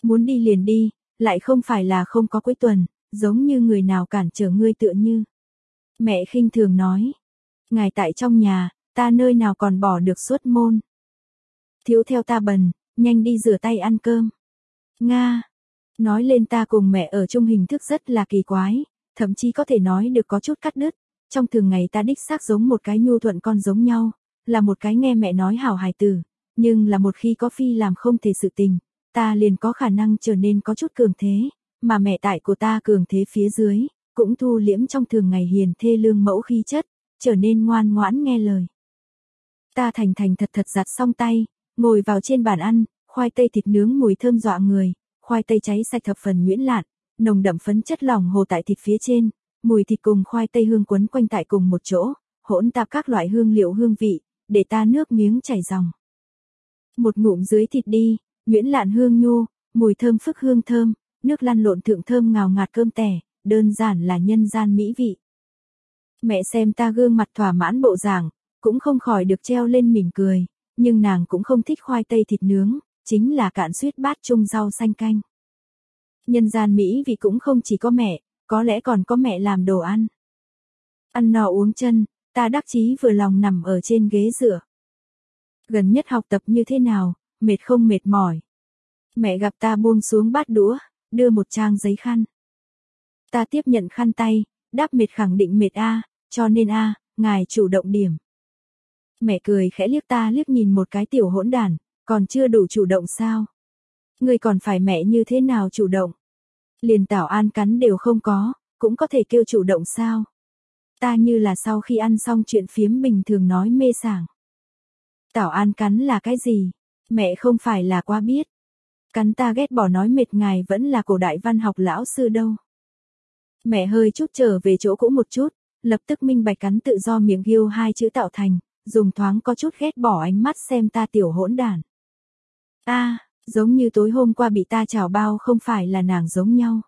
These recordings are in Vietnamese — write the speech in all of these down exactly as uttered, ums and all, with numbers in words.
Muốn đi liền đi, lại không phải là không có cuối tuần, giống như người nào cản trở ngươi tựa như. Mẹ khinh thường nói. Ngài tại trong nhà, ta nơi nào còn bỏ được xuất môn. Thiếu theo ta bần, nhanh đi rửa tay ăn cơm. Nga. Nói lên ta cùng mẹ ở chung hình thức rất là kỳ quái, thậm chí có thể nói được có chút cắt đứt. Trong thường ngày ta đích xác giống một cái nhu thuận con giống nhau, là một cái nghe mẹ nói hảo hài tử, nhưng là một khi có phi làm không thể sự tình, ta liền có khả năng trở nên có chút cường thế, mà mẹ tại của ta cường thế phía dưới, cũng thu liễm trong thường ngày hiền thê lương mẫu khí chất, trở nên ngoan ngoãn nghe lời. Ta thành thành thật thật giặt xong tay, ngồi vào trên bàn ăn, khoai tây thịt nướng mùi thơm dọa người, khoai tây cháy sạch thập phần nhuyễn lạn, nồng đậm phấn chất lỏng hồ tại thịt phía trên, mùi thịt cùng khoai tây hương quấn quanh tại cùng một chỗ, hỗn tạp các loại hương liệu hương vị, để ta nước miếng chảy ròng. Một ngụm dưới thịt đi, nhuyễn lạn hương nhu, mùi thơm phức hương thơm, nước lăn lộn thượng thơm ngào ngạt cơm tẻ, đơn giản là nhân gian mỹ vị. Mẹ xem ta gương mặt thỏa mãn bộ dạng, cũng không khỏi được treo lên mỉm cười, nhưng nàng cũng không thích khoai tây thịt nướng, chính là cạn suýt bát chung rau xanh canh. Nhân gian mỹ vị cũng không chỉ có mẹ, có lẽ còn có mẹ làm đồ ăn. Ăn no uống chân, ta đắc chí vừa lòng nằm ở trên ghế dựa. Gần nhất học tập như thế nào, mệt không mệt mỏi. Mẹ gặp ta buông xuống bát đũa, đưa một trang giấy khăn. Ta tiếp nhận khăn tay, đáp mệt khẳng định mệt a, cho nên a, ngài chủ động điểm. Mẹ cười khẽ liếc ta liếc nhìn một cái tiểu hỗn đản, còn chưa đủ chủ động sao? Ngươi còn phải mẹ như thế nào chủ động? Liền tảo an cắn đều không có, cũng có thể kêu chủ động sao? Ta như là sau khi ăn xong chuyện phiếm bình thường nói mê sảng. Tảo an cắn là cái gì? Mẹ không phải là quá biết. Cắn ta ghét bỏ nói mệt ngài vẫn là cổ đại văn học lão sư đâu. Mẹ hơi chút trở về chỗ cũ một chút, lập tức minh bạch cắn tự do miệng ghiêu hai chữ tạo thành, dùng thoáng có chút ghét bỏ ánh mắt xem ta tiểu hỗn đản. A, giống như tối hôm qua bị ta chảo bao không phải là nàng giống nhau.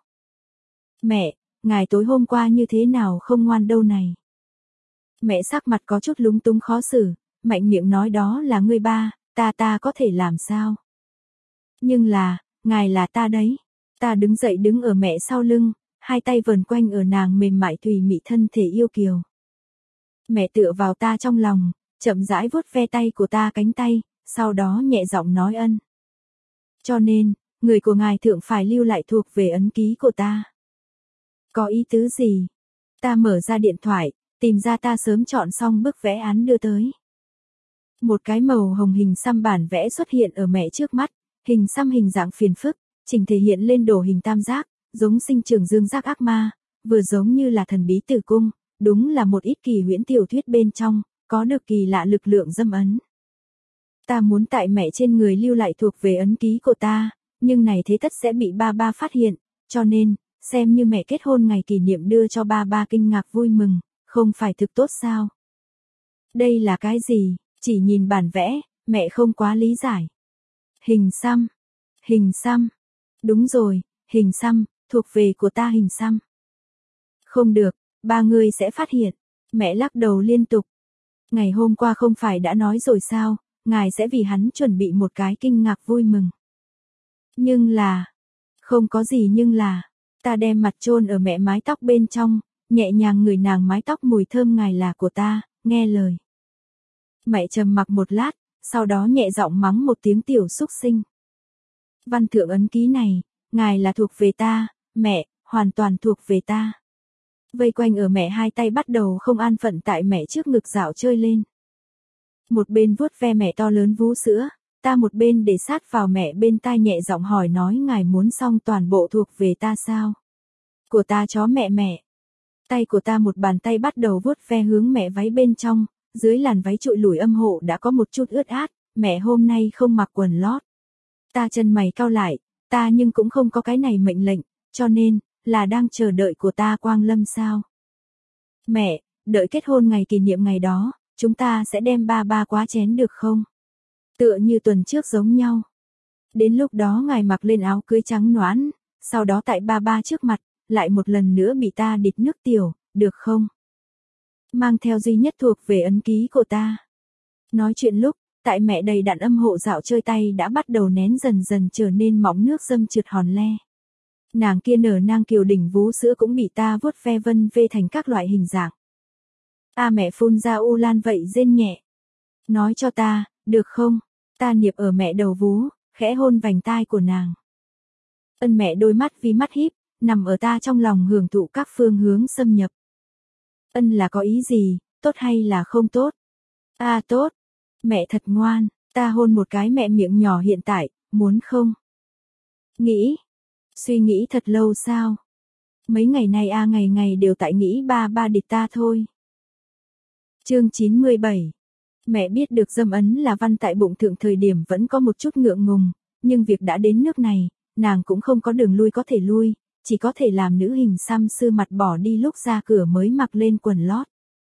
Mẹ, ngài tối hôm qua như thế nào không ngoan đâu này. Mẹ sắc mặt có chút lúng túng khó xử, mạnh miệng nói đó là ngươi ba, ta ta có thể làm sao. Nhưng là, ngài là ta đấy. Ta đứng dậy đứng ở mẹ sau lưng, hai tay vờn quanh ở nàng mềm mại thùy mị thân thể yêu kiều. Mẹ tựa vào ta trong lòng, chậm rãi vuốt ve tay của ta cánh tay, sau đó nhẹ giọng nói ân. Cho nên, người của ngài thượng phải lưu lại thuộc về ấn ký của ta. Có ý tứ gì? Ta mở ra điện thoại, tìm ra ta sớm chọn xong bức vẽ án đưa tới. Một cái màu hồng hình xăm bản vẽ xuất hiện ở mẹ trước mắt, hình xăm hình dạng phiền phức, chỉnh thể hiện lên đồ hình tam giác, giống sinh trưởng dương giác ác ma, vừa giống như là thần bí tử cung, đúng là một ít kỳ huyễn tiểu thuyết bên trong, có được kỳ lạ lực lượng dâm ấn. Ta muốn tại mẹ trên người lưu lại thuộc về ấn ký của ta, nhưng này thế tất sẽ bị ba ba phát hiện, cho nên, xem như mẹ kết hôn ngày kỷ niệm đưa cho ba ba kinh ngạc vui mừng, không phải thực tốt sao? Đây là cái gì? Chỉ nhìn bản vẽ, mẹ không quá lý giải. Hình xăm. Hình xăm. Đúng rồi, hình xăm, thuộc về của ta hình xăm. Không được, ba người sẽ phát hiện. Mẹ lắc đầu liên tục. Ngày hôm qua không phải đã nói rồi sao, ngài sẽ vì hắn chuẩn bị một cái kinh ngạc vui mừng. Nhưng là, không có gì nhưng là, ta đem mặt chôn ở mẹ mái tóc bên trong, nhẹ nhàng ngửi nàng mái tóc mùi thơm ngài là của ta, nghe lời. Mẹ trầm mặc một lát, sau đó nhẹ giọng mắng một tiếng tiểu xúc sinh. Văn thượng ấn ký này, ngài là thuộc về ta, mẹ, hoàn toàn thuộc về ta. Vây quanh ở mẹ hai tay bắt đầu không an phận tại mẹ trước ngực dạo chơi lên. Một bên vuốt ve mẹ to lớn vú sữa, ta một bên để sát vào mẹ bên tai nhẹ giọng hỏi nói ngài muốn xong toàn bộ thuộc về ta sao? Của ta chó mẹ mẹ. Tay của ta một bàn tay bắt đầu vuốt ve hướng mẹ váy bên trong, dưới làn váy trụi lủi âm hộ đã có một chút ướt át, mẹ hôm nay không mặc quần lót. Ta chân mày cau lại, ta nhưng cũng không có cái này mệnh lệnh, cho nên, là đang chờ đợi của ta quang lâm sao? Mẹ, đợi kết hôn ngày kỷ niệm ngày đó, chúng ta sẽ đem ba ba quá chén được không? Tựa như tuần trước giống nhau. Đến lúc đó ngài mặc lên áo cưới trắng nõn, sau đó tại ba ba trước mặt, lại một lần nữa bị ta địt nước tiểu, được không? Mang theo duy nhất thuộc về ấn ký của ta. Nói chuyện lúc, tại mẹ đầy đặn âm hộ dạo chơi tay đã bắt đầu nén dần dần trở nên mỏng nước dâm trượt hòn le. Nàng kia nở nang kiều đỉnh vú sữa cũng bị ta vuốt ve vân vê thành các loại hình dạng. A mẹ phun ra u lan vậy rên nhẹ. Nói cho ta, được không? Ta niệp ở mẹ đầu vú, khẽ hôn vành tai của nàng. Ân mẹ đôi mắt vì mắt híp, nằm ở ta trong lòng hưởng thụ các phương hướng xâm nhập. Ân là có ý gì, tốt hay là không tốt? A à, tốt. Mẹ thật ngoan, ta hôn một cái mẹ miệng nhỏ hiện tại, muốn không? Nghĩ. Suy nghĩ thật lâu sao? Mấy ngày nay a à, ngày ngày đều tại nghĩ ba ba địch ta thôi. Chương chín mươi bảy. Mẹ biết được dâm ấn là văn tại bụng thượng thời điểm vẫn có một chút ngượng ngùng, nhưng việc đã đến nước này, nàng cũng không có đường lui có thể lui, chỉ có thể làm nữ hình xăm sư mặt bỏ đi lúc ra cửa mới mặc lên quần lót.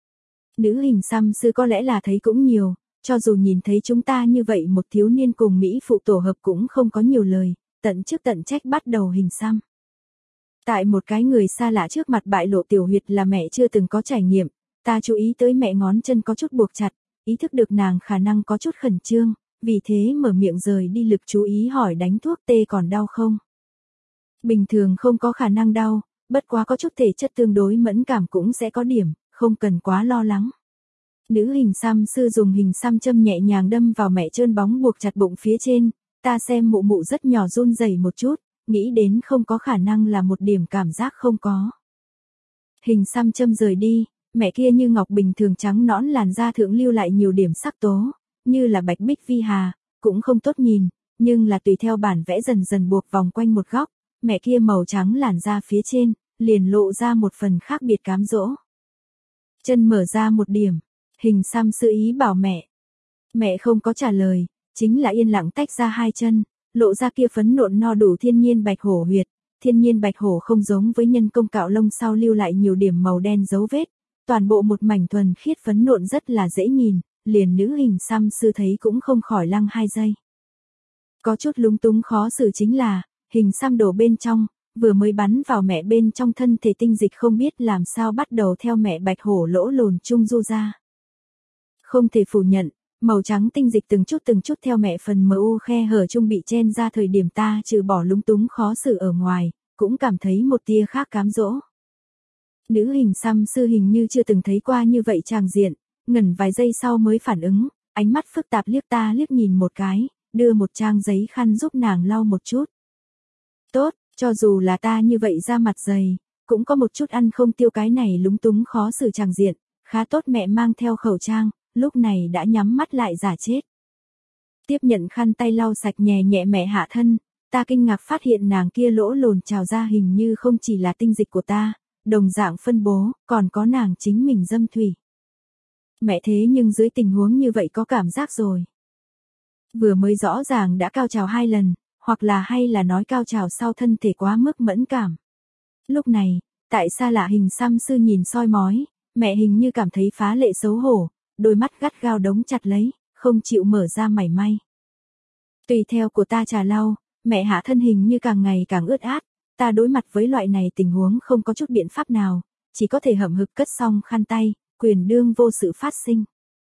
Nữ hình xăm sư có lẽ là thấy cũng nhiều, cho dù nhìn thấy chúng ta như vậy một thiếu niên cùng Mỹ phụ tổ hợp cũng không có nhiều lời, tận chức tận trách bắt đầu hình xăm. Tại một cái người xa lạ trước mặt bại lộ tiểu huyệt là mẹ chưa từng có trải nghiệm, ta chú ý tới mẹ ngón chân có chút buộc chặt, ý thức được nàng khả năng có chút khẩn trương, vì thế mở miệng rời đi lực chú ý hỏi đánh thuốc tê còn đau không? Bình thường không có khả năng đau, bất quá có chút thể chất tương đối mẫn cảm cũng sẽ có điểm, không cần quá lo lắng. Nữ hình xăm sư dùng hình xăm châm nhẹ nhàng đâm vào mẹ trơn bóng buộc chặt bụng phía trên, ta xem mụ mụ rất nhỏ run rẩy một chút, nghĩ đến không có khả năng là một điểm cảm giác không có. Hình xăm châm rời đi, mẹ kia như ngọc bình thường trắng nõn làn da thượng lưu lại nhiều điểm sắc tố, như là bạch bích vi hà, cũng không tốt nhìn, nhưng là tùy theo bản vẽ dần dần buộc vòng quanh một góc, mẹ kia màu trắng làn da phía trên, liền lộ ra một phần khác biệt cám dỗ. Chân mở ra một điểm, hình xăm sư ý bảo mẹ. Mẹ không có trả lời, chính là yên lặng tách ra hai chân, lộ ra kia phấn nộn no đủ thiên nhiên bạch hổ huyệt. Thiên nhiên bạch hổ không giống với nhân công cạo lông sau lưu lại nhiều điểm màu đen dấu vết, toàn bộ một mảnh thuần khiết phấn nộn rất là dễ nhìn, liền nữ hình xăm sư thấy cũng không khỏi lăng hai giây. Có chút lúng túng khó xử chính là, hình xăm đổ bên trong, vừa mới bắn vào mẹ bên trong thân thể tinh dịch không biết làm sao bắt đầu theo mẹ bạch hổ lỗ lồn chung du ra. Không thể phủ nhận, màu trắng tinh dịch từng chút từng chút theo mẹ phần mờ u khe hở chung bị chen ra thời điểm ta trừ bỏ lúng túng khó xử ở ngoài, cũng cảm thấy một tia khác cám dỗ. Nữ hình xăm sư hình như chưa từng thấy qua như vậy tràng diện, ngẩn vài giây sau mới phản ứng, ánh mắt phức tạp liếc ta liếc nhìn một cái, đưa một trang giấy khăn giúp nàng lau một chút. Tốt, cho dù là ta như vậy ra mặt dày, cũng có một chút ăn không tiêu cái này lúng túng khó xử tràng diện, khá tốt mẹ mang theo khẩu trang, lúc này đã nhắm mắt lại giả chết. Tiếp nhận khăn tay lau sạch nhẹ nhẹ mẹ hạ thân, ta kinh ngạc phát hiện nàng kia lỗ lồn trào ra hình như không chỉ là tinh dịch của ta, đồng dạng phân bố, còn có nàng chính mình dâm thủy. Mẹ thế nhưng dưới tình huống như vậy có cảm giác rồi. Vừa mới rõ ràng đã cao trào hai lần, hoặc là hay là nói cao trào sau thân thể quá mức mẫn cảm. Lúc này, tại xa lạ hình xăm sư nhìn soi mói, mẹ hình như cảm thấy phá lệ xấu hổ, đôi mắt gắt gao đóng chặt lấy, không chịu mở ra mảy may. Tùy theo của ta trà lau, mẹ hạ thân hình như càng ngày càng ướt át, ta đối mặt với loại này tình huống không có chút biện pháp nào, chỉ có thể hậm hực cất xong khăn tay, quyền đương vô sự phát sinh.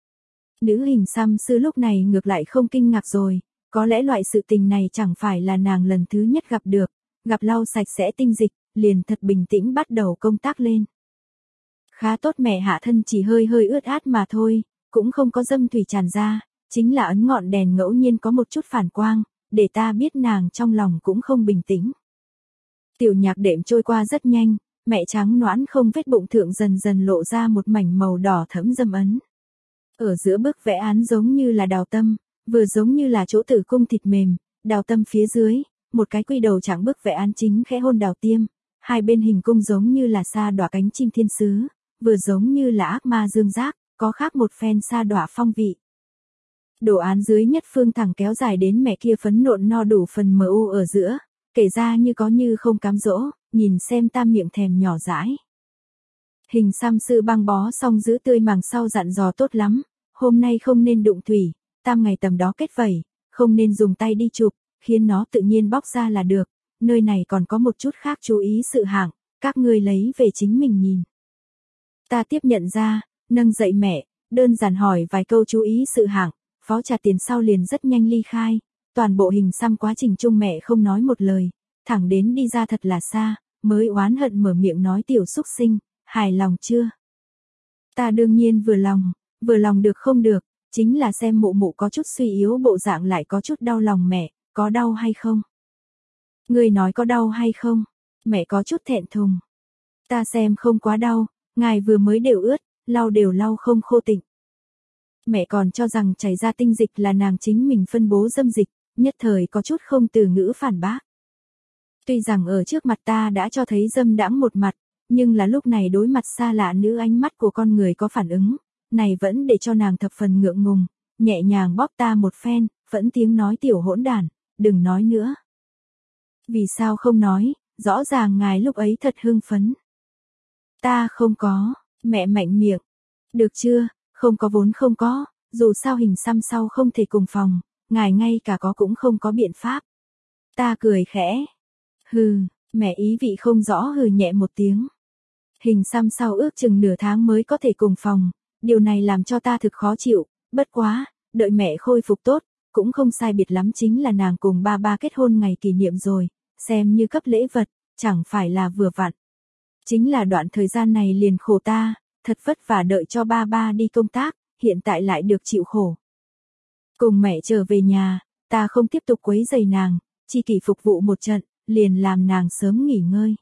Nữ hình xăm sư lúc này ngược lại không kinh ngạc rồi, có lẽ loại sự tình này chẳng phải là nàng lần thứ nhất gặp được, gặp lau sạch sẽ tinh dịch, liền thật bình tĩnh bắt đầu công tác lên. Khá tốt mẹ hạ thân chỉ hơi hơi ướt át mà thôi, cũng không có dâm thủy tràn ra, chính là ấn ngọn đèn ngẫu nhiên có một chút phản quang, để ta biết nàng trong lòng cũng không bình tĩnh. Tiểu nhạc đệm trôi qua rất nhanh, mẹ trắng nõn không vết bụng thượng dần dần lộ ra một mảnh màu đỏ thẫm dâm ấn. Ở giữa bức vẽ án giống như là đào tâm, vừa giống như là chỗ tử cung thịt mềm, đào tâm phía dưới, một cái quy đầu chẳng bức vẽ án chính khẽ hôn đào tiêm, hai bên hình cung giống như là sa đọa cánh chim thiên sứ, vừa giống như là ác ma dương giác, có khác một phen sa đọa phong vị. Đồ án dưới nhất phương thẳng kéo dài đến mẹ kia phấn nộn no đủ phần mờ u ở giữa, kể ra như có như không cám dỗ, nhìn xem ta miệng thèm nhỏ dãi. Hình xăm sư băng bó xong giữ tươi màng sau dặn dò tốt lắm, hôm nay không nên đụng thủy, tam ngày tầm đó kết vẩy, không nên dùng tay đi chụp, khiến nó tự nhiên bóc ra là được, nơi này còn có một chút khác chú ý sự hạng, các ngươi lấy về chính mình nhìn. Ta tiếp nhận ra, nâng dậy mẹ, đơn giản hỏi vài câu chú ý sự hạng, phó trả tiền sau liền rất nhanh ly khai, toàn bộ hình xăm quá trình chung mẹ không nói một lời, thẳng đến đi ra thật là xa, mới oán hận mở miệng nói tiểu xúc sinh, hài lòng chưa? Ta đương nhiên vừa lòng, vừa lòng được không được, chính là xem mụ mụ có chút suy yếu bộ dạng lại có chút đau lòng mẹ, có đau hay không? Ngươi nói có đau hay không? Mẹ có chút thẹn thùng. Ta xem không quá đau, ngài vừa mới đều ướt, lau đều lau không khô tịnh. Mẹ còn cho rằng chảy ra tinh dịch là nàng chính mình phân bố dâm dịch, nhất thời có chút không từ ngữ phản bác. Tuy rằng ở trước mặt ta đã cho thấy dâm đãng một mặt, nhưng là lúc này đối mặt xa lạ nữ ánh mắt của con người có phản ứng, này vẫn để cho nàng thập phần ngượng ngùng, nhẹ nhàng bóp ta một phen, vẫn tiếng nói tiểu hỗn đản, đừng nói nữa. Vì sao không nói, rõ ràng ngài lúc ấy thật hưng phấn. Ta không có, mẹ mạnh miệng. Được chưa, không có vốn không có, dù sao hình xăm sau không thể cùng phòng, ngài ngay cả có cũng không có biện pháp. Ta cười khẽ. Hừ, mẹ ý vị không rõ hừ nhẹ một tiếng. Hình xăm sau ước chừng nửa tháng mới có thể cùng phòng, điều này làm cho ta thực khó chịu, bất quá, đợi mẹ khôi phục tốt, cũng không sai biệt lắm chính là nàng cùng ba ba kết hôn ngày kỷ niệm rồi, xem như cấp lễ vật, chẳng phải là vừa vặn. Chính là đoạn thời gian này liền khổ ta, thật vất vả đợi cho ba ba đi công tác, hiện tại lại được chịu khổ. Cùng mẹ trở về nhà, ta không tiếp tục quấy rầy nàng, chỉ kỷ phục vụ một trận, liền làm nàng sớm nghỉ ngơi.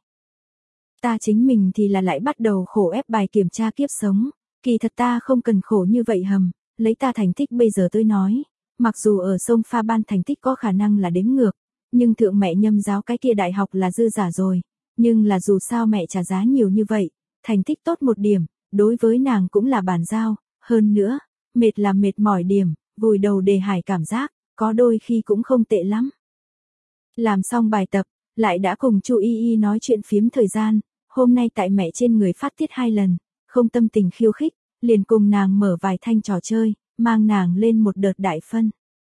Ta chính mình thì là lại bắt đầu khổ ép bài kiểm tra kiếp sống, kỳ thật ta không cần khổ như vậy hầm, lấy ta thành tích bây giờ tôi nói, mặc dù ở sông pha ban thành tích có khả năng là đếm ngược, nhưng thượng mẹ nhâm giáo cái kia đại học là dư giả rồi, nhưng là dù sao mẹ trả giá nhiều như vậy, thành tích tốt một điểm, đối với nàng cũng là bàn giao, hơn nữa, mệt là mệt mỏi điểm, vùi đầu đề hải cảm giác, có đôi khi cũng không tệ lắm. Làm xong bài tập, lại đã cùng Chu Y Y nói chuyện phiếm thời gian, hôm nay tại mẹ trên người phát tiết hai lần, không tâm tình khiêu khích, liền cùng nàng mở vài thanh trò chơi, mang nàng lên một đợt đại phân.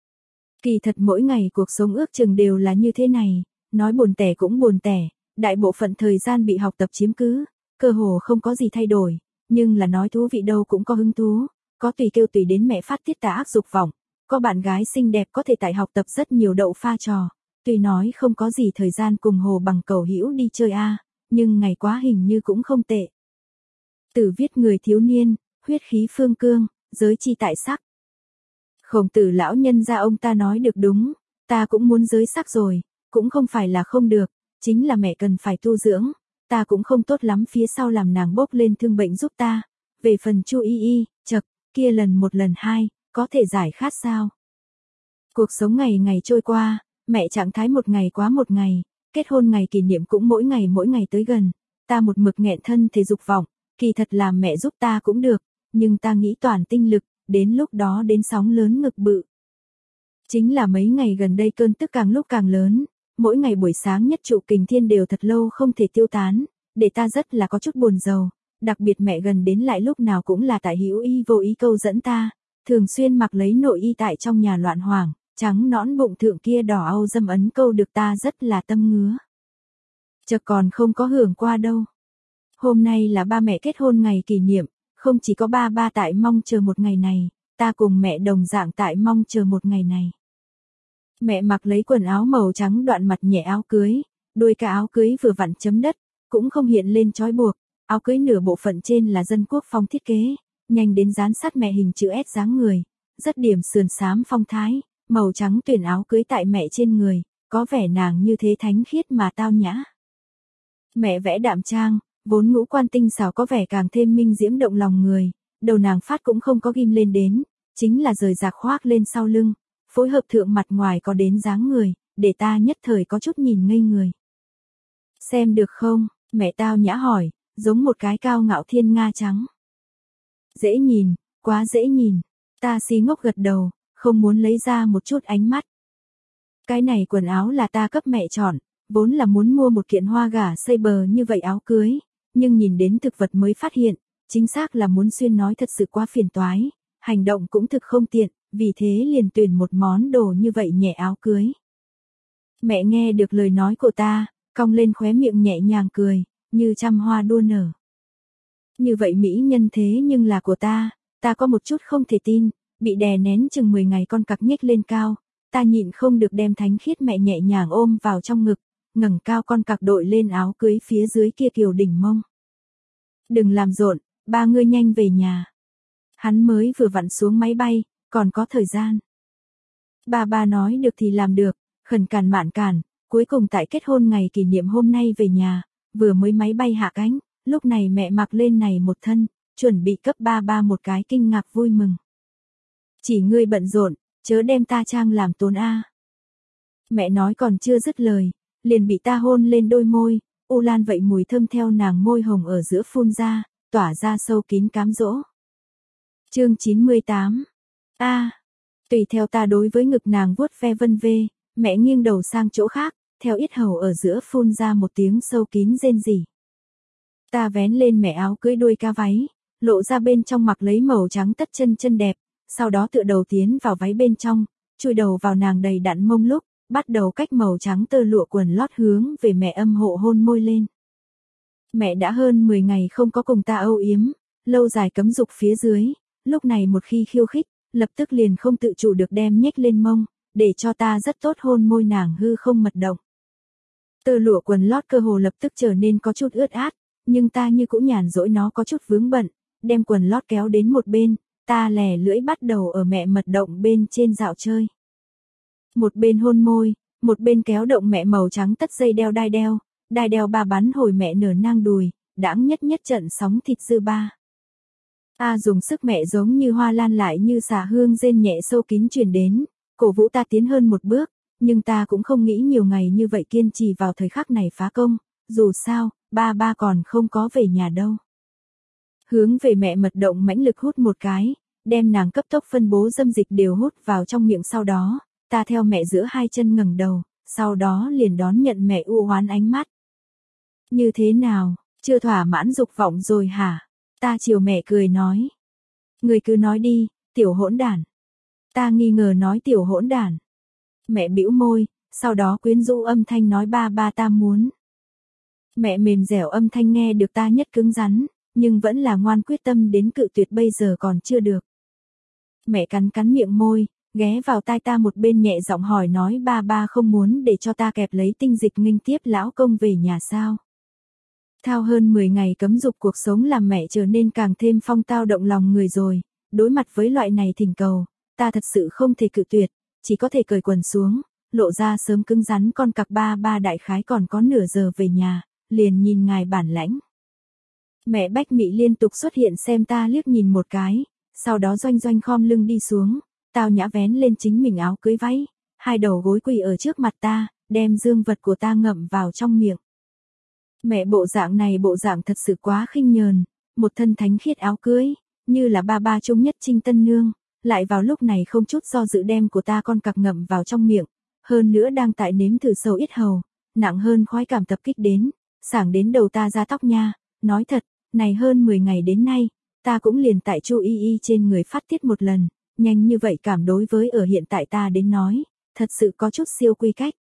Kỳ thật mỗi ngày cuộc sống ước chừng đều là như thế này, nói buồn tẻ cũng buồn tẻ, đại bộ phận thời gian bị học tập chiếm cứ, cơ hồ không có gì thay đổi, nhưng là nói thú vị đâu cũng có hứng thú, có tùy kêu tùy đến mẹ phát tiết tà ác dục vọng, có bạn gái xinh đẹp có thể tại học tập rất nhiều đậu pha trò, tuy nói không có gì thời gian cùng hồ bằng cầu hữu đi chơi a, nhưng ngày quá hình như cũng không tệ. Tử viết người thiếu niên, huyết khí phương cương, giới chi tại sắc. Khổng Tử lão nhân gia ông ta nói được đúng, ta cũng muốn giới sắc rồi, cũng không phải là không được, chính là mẹ cần phải tu dưỡng, ta cũng không tốt lắm phía sau làm nàng bốc lên thương bệnh giúp ta. Về phần Chu Y Y, chậc, kia lần một lần hai, có thể giải khát sao? Cuộc sống ngày ngày trôi qua, mẹ trạng thái một ngày quá một ngày, kết hôn ngày kỷ niệm cũng mỗi ngày mỗi ngày tới gần, ta một mực nghẹn thân thể dục vọng, kỳ thật là mẹ giúp ta cũng được, nhưng ta nghĩ toàn tinh lực, đến lúc đó đến sóng lớn ngực bự. Chính là mấy ngày gần đây cơn tức càng lúc càng lớn, mỗi ngày buổi sáng nhất trụ kình thiên đều thật lâu không thể tiêu tán, để ta rất là có chút buồn rầu, đặc biệt mẹ gần đến lại lúc nào cũng là tại hữu y vô ý câu dẫn ta, thường xuyên mặc lấy nội y tại trong nhà loạn hoảng, trắng nõn bụng thượng kia đỏ au dâm ấn câu được ta rất là tâm ngứa. Chợt còn không có hưởng qua đâu. Hôm nay là ba mẹ kết hôn ngày kỷ niệm, không chỉ có ba ba tại mong chờ một ngày này, ta cùng mẹ đồng dạng tại mong chờ một ngày này. Mẹ mặc lấy quần áo màu trắng đoạn mặt nhẹ áo cưới, đuôi cả áo cưới vừa vặn chấm đất, cũng không hiện lên trói buộc, áo cưới nửa bộ phận trên là dân quốc phong thiết kế, nhanh đến dán sát mẹ hình chữ S dáng người, rất điểm sườn xám phong thái, màu trắng tuyển áo cưới tại mẹ trên người, có vẻ nàng như thế thánh khiết mà tao nhã. Mẹ vẽ đạm trang, vốn ngũ quan tinh xảo có vẻ càng thêm minh diễm động lòng người, đầu nàng phát cũng không có ghim lên đến, chính là rời rạc khoác lên sau lưng, phối hợp thượng mặt ngoài có đến dáng người, để ta nhất thời có chút nhìn ngây người. Xem được không, mẹ tao nhã hỏi, giống một cái cao ngạo thiên nga trắng. Dễ nhìn, quá dễ nhìn, ta xí ngốc gật đầu, không muốn lấy ra một chút ánh mắt. Cái này quần áo là ta cấp mẹ chọn, vốn là muốn mua một kiện hoa gà xây bờ như vậy áo cưới, nhưng nhìn đến thực vật mới phát hiện, chính xác là muốn xuyên nói thật sự quá phiền toái, hành động cũng thực không tiện, vì thế liền tuyển một món đồ như vậy nhẹ áo cưới. Mẹ nghe được lời nói của ta, cong lên khóe miệng nhẹ nhàng cười, như trăm hoa đua nở. Như vậy mỹ nhân thế nhưng là của ta, ta có một chút không thể tin, bị đè nén chừng mười ngày con cặc nhếch lên cao, ta nhịn không được đem thánh khiết mẹ nhẹ nhàng ôm vào trong ngực, ngẩng cao con cặc đội lên áo cưới phía dưới kia kiều đỉnh mông. Đừng làm rộn, ba ngươi nhanh về nhà. Hắn mới vừa vặn xuống máy bay, còn có thời gian. Ba ba nói được thì làm được, khẩn cản mạn cản, cuối cùng tại kết hôn ngày kỷ niệm hôm nay về nhà, vừa mới máy bay hạ cánh, lúc này mẹ mặc lên này một thân, chuẩn bị cấp ba ba một cái kinh ngạc vui mừng. Chỉ ngươi bận rộn, chớ đem ta trang làm tốn a. Mẹ nói còn chưa dứt lời, liền bị ta hôn lên đôi môi, u lan vậy mùi thơm theo nàng môi hồng ở giữa phun ra, tỏa ra sâu kín cám dỗ. Chương chín mươi tám. A. Tùy theo ta đối với ngực nàng vuốt ve vân vê, mẹ nghiêng đầu sang chỗ khác, theo yết hầu ở giữa phun ra một tiếng sâu kín rên rỉ. Ta vén lên mẹ áo cưới đuôi ca váy, lộ ra bên trong mặc lấy màu trắng tất chân chân đẹp, sau đó tựa đầu tiến vào váy bên trong, chui đầu vào nàng đầy đặn mông lúc, bắt đầu cách màu trắng tơ lụa quần lót hướng về mẹ âm hộ hôn môi lên. Mẹ đã hơn mười ngày không có cùng ta âu yếm, lâu dài cấm dục phía dưới, lúc này một khi khiêu khích, lập tức liền không tự chủ được đem nhếch lên mông, để cho ta rất tốt hôn môi nàng hư không mật động. Tơ lụa quần lót cơ hồ lập tức trở nên có chút ướt át, nhưng ta như cũng nhàn rỗi nó có chút vướng bận, đem quần lót kéo đến một bên, ta lẻ lưỡi bắt đầu ở mẹ mật động bên trên dạo chơi. Một bên hôn môi, một bên kéo động mẹ màu trắng tất dây đeo đai đeo, đai đeo ba bắn hồi mẹ nở nang đùi, đãng nhất nhất trận sóng thịt dư ba. Ta dùng sức mẹ giống như hoa lan lại như xà hương rên nhẹ sâu kín truyền đến, cổ vũ ta tiến hơn một bước, nhưng ta cũng không nghĩ nhiều ngày như vậy kiên trì vào thời khắc này phá công, dù sao, ba ba còn không có về nhà đâu. Hướng về mẹ mật động mãnh lực hút một cái, đem nàng cấp tốc phân bố dâm dịch đều hút vào trong miệng sau đó, ta theo mẹ giữa hai chân ngẩng đầu, sau đó liền đón nhận mẹ u hoán ánh mắt. Như thế nào, chưa thỏa mãn dục vọng rồi hả? Ta chiều mẹ cười nói. Người cứ nói đi, tiểu hỗn đản. Ta nghi ngờ nói tiểu hỗn đản. Mẹ bĩu môi, sau đó quyến rũ âm thanh nói ba ba ta muốn. Mẹ mềm dẻo âm thanh nghe được ta nhất cứng rắn, nhưng vẫn là ngoan quyết tâm đến cự tuyệt bây giờ còn chưa được. Mẹ cắn cắn miệng môi, ghé vào tai ta một bên nhẹ giọng hỏi nói ba ba không muốn để cho ta kẹp lấy tinh dịch nghênh tiếp lão công về nhà sao. Thao hơn mười ngày cấm dục cuộc sống làm mẹ trở nên càng thêm phong tao động lòng người rồi, đối mặt với loại này thỉnh cầu, ta thật sự không thể cự tuyệt, chỉ có thể cởi quần xuống, lộ ra sớm cứng rắn con cặc ba ba đại khái còn có nửa giờ về nhà, liền nhìn ngài bản lãnh. Mẹ Bách Mị liên tục xuất hiện xem ta liếc nhìn một cái, sau đó doanh doanh khom lưng đi xuống, tao nhã vén lên chính mình áo cưới váy, hai đầu gối quỳ ở trước mặt ta, đem dương vật của ta ngậm vào trong miệng. Mẹ bộ dạng này bộ dạng thật sự quá khinh nhờn, một thân thánh khiết áo cưới, như là ba ba trung nhất trinh tân nương, lại vào lúc này không chút do dự đem của ta con cặc ngậm vào trong miệng, hơn nữa đang tại nếm thử sâu yết hầu, nặng hơn khoái cảm tập kích đến, sảng đến đầu ta ra tóc nha, nói thật, này hơn mười ngày đến nay, ta cũng liền tại Chu Y Y trên người phát tiết một lần, nhanh như vậy cảm đối với ở hiện tại ta đến nói, thật sự có chút siêu quy cách.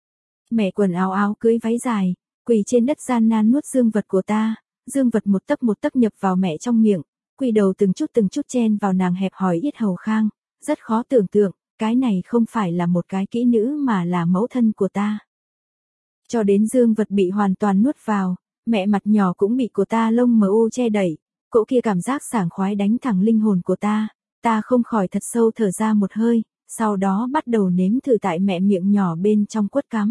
Mẹ quần áo áo cưới váy dài, quỳ trên đất gian nan nuốt dương vật của ta, dương vật một tấc một tấc nhập vào mẹ trong miệng, quỳ đầu từng chút từng chút chen vào nàng hẹp hòi yết hầu khang, rất khó tưởng tượng, cái này không phải là một cái kỹ nữ mà là mẫu thân của ta. Cho đến dương vật bị hoàn toàn nuốt vào, mẹ mặt nhỏ cũng bị của ta lông mờ u che đẩy, cỗ kia cảm giác sảng khoái đánh thẳng linh hồn của ta, ta không khỏi thật sâu thở ra một hơi, sau đó bắt đầu nếm thử tại mẹ miệng nhỏ bên trong quất cắm.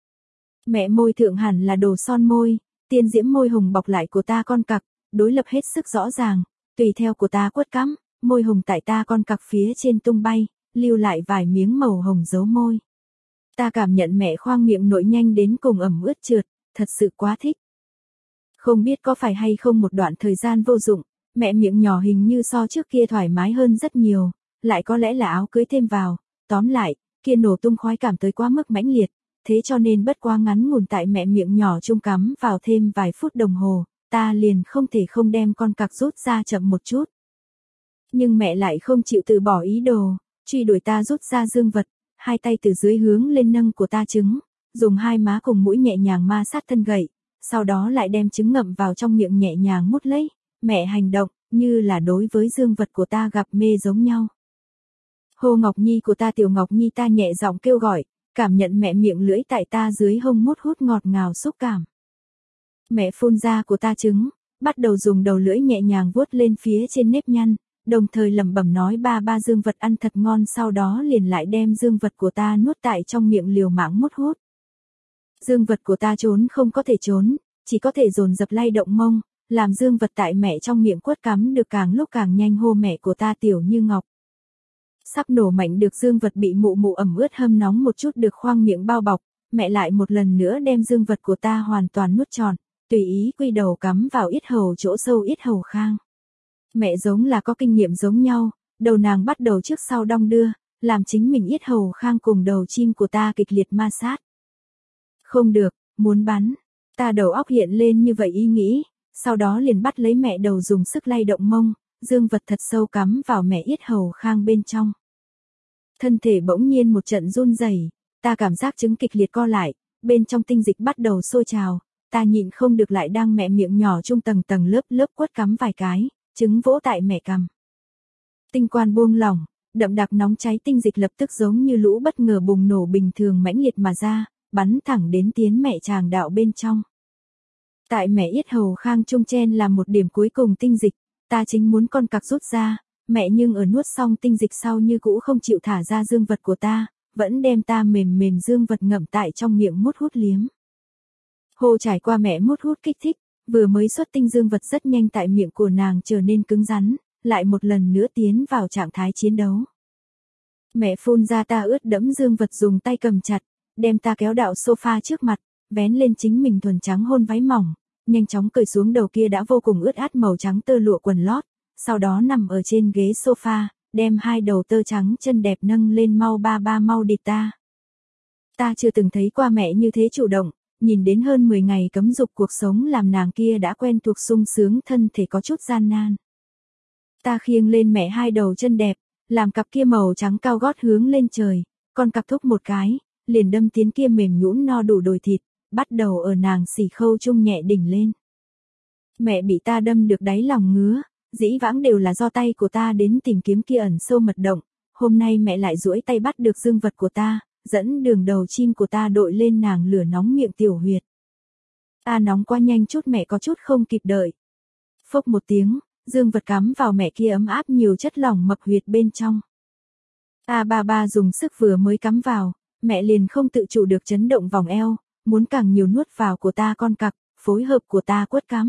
Mẹ môi thượng hẳn là đồ son môi, tiên diễm môi hồng bọc lại của ta con cặc, đối lập hết sức rõ ràng, tùy theo của ta quất cắm, môi hồng tại ta con cặc phía trên tung bay, lưu lại vài miếng màu hồng dấu môi. Ta cảm nhận mẹ khoang miệng nội nhanh đến cùng ẩm ướt trượt, thật sự quá thích. Không biết có phải hay không một đoạn thời gian vô dụng, mẹ miệng nhỏ hình như so trước kia thoải mái hơn rất nhiều, lại có lẽ là áo cưới thêm vào, tóm lại, kia nổ tung khoái cảm tới quá mức mãnh liệt, thế cho nên bất quá ngắn ngủn tại mẹ miệng nhỏ chung cắm vào thêm vài phút đồng hồ, ta liền không thể không đem con cặc rút ra chậm một chút. Nhưng mẹ lại không chịu từ bỏ ý đồ, truy đuổi ta rút ra dương vật, hai tay từ dưới hướng lên nâng của ta trứng, dùng hai má cùng mũi nhẹ nhàng ma sát thân gậy, sau đó lại đem trứng ngậm vào trong miệng nhẹ nhàng mút lấy, mẹ hành động, như là đối với dương vật của ta gặp mê giống nhau. Hô Ngọc Nhi của ta, Tiểu Ngọc Nhi, ta nhẹ giọng kêu gọi, cảm nhận mẹ miệng lưỡi tại ta dưới hông mút hút ngọt ngào xúc cảm. Mẹ phun ra của ta trứng, bắt đầu dùng đầu lưỡi nhẹ nhàng vuốt lên phía trên nếp nhăn, đồng thời lẩm bẩm nói ba ba dương vật ăn thật ngon, sau đó liền lại đem dương vật của ta nuốt tại trong miệng liều mạng mút hút. Dương vật của ta trốn không có thể trốn, chỉ có thể dồn dập lay động mông, làm dương vật tại mẹ trong miệng quất cắm được càng lúc càng nhanh. Hô mẹ của ta Tiểu Như Ngọc. Sắp nổ mạnh được dương vật bị mụ mụ ẩm ướt hâm nóng một chút được khoang miệng bao bọc, mẹ lại một lần nữa đem dương vật của ta hoàn toàn nuốt trọn, tùy ý quy đầu cắm vào yết hầu chỗ sâu yết hầu khang. Mẹ giống là có kinh nghiệm giống nhau, đầu nàng bắt đầu trước sau đong đưa, làm chính mình yết hầu khang cùng đầu chim của ta kịch liệt ma sát. Không được, muốn bắn. Ta đầu óc hiện lên như vậy ý nghĩ, sau đó liền bắt lấy mẹ đầu dùng sức lay động mông, dương vật thật sâu cắm vào mẹ yết hầu khang bên trong. Thân thể bỗng nhiên một trận run rẩy, ta cảm giác trứng kịch liệt co lại, bên trong tinh dịch bắt đầu sôi trào, ta nhịn không được lại đang mẹ miệng nhỏ trung tầng tầng lớp lớp quất cắm vài cái, trứng vỗ tại mẹ cằm. Tinh quan buông lỏng, đậm đặc nóng cháy tinh dịch lập tức giống như lũ bất ngờ bùng nổ bình thường mãnh liệt mà ra, bắn thẳng đến tiến mẹ tràng đạo bên trong. Tại mẹ yết hầu khang trung chen là một điểm cuối cùng tinh dịch, ta chính muốn con cặc rút ra, mẹ nhưng ở nuốt xong tinh dịch sau như cũ không chịu thả ra dương vật của ta, vẫn đem ta mềm mềm dương vật ngậm tại trong miệng mút hút liếm. Hô trải qua mẹ mút hút kích thích, vừa mới xuất tinh dương vật rất nhanh tại miệng của nàng trở nên cứng rắn, lại một lần nữa tiến vào trạng thái chiến đấu. Mẹ phun ra ta ướt đẫm dương vật dùng tay cầm chặt, đem ta kéo đạo sofa trước mặt, vén lên chính mình thuần trắng hôn váy mỏng, nhanh chóng cởi xuống đầu kia đã vô cùng ướt át màu trắng tơ lụa quần lót, sau đó nằm ở trên ghế sofa, đem hai đầu tơ trắng chân đẹp nâng lên, mau ba ba mau địt ta. Ta chưa từng thấy qua mẹ như thế chủ động, nhìn đến hơn mười ngày cấm dục cuộc sống làm nàng kia đã quen thuộc sung sướng thân thể có chút gian nan. Ta khiêng lên mẹ hai đầu chân đẹp, làm cặp kia màu trắng cao gót hướng lên trời, con cặp thúc một cái, liền đâm tiến kia mềm nhũn no đủ đồi thịt, bắt đầu ở nàng xỉ khâu chung nhẹ đỉnh lên. Mẹ bị ta đâm được đáy lòng ngứa, dĩ vãng đều là do tay của ta đến tìm kiếm kia ẩn sâu mật động, hôm nay mẹ lại duỗi tay bắt được dương vật của ta, dẫn đường đầu chim của ta đội lên nàng lửa nóng miệng tiểu huyệt. Ta nóng quá nhanh chút mẹ có chút không kịp đợi. Phốc một tiếng, dương vật cắm vào mẹ kia ấm áp nhiều chất lỏng mập huyệt bên trong. Ta ba ba dùng sức vừa mới cắm vào, mẹ liền không tự chủ được chấn động vòng eo, muốn càng nhiều nuốt vào của ta con cặc, phối hợp của ta quất cắm.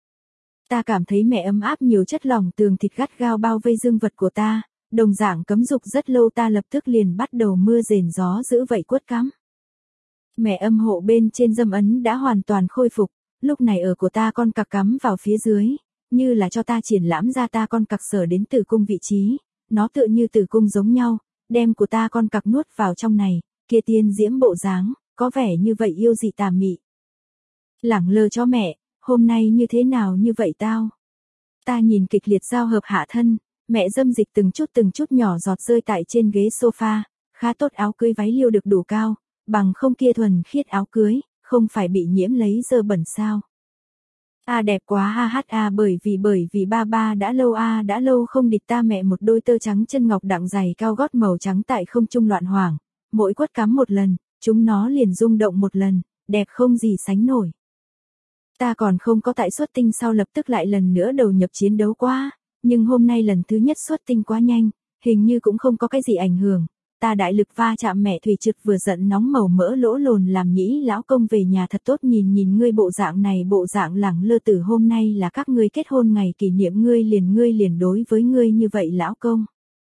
Ta cảm thấy mẹ ấm áp nhiều chất lỏng tường thịt gắt gao bao vây dương vật của ta, đồng dạng cấm dục rất lâu, ta lập tức liền bắt đầu mưa rền gió dữ vậy quất cắm. Mẹ âm hộ bên trên dâm ấn đã hoàn toàn khôi phục, lúc này ở của ta con cặc cắm vào phía dưới, như là cho ta triển lãm ra ta con cặc sở đến tử cung vị trí, nó tựa như tử cung giống nhau, đem của ta con cặc nuốt vào trong này, kia tiên diễm bộ dáng, có vẻ như vậy yêu dị tà mị. Lẳng lơ cho mẹ, hôm nay như thế nào như vậy tao? Ta nhìn kịch liệt giao hợp hạ thân, mẹ dâm dịch từng chút từng chút nhỏ giọt rơi tại trên ghế sofa, khá tốt áo cưới váy liêu được đủ cao, bằng không kia thuần khiết áo cưới, không phải bị nhiễm lấy dơ bẩn sao? A à, đẹp quá ha hát a à, bởi vì bởi vì ba ba đã lâu a à, đã lâu không địt ta. Mẹ một đôi tơ trắng chân ngọc đặng giày cao gót màu trắng tại không trung loạn hoảng, mỗi quất cắm một lần, chúng nó liền rung động một lần, đẹp không gì sánh nổi. Ta còn không có tại xuất tinh sau lập tức lại lần nữa đầu nhập chiến đấu quá, nhưng hôm nay lần thứ nhất xuất tinh quá nhanh, hình như cũng không có cái gì ảnh hưởng. Ta đại lực va chạm mẹ thủy trực vừa giận nóng màu mỡ lỗ lồn làm nhĩ lão công về nhà thật tốt, nhìn nhìn ngươi bộ dạng này, bộ dạng lẳng lơ, từ hôm nay là các ngươi kết hôn ngày kỷ niệm, ngươi liền ngươi liền đối với ngươi như vậy lão công.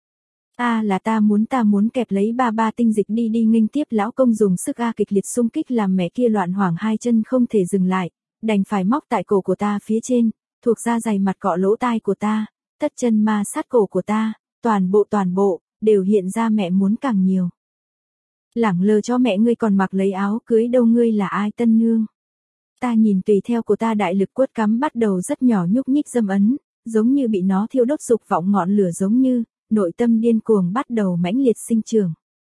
A à, là ta muốn ta muốn kẹp lấy ba ba tinh dịch đi đi nghênh tiếp lão công dùng sức a à, kịch liệt xung kích làm mẹ kia loạn hoảng hai chân không thể dừng lại, đành phải móc tại cổ của ta phía trên, thuộc da dày mặt cọ lỗ tai của ta, tất chân ma sát cổ của ta, toàn bộ toàn bộ đều hiện ra mẹ muốn càng nhiều. Lẳng lơ cho mẹ, ngươi còn mặc lấy áo cưới đâu, ngươi là ai tân nương? Ta nhìn tùy theo của ta đại lực quất cắm bắt đầu rất nhỏ nhúc nhích dâm ấn, giống như bị nó thiêu đốt dục vọng ngọn lửa, giống như nội tâm điên cuồng bắt đầu mãnh liệt sinh trưởng.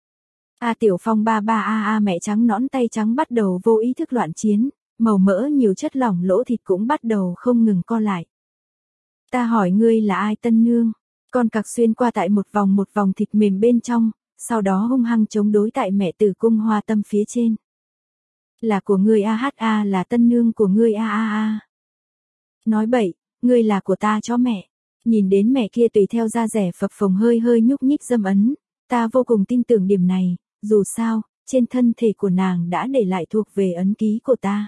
A tiểu phong ba ba a a mẹ trắng nõn tay trắng bắt đầu vô ý thức loạn chiến, màu mỡ nhiều chất lỏng lỗ thịt cũng bắt đầu không ngừng co lại. Ta hỏi ngươi là ai tân nương? Con cặc xuyên qua tại một vòng một vòng thịt mềm bên trong, sau đó hung hăng chống đối tại mẹ tử cung hoa tâm phía trên. Là của ngươi a hát a, là tân nương của ngươi a a a. Nói bậy, ngươi là của ta chó mẹ. Nhìn đến mẹ kia tùy theo da rẻ phập phồng hơi hơi nhúc nhích dâm ấn, ta vô cùng tin tưởng điểm này, dù sao, trên thân thể của nàng đã để lại thuộc về ấn ký của ta.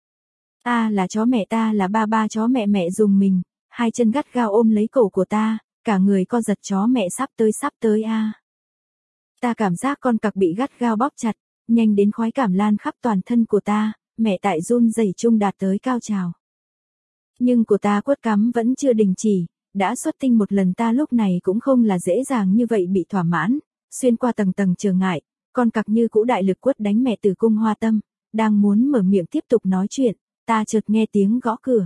A là chó mẹ, ta là ba ba chó mẹ. Mẹ dùng mình, hai chân gắt gao ôm lấy cổ của ta, cả người co giật. Chó mẹ sắp tới sắp tới a. Ta cảm giác con cặc bị gắt gao bóp chặt, nhanh đến khoái cảm lan khắp toàn thân của ta, mẹ tại run rẩy chung đạt tới cao trào. Nhưng của ta quất cắm vẫn chưa đình chỉ, đã xuất tinh một lần. Ta lúc này cũng không là dễ dàng như vậy bị thỏa mãn, xuyên qua tầng tầng trở ngại, con cặc như cũ đại lực quất đánh mẹ tử cung hoa tâm, đang muốn mở miệng tiếp tục nói chuyện, ta chợt nghe tiếng gõ cửa.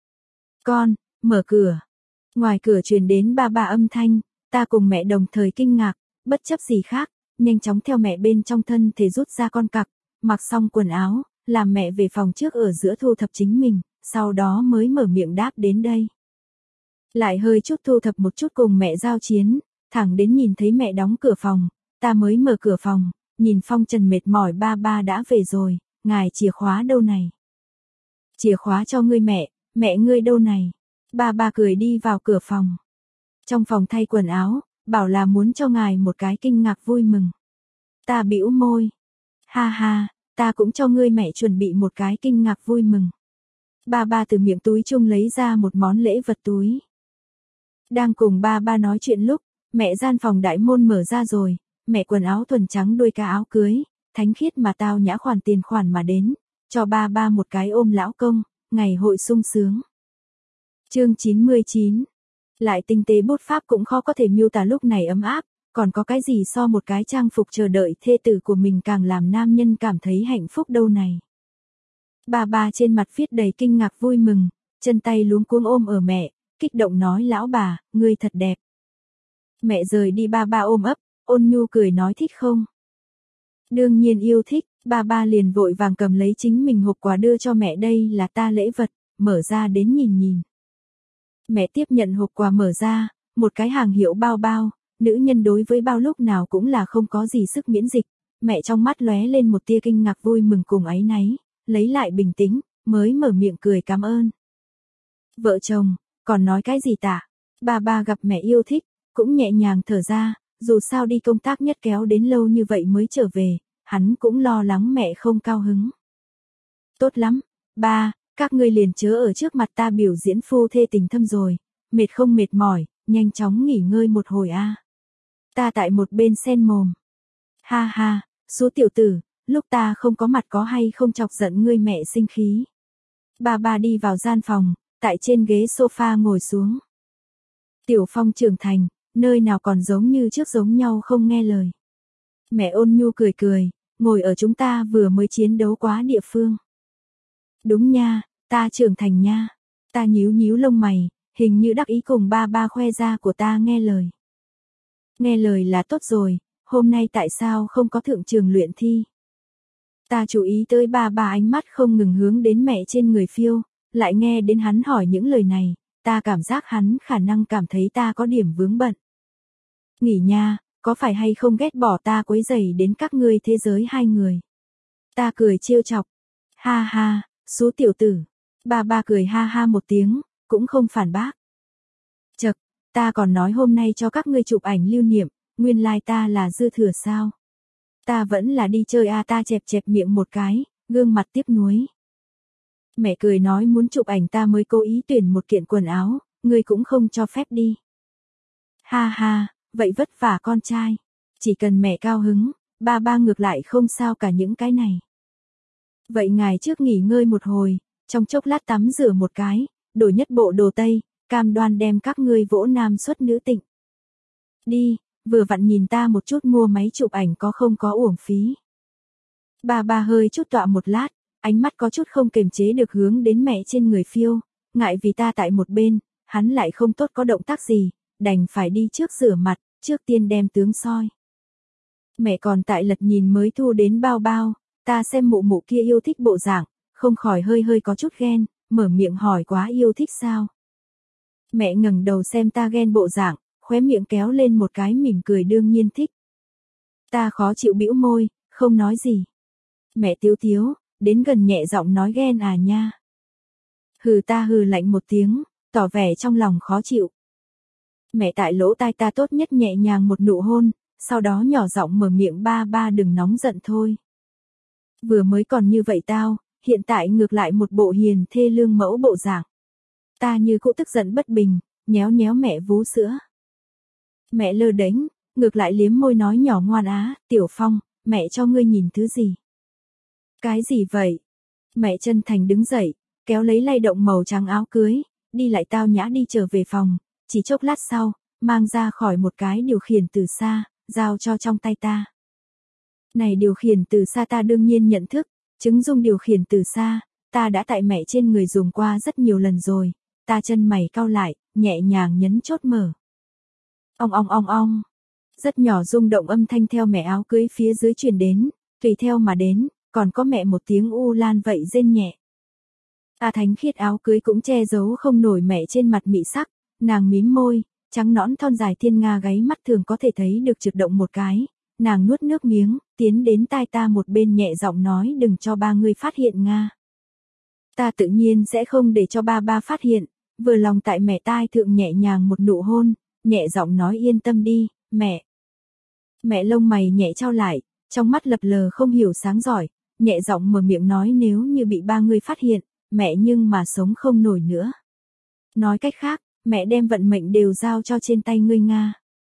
Con, mở cửa. Ngoài cửa truyền đến ba ba âm thanh, ta cùng mẹ đồng thời kinh ngạc, bất chấp gì khác, nhanh chóng theo mẹ bên trong thân thể rút ra con cặc, mặc xong quần áo, làm mẹ về phòng trước ở giữa thu thập chính mình, sau đó mới mở miệng đáp đến đây. Lại hơi chút thu thập một chút cùng mẹ giao chiến, thẳng đến nhìn thấy mẹ đóng cửa phòng, ta mới mở cửa phòng, nhìn phong trần mệt mỏi. Ba ba đã về rồi, ngài chìa khóa đâu này? Chìa khóa cho ngươi mẹ, mẹ ngươi đâu này? Ba ba cười đi vào cửa phòng. Trong phòng thay quần áo, bảo là muốn cho ngài một cái kinh ngạc vui mừng. Ta bĩu môi. Ha ha, ta cũng cho ngươi mẹ chuẩn bị một cái kinh ngạc vui mừng. Ba ba từ miệng túi chung lấy ra một món lễ vật túi. Đang cùng ba ba nói chuyện lúc, mẹ gian phòng đại môn mở ra rồi, mẹ quần áo thuần trắng đuôi cá áo cưới, thánh khiết mà tao nhã khoản tiền khoản mà đến, cho ba ba một cái ôm lão công, ngày hội sung sướng. Chương chín mươi chín. Lại tinh tế bút pháp cũng khó có thể miêu tả lúc này ấm áp, còn có cái gì so một cái trang phục chờ đợi thê tử của mình càng làm nam nhân cảm thấy hạnh phúc đâu này. Ba ba trên mặt viết đầy kinh ngạc vui mừng, chân tay luống cuống ôm ở mẹ, kích động nói lão bà, ngươi thật đẹp. Mẹ rời đi, ba ba ôm ấp, ôn nhu cười nói thích không? Đương nhiên yêu thích. Ba ba liền vội vàng cầm lấy chính mình hộp quà đưa cho mẹ, đây là ta lễ vật, mở ra đến nhìn nhìn. Mẹ tiếp nhận hộp quà mở ra, một cái hàng hiệu bao bao, nữ nhân đối với bao lúc nào cũng là không có gì sức miễn dịch, mẹ trong mắt lóe lên một tia kinh ngạc vui mừng cùng áy náy, lấy lại bình tĩnh, mới mở miệng cười cảm ơn. Vợ chồng, còn nói cái gì tả? Ba ba gặp mẹ yêu thích, cũng nhẹ nhàng thở ra, dù sao đi công tác nhất kéo đến lâu như vậy mới trở về. Hắn cũng lo lắng mẹ không cao hứng. Tốt lắm, ba, các ngươi liền chớ ở trước mặt ta biểu diễn phu thê tình thâm rồi, mệt không mệt mỏi, nhanh chóng nghỉ ngơi một hồi a. À. Ta tại một bên sen mồm. Ha ha, số tiểu tử, lúc ta không có mặt có hay không chọc giận ngươi mẹ sinh khí. Ba ba đi vào gian phòng, tại trên ghế sofa ngồi xuống. Tiểu Phong trưởng thành, nơi nào còn giống như trước giống nhau không nghe lời. Mẹ ôn nhu cười cười, ngồi ở chúng ta vừa mới chiến đấu quá địa phương. Đúng nha, ta trưởng thành nha. Ta nhíu nhíu lông mày, hình như đắc ý cùng ba ba khoe ra của ta nghe lời. Nghe lời là tốt rồi, hôm nay tại sao không có thượng trường luyện thi? Ta chú ý tới ba ba ánh mắt không ngừng hướng đến mẹ trên người phiêu, lại nghe đến hắn hỏi những lời này, ta cảm giác hắn khả năng cảm thấy ta có điểm vướng bận. Nghỉ nha. Có phải hay không ghét bỏ ta quấy rầy đến các ngươi thế giới hai người? Ta cười trêu chọc. Ha ha, số tiểu tử. Ba ba cười ha ha một tiếng, cũng không phản bác. Chậc, ta còn nói hôm nay cho các ngươi chụp ảnh lưu niệm, nguyên lai like ta là dư thừa sao? Ta vẫn là đi chơi a. À, ta chẹp chẹp miệng một cái, gương mặt tiếc nuối. Mẹ cười nói muốn chụp ảnh ta mới cố ý tuyển một kiện quần áo, ngươi cũng không cho phép đi. Ha ha. Vậy vất vả con trai. Chỉ cần mẹ cao hứng, ba ba ngược lại không sao cả những cái này. Vậy ngài trước nghỉ ngơi một hồi, trong chốc lát tắm rửa một cái, đổi nhất bộ đồ tây, cam đoan đem các ngươi vỗ nam xuất nữ tịnh. Đi, vừa vặn nhìn ta một chút mua máy chụp ảnh có không có uổng phí. Ba ba hơi chút tọa một lát, ánh mắt có chút không kềm chế được hướng đến mẹ trên người phiêu, ngại vì ta tại một bên, hắn lại không tốt có động tác gì, đành phải đi trước rửa mặt. Trước tiên đem tướng soi. Mẹ còn tại lật nhìn mới thu đến bao bao, ta xem mụ mụ kia yêu thích bộ dạng, không khỏi hơi hơi có chút ghen, mở miệng hỏi quá yêu thích sao. Mẹ ngẩng đầu xem ta ghen bộ dạng, khóe miệng kéo lên một cái mỉm cười đương nhiên thích. Ta khó chịu bĩu môi, không nói gì. Mẹ Tiếu Tiếu, đến gần nhẹ giọng nói ghen à nha. Hừ, ta hừ lạnh một tiếng, tỏ vẻ trong lòng khó chịu. Mẹ tại lỗ tai ta tốt nhất nhẹ nhàng một nụ hôn, sau đó nhỏ giọng mở miệng ba ba đừng nóng giận thôi. Vừa mới còn như vậy tao, hiện tại ngược lại một bộ hiền thê lương mẫu bộ dạng. Ta như cũ tức giận bất bình, nhéo nhéo mẹ vú sữa. Mẹ lơ đễnh, ngược lại liếm môi nói nhỏ ngoan á, Tiểu Phong, mẹ cho ngươi nhìn thứ gì. Cái gì vậy? Mẹ chân thành đứng dậy, kéo lấy lay động màu trắng áo cưới, đi lại tao nhã đi trở về phòng, chỉ chốc lát sau, mang ra khỏi một cái điều khiển từ xa, giao cho trong tay ta. Này điều khiển từ xa ta đương nhiên nhận thức, chứng dung điều khiển từ xa, ta đã tại mẹ trên người dùng qua rất nhiều lần rồi, ta chân mày cau lại, nhẹ nhàng nhấn chốt mở. Ong ong ong ong, rất nhỏ rung động âm thanh theo mẹ áo cưới phía dưới truyền đến, tùy theo mà đến, còn có mẹ một tiếng u lan vậy rên nhẹ. Ta thánh khiết áo cưới cũng che giấu không nổi mẹ trên mặt mị sắc, nàng mím môi, trắng nõn thon dài thiên nga gáy mắt thường có thể thấy được trượt động một cái, nàng nuốt nước miếng, tiến đến tai ta một bên nhẹ giọng nói đừng cho ba ngươi phát hiện nga. Ta tự nhiên sẽ không để cho ba ba phát hiện, vừa lòng tại mẹ tai thượng nhẹ nhàng một nụ hôn, nhẹ giọng nói yên tâm đi, mẹ. Mẹ lông mày nhẹ trao lại, trong mắt lập lờ không hiểu sáng giỏi, nhẹ giọng mở miệng nói nếu như bị ba ngươi phát hiện, mẹ nhưng mà sống không nổi nữa. Nói cách khác, mẹ đem vận mệnh đều giao cho trên tay ngươi nga.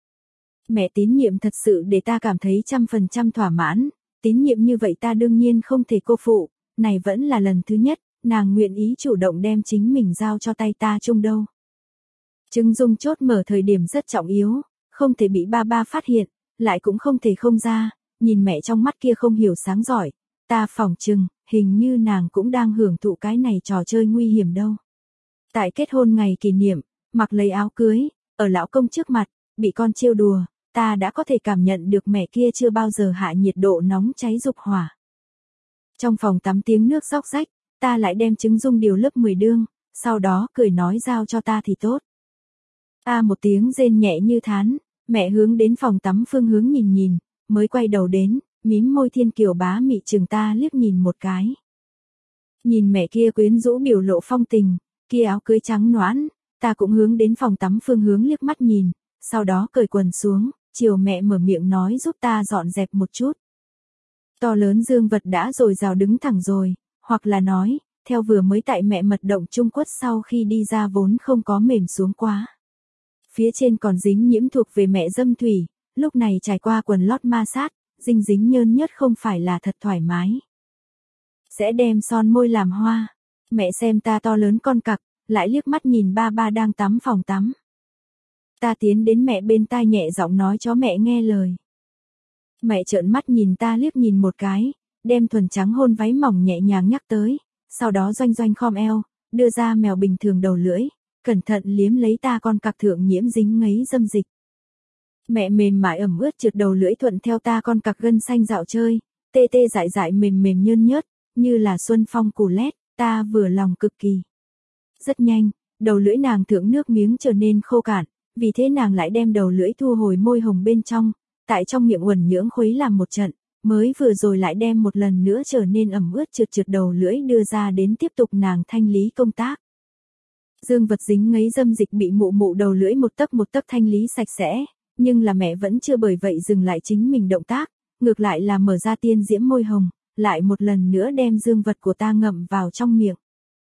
Mẹ tín nhiệm thật sự để ta cảm thấy trăm phần trăm thỏa mãn, tín nhiệm như vậy ta đương nhiên không thể cô phụ, này vẫn là lần thứ nhất, nàng nguyện ý chủ động đem chính mình giao cho tay ta chung đâu. Chứng dung chốt mở thời điểm rất trọng yếu, không thể bị ba ba phát hiện, lại cũng không thể không ra, nhìn mẹ trong mắt kia không hiểu sáng giỏi, ta phỏng chừng, hình như nàng cũng đang hưởng thụ cái này trò chơi nguy hiểm đâu. Tại kết hôn ngày kỷ niệm, mặc lấy áo cưới, ở lão công trước mặt, bị con trêu đùa, ta đã có thể cảm nhận được mẹ kia chưa bao giờ hạ nhiệt độ nóng cháy dục hỏa. Trong phòng tắm tiếng nước róc rách, ta lại đem trứng dung điều lớp mười đương, sau đó cười nói giao cho ta thì tốt. Ta một tiếng rên nhẹ như thán, mẹ hướng đến phòng tắm phương hướng nhìn nhìn, mới quay đầu đến, mím môi thiên kiều bá mị chừng ta liếc nhìn một cái. Nhìn mẹ kia quyến rũ biểu lộ phong tình, kia áo cưới trắng nõn, ta cũng hướng đến phòng tắm phương hướng liếc mắt nhìn, sau đó cởi quần xuống, chiều mẹ mở miệng nói giúp ta dọn dẹp một chút. To lớn dương vật đã rồi rào đứng thẳng rồi, hoặc là nói, theo vừa mới tại mẹ mật động Trung Quốc sau khi đi ra vốn không có mềm xuống quá. Phía trên còn dính nhiễm thuộc về mẹ dâm thủy, lúc này trải qua quần lót ma sát, dinh dính nhơn nhất không phải là thật thoải mái. Sẽ đem son môi làm hoa, mẹ xem ta to lớn con cặc, lại liếc mắt nhìn ba ba đang tắm phòng tắm. Ta tiến đến mẹ bên tai nhẹ giọng nói cho mẹ nghe lời. Mẹ trợn mắt nhìn ta liếc nhìn một cái, đem thuần trắng hôn váy mỏng nhẹ nhàng nhắc tới, sau đó doanh doanh khom eo, đưa ra mèo bình thường đầu lưỡi, cẩn thận liếm lấy ta con cặc thượng nhiễm dính ngấy dâm dịch. Mẹ mềm mại ẩm ướt trượt đầu lưỡi thuận theo ta con cặc gân xanh dạo chơi, tê tê dại dại mềm mềm nhơn nhớt, như là xuân phong củ lét, ta vừa lòng cực kỳ. Rất nhanh, đầu lưỡi nàng thượng nước miếng trở nên khô cạn, vì thế nàng lại đem đầu lưỡi thu hồi môi hồng bên trong, tại trong miệng uẩn nhưỡng khuấy làm một trận, mới vừa rồi lại đem một lần nữa trở nên ẩm ướt trượt trượt đầu lưỡi đưa ra đến tiếp tục nàng thanh lý công tác. Dương vật dính ngấy dâm dịch bị mụ mụ đầu lưỡi một tấc một tấc thanh lý sạch sẽ, nhưng là mẹ vẫn chưa bởi vậy dừng lại chính mình động tác, ngược lại là mở ra tiên diễm môi hồng, lại một lần nữa đem dương vật của ta ngậm vào trong miệng.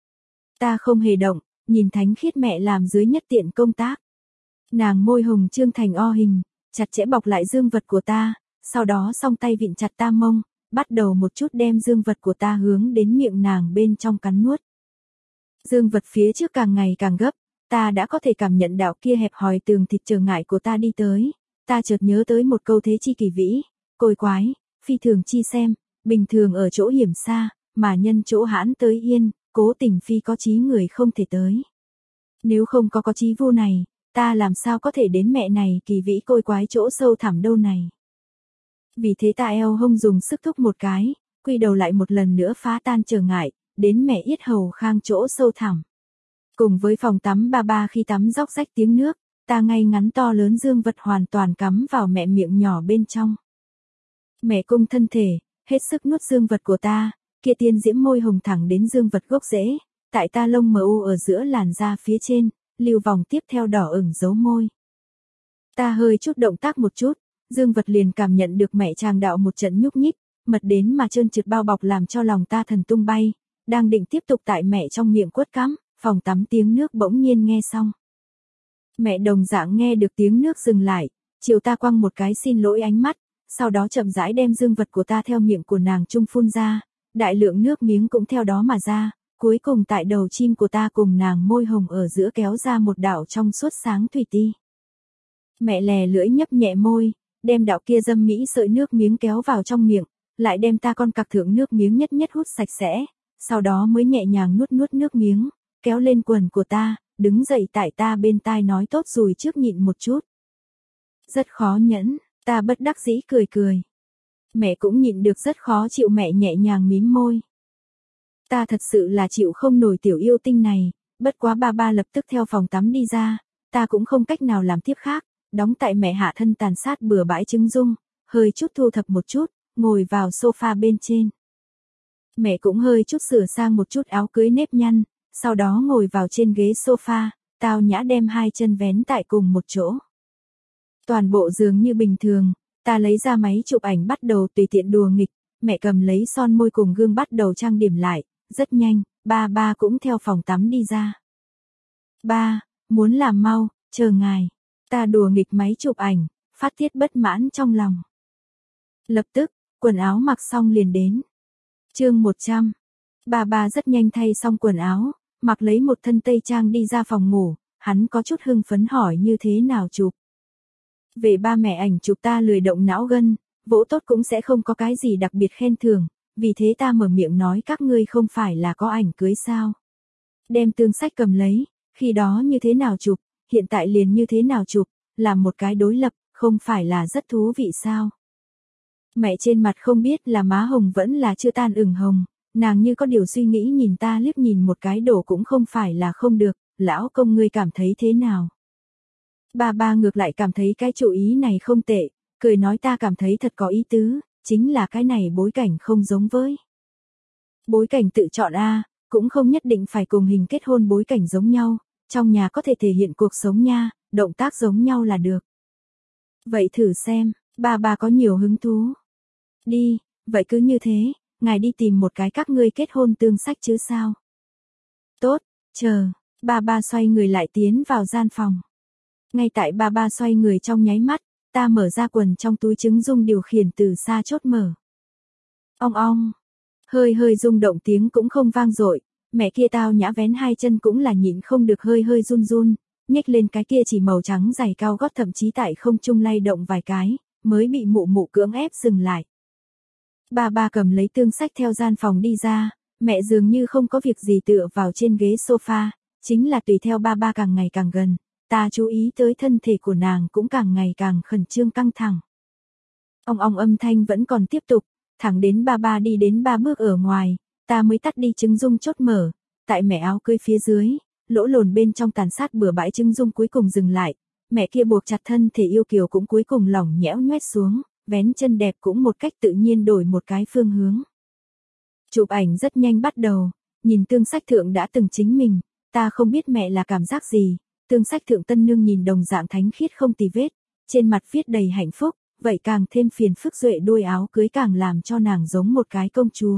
Ta không hề động, nhìn thánh khiết mẹ làm dưới nhất tiện công tác. Nàng môi hồng trương thành o hình, chặt chẽ bọc lại dương vật của ta, sau đó song tay vịn chặt ta mông, bắt đầu một chút đem dương vật của ta hướng đến miệng nàng bên trong cắn nuốt. Dương vật phía trước càng ngày càng gấp, ta đã có thể cảm nhận đạo kia hẹp hòi tường thịt trở ngại của ta đi tới, ta chợt nhớ tới một câu thế chi kỳ vĩ, côi quái, phi thường chi xem, bình thường ở chỗ hiểm xa, mà nhân chỗ hãn tới yên, cố tình phi có chí người không thể tới. Nếu không có có chí vu này, ta làm sao có thể đến mẹ này kỳ vĩ côi quái chỗ sâu thẳm đâu này. Vì thế ta eo hông dùng sức thúc một cái, quy đầu lại một lần nữa phá tan trở ngại, đến mẹ yết hầu khang chỗ sâu thẳm. Cùng với phòng tắm ba ba khi tắm róc rách tiếng nước, ta ngay ngắn to lớn dương vật hoàn toàn cắm vào mẹ miệng nhỏ bên trong. Mẹ cung thân thể, hết sức nuốt dương vật của ta, kia tiên diễm môi hồng thẳng đến dương vật gốc rễ, tại ta lông mờ u ở giữa làn da phía trên, lưu vòng tiếp theo đỏ ửng dấu môi. Ta hơi chút động tác một chút, dương vật liền cảm nhận được mẹ tràng đạo một trận nhúc nhích, mật đến mà trơn trượt bao bọc làm cho lòng ta thần tung bay, đang định tiếp tục tại mẹ trong miệng quất cắm, phòng tắm tiếng nước bỗng nhiên nghe xong. Mẹ đồng dạng nghe được tiếng nước dừng lại, chiều ta quăng một cái xin lỗi ánh mắt, sau đó chậm rãi đem dương vật của ta theo miệng của nàng trung phun ra, đại lượng nước miếng cũng theo đó mà ra, cuối cùng tại đầu chim của ta cùng nàng môi hồng ở giữa kéo ra một đạo trong suốt sáng thủy ti. Mẹ lè lưỡi nhấp nhẹ môi, đem đạo kia dâm mỹ sợi nước miếng kéo vào trong miệng, lại đem ta con cặc thượng nước miếng nhất nhất hút sạch sẽ, sau đó mới nhẹ nhàng nuốt nuốt nước miếng, kéo lên quần của ta, đứng dậy tại ta bên tai nói tốt rồi trước nhịn một chút. Rất khó nhẫn, ta bất đắc dĩ cười cười. Mẹ cũng nhịn được rất khó chịu, mẹ nhẹ nhàng mím môi. Ta thật sự là chịu không nổi tiểu yêu tinh này, bất quá ba ba lập tức theo phòng tắm đi ra, ta cũng không cách nào làm tiếp khác, đóng tại mẹ hạ thân tàn sát bừa bãi trứng dung, hơi chút thu thập một chút, ngồi vào sofa bên trên. Mẹ cũng hơi chút sửa sang một chút áo cưới nếp nhăn, sau đó ngồi vào trên ghế sofa, tao nhã đem hai chân vén tại cùng một chỗ. Toàn bộ dường như bình thường, ta lấy ra máy chụp ảnh bắt đầu tùy tiện đùa nghịch, mẹ cầm lấy son môi cùng gương bắt đầu trang điểm lại, rất nhanh, ba ba cũng theo phòng tắm đi ra. Ba, muốn làm mau, chờ ngài, ta đùa nghịch máy chụp ảnh, phát tiết bất mãn trong lòng. Lập tức, quần áo mặc xong liền đến. Chương một trăm. Bà bà rất nhanh thay xong quần áo, mặc lấy một thân tây trang đi ra phòng ngủ, hắn có chút hưng phấn hỏi như thế nào chụp. Về ba mẹ ảnh chụp ta lười động não gân, vỗ tốt cũng sẽ không có cái gì đặc biệt khen thưởng, vì thế ta mở miệng nói các ngươi không phải là có ảnh cưới sao. Đem tương sách cầm lấy, khi đó như thế nào chụp, hiện tại liền như thế nào chụp, làm một cái đối lập, không phải là rất thú vị sao. Mẹ trên mặt không biết là má hồng vẫn là chưa tan ửng hồng, nàng như có điều suy nghĩ nhìn ta liếc nhìn một cái đổ cũng không phải là không được, lão công ngươi cảm thấy thế nào. Ba ba ngược lại cảm thấy cái chủ ý này không tệ, cười nói ta cảm thấy thật có ý tứ, chính là cái này bối cảnh không giống với. Bối cảnh tự chọn a, cũng không nhất định phải cùng hình kết hôn bối cảnh giống nhau, trong nhà có thể thể hiện cuộc sống nha, động tác giống nhau là được. Vậy thử xem, ba ba có nhiều hứng thú. Đi, vậy cứ như thế, ngài đi tìm một cái các ngươi kết hôn tương sách chứ sao. Tốt, chờ, ba ba xoay người lại tiến vào gian phòng. Ngay tại ba ba xoay người trong nháy mắt, ta mở ra quần trong túi trứng dung điều khiển từ xa chốt mở. Ong ong, hơi hơi rung động tiếng cũng không vang dội, mẹ kia tao nhã vén hai chân cũng là nhịn không được hơi hơi run run, nhếch lên cái kia chỉ màu trắng giày cao gót thậm chí tại không trung lay động vài cái, mới bị mụ mụ cưỡng ép dừng lại. Ba ba cầm lấy tương sách theo gian phòng đi ra, mẹ dường như không có việc gì tựa vào trên ghế sofa, chính là tùy theo ba ba càng ngày càng gần, ta chú ý tới thân thể của nàng cũng càng ngày càng khẩn trương căng thẳng. Ong ong âm thanh vẫn còn tiếp tục, thẳng đến ba ba đi đến ba bước ở ngoài, ta mới tắt đi trứng dung chốt mở, tại mẹ áo cưới phía dưới, lỗ lồn bên trong tàn sát bừa bãi trứng dung cuối cùng dừng lại, mẹ kia buộc chặt thân thể yêu kiều cũng cuối cùng lỏng nhẽo nhoét xuống, vén chân đẹp cũng một cách tự nhiên đổi một cái phương hướng. Chụp ảnh rất nhanh bắt đầu, nhìn tương sách thượng đã từng chính mình, ta không biết mẹ là cảm giác gì, tương sách thượng tân nương nhìn đồng dạng thánh khiết không tì vết, trên mặt viết đầy hạnh phúc, vậy càng thêm phiền phức duệ đuôi áo cưới càng làm cho nàng giống một cái công chúa.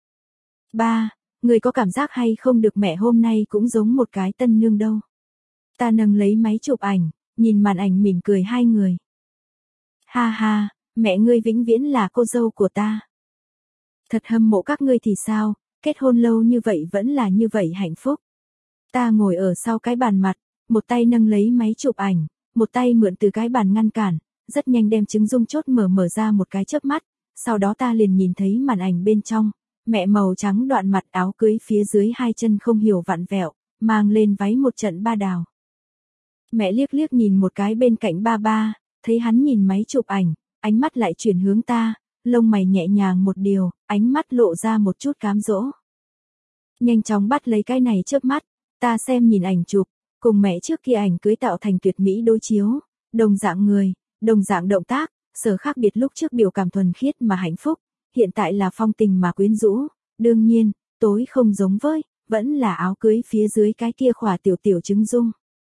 Ba, người có cảm giác hay không được mẹ hôm nay cũng giống một cái tân nương đâu. Ta nâng lấy máy chụp ảnh, nhìn màn ảnh mỉm cười hai người. Ha ha, mẹ ngươi vĩnh viễn là cô dâu của ta. Thật hâm mộ các ngươi thì sao, kết hôn lâu như vậy vẫn là như vậy hạnh phúc. Ta ngồi ở sau cái bàn mặt, một tay nâng lấy máy chụp ảnh, một tay mượn từ cái bàn ngăn cản, rất nhanh đem trứng dung chốt mở mở ra một cái chớp mắt, sau đó ta liền nhìn thấy màn ảnh bên trong, mẹ màu trắng đoạn mặt áo cưới phía dưới hai chân không hiểu vặn vẹo, mang lên váy một trận ba đào. Mẹ liếc liếc nhìn một cái bên cạnh ba ba, thấy hắn nhìn máy chụp ảnh, ánh mắt lại chuyển hướng ta, lông mày nhẹ nhàng một điều, ánh mắt lộ ra một chút cám dỗ. Nhanh chóng bắt lấy cái này chớp mắt, ta xem nhìn ảnh chụp, Cùng mẹ trước kia ảnh cưới tạo thành tuyệt mỹ đối chiếu, đồng dạng người, đồng dạng động tác, sở khác biệt lúc trước biểu cảm thuần khiết mà hạnh phúc, hiện tại là phong tình mà quyến rũ, đương nhiên, tối không giống với, vẫn là áo cưới phía dưới cái kia khỏa tiểu tiểu trứng dung.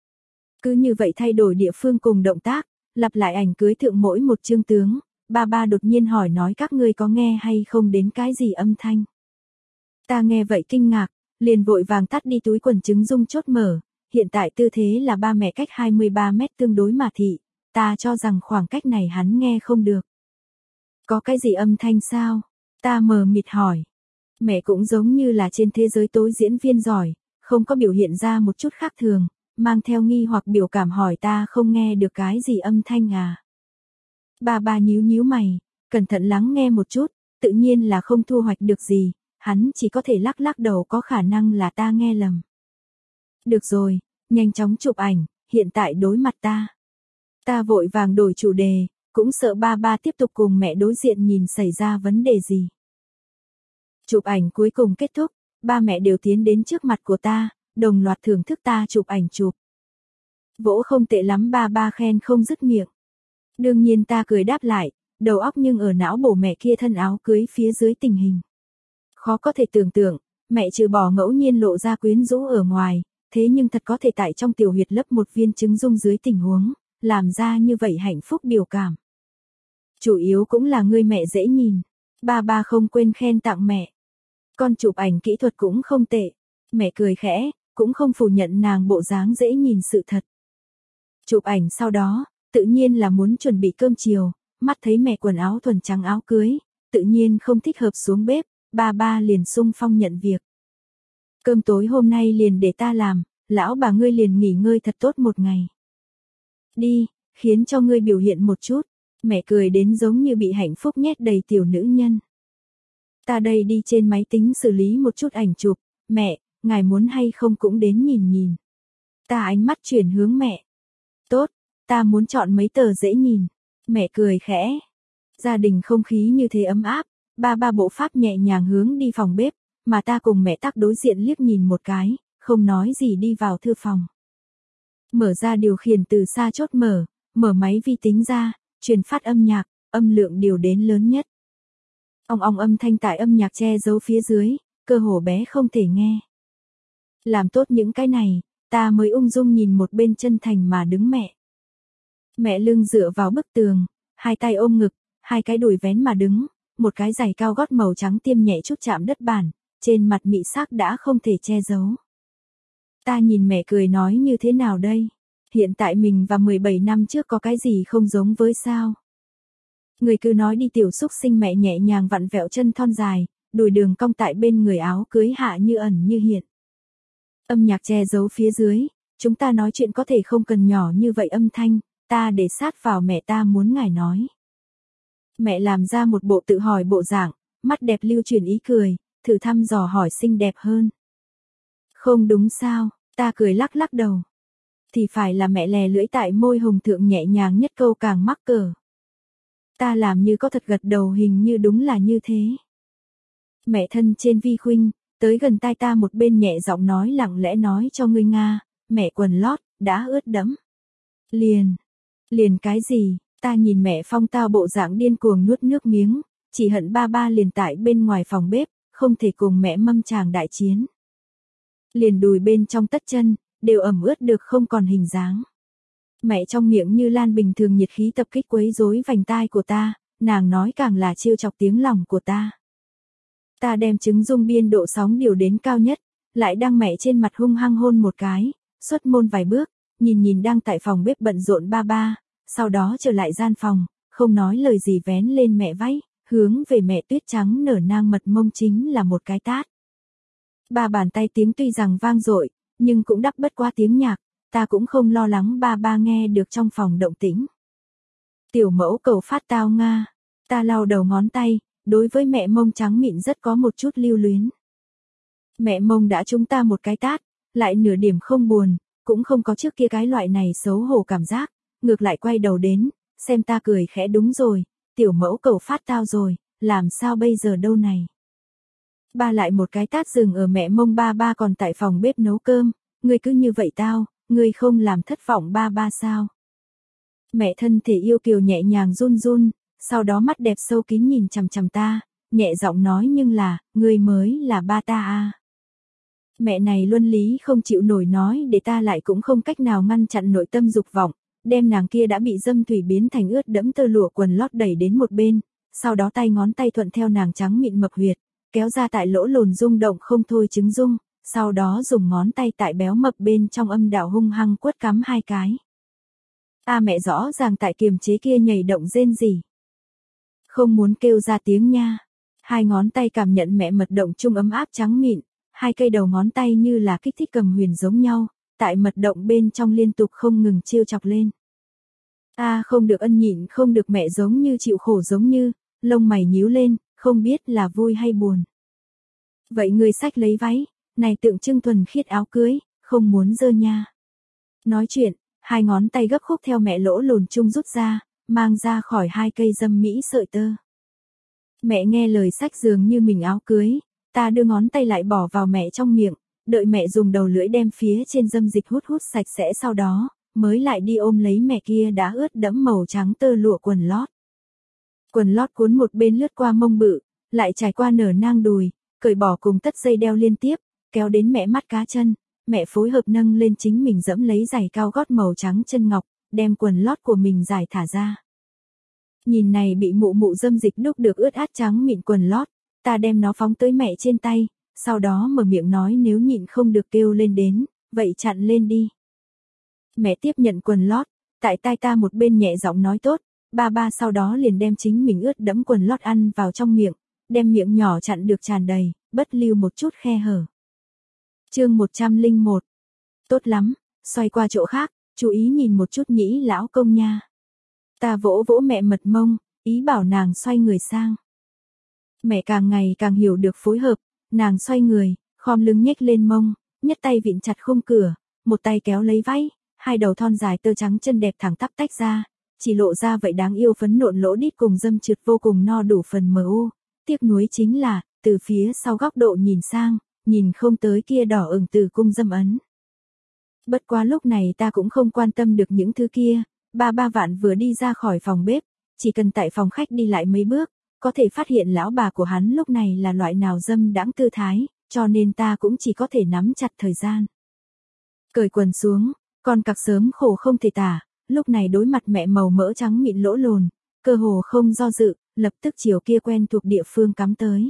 Cứ như vậy thay đổi địa phương cùng động tác, lặp lại ảnh cưới thượng mỗi một chương tướng, ba ba đột nhiên hỏi nói các ngươi có nghe hay không đến cái gì âm thanh. Ta nghe vậy kinh ngạc, liền vội vàng tắt đi túi quần trứng dung chốt mở, hiện tại tư thế là ba mẹ cách hai mươi ba mét tương đối mà thị, ta cho rằng khoảng cách này hắn nghe không được. Có cái gì âm thanh sao? Ta mờ mịt hỏi. Mẹ cũng giống như là trên thế giới tối diễn viên giỏi, không có biểu hiện ra một chút khác thường, mang theo nghi hoặc biểu cảm hỏi ta không nghe được cái gì âm thanh à. Ba ba nhíu nhíu mày, cẩn thận lắng nghe một chút, tự nhiên là không thu hoạch được gì, hắn chỉ có thể lắc lắc đầu có khả năng là ta nghe lầm. Được rồi, nhanh chóng chụp ảnh, hiện tại đối mặt ta. Ta vội vàng đổi chủ đề, cũng sợ ba ba tiếp tục cùng mẹ đối diện nhìn xảy ra vấn đề gì. Chụp ảnh cuối cùng kết thúc, ba mẹ đều tiến đến trước mặt của ta, đồng loạt thưởng thức ta chụp ảnh chụp. Vỗ không tệ lắm ba ba khen không dứt miệng. Đương nhiên ta cười đáp lại, đầu óc nhưng ở não bổ mẹ kia thân áo cưới phía dưới tình hình. Khó có thể tưởng tượng, mẹ trừ bỏ ngẫu nhiên lộ ra quyến rũ ở ngoài, thế nhưng thật có thể tại trong tiểu huyệt lấp một viên trứng dung dưới tình huống, làm ra như vậy hạnh phúc biểu cảm. Chủ yếu cũng là người mẹ dễ nhìn, ba ba không quên khen tặng mẹ. Con chụp ảnh kỹ thuật cũng không tệ, mẹ cười khẽ, cũng không phủ nhận nàng bộ dáng dễ nhìn sự thật. Chụp ảnh sau đó, tự nhiên là muốn chuẩn bị cơm chiều, mắt thấy mẹ quần áo thuần trắng áo cưới, tự nhiên không thích hợp xuống bếp, ba ba liền xung phong nhận việc. Cơm tối hôm nay liền để ta làm, lão bà ngươi liền nghỉ ngơi thật tốt một ngày. Đi, khiến cho ngươi biểu hiện một chút, mẹ cười đến giống như bị hạnh phúc nhét đầy tiểu nữ nhân. Ta đây đi trên máy tính xử lý một chút ảnh chụp, mẹ, ngài muốn hay không cũng đến nhìn nhìn. Ta ánh mắt chuyển hướng mẹ. Tốt, ta muốn chọn mấy tờ dễ nhìn, mẹ cười khẽ. Gia đình không khí như thế ấm áp, ba ba bộ pháp nhẹ nhàng hướng đi phòng bếp, mà ta cùng mẹ tác đối diện liếc nhìn một cái, không nói gì đi vào thư phòng. Mở ra điều khiển từ xa chốt mở, mở máy vi tính ra, truyền phát âm nhạc, âm lượng điều đến lớn nhất. Ong ong âm thanh tại âm nhạc che giấu phía dưới, cơ hồ bé không thể nghe. Làm tốt những cái này, ta mới ung dung nhìn một bên chân thành mà đứng mẹ. Mẹ lưng dựa vào bức tường, hai tay ôm ngực, hai cái đùi vén mà đứng, một cái giày cao gót màu trắng tiêm nhẹ chút chạm đất bàn, trên mặt mị sắc đã không thể che giấu. Ta nhìn mẹ cười nói như thế nào đây? Hiện tại mình và mười bảy năm trước có cái gì không giống với sao? Người cứ nói đi tiểu xúc sinh mẹ nhẹ nhàng vặn vẹo chân thon dài, đùi đường cong tại bên người áo cưới hạ như ẩn như hiện. Âm nhạc che giấu phía dưới, chúng ta nói chuyện có thể không cần nhỏ như vậy âm thanh, ta để sát vào mẹ ta muốn ngài nói. Mẹ làm ra một bộ tự hỏi bộ dạng, mắt đẹp lưu truyền ý cười, thử thăm dò hỏi xinh đẹp hơn. Không đúng sao, ta cười lắc lắc đầu. Thì phải là mẹ lè lưỡi tại môi hồng thượng nhẹ nhàng nhất câu càng mắc cỡ. Ta làm như có thật gật đầu hình như đúng là như thế. Mẹ thân trên vi khuynh, tới gần tai ta một bên nhẹ giọng nói lặng lẽ nói cho ngươi Nga, mẹ quần lót, đã ướt đẫm. Liền, liền cái gì, ta nhìn mẹ phong tao bộ dạng điên cuồng nuốt nước miếng, chỉ hận ba ba liền tại bên ngoài phòng bếp, không thể cùng mẹ mâm chàng đại chiến. Liền đùi bên trong tất chân, đều ẩm ướt được không còn hình dáng. Mẹ trong miệng như lan bình thường nhiệt khí tập kích quấy rối vành tai của ta, nàng nói càng là trêu chọc tiếng lòng của ta. Ta đem trứng dung biên độ sóng điều đến cao nhất, lại đang mẹ trên mặt hung hăng hôn một cái, xuất môn vài bước, nhìn nhìn đang tại phòng bếp bận rộn ba ba, sau đó trở lại gian phòng, không nói lời gì vén lên mẹ váy, hướng về mẹ tuyết trắng nở nang mật mông chính là một cái tát. Ba bàn tay tiếng tuy rằng vang dội, nhưng cũng đắp bất qua tiếng nhạc, ta cũng không lo lắng ba ba nghe được trong phòng động tĩnh. Tiểu mẫu cầu phát tao Nga, ta lau đầu ngón tay, đối với mẹ mông trắng mịn rất có một chút lưu luyến. Mẹ mông đã trúng ta một cái tát, lại nửa điểm không buồn, cũng không có trước kia cái loại này xấu hổ cảm giác, ngược lại quay đầu đến, xem ta cười khẽ đúng rồi, tiểu mẫu cầu phát tao rồi, làm sao bây giờ đâu này. Ba lại một cái tát dừng ở mẹ mông ba ba còn tại phòng bếp nấu cơm, ngươi cứ như vậy tao, ngươi không làm thất vọng ba ba sao? Mẹ thân thể yêu kiều nhẹ nhàng run run, sau đó mắt đẹp sâu kín nhìn chằm chằm ta, nhẹ giọng nói nhưng là, ngươi mới là ba ta à. Mẹ này luân lý không chịu nổi nói để ta lại cũng không cách nào ngăn chặn nội tâm dục vọng, đem nàng kia đã bị dâm thủy biến thành ướt đẫm tơ lụa quần lót đẩy đến một bên, sau đó tay ngón tay thuận theo nàng trắng mịn mập huyệt, kéo ra tại lỗ lồn rung động không thôi chứng dung, sau đó dùng ngón tay tại béo mập bên trong âm đạo hung hăng quất cắm hai cái. Ta mẹ rõ ràng tại kiềm chế kia nhảy động rên rỉ. Không muốn kêu ra tiếng nha. Hai ngón tay cảm nhận mẹ mật động chung ấm áp trắng mịn, hai cây đầu ngón tay như là kích thích cầm huyền giống nhau, tại mật động bên trong liên tục không ngừng trêu chọc lên. Ta không được ân nhịn không được mẹ giống như chịu khổ giống như, lông mày nhíu lên, không biết là vui hay buồn. Vậy người xách lấy váy, này tượng trưng thuần khiết áo cưới, không muốn dơ nha. Nói chuyện, hai ngón tay gấp khúc theo mẹ lỗ lồn chung rút ra, mang ra khỏi hai cây dâm mỹ sợi tơ. Mẹ nghe lời xách dường như mình áo cưới, ta đưa ngón tay lại bỏ vào mẹ trong miệng, đợi mẹ dùng đầu lưỡi đem phía trên dâm dịch hút hút sạch sẽ sau đó, mới lại đi ôm lấy mẹ kia đã ướt đẫm màu trắng tơ lụa quần lót. Quần lót cuốn một bên lướt qua mông bự, lại trải qua nở nang đùi, cởi bỏ cùng tất dây đeo liên tiếp, kéo đến mẹ mắt cá chân, mẹ phối hợp nâng lên chính mình dẫm lấy giày cao gót màu trắng chân ngọc, đem quần lót của mình giải thả ra. Nhìn này bị mụ mụ dâm dịch đúc được ướt át trắng mịn quần lót, ta đem nó phóng tới mẹ trên tay, sau đó mở miệng nói nếu nhịn không được kêu lên đến, vậy chặn lên đi. Mẹ tiếp nhận quần lót, tại tai ta một bên nhẹ giọng nói tốt, ba ba sau đó liền đem chính mình ướt đẫm quần lót ăn vào trong miệng, đem miệng nhỏ chặn được tràn đầy, bất lưu một chút khe hở. Chương một trăm lẻ một. Tốt lắm, xoay qua chỗ khác, chú ý nhìn một chút nhĩ lão công nha. Ta vỗ vỗ mẹ mật mông, ý bảo nàng xoay người sang. Mẹ càng ngày càng hiểu được phối hợp, nàng xoay người, khom lưng nhếch lên mông, nhất tay vịn chặt khung cửa, một tay kéo lấy váy, hai đầu thon dài tơ trắng chân đẹp thẳng tắp tách ra, chỉ lộ ra vậy đáng yêu phấn nộn lỗ đít cùng dâm trượt vô cùng no đủ phần mờ u. Tiếc nuối chính là, từ phía sau góc độ nhìn sang, nhìn không tới kia đỏ ửng từ cung dâm ấn. Bất quá lúc này ta cũng không quan tâm được những thứ kia, ba ba vạn vừa đi ra khỏi phòng bếp, chỉ cần tại phòng khách đi lại mấy bước, có thể phát hiện lão bà của hắn lúc này là loại nào dâm đãng tư thái, cho nên ta cũng chỉ có thể nắm chặt thời gian. Cởi quần xuống, con cặc sớm khổ không thể tả, lúc này đối mặt mẹ màu mỡ trắng mịn lỗ lồn, cơ hồ không do dự, lập tức chiều kia quen thuộc địa phương cắm tới.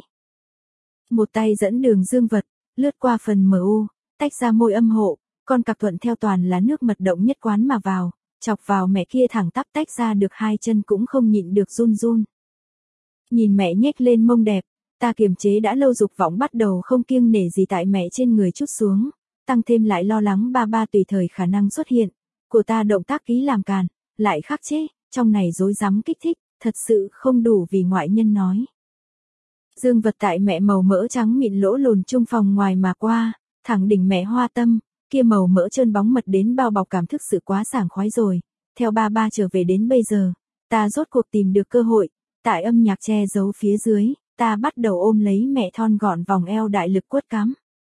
Một tay dẫn đường dương vật, lướt qua phần mờ u, tách ra môi âm hộ, con cặc thuận theo toàn là nước mật động nhất quán mà vào, chọc vào mẹ kia thẳng tắp tách ra được hai chân cũng không nhịn được run run. Nhìn mẹ nhếch lên mông đẹp, ta kiềm chế đã lâu dục vọng bắt đầu không kiêng nể gì tại mẹ trên người chút xuống, tăng thêm lại lo lắng ba ba tùy thời khả năng xuất hiện, của ta động tác ký làm càn, lại khắc chế, trong này rối rắm kích thích, thật sự không đủ vì ngoại nhân nói. Dương vật tại mẹ màu mỡ trắng mịn lỗ lồn chung phòng ngoài mà qua, thẳng đỉnh mẹ hoa tâm, kia màu mỡ trơn bóng mật đến bao bọc cảm thức sự quá sảng khoái rồi. Theo ba ba trở về đến bây giờ, ta rốt cuộc tìm được cơ hội, tại âm nhạc che giấu phía dưới, ta bắt đầu ôm lấy mẹ thon gọn vòng eo đại lực quất cắm.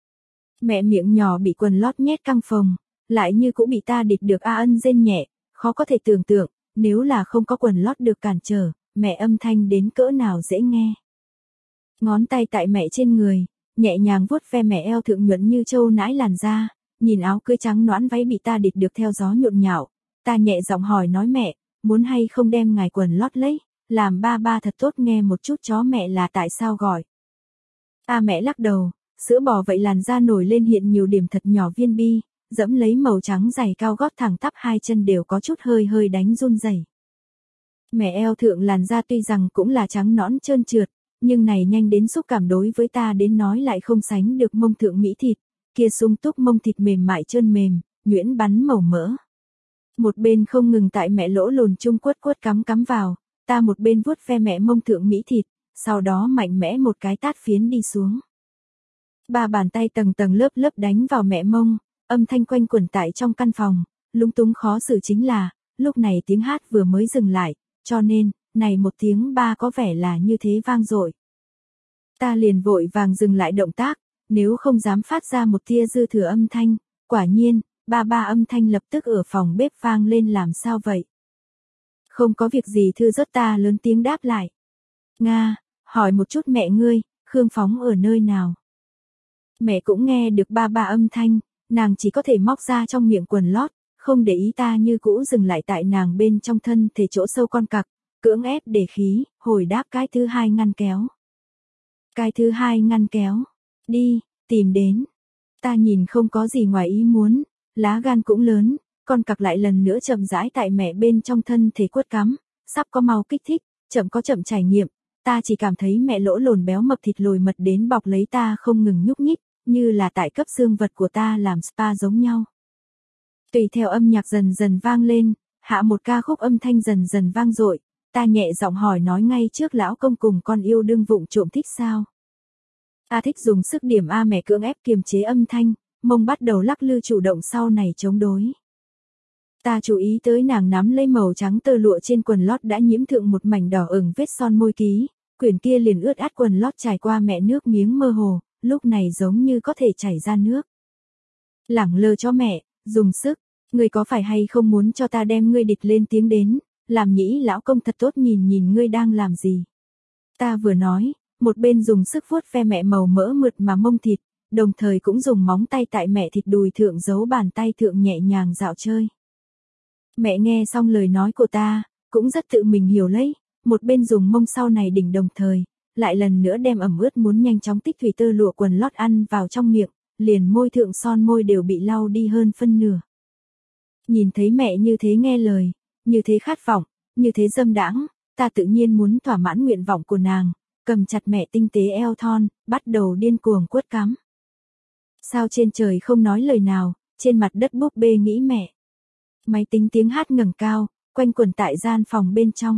Mẹ miệng nhỏ bị quần lót nhét căng phồng, lại như cũng bị ta địch được a ân rên nhẹ, khó có thể tưởng tượng, nếu là không có quần lót được cản trở, mẹ âm thanh đến cỡ nào dễ nghe. Ngón tay tại mẹ trên người, nhẹ nhàng vuốt ve mẹ eo thượng nhuận như trâu nãi làn da, nhìn áo cưới trắng nõn váy bị ta địch được theo gió nhộn nhạo, ta nhẹ giọng hỏi nói mẹ, muốn hay không đem ngài quần lót lấy, làm ba ba thật tốt nghe một chút chó mẹ là tại sao gọi. Ta mẹ lắc đầu, sữa bò vậy làn da nổi lên hiện nhiều điểm thật nhỏ viên bi, dẫm lấy màu trắng giày cao gót thẳng tắp hai chân đều có chút hơi hơi đánh run rẩy. Mẹ eo thượng làn da tuy rằng cũng là trắng nõn trơn trượt, nhưng này nhanh đến xúc cảm đối với ta đến nói lại không sánh được mông thượng mỹ thịt, kia sung túc mông thịt mềm mại trơn mềm, nhuyễn bắn màu mỡ. Một bên không ngừng tại mẹ lỗ lồn chung quất quất cắm cắm vào, ta một bên vuốt ve mẹ mông thượng mỹ thịt, sau đó mạnh mẽ một cái tát phiến đi xuống. Ba bàn tay tầng tầng lớp lớp đánh vào mẹ mông, âm thanh quanh quẩn tại trong căn phòng, lúng túng khó xử chính là, lúc này tiếng hát vừa mới dừng lại, cho nên, này một tiếng ba có vẻ là như thế vang dội. Ta liền vội vàng dừng lại động tác, nếu không dám phát ra một tia dư thừa âm thanh, quả nhiên, ba ba âm thanh lập tức ở phòng bếp vang lên làm sao vậy? Không có việc gì Thư rớt ta lớn tiếng đáp lại. Nga, hỏi một chút mẹ ngươi, Khương Phóng ở nơi nào? Mẹ cũng nghe được ba ba âm thanh, nàng chỉ có thể móc ra trong miệng quần lót, không để ý ta như cũ dừng lại tại nàng bên trong thân thể chỗ sâu con cặc, cưỡng ép để khí, hồi đáp cái thứ hai ngăn kéo. Cái thứ hai ngăn kéo, đi, tìm đến. Ta nhìn không có gì ngoài ý muốn, lá gan cũng lớn, con cặc lại lần nữa chậm rãi tại mẹ bên trong thân thể quất cắm, sắp có mau kích thích, chậm có chậm trải nghiệm, ta chỉ cảm thấy mẹ lỗ lồn béo mập thịt lồi mật đến bọc lấy ta không ngừng nhúc nhích, như là tại cấp xương vật của ta làm spa giống nhau. Tùy theo âm nhạc dần dần vang lên, hạ một ca khúc âm thanh dần dần vang dội, ta nhẹ giọng hỏi nói ngay trước lão công cùng con yêu đương vụng trộm thích sao. Ta thích dùng sức điểm A mẹ cưỡng ép kiềm chế âm thanh, mông bắt đầu lắc lư chủ động sau này chống đối. Ta chú ý tới nàng nắm lấy màu trắng tơ lụa trên quần lót đã nhiễm thượng một mảnh đỏ ửng vết son môi ký, quyển kia liền ướt át quần lót trải qua mẹ nước miếng mơ hồ, lúc này giống như có thể chảy ra nước. Lẳng lơ cho mẹ, dùng sức, ngươi có phải hay không muốn cho ta đem ngươi địch lên tiếng đến, làm nhĩ lão công thật tốt nhìn nhìn ngươi đang làm gì. Ta vừa nói, một bên dùng sức vuốt ve mẹ màu mỡ mượt mà mông thịt, đồng thời cũng dùng móng tay tại mẹ thịt đùi thượng giấu bàn tay thượng nhẹ nhàng dạo chơi. Mẹ nghe xong lời nói của ta, cũng rất tự mình hiểu lấy, một bên dùng mông sau này đỉnh đồng thời, lại lần nữa đem ẩm ướt muốn nhanh chóng tích thủy tơ lụa quần lót ăn vào trong miệng, liền môi thượng son môi đều bị lau đi hơn phân nửa. Nhìn thấy mẹ như thế nghe lời, như thế khát vọng, như thế dâm đãng, ta tự nhiên muốn thỏa mãn nguyện vọng của nàng, cầm chặt mẹ tinh tế eo thon, bắt đầu điên cuồng quất cắm. Sao trên trời không nói lời nào, trên mặt đất búp bê nghĩ mẹ. Máy tính tiếng hát ngẩng cao, quanh quẩn tại gian phòng bên trong.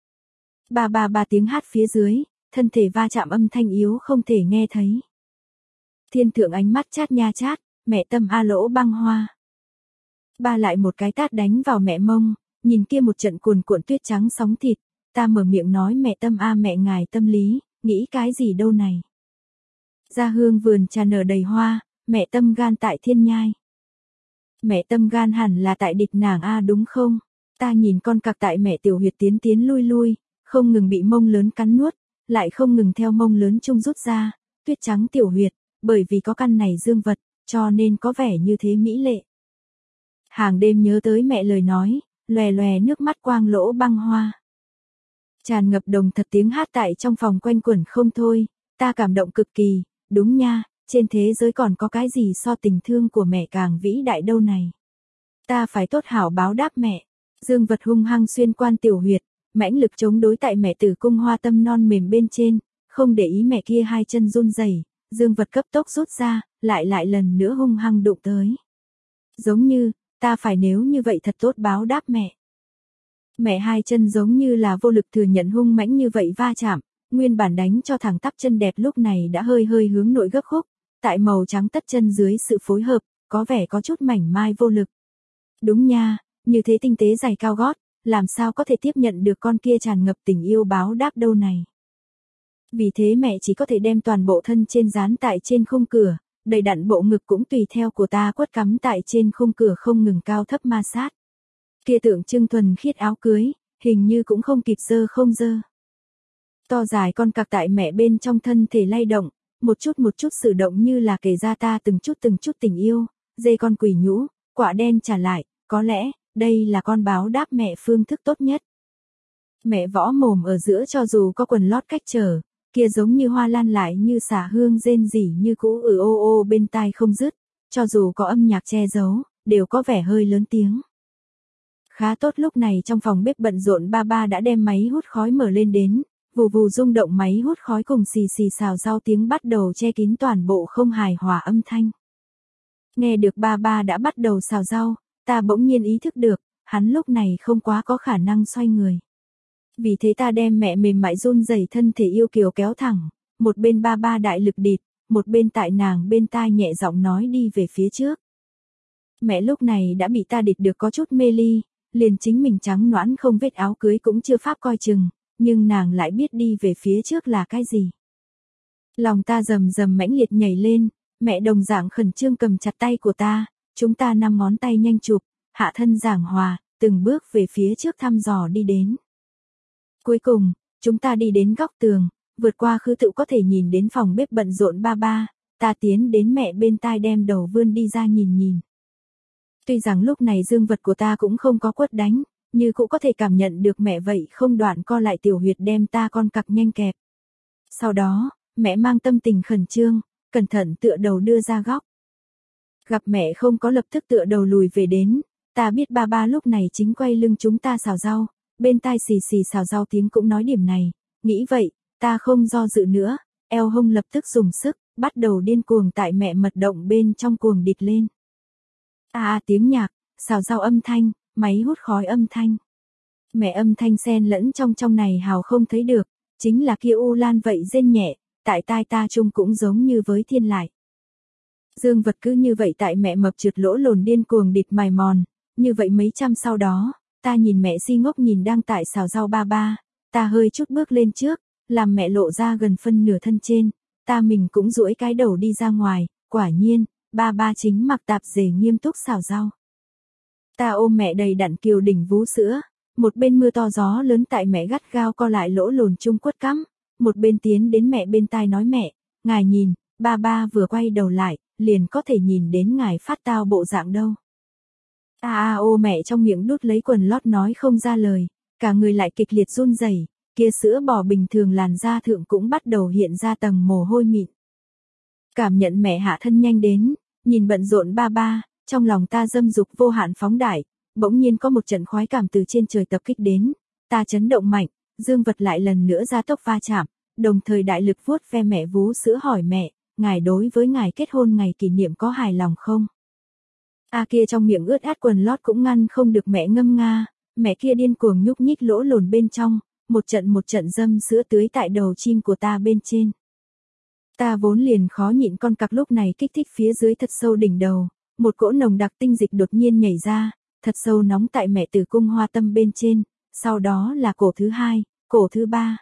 Ba ba ba tiếng hát phía dưới, thân thể va chạm âm thanh yếu không thể nghe thấy. Thiên thượng ánh mắt chát nha chát, mẹ tâm a lỗ băng hoa. Ba lại một cái tát đánh vào mẹ mông, nhìn kia một trận cuồn cuộn tuyết trắng sóng thịt, ta mở miệng nói mẹ tâm a mẹ ngài tâm lý, nghĩ cái gì đâu này. Ra hương vườn trà nở đầy hoa, mẹ tâm gan tại thiên nhai. Mẹ tâm gan hẳn là tại địch nàng a đúng không? Ta nhìn con cặc tại mẹ tiểu huyệt tiến tiến lui lui, không ngừng bị mông lớn cắn nuốt, lại không ngừng theo mông lớn chung rút ra, tuyết trắng tiểu huyệt, bởi vì có căn này dương vật, cho nên có vẻ như thế mỹ lệ. Hàng đêm nhớ tới mẹ lời nói, lòe lòe nước mắt quang lỗ băng hoa. Tràn ngập đồng thật tiếng hát tại trong phòng quanh quẩn không thôi, ta cảm động cực kỳ, đúng nha, trên thế giới còn có cái gì so tình thương của mẹ càng vĩ đại đâu này. Ta phải tốt hảo báo đáp mẹ, dương vật hung hăng xuyên quan tiểu huyệt, mãnh lực chống đối tại mẹ tử cung hoa tâm non mềm bên trên, không để ý mẹ kia hai chân run rẩy, dương vật cấp tốc rút ra, lại lại lần nữa hung hăng đụng tới. Giống như, ta phải nếu như vậy thật tốt báo đáp mẹ. Mẹ hai chân giống như là vô lực thừa nhận hung mãnh như vậy va chạm, nguyên bản đánh cho thẳng tắp chân đẹp lúc này đã hơi hơi hướng nội gấp khúc, tại màu trắng tất chân dưới sự phối hợp, có vẻ có chút mảnh mai vô lực. Đúng nha, như thế tinh tế giày cao gót, làm sao có thể tiếp nhận được con kia tràn ngập tình yêu báo đáp đâu này. Vì thế mẹ chỉ có thể đem toàn bộ thân trên dán tại trên khung cửa, đầy đặn bộ ngực cũng tùy theo của ta quất cắm tại trên khung cửa không ngừng cao thấp ma sát. Kia tượng trưng thuần khiết áo cưới, hình như cũng không kịp dơ không dơ. To dài con cặc tại mẹ bên trong thân thể lay động, một chút một chút sử động như là kể ra ta từng chút từng chút tình yêu, dê con quỷ nhũ, quả đen trả lại, có lẽ, đây là con báo đáp mẹ phương thức tốt nhất. Mẹ võ mồm ở giữa cho dù có quần lót cách trở, kia giống như hoa lan lại như xả hương rên rỉ như cũ ừ ô ô bên tai không dứt, cho dù có âm nhạc che giấu, đều có vẻ hơi lớn tiếng. Khá tốt lúc này trong phòng bếp bận rộn ba ba đã đem máy hút khói mở lên đến, vù vù rung động máy hút khói cùng xì xì xào rau tiếng bắt đầu che kín toàn bộ không hài hòa âm thanh. Nghe được ba ba đã bắt đầu xào rau, ta bỗng nhiên ý thức được, hắn lúc này không quá có khả năng xoay người. Vì thế ta đem mẹ mềm mại run rẩy thân thể yêu kiều kéo thẳng, một bên ba ba đại lực địt, một bên tại nàng bên tai nhẹ giọng nói đi về phía trước. Mẹ lúc này đã bị ta địt được có chút mê ly, liền chính mình trắng nõn không vết áo cưới cũng chưa pháp coi chừng, nhưng nàng lại biết đi về phía trước là cái gì. Lòng ta rầm rầm mãnh liệt nhảy lên, mẹ đồng dạng khẩn trương cầm chặt tay của ta, chúng ta năm ngón tay nhanh chụp, hạ thân giảng hòa, từng bước về phía trước thăm dò đi đến. Cuối cùng, chúng ta đi đến góc tường, vượt qua khư tự có thể nhìn đến phòng bếp bận rộn ba ba, ta tiến đến mẹ bên tai đem đầu vươn đi ra nhìn nhìn. Tuy rằng lúc này dương vật của ta cũng không có quất đánh, như cũng có thể cảm nhận được mẹ vậy không đoạn co lại tiểu huyệt đem ta con cặc nhanh kẹp. Sau đó, mẹ mang tâm tình khẩn trương, cẩn thận tựa đầu đưa ra góc. Gặp mẹ không có lập tức tựa đầu lùi về đến, ta biết ba ba lúc này chính quay lưng chúng ta xào rau, bên tai xì xì xào rau tiếng cũng nói điểm này, nghĩ vậy, ta không do dự nữa, eo hông lập tức dùng sức, bắt đầu điên cuồng tại mẹ mật động bên trong cuồng địt lên. A à, tiếng nhạc, xào rau âm thanh, máy hút khói âm thanh. Mẹ âm thanh xen lẫn trong trong này hào không thấy được, chính là kia u lan vậy rên nhẹ, tại tai ta chung cũng giống như với thiên lại. Dương vật cứ như vậy tại mẹ mập trượt lỗ lồn điên cuồng địt mài mòn, như vậy mấy trăm sau đó, ta nhìn mẹ si ngốc nhìn đang tại xào rau ba ba, ta hơi chút bước lên trước, làm mẹ lộ ra gần phân nửa thân trên, ta mình cũng duỗi cái đầu đi ra ngoài, quả nhiên, ba ba chính mặc tạp dề nghiêm túc xào rau. Ta ôm mẹ đầy đặn kiều đỉnh vú sữa, một bên mưa to gió lớn tại mẹ gắt gao co lại lỗ lồn chung quất cắm, một bên tiến đến mẹ bên tai nói mẹ, ngài nhìn, ba ba vừa quay đầu lại, liền có thể nhìn đến ngài phát tao bộ dạng đâu. A a ô mẹ trong miệng đút lấy quần lót nói không ra lời, cả người lại kịch liệt run rẩy, kia sữa bò bình thường làn da thượng cũng bắt đầu hiện ra tầng mồ hôi mịn. Cảm nhận mẹ hạ thân nhanh đến, nhìn bận rộn ba ba, trong lòng ta dâm dục vô hạn phóng đại, bỗng nhiên có một trận khoái cảm từ trên trời tập kích đến, ta chấn động mạnh, dương vật lại lần nữa ra tốc va chạm, đồng thời đại lực vuốt ve mẹ vú sữa hỏi mẹ, ngài đối với ngài kết hôn ngày kỷ niệm có hài lòng không? A à kia trong miệng ướt át quần lót cũng ngăn không được mẹ ngâm nga, mẹ kia điên cuồng nhúc nhích lỗ lồn bên trong, một trận một trận dâm sữa tưới tại đầu chim của ta bên trên. Ta vốn liền khó nhịn con cặc lúc này kích thích phía dưới thật sâu đỉnh đầu, một cỗ nồng đặc tinh dịch đột nhiên nhảy ra, thật sâu nóng tại mẹ tử cung hoa tâm bên trên, sau đó là cổ thứ hai, cổ thứ ba.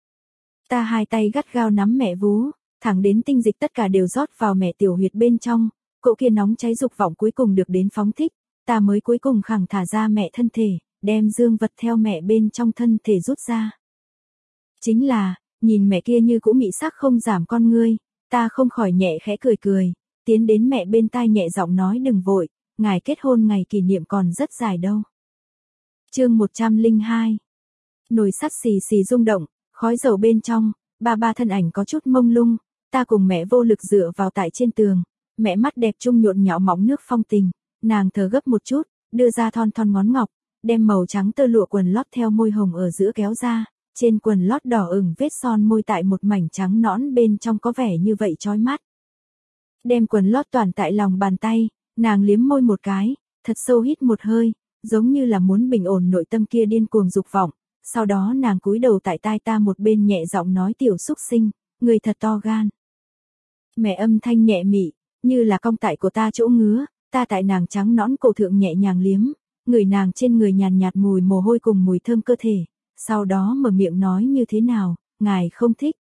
Ta hai tay gắt gao nắm mẹ vú, thẳng đến tinh dịch tất cả đều rót vào mẹ tiểu huyệt bên trong, cỗ kia nóng cháy dục vọng cuối cùng được đến phóng thích, ta mới cuối cùng khẳng thả ra mẹ thân thể, đem dương vật theo mẹ bên trong thân thể rút ra. Chính là, nhìn mẹ kia như cũ mị sắc không giảm con ngươi, ta không khỏi nhẹ khẽ cười cười, tiến đến mẹ bên tai nhẹ giọng nói đừng vội, ngài kết hôn ngày kỷ niệm còn rất dài đâu. Chương một trăm lẻ hai. Nồi sắt xì xì rung động, khói dầu bên trong, ba ba thân ảnh có chút mông lung, ta cùng mẹ vô lực dựa vào tại trên tường, mẹ mắt đẹp trung nhộn nhạo mỏng nước phong tình, nàng thở gấp một chút, đưa ra thon thon ngón ngọc, đem màu trắng tơ lụa quần lót theo môi hồng ở giữa kéo ra, trên quần lót đỏ ửng vết son môi tại một mảnh trắng nõn bên trong có vẻ như vậy chói mắt. Đem quần lót toàn tại lòng bàn tay, nàng liếm môi một cái, thật sâu hít một hơi, giống như là muốn bình ổn nội tâm kia điên cuồng dục vọng, sau đó nàng cúi đầu tại tai ta một bên nhẹ giọng nói tiểu xúc sinh, người thật to gan. Mẹ âm thanh nhẹ mị, như là cong tại của ta chỗ ngứa, ta tại nàng trắng nõn cổ thượng nhẹ nhàng liếm, người nàng trên người nhàn nhạt mùi mồ hôi cùng mùi thơm cơ thể, sau đó mở miệng nói như thế nào, ngài không thích.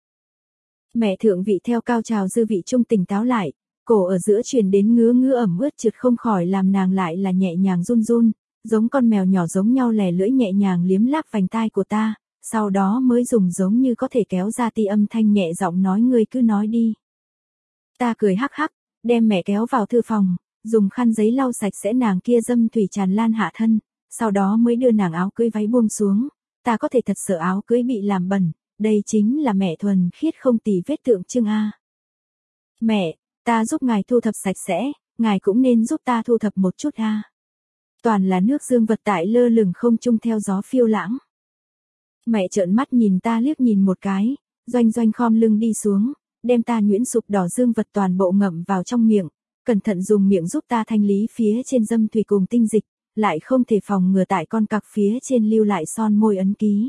Mẹ thượng vị theo cao trào dư vị trung tỉnh táo lại, cổ ở giữa truyền đến ngứa ngứa ẩm ướt trượt không khỏi làm nàng lại là nhẹ nhàng run run, giống con mèo nhỏ giống nhau lè lưỡi nhẹ nhàng liếm láp vành tai của ta, sau đó mới dùng giống như có thể kéo ra ti âm thanh nhẹ giọng nói ngươi cứ nói đi. Ta cười hắc hắc, đem mẹ kéo vào thư phòng, dùng khăn giấy lau sạch sẽ nàng kia dâm thủy tràn lan hạ thân, sau đó mới đưa nàng áo cưới váy buông xuống, ta có thể thật sợ áo cưới bị làm bẩn, đây chính là mẹ thuần khiết không tì vết tượng trưng a. Mẹ, ta giúp ngài thu thập sạch sẽ, ngài cũng nên giúp ta thu thập một chút a. Toàn là nước dương vật tại lơ lửng không trung theo gió phiêu lãng. Mẹ trợn mắt nhìn ta liếc nhìn một cái, doanh doanh khom lưng đi xuống, đem ta nhuyễn sụp đỏ dương vật toàn bộ ngậm vào trong miệng, cẩn thận dùng miệng giúp ta thanh lý phía trên dâm thủy cùng tinh dịch, lại không thể phòng ngừa tại con cặc phía trên lưu lại son môi ấn ký.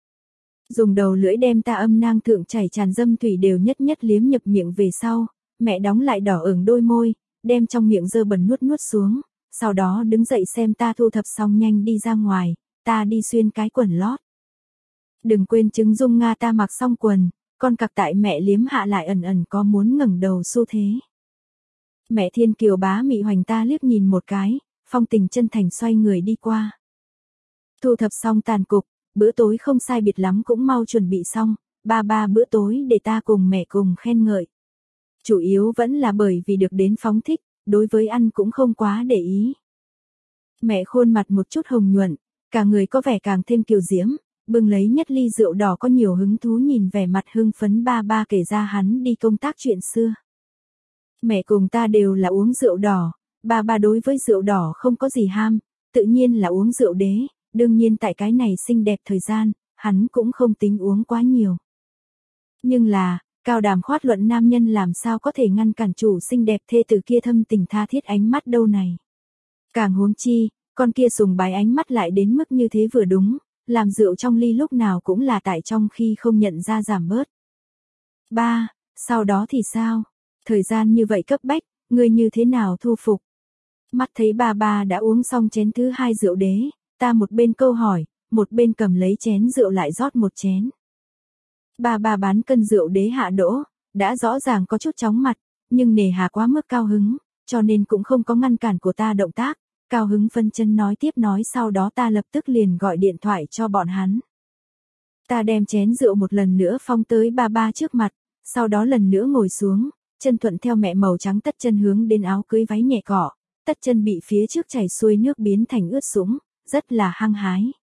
Dùng đầu lưỡi đem ta âm nang thượng chảy tràn dâm thủy đều nhất nhất liếm nhập miệng về sau, mẹ đóng lại đỏ ửng đôi môi, đem trong miệng dơ bẩn nuốt nuốt xuống, sau đó đứng dậy xem ta thu thập xong nhanh đi ra ngoài, ta đi xuyên cái quần lót. Đừng quên chứng dung Nga ta mặc xong quần, con cặc tại mẹ liếm hạ lại ẩn ẩn có muốn ngẩng đầu xu thế. Mẹ Thiên Kiều bá mị hoành ta liếc nhìn một cái, phong tình chân thành xoay người đi qua. Thu thập xong tàn cục, bữa tối không sai biệt lắm cũng mau chuẩn bị xong, ba ba bữa tối để ta cùng mẹ cùng khen ngợi. Chủ yếu vẫn là bởi vì được đến phóng thích, đối với ăn cũng không quá để ý. Mẹ khuôn mặt một chút hồng nhuận, cả người có vẻ càng thêm kiều diễm, bưng lấy nhất ly rượu đỏ có nhiều hứng thú nhìn vẻ mặt hưng phấn ba ba kể ra hắn đi công tác chuyện xưa. Mẹ cùng ta đều là uống rượu đỏ, ba ba đối với rượu đỏ không có gì ham, tự nhiên là uống rượu đế, đương nhiên tại cái này xinh đẹp thời gian, hắn cũng không tính uống quá nhiều. Nhưng là, cao đàm khoát luận nam nhân làm sao có thể ngăn cản chủ xinh đẹp thê tử kia thâm tình tha thiết ánh mắt đâu này. Càng huống chi, con kia sùng bái ánh mắt lại đến mức như thế vừa đúng, làm rượu trong ly lúc nào cũng là tại trong khi không nhận ra giảm bớt. Ba, sau đó thì sao? Thời gian như vậy cấp bách, ngươi như thế nào thu phục? Mắt thấy ba ba đã uống xong chén thứ hai rượu đế, ta một bên câu hỏi, một bên cầm lấy chén rượu lại rót một chén. Ba ba bán cân rượu đế hạ đỗ, đã rõ ràng có chút chóng mặt, nhưng nề hà quá mức cao hứng, cho nên cũng không có ngăn cản của ta động tác, cao hứng phân chân nói tiếp nói sau đó ta lập tức liền gọi điện thoại cho bọn hắn. Ta đem chén rượu một lần nữa phong tới ba ba trước mặt, sau đó lần nữa ngồi xuống, chân thuận theo mẹ màu trắng tất chân hướng đến áo cưới váy nhẹ cỏ, tất chân bị phía trước chảy xuôi nước biến thành ướt sũng, rất là hăng hái.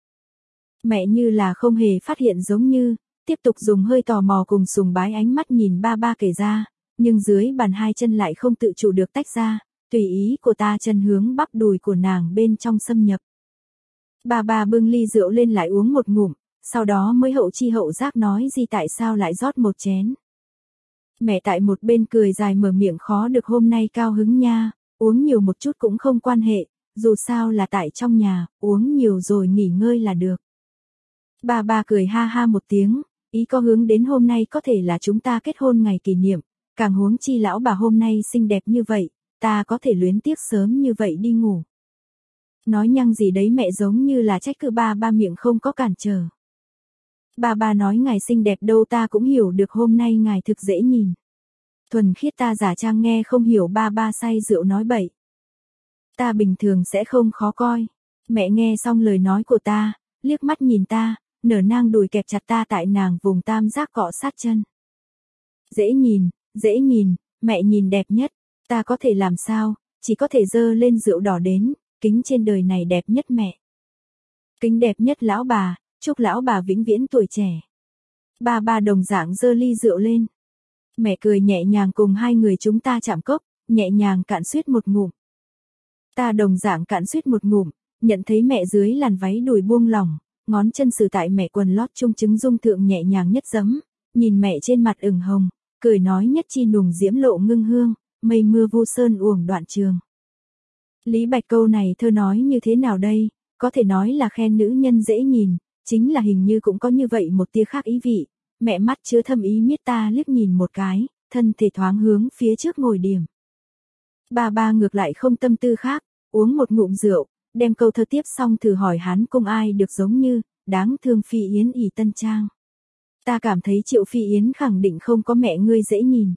Mẹ như là không hề phát hiện giống như, tiếp tục dùng hơi tò mò cùng sùng bái ánh mắt nhìn ba ba kể ra, nhưng dưới bàn hai chân lại không tự chủ được tách ra, tùy ý của ta chân hướng bắp đùi của nàng bên trong xâm nhập. Ba ba bưng ly rượu lên lại uống một ngụm, sau đó mới hậu chi hậu giác nói gì tại sao lại rót một chén. Mẹ tại một bên cười dài mở miệng khó được hôm nay cao hứng nha, uống nhiều một chút cũng không quan hệ, dù sao là tại trong nhà, uống nhiều rồi nghỉ ngơi là được. Ba ba cười ha ha một tiếng, ý có hướng đến hôm nay có thể là chúng ta kết hôn ngày kỷ niệm, càng huống chi lão bà hôm nay xinh đẹp như vậy, ta có thể luyến tiếc sớm như vậy đi ngủ. Nói nhăng gì đấy mẹ giống như là trách cứ ba ba miệng không có cản trở. Ba ba nói ngài xinh đẹp đâu ta cũng hiểu được hôm nay ngài thực dễ nhìn. Thuần khiết ta giả trang nghe không hiểu ba ba say rượu nói bậy. Ta bình thường sẽ không khó coi. Mẹ nghe xong lời nói của ta, liếc mắt nhìn ta, nở nang đùi kẹp chặt ta tại nàng vùng tam giác cọ sát chân. Dễ nhìn, dễ nhìn, mẹ nhìn đẹp nhất, ta có thể làm sao, chỉ có thể dơ lên rượu đỏ đến, kính trên đời này đẹp nhất mẹ. Kính đẹp nhất lão bà, chúc lão bà vĩnh viễn tuổi trẻ. Ba ba đồng dạng dơ ly rượu lên. Mẹ cười nhẹ nhàng cùng hai người chúng ta chạm cốc, nhẹ nhàng cạn suýt một ngụm. Ta đồng dạng cạn suýt một ngụm, nhận thấy mẹ dưới làn váy đùi buông lỏng, ngón chân sử tại mẹ quần lót trung trứng dung thượng nhẹ nhàng nhất giấm, nhìn mẹ trên mặt ửng hồng, cười nói nhất chi nùng diễm lộ ngưng hương, mây mưa vu sơn uổng đoạn trường. Lý Bạch câu này thơ nói như thế nào đây, có thể nói là khen nữ nhân dễ nhìn, chính là hình như cũng có như vậy một tia khác ý vị, mẹ mắt chứa thâm ý miết ta liếc nhìn một cái, thân thể thoáng hướng phía trước ngồi điểm. Ba ba ngược lại không tâm tư khác, uống một ngụm rượu, đem câu thơ tiếp xong thử hỏi hắn cung ai được giống như, đáng thương Phi Yến ỷ tân trang. Ta cảm thấy Triệu Phi Yến khẳng định không có mẹ ngươi dễ nhìn.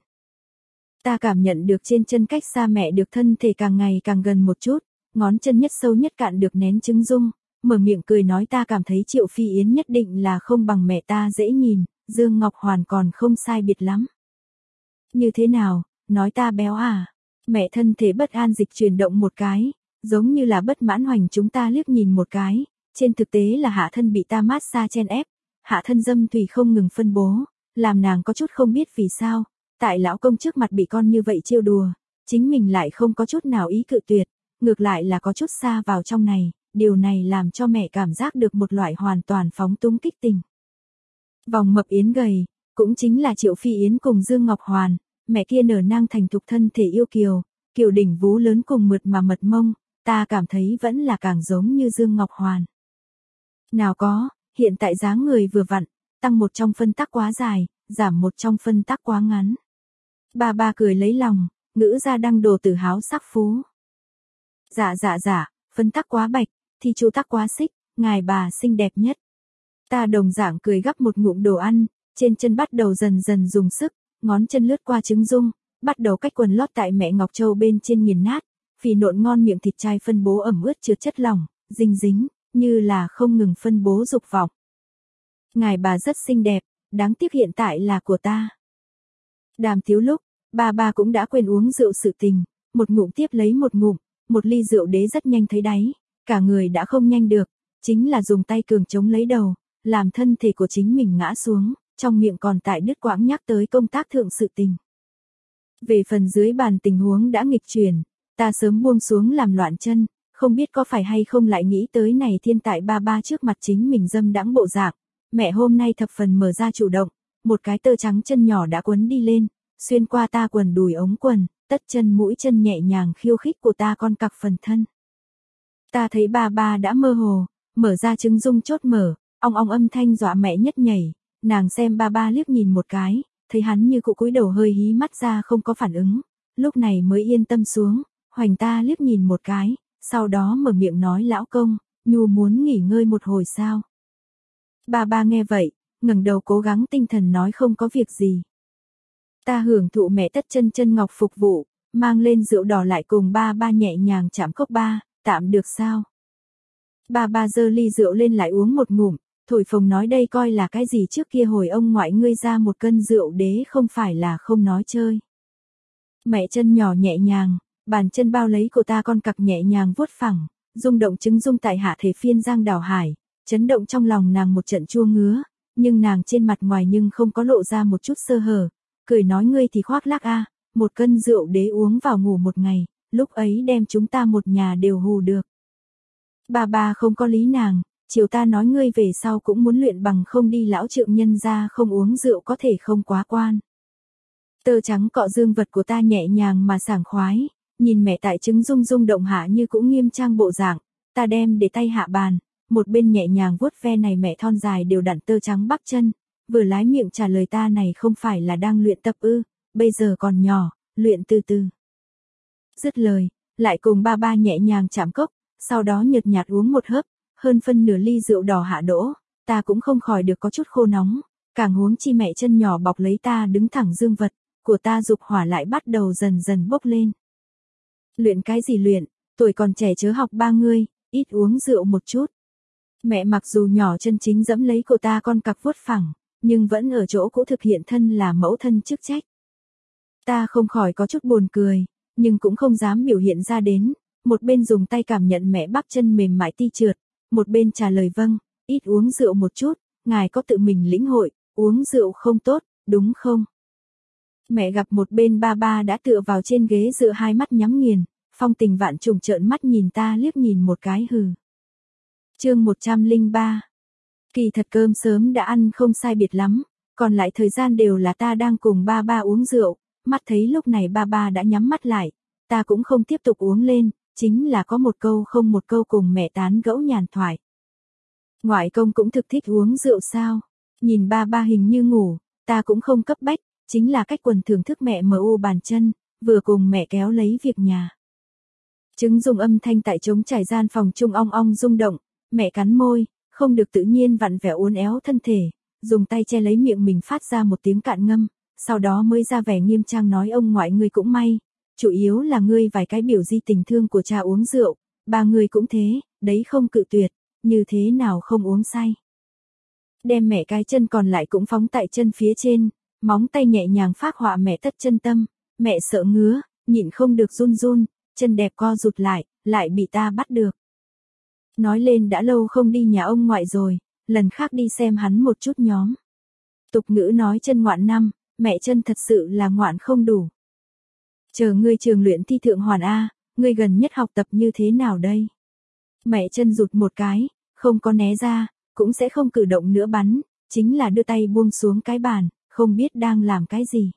Ta cảm nhận được trên chân cách xa mẹ được thân thể càng ngày càng gần một chút, ngón chân nhất sâu nhất cạn được nén trứng dung, mở miệng cười nói ta cảm thấy Triệu Phi Yến nhất định là không bằng mẹ ta dễ nhìn, Dương Ngọc Hoàn còn không sai biệt lắm. Như thế nào, nói ta béo à? Mẹ thân thể bất an dịch chuyển động một cái, giống như là bất mãn hoành chúng ta liếc nhìn một cái, trên thực tế là hạ thân bị ta mát xa chen ép, hạ thân dâm thủy không ngừng phân bố, làm nàng có chút không biết vì sao, tại lão công trước mặt bị con như vậy trêu đùa, chính mình lại không có chút nào ý cự tuyệt, ngược lại là có chút xa vào trong này, điều này làm cho mẹ cảm giác được một loại hoàn toàn phóng túng kích tình. Vòng mập yến gầy, cũng chính là Triệu Phi Yến cùng Dương Ngọc Hoàn, mẹ kia nở nang thành thục thân thể yêu kiều, kiều đỉnh vú lớn cùng mượt mà mật mông, ta cảm thấy vẫn là càng giống như Dương Ngọc Hoàn. Nào có, hiện tại dáng người vừa vặn, tăng một trong phân tắc quá dài, giảm một trong phân tắc quá ngắn. Ba ba cười lấy lòng, ngữ ra đăng đồ tử háo sắc phú. Dạ dạ dạ, phân tắc quá bạch, thì chú tắc quá xích, ngài bà xinh đẹp nhất. Ta đồng dạng cười gắp một ngụm đồ ăn, trên chân bắt đầu dần dần dùng sức, ngón chân lướt qua trứng dung, bắt đầu cách quần lót tại mẹ Ngọc Châu bên trên nghiền nát, phì nộn ngon miệng thịt chai phân bố ẩm ướt chứa chất lỏng, dinh dính, như là không ngừng phân bố dục vọng. Ngài bà rất xinh đẹp, đáng tiếc hiện tại là của ta. Đàm tiếu lúc, ba ba cũng đã quên uống rượu sự tình, một ngụm tiếp lấy một ngụm, một ly rượu đế rất nhanh thấy đáy, cả người đã không nhanh được, chính là dùng tay cường chống lấy đầu, làm thân thể của chính mình ngã xuống, trong miệng còn tại đứt quãng nhắc tới công tác thượng sự tình. Về phần dưới bàn tình huống đã nghịch chuyển, ta sớm buông xuống làm loạn chân, không biết có phải hay không lại nghĩ tới này thiên tại ba ba trước mặt chính mình dâm đãng bộ dạng, mẹ hôm nay thập phần mở ra chủ động, một cái tơ trắng chân nhỏ đã quấn đi lên, xuyên qua ta quần đùi ống quần, tất chân mũi chân nhẹ nhàng khiêu khích của ta con cặc phần thân. Ta thấy ba ba đã mơ hồ, mở ra trứng dung chốt mở, ong ong âm thanh dọa mẹ nhất nhảy, nàng xem ba ba liếc nhìn một cái, thấy hắn như cụ cúi đầu hơi hí mắt ra không có phản ứng, lúc này mới yên tâm xuống, hoành ta liếc nhìn một cái, sau đó mở miệng nói lão công, Nhu muốn nghỉ ngơi một hồi sao. Ba ba nghe vậy, ngẩng đầu cố gắng tinh thần nói không có việc gì. Ta hưởng thụ mẹ tất chân chân ngọc phục vụ, mang lên rượu đỏ lại cùng ba ba nhẹ nhàng chạm cốc ba, tạm được sao. Ba ba giơ ly rượu lên lại uống một ngụm, thổi phồng nói đây coi là cái gì trước kia hồi ông ngoại ngươi ra một cân rượu đế không phải là không nói chơi. Mẹ chân nhỏ nhẹ nhàng, bàn chân bao lấy của ta con cặc nhẹ nhàng vuốt phẳng, rung động trứng rung tại hạ thể phiên giang đảo hải, chấn động trong lòng nàng một trận chua ngứa, nhưng nàng trên mặt ngoài nhưng không có lộ ra một chút sơ hở, cười nói ngươi thì khoác lác a, một cân rượu đế uống vào ngủ một ngày, lúc ấy đem chúng ta một nhà đều hù được. Ba ba không có lý nàng, chiều ta nói ngươi về sau cũng muốn luyện bằng không đi lão trượng nhân ra không uống rượu có thể không quá quan. Tơ trắng cọ dương vật của ta nhẹ nhàng mà sảng khoái, nhìn mẹ tại trứng rung rung động hạ như cũng nghiêm trang bộ dạng, ta đem để tay hạ bàn, một bên nhẹ nhàng vuốt ve này mẹ thon dài đều đặn tơ trắng bắp chân, vừa lái miệng trả lời ta này không phải là đang luyện tập ư, bây giờ còn nhỏ, luyện từ từ. Dứt lời, lại cùng ba ba nhẹ nhàng chạm cốc, sau đó nhợt nhạt uống một hớp, hơn phân nửa ly rượu đỏ hạ đỗ, ta cũng không khỏi được có chút khô nóng, càng huống chi mẹ chân nhỏ bọc lấy ta đứng thẳng dương vật, của ta dục hỏa lại bắt đầu dần dần bốc lên. Luyện cái gì luyện, tuổi còn trẻ chớ học ba ngươi, ít uống rượu một chút. Mẹ mặc dù nhỏ chân chính dẫm lấy của ta con cặc vuốt phẳng, nhưng vẫn ở chỗ cũ thực hiện thân là mẫu thân chức trách. Ta không khỏi có chút buồn cười, nhưng cũng không dám biểu hiện ra đến, một bên dùng tay cảm nhận mẹ bắp chân mềm mại ti trượt, một bên trả lời vâng, ít uống rượu một chút, ngài có tự mình lĩnh hội, uống rượu không tốt, đúng không? Mẹ gặp một bên ba ba đã tựa vào trên ghế dựa hai mắt nhắm nghiền, phong tình vạn trùng trợn mắt nhìn ta liếc nhìn một cái hừ. Chương một trăm lẻ ba. Kỳ thật cơm sớm đã ăn không sai biệt lắm, còn lại thời gian đều là ta đang cùng ba ba uống rượu, mắt thấy lúc này ba ba đã nhắm mắt lại, ta cũng không tiếp tục uống lên, chính là có một câu không một câu cùng mẹ tán gẫu nhàn thoại. Ngoại công cũng thực thích uống rượu sao? Nhìn ba ba hình như ngủ, ta cũng không cấp bách, chính là cách quần thưởng thức mẹ mờ u bàn chân, vừa cùng mẹ kéo lấy việc nhà. Trứng dùng âm thanh tại trống trải gian phòng trung ong ong rung động, mẹ cắn môi, không được tự nhiên vặn vẹo uốn éo thân thể, dùng tay che lấy miệng mình phát ra một tiếng cạn ngâm, sau đó mới ra vẻ nghiêm trang nói ông ngoại ngươi cũng may, chủ yếu là ngươi vài cái biểu di tình thương của cha uống rượu, ba người cũng thế, đấy không cự tuyệt, như thế nào không uống say. Đem mẹ cái chân còn lại cũng phóng tại chân phía trên, móng tay nhẹ nhàng phác họa mẹ tất chân tâm, mẹ sợ ngứa, nhịn không được run run, chân đẹp co rụt lại, lại bị ta bắt được. Nói lên đã lâu không đi nhà ông ngoại rồi, lần khác đi xem hắn một chút nhóm. Tục ngữ nói chân ngoạn năm, mẹ chân thật sự là ngoạn không đủ. Chờ ngươi trường luyện thi thượng hoàn A, ngươi gần nhất học tập như thế nào đây? Mẹ chân rụt một cái, không có né ra, cũng sẽ không cử động nữa bắn, chính là đưa tay buông xuống cái bàn, không biết đang làm cái gì.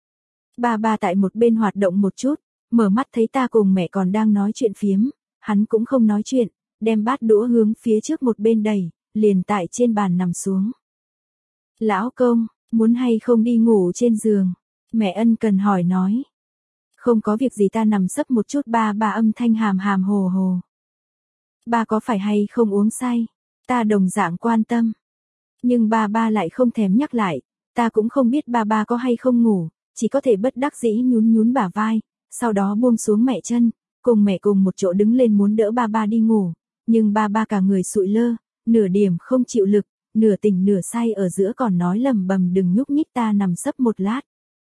Ba ba tại một bên hoạt động một chút, mở mắt thấy ta cùng mẹ còn đang nói chuyện phiếm, hắn cũng không nói chuyện, đem bát đũa hướng phía trước một bên đẩy, liền tại trên bàn nằm xuống. Lão công, muốn hay không đi ngủ trên giường? Mẹ ân cần hỏi nói. Không có việc gì ta nằm sấp một chút ba ba âm thanh hàm hàm hồ hồ. Ba có phải hay không uống say? Ta đồng dạng quan tâm. Nhưng ba ba lại không thèm nhắc lại, ta cũng không biết ba ba có hay không ngủ, chỉ có thể bất đắc dĩ nhún nhún bả vai, sau đó buông xuống mẹ chân, cùng mẹ cùng một chỗ đứng lên muốn đỡ ba ba đi ngủ, nhưng ba ba cả người sụi lơ, nửa điểm không chịu lực, nửa tỉnh nửa say ở giữa còn nói lầm bầm đừng nhúc nhích ta nằm sấp một lát.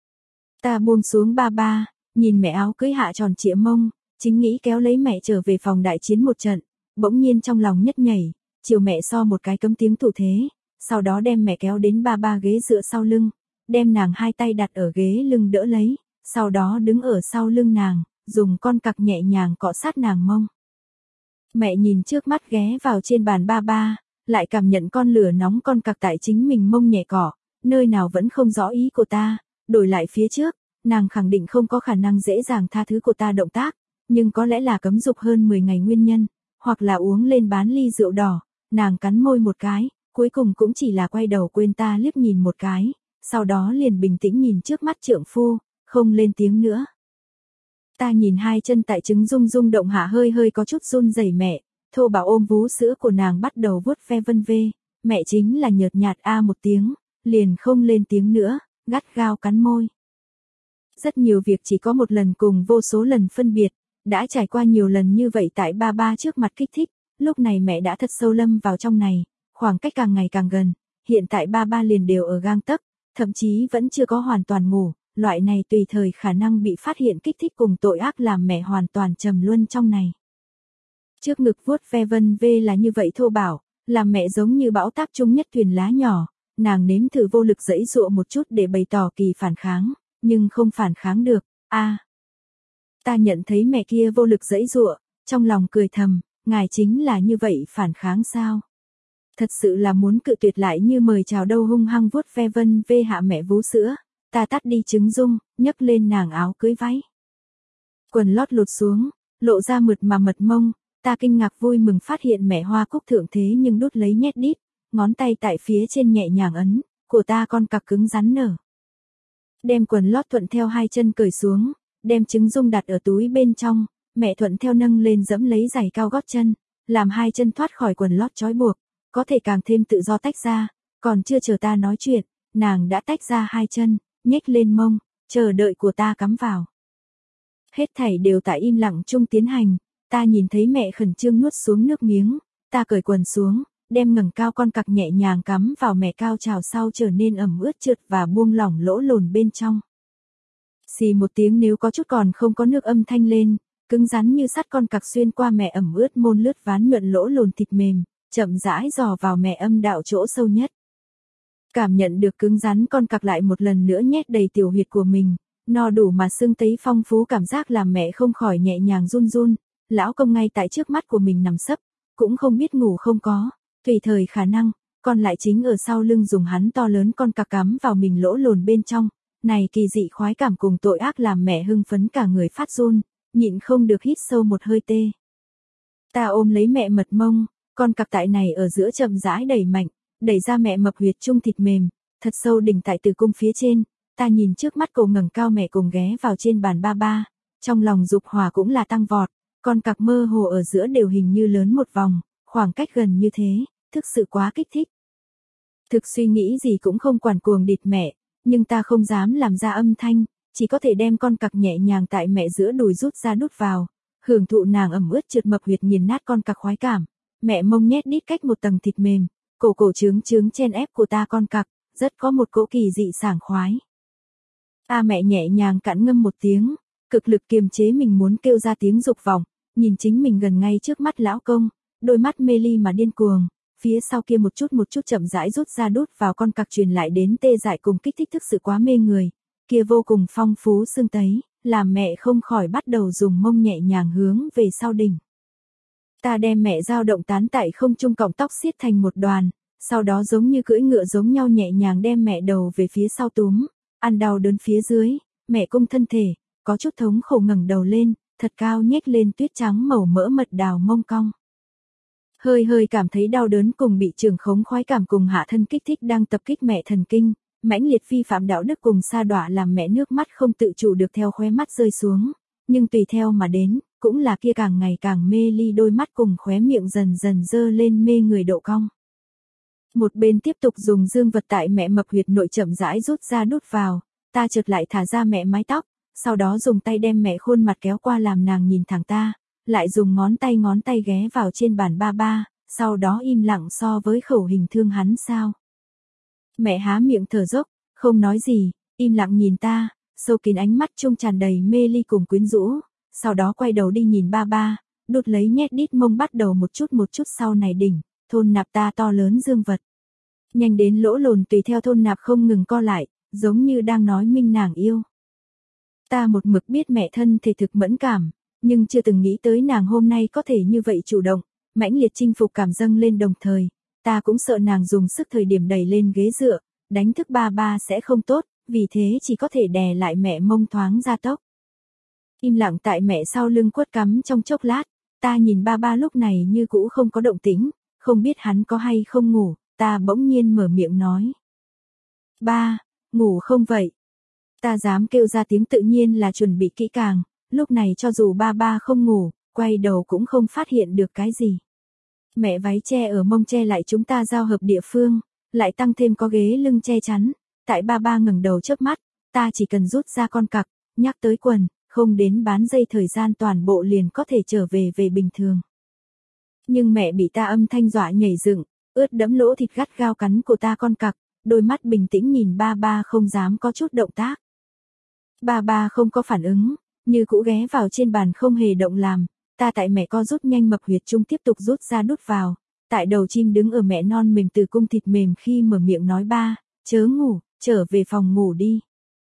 Ta buông xuống ba ba, nhìn mẹ áo cưới hạ tròn trịa mông, chính nghĩ kéo lấy mẹ trở về phòng đại chiến một trận, bỗng nhiên trong lòng nhất nhảy, chiều mẹ so một cái cấm tiếng thủ thế, sau đó đem mẹ kéo đến ba ba ghế dựa sau lưng, đem nàng hai tay đặt ở ghế lưng đỡ lấy, sau đó đứng ở sau lưng nàng, dùng con cặc nhẹ nhàng cọ sát nàng mông. Mẹ nhìn trước mắt ghé vào trên bàn ba ba, lại cảm nhận con lửa nóng con cặc tại chính mình mông nhẹ cỏ, nơi nào vẫn không rõ ý của ta, đổi lại phía trước, nàng khẳng định không có khả năng dễ dàng tha thứ của ta động tác, nhưng có lẽ là cấm dục hơn mười ngày nguyên nhân, hoặc là uống lên bán ly rượu đỏ, nàng cắn môi một cái, cuối cùng cũng chỉ là quay đầu quên ta liếc nhìn một cái, sau đó liền bình tĩnh nhìn trước mắt trượng phu, không lên tiếng nữa. Ta nhìn hai chân tại trứng rung rung động hạ hơi hơi có chút run rẩy mẹ, thô bảo ôm vú sữa của nàng bắt đầu vuốt ve vân vê, mẹ chính là nhợt nhạt a một tiếng, liền không lên tiếng nữa, gắt gao cắn môi. Rất nhiều việc chỉ có một lần cùng vô số lần phân biệt, đã trải qua nhiều lần như vậy tại ba ba trước mặt kích thích, lúc này mẹ đã thật sâu lâm vào trong này, khoảng cách càng ngày càng gần, hiện tại ba ba liền đều ở gang tấc, thậm chí vẫn chưa có hoàn toàn ngủ, loại này tùy thời khả năng bị phát hiện kích thích cùng tội ác làm mẹ hoàn toàn trầm luân trong này. Trước ngực vuốt ve vân vê là như vậy thô bảo, làm mẹ giống như bão táp chung nhất thuyền lá nhỏ, nàng nếm thử vô lực giãy giụa một chút để bày tỏ kỳ phản kháng, nhưng không phản kháng được, a. À, ta nhận thấy mẹ kia vô lực giãy giụa, trong lòng cười thầm, ngài chính là như vậy phản kháng sao? Thật sự là muốn cự tuyệt lại như mời chào đâu hung hăng vuốt ve vân vê hạ mẹ vú sữa, ta tắt đi trứng rung, nhấc lên nàng áo cưới váy. Quần lót lột xuống, lộ ra mượt mà mật mông, ta kinh ngạc vui mừng phát hiện mẹ hoa cúc thượng thế nhưng đút lấy nhét đít, ngón tay tại phía trên nhẹ nhàng ấn, của ta con cặc cứng rắn nở. Đem quần lót thuận theo hai chân cởi xuống, đem trứng rung đặt ở túi bên trong, mẹ thuận theo nâng lên dẫm lấy giày cao gót chân, làm hai chân thoát khỏi quần lót trói buộc, có thể càng thêm tự do tách ra, còn chưa chờ ta nói chuyện, nàng đã tách ra hai chân, nhếch lên mông, chờ đợi của ta cắm vào. Hết thảy đều tại im lặng chung tiến hành, ta nhìn thấy mẹ khẩn trương nuốt xuống nước miếng, ta cởi quần xuống, đem ngẩng cao con cặc nhẹ nhàng cắm vào mẹ cao trào sau trở nên ẩm ướt trượt và buông lỏng lỗ lồn bên trong. Xì một tiếng nếu có chút còn không có nước âm thanh lên, cứng rắn như sắt con cặc xuyên qua mẹ ẩm ướt môn lướt ván nhuận lỗ lồn thịt mềm, chậm rãi dò vào mẹ âm đạo chỗ sâu nhất. Cảm nhận được cứng rắn con cặc lại một lần nữa nhét đầy tiểu huyệt của mình, no đủ mà xương tấy phong phú cảm giác làm mẹ không khỏi nhẹ nhàng run run, lão công ngay tại trước mắt của mình nằm sấp, cũng không biết ngủ không có, tùy thời khả năng, còn lại chính ở sau lưng dùng hắn to lớn con cặc cắm vào mình lỗ lồn bên trong, này kỳ dị khoái cảm cùng tội ác làm mẹ hưng phấn cả người phát run, nhịn không được hít sâu một hơi tê. Ta ôm lấy mẹ mật mông, con cặc tại này ở giữa chậm rãi đẩy mạnh, đẩy ra mẹ mập huyệt trung thịt mềm, thật sâu đỉnh tại tử cung phía trên, ta nhìn trước mắt cổ ngẩng cao mẹ cùng ghé vào trên bàn ba ba, trong lòng dục hỏa cũng là tăng vọt, con cặc mơ hồ ở giữa đều hình như lớn một vòng, khoảng cách gần như thế, thực sự quá kích thích. Thực suy nghĩ gì cũng không quản cuồng địt mẹ, nhưng ta không dám làm ra âm thanh, chỉ có thể đem con cặc nhẹ nhàng tại mẹ giữa đùi rút ra đút vào, hưởng thụ nàng ẩm ướt trượt mập huyệt nghiền nát con cặc khoái cảm, mẹ mông nhét đít cách một tầng thịt mềm, cổ cổ trướng trướng chen ép của ta con cặc, rất có một cỗ kỳ dị sảng khoái. Ta mẹ nhẹ nhàng cắn ngâm một tiếng, cực lực kiềm chế mình muốn kêu ra tiếng dục vọng, nhìn chính mình gần ngay trước mắt lão công, đôi mắt mê ly mà điên cuồng, phía sau kia một chút một chút chậm rãi rút ra đút vào con cặc truyền lại đến tê dại cùng kích thích thực sự quá mê người, kia vô cùng phong phú xương tấy, làm mẹ không khỏi bắt đầu dùng mông nhẹ nhàng hướng về sau đỉnh. Ta đem mẹ dao động tán tại không trung cọng tóc siết thành một đoàn, sau đó giống như cưỡi ngựa giống nhau nhẹ nhàng đem mẹ đầu về phía sau túm, ăn đau đớn phía dưới, mẹ cung thân thể, có chút thống khổ ngẩng đầu lên, thật cao nhếch lên tuyết trắng màu mỡ mật đào mông cong. Hơi hơi cảm thấy đau đớn cùng bị trường khống khoái cảm cùng hạ thân kích thích đang tập kích mẹ thần kinh, mãnh liệt vi phạm đạo đức cùng sa đọa làm mẹ nước mắt không tự chủ được theo khóe mắt rơi xuống, nhưng tùy theo mà đến, cũng là kia càng ngày càng mê ly đôi mắt cùng khóe miệng dần dần dơ lên mê người độ cong. Một bên tiếp tục dùng dương vật tại mẹ mập huyệt nội chậm rãi rút ra đút vào, Ta chợt lại thả ra mẹ mái tóc, sau đó dùng tay đem mẹ khuôn mặt kéo qua làm nàng nhìn thẳng ta, lại dùng ngón tay ngón tay ghé vào trên bàn ba ba, sau đó im lặng so với khẩu hình thương hắn sao. Mẹ há miệng thở dốc, không nói gì, im lặng nhìn ta, sâu kín ánh mắt trông tràn đầy mê ly cùng quyến rũ, sau đó quay đầu đi nhìn ba ba, đút lấy nhét đít mông bắt đầu một chút một chút sau này đỉnh, thôn nạp ta to lớn dương vật. Nhanh đến lỗ lồn tùy theo thôn nạp không ngừng co lại, giống như đang nói minh nàng yêu. Ta một mực biết mẹ thân thể thực mẫn cảm, nhưng chưa từng nghĩ tới nàng hôm nay có thể như vậy chủ động, mãnh liệt chinh phục cảm dâng lên đồng thời, ta cũng sợ nàng dùng sức thời điểm đẩy lên ghế dựa, đánh thức ba ba sẽ không tốt, vì thế chỉ có thể đè lại mẹ mông thoáng ra tốc. Im lặng tại mẹ sau lưng quất cắm trong chốc lát, ta nhìn ba ba lúc này như cũ không có động tĩnh, không biết hắn có hay không ngủ, ta bỗng nhiên mở miệng nói. Ba, ngủ không vậy? Ta dám kêu ra tiếng tự nhiên là chuẩn bị kỹ càng, lúc này cho dù ba ba không ngủ, quay đầu cũng không phát hiện được cái gì. Mẹ váy che ở mông che lại chúng ta giao hợp địa phương, lại tăng thêm có ghế lưng che chắn, tại ba ba ngẩng đầu chớp mắt, ta chỉ cần rút ra con cặc, nhắc tới quần, không đến bán dây thời gian toàn bộ liền có thể trở về về bình thường. Nhưng mẹ bị ta âm thanh dọa nhảy dựng, ướt đẫm lỗ thịt gắt gao cắn của ta con cặc, đôi mắt bình tĩnh nhìn ba ba không dám có chút động tác. Ba ba không có phản ứng, như cũ ghé vào trên bàn không hề động làm, ta tại mẹ co rút nhanh mập huyệt trung tiếp tục rút ra đút vào, tại đầu chim đứng ở mẹ non mềm từ cung thịt mềm khi mở miệng nói ba, chớ ngủ, trở về phòng ngủ đi.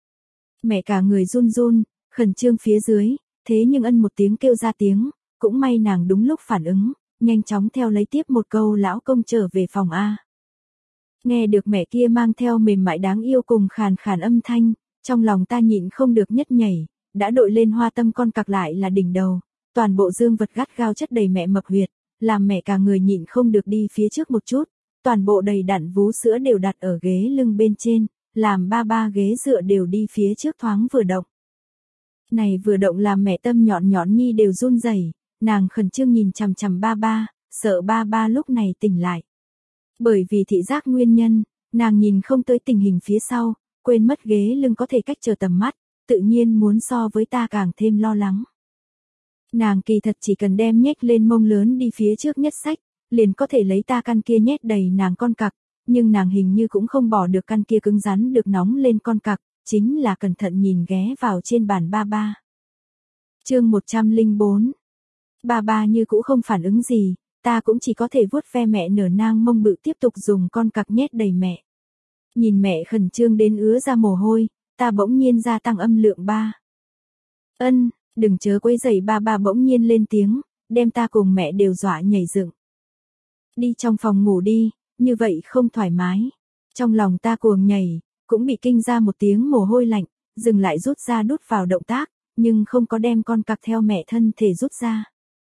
Mẹ cả người run run, khẩn trương phía dưới, thế nhưng ân một tiếng kêu ra tiếng, cũng may nàng đúng lúc phản ứng, nhanh chóng theo lấy tiếp một câu lão công trở về phòng A. Nghe được mẹ kia mang theo mềm mại đáng yêu cùng khàn khàn âm thanh, trong lòng ta nhịn không được nhất nhảy, đã đội lên hoa tâm con cặc lại là đỉnh đầu, toàn bộ dương vật gắt gao chất đầy mẹ mập huyệt, làm mẹ cả người nhịn không được đi phía trước một chút, toàn bộ đầy đặn vú sữa đều đặt ở ghế lưng bên trên, làm ba ba ghế dựa đều đi phía trước thoáng vừa động. Này vừa động làm mẹ tâm nhọn nhọn nhi đều run rẩy, nàng khẩn trương nhìn chằm chằm ba ba, sợ ba ba lúc này tỉnh lại. Bởi vì thị giác nguyên nhân, nàng nhìn không tới tình hình phía sau, quên mất ghế lưng có thể cách trở tầm mắt, tự nhiên muốn so với ta càng thêm lo lắng. Nàng kỳ thật chỉ cần đem nhếch lên mông lớn đi phía trước nhất sách, liền có thể lấy ta căn kia nhét đầy nàng con cặc, nhưng nàng hình như cũng không bỏ được căn kia cứng rắn được nóng lên con cặc, chính là cẩn thận nhìn ghé vào trên bàn ba ba. Chương một trăm lẻ bốn. Ba ba như cũ không phản ứng gì, ta cũng chỉ có thể vuốt ve mẹ nở nang mông bự tiếp tục dùng con cặc nhét đầy mẹ. Nhìn mẹ khẩn trương đến ứa ra mồ hôi, ta bỗng nhiên gia tăng âm lượng ba. Ân, đừng chớ quấy rầy ba ba bỗng nhiên lên tiếng, đem ta cùng mẹ đều dọa nhảy dựng. Đi trong phòng ngủ đi, như vậy không thoải mái. Trong lòng ta cuồng nhảy, cũng bị kinh ra một tiếng mồ hôi lạnh, dừng lại rút ra đút vào động tác, nhưng không có đem con cặc theo mẹ thân thể rút ra.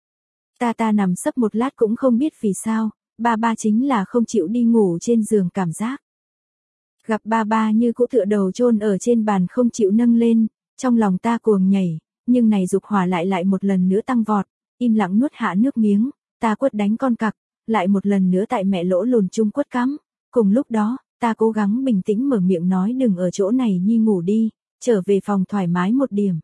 Ta ta nằm sấp một lát cũng không biết vì sao, ba ba chính là không chịu đi ngủ trên giường cảm giác. Gặp ba ba như cũ tựa đầu chôn ở trên bàn không chịu nâng lên, trong lòng ta cuồng nhảy, nhưng này dục hỏa lại lại một lần nữa tăng vọt, im lặng nuốt hạ nước miếng, ta quất đánh con cặc, lại một lần nữa tại mẹ lỗ lồn chung quất cắm, cùng lúc đó, ta cố gắng bình tĩnh mở miệng nói đừng ở chỗ này nhi ngủ đi, trở về phòng thoải mái một điểm.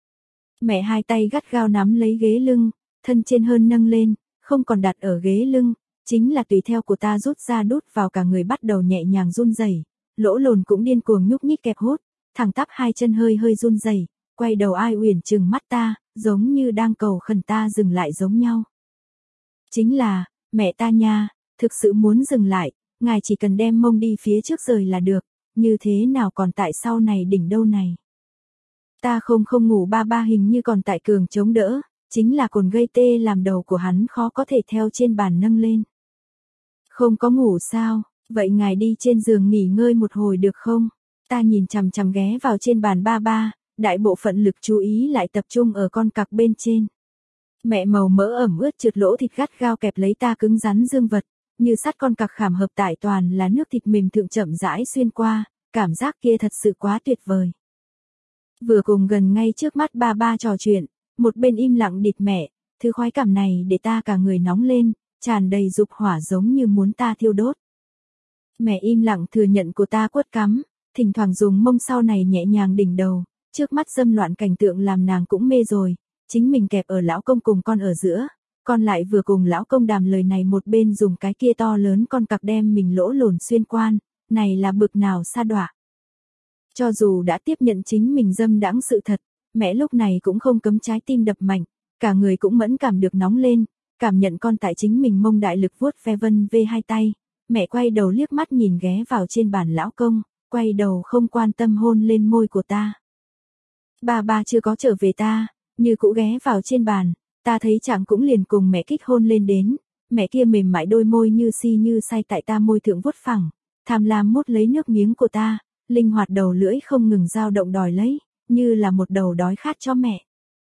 Mẹ hai tay gắt gao nắm lấy ghế lưng, thân trên hơn nâng lên, không còn đặt ở ghế lưng, chính là tùy theo của ta rút ra đút vào cả người bắt đầu nhẹ nhàng run rẩy, lỗ lồn cũng điên cuồng nhúc nhích kẹp hút, thẳng tắp hai chân hơi hơi run rẩy, quay đầu ai uyển trừng mắt ta, giống như đang cầu khẩn ta dừng lại giống nhau. Chính là, mẹ ta nha, thực sự muốn dừng lại, ngài chỉ cần đem mông đi phía trước rời là được, như thế nào còn tại sau này đỉnh đâu này. Ta không không ngủ ba ba hình như còn tại cường chống đỡ, chính là cồn gây tê làm đầu của hắn khó có thể theo trên bàn nâng lên. Không có ngủ sao, vậy ngài đi trên giường nghỉ ngơi một hồi được không? Ta nhìn chằm chằm ghé vào trên bàn ba ba, đại bộ phận lực chú ý lại tập trung ở con cặc bên trên. Mẹ màu mỡ ẩm ướt trượt lỗ thịt gắt gao kẹp lấy ta cứng rắn dương vật, như sắt con cặc khảm hợp tại toàn là nước thịt mềm thượng chậm rãi xuyên qua, cảm giác kia thật sự quá tuyệt vời. Vừa cùng gần ngay trước mắt ba ba trò chuyện, một bên im lặng địt mẹ, thứ khoái cảm này để ta cả người nóng lên, tràn đầy dục hỏa giống như muốn ta thiêu đốt. Mẹ im lặng thừa nhận của ta quất cắm, thỉnh thoảng dùng mông sau này nhẹ nhàng đỉnh đầu, trước mắt dâm loạn cảnh tượng làm nàng cũng mê rồi, chính mình kẹp ở lão công cùng con ở giữa, con lại vừa cùng lão công đàm lời này một bên dùng cái kia to lớn con cặc đem mình lỗ lồn xuyên quan, này là bực nào sa đọa. Cho dù đã tiếp nhận chính mình dâm đãng sự thật, mẹ lúc này cũng không cấm trái tim đập mạnh, cả người cũng mẫn cảm được nóng lên, cảm nhận con tại chính mình mông đại lực vuốt ve vân vê hai tay, mẹ quay đầu liếc mắt nhìn ghé vào trên bàn lão công, quay đầu không quan tâm hôn lên môi của ta. Ba ba chưa có trở về ta, như cũ ghé vào trên bàn, ta thấy chẳng cũng liền cùng mẹ kích hôn lên đến, mẹ kia mềm mại đôi môi như si như say tại ta môi thượng vuốt phẳng, tham lam mút lấy nước miếng của ta, linh hoạt đầu lưỡi không ngừng dao động đòi lấy, như là một đầu đói khát cho mẹ.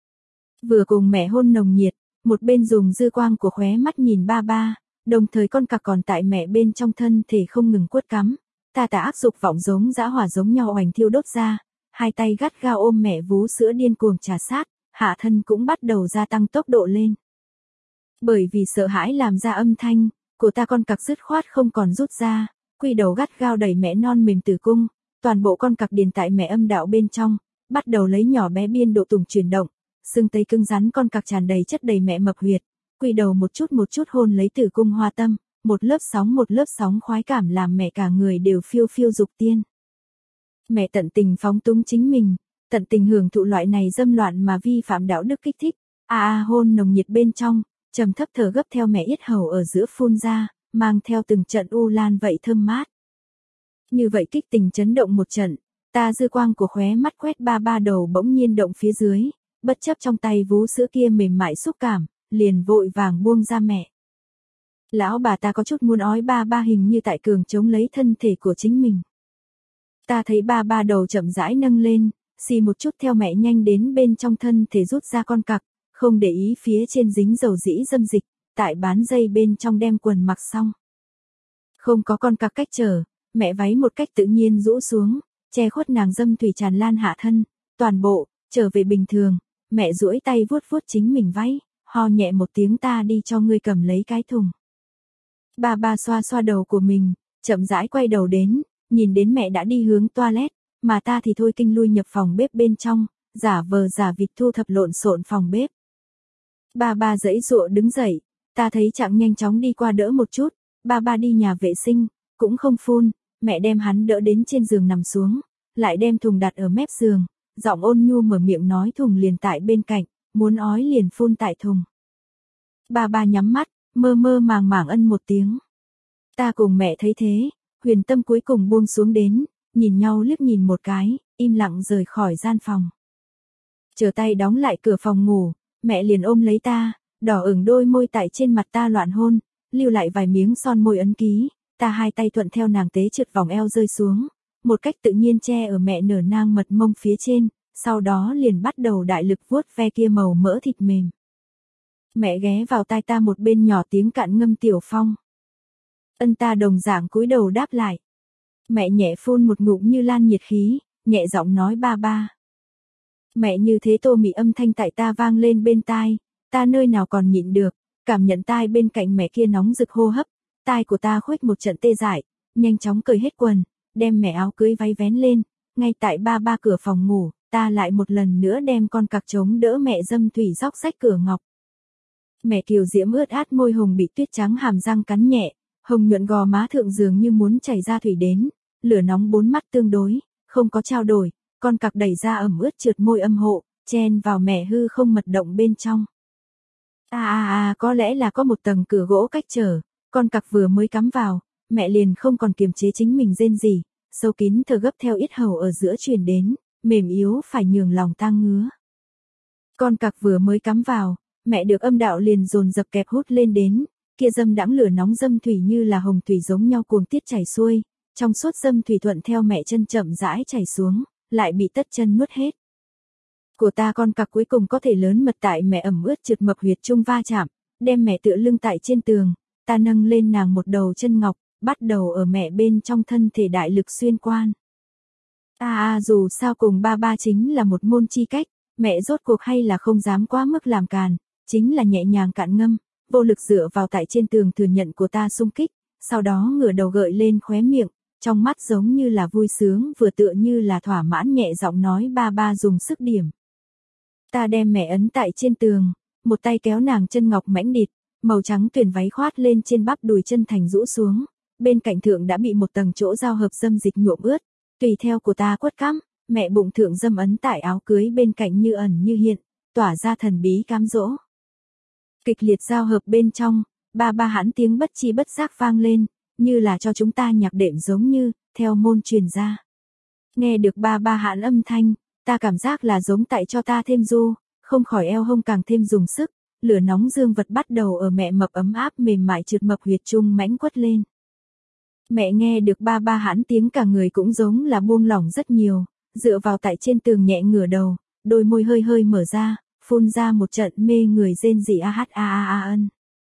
Vừa cùng mẹ hôn nồng nhiệt, một bên dùng dư quang của khóe mắt nhìn ba ba, đồng thời con cặc còn tại mẹ bên trong thân thể không ngừng quất cắm, ta tà ác dục vọng giống dã hỏa giống nhau oành thiêu đốt ra, hai tay gắt gao ôm mẹ vú sữa điên cuồng trà sát, hạ thân cũng bắt đầu gia tăng tốc độ lên. Bởi vì sợ hãi làm ra âm thanh, của ta con cặc dứt khoát không còn rút ra, quy đầu gắt gao đẩy mẹ non mềm tử cung, toàn bộ con cặc điền tại mẹ âm đạo bên trong, bắt đầu lấy nhỏ bé biên độ tùng chuyển động, xương tây cứng rắn con cặc tràn đầy chất đầy mẹ mập huyệt, quy đầu một chút một chút hôn lấy tử cung hoa tâm, một lớp sóng một lớp sóng khoái cảm làm mẹ cả người đều phiêu phiêu dục tiên. Mẹ tận tình phóng túng chính mình, tận tình hưởng thụ loại này dâm loạn mà vi phạm đạo đức kích thích, a a hôn nồng nhiệt bên trong, trầm thấp thở gấp theo mẹ yết hầu ở giữa phun ra, mang theo từng trận u lan vậy thơm mát. Như vậy kích tình chấn động một trận, ta dư quang của khóe mắt quét ba ba đầu bỗng nhiên động phía dưới, bất chấp trong tay vú sữa kia mềm mại xúc cảm, liền vội vàng buông ra mẹ. Lão bà ta có chút muốn ói ba ba hình như tại cường chống lấy thân thể của chính mình. Ta thấy ba ba đầu chậm rãi nâng lên, xì một chút theo mẹ nhanh đến bên trong thân thể rút ra con cặc, không để ý phía trên dính dầu dĩ dâm dịch, tại bán dây bên trong đem quần mặc xong. Không có con cặc cách trở, mẹ váy một cách tự nhiên rũ xuống, che khuất nàng dâm thủy tràn lan hạ thân, toàn bộ, trở về bình thường, mẹ duỗi tay vuốt vuốt chính mình váy, ho nhẹ một tiếng ta đi cho ngươi cầm lấy cái thùng. Ba ba xoa xoa đầu của mình, chậm rãi quay đầu đến, nhìn đến mẹ đã đi hướng toilet, mà ta thì thôi kinh lui nhập phòng bếp bên trong, giả vờ giả vịt thu thập lộn xộn phòng bếp. Ba ba giãy giụa đứng dậy, ta thấy chẳng nhanh chóng đi qua đỡ một chút, ba ba đi nhà vệ sinh, cũng không phun, mẹ đem hắn đỡ đến trên giường nằm xuống, lại đem thùng đặt ở mép giường, giọng ôn nhu mở miệng nói thùng liền tại bên cạnh, muốn ói liền phun tại thùng. Ba ba nhắm mắt, mơ mơ màng màng ân một tiếng. Ta cùng mẹ thấy thế, huyền tâm cuối cùng buông xuống đến, nhìn nhau liếc nhìn một cái, im lặng rời khỏi gian phòng. Chờ tay đóng lại cửa phòng ngủ, mẹ liền ôm lấy ta, đỏ ửng đôi môi tại trên mặt ta loạn hôn, lưu lại vài miếng son môi ấn ký, ta hai tay thuận theo nàng tế trượt vòng eo rơi xuống, một cách tự nhiên che ở mẹ nở nang mật mông phía trên, sau đó liền bắt đầu đại lực vuốt ve kia màu mỡ thịt mềm. Mẹ ghé vào tai ta một bên nhỏ tiếng cạn ngâm tiểu phong. Ân ta đồng dạng cúi đầu đáp lại. Mẹ nhẹ phun một ngụm như lan nhiệt khí, nhẹ giọng nói ba ba. Mẹ như thế tô mị âm thanh tại ta vang lên bên tai, ta nơi nào còn nhịn được, cảm nhận tai bên cạnh mẹ kia nóng rực hô hấp, tai của ta khuếch một trận tê dại, nhanh chóng cởi hết quần, đem mẹ áo cưới váy vén lên, ngay tại ba ba cửa phòng ngủ, ta lại một lần nữa đem con cặc chống đỡ mẹ dâm thủy róc rách cửa ngọc. Mẹ kiều diễm ướt át môi hồng bị tuyết trắng hàm răng cắn nhẹ, hồng nhuận gò má thượng dường như muốn chảy ra thủy đến, lửa nóng bốn mắt tương đối, không có trao đổi, con cặc đẩy ra ẩm ướt trượt môi âm hộ, chen vào mẹ hư không mật động bên trong. À à à có lẽ là có một tầng cửa gỗ cách trở, con cặc vừa mới cắm vào, mẹ liền không còn kiềm chế chính mình rên gì, sâu kín thở gấp theo yết hầu ở giữa truyền đến, mềm yếu phải nhường lòng ta ngứa. Con cặc vừa mới cắm vào, mẹ được âm đạo liền dồn dập kẹp hút lên đến, kia dâm đãng lửa nóng dâm thủy như là hồng thủy giống nhau cuồng tiết chảy xuôi, trong suốt dâm thủy thuận theo mẹ chân chậm rãi chảy xuống, lại bị tất chân nuốt hết. Của ta con cặc cuối cùng có thể lớn mật tại mẹ ẩm ướt trượt mập huyệt trung va chạm, đem mẹ tựa lưng tại trên tường, ta nâng lên nàng một đầu chân ngọc, bắt đầu ở mẹ bên trong thân thể đại lực xuyên quan. Ta à, dù sao cùng ba ba chính là một môn chi cách, mẹ rốt cuộc hay là không dám quá mức làm càn, chính là nhẹ nhàng cạn ngâm, vô lực dựa vào tại trên tường thừa nhận của ta xung kích, sau đó ngửa đầu gợi lên khóe miệng, trong mắt giống như là vui sướng vừa tựa như là thỏa mãn nhẹ giọng nói ba ba dùng sức điểm. Ta đem mẹ ấn tại trên tường, một tay kéo nàng chân ngọc mãnh địt, màu trắng tuyền váy khoát lên trên bắp đùi chân thành rũ xuống, bên cạnh thượng đã bị một tầng chỗ giao hợp dâm dịch nhuộm ướt, tùy theo của ta quất cắm, mẹ bụng thượng dâm ấn tại áo cưới bên cạnh như ẩn như hiện, tỏa ra thần bí cám dỗ. Kịch liệt giao hợp bên trong, ba ba hãn tiếng bất chi bất giác vang lên, như là cho chúng ta nhạc đệm giống như, theo môn truyền ra. Nghe được ba ba hãn âm thanh, ta cảm giác là giống tại cho ta thêm du, không khỏi eo hông càng thêm dùng sức, lửa nóng dương vật bắt đầu ở mẹ mập ấm áp mềm mại trượt mập huyệt trung mãnh quất lên. Mẹ nghe được ba ba hãn tiếng cả người cũng giống là buông lỏng rất nhiều, dựa vào tại trên tường nhẹ ngửa đầu, đôi môi hơi hơi mở ra, phun ra một trận mê người rên rỉ a hát a a a ân.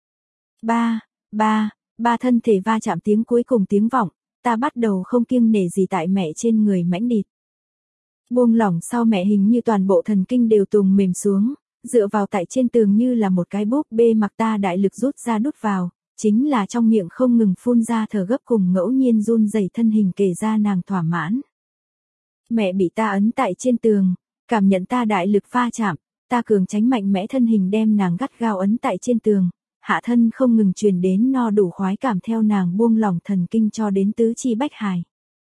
Ba, ba, ba thân thể va chạm tiếng cuối cùng tiếng vọng, ta bắt đầu không kiêng nể gì tại mẹ trên người mãnh địt. Buông lỏng sau mẹ hình như toàn bộ thần kinh đều tùng mềm xuống, dựa vào tại trên tường như là một cái búp bê mặc ta đại lực rút ra đút vào, chính là trong miệng không ngừng phun ra thở gấp cùng ngẫu nhiên run rẩy thân hình kể ra nàng thỏa mãn. Mẹ bị ta ấn tại trên tường, cảm nhận ta đại lực va chạm, ta cường tránh mạnh mẽ thân hình đem nàng gắt gao ấn tại trên tường, hạ thân không ngừng truyền đến no đủ khoái cảm theo nàng buông lỏng thần kinh cho đến tứ chi bách hài.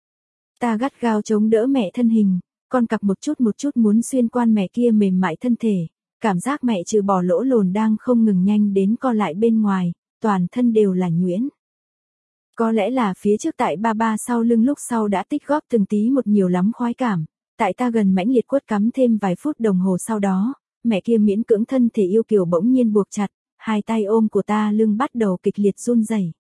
Ta gắt gao chống đỡ mẹ thân hình, con cặp một chút một chút muốn xuyên qua mẹ kia mềm mại thân thể, cảm giác mẹ trừ bỏ lỗ lồn đang không ngừng nhanh đến co lại bên ngoài, toàn thân đều là nhuyễn. Có lẽ là phía trước tại ba ba sau lưng lúc sau đã tích góp từng tí một nhiều lắm khoái cảm, tại ta gần mãnh liệt quất cắm thêm vài phút đồng hồ sau đó, mẹ kia miễn cưỡng thân thể yêu kiều bỗng nhiên buộc chặt, hai tay ôm của ta lưng bắt đầu kịch liệt run rẩy.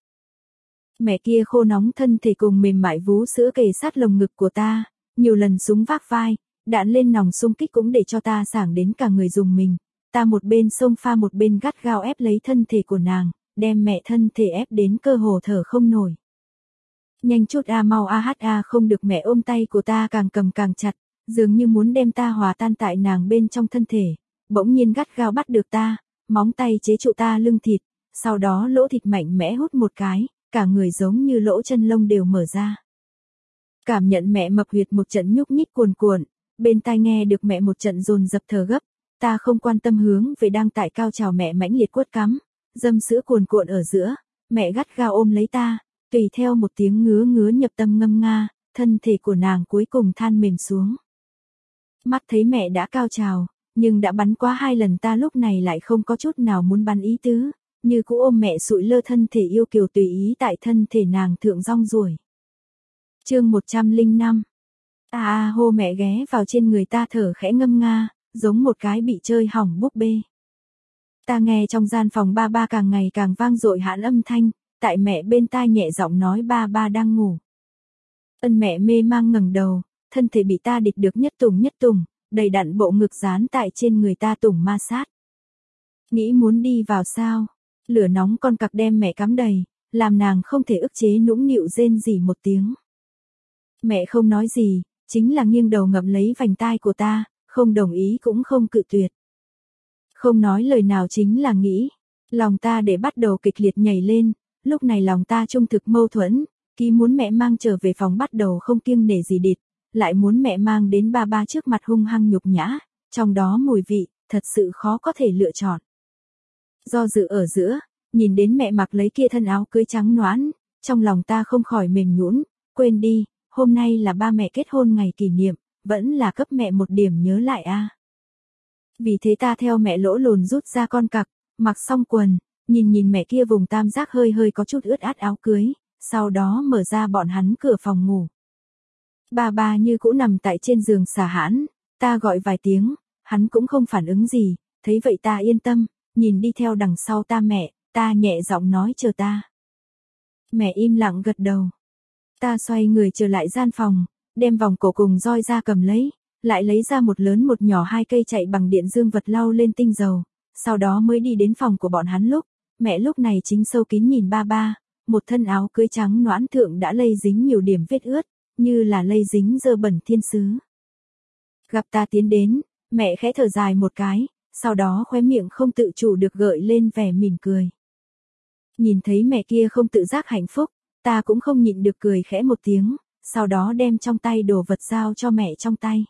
Mẹ kia khô nóng thân thể cùng mềm mại vú sữa kề sát lồng ngực của ta, nhiều lần súng vác vai, đạn lên nòng xung kích cũng để cho ta sảng đến cả người dùng mình, ta một bên xông pha một bên gắt gao ép lấy thân thể của nàng, đem mẹ thân thể ép đến cơ hồ thở không nổi. Nhanh chút a mau a hát a không được mẹ ôm tay của ta càng cầm càng chặt, dường như muốn đem ta hòa tan tại nàng bên trong thân thể, bỗng nhiên gắt gao bắt được ta, móng tay chế trụ ta lưng thịt, sau đó lỗ thịt mạnh mẽ hút một cái, cả người giống như lỗ chân lông đều mở ra. Cảm nhận mẹ mập huyệt một trận nhúc nhích cuồn cuộn, bên tai nghe được mẹ một trận dồn dập thở gấp, ta không quan tâm hướng về đang tại cao trào mẹ mãnh liệt quất cắm, dâm sữa cuồn cuộn ở giữa, mẹ gắt gao ôm lấy ta, tùy theo một tiếng ngứa ngứa nhập tâm ngâm nga, thân thể của nàng cuối cùng than mềm xuống. Mắt thấy mẹ đã cao trào, nhưng đã bắn quá hai lần ta lúc này lại không có chút nào muốn bắn ý tứ, như cũ ôm mẹ sụi lơ thân thể yêu kiều tùy ý tại thân thể nàng thượng rong ruổi. Chương một trăm lẻ năm. A a hô mẹ ghé vào trên người ta thở khẽ ngâm nga, giống một cái bị chơi hỏng búp bê. Ta nghe trong gian phòng ba ba càng ngày càng vang dội hãn âm thanh, tại mẹ bên tai nhẹ giọng nói ba ba đang ngủ. Ân mẹ mê mang ngẩng đầu, thân thể bị ta địch được nhất tùng nhất tùng, đầy đặn bộ ngực dán tại trên người ta tùng ma sát. Nghĩ muốn đi vào sao? Lửa nóng con cặc đem mẹ cắm đầy, làm nàng không thể ức chế nũng nịu rên rỉ một tiếng. Mẹ không nói gì, chính là nghiêng đầu ngậm lấy vành tai của ta, không đồng ý cũng không cự tuyệt. Không nói lời nào chính là nghĩ, lòng ta để bắt đầu kịch liệt nhảy lên, lúc này lòng ta trung thực mâu thuẫn, ký muốn mẹ mang trở về phòng bắt đầu không kiêng nể gì địt, lại muốn mẹ mang đến ba ba trước mặt hung hăng nhục nhã, trong đó mùi vị, thật sự khó có thể lựa chọn. Do dự ở giữa, nhìn đến mẹ mặc lấy kia thân áo cưới trắng nõn, trong lòng ta không khỏi mềm nhũn, quên đi, hôm nay là ba mẹ kết hôn ngày kỷ niệm, vẫn là cấp mẹ một điểm nhớ lại a. À. Vì thế ta theo mẹ lỗ lồn rút ra con cặc, mặc xong quần, nhìn nhìn mẹ kia vùng tam giác hơi hơi có chút ướt át áo cưới, sau đó mở ra bọn hắn cửa phòng ngủ. Ba ba như cũ nằm tại trên giường xả hãn, ta gọi vài tiếng, hắn cũng không phản ứng gì, thấy vậy ta yên tâm, nhìn đi theo đằng sau ta mẹ, ta nhẹ giọng nói chờ ta. Mẹ im lặng gật đầu. Ta xoay người trở lại gian phòng, đem vòng cổ cùng roi ra cầm lấy, lại lấy ra một lớn một nhỏ hai cây chạy bằng điện dương vật lau lên tinh dầu, sau đó mới đi đến phòng của bọn hắn lúc, mẹ lúc này chính sâu kín nhìn ba ba, một thân áo cưới trắng nõn thượng đã lây dính nhiều điểm vết ướt, như là lây dính dơ bẩn thiên sứ. Gặp ta tiến đến, mẹ khẽ thở dài một cái, sau đó khóe miệng không tự chủ được gợi lên vẻ mỉm cười. Nhìn thấy mẹ kia không tự giác hạnh phúc, ta cũng không nhịn được cười khẽ một tiếng, sau đó đem trong tay đồ vật giao cho mẹ trong tay.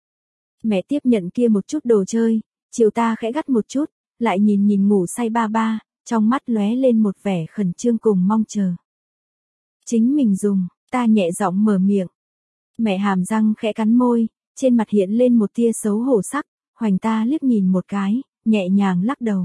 Mẹ tiếp nhận kia một chút đồ chơi, chiều ta khẽ gắt một chút, lại nhìn nhìn ngủ say ba ba, trong mắt lóe lên một vẻ khẩn trương cùng mong chờ. Chính mình dùng, ta nhẹ giọng mở miệng. Mẹ hàm răng khẽ cắn môi, trên mặt hiện lên một tia xấu hổ sắc, hoành ta liếc nhìn một cái, nhẹ nhàng lắc đầu.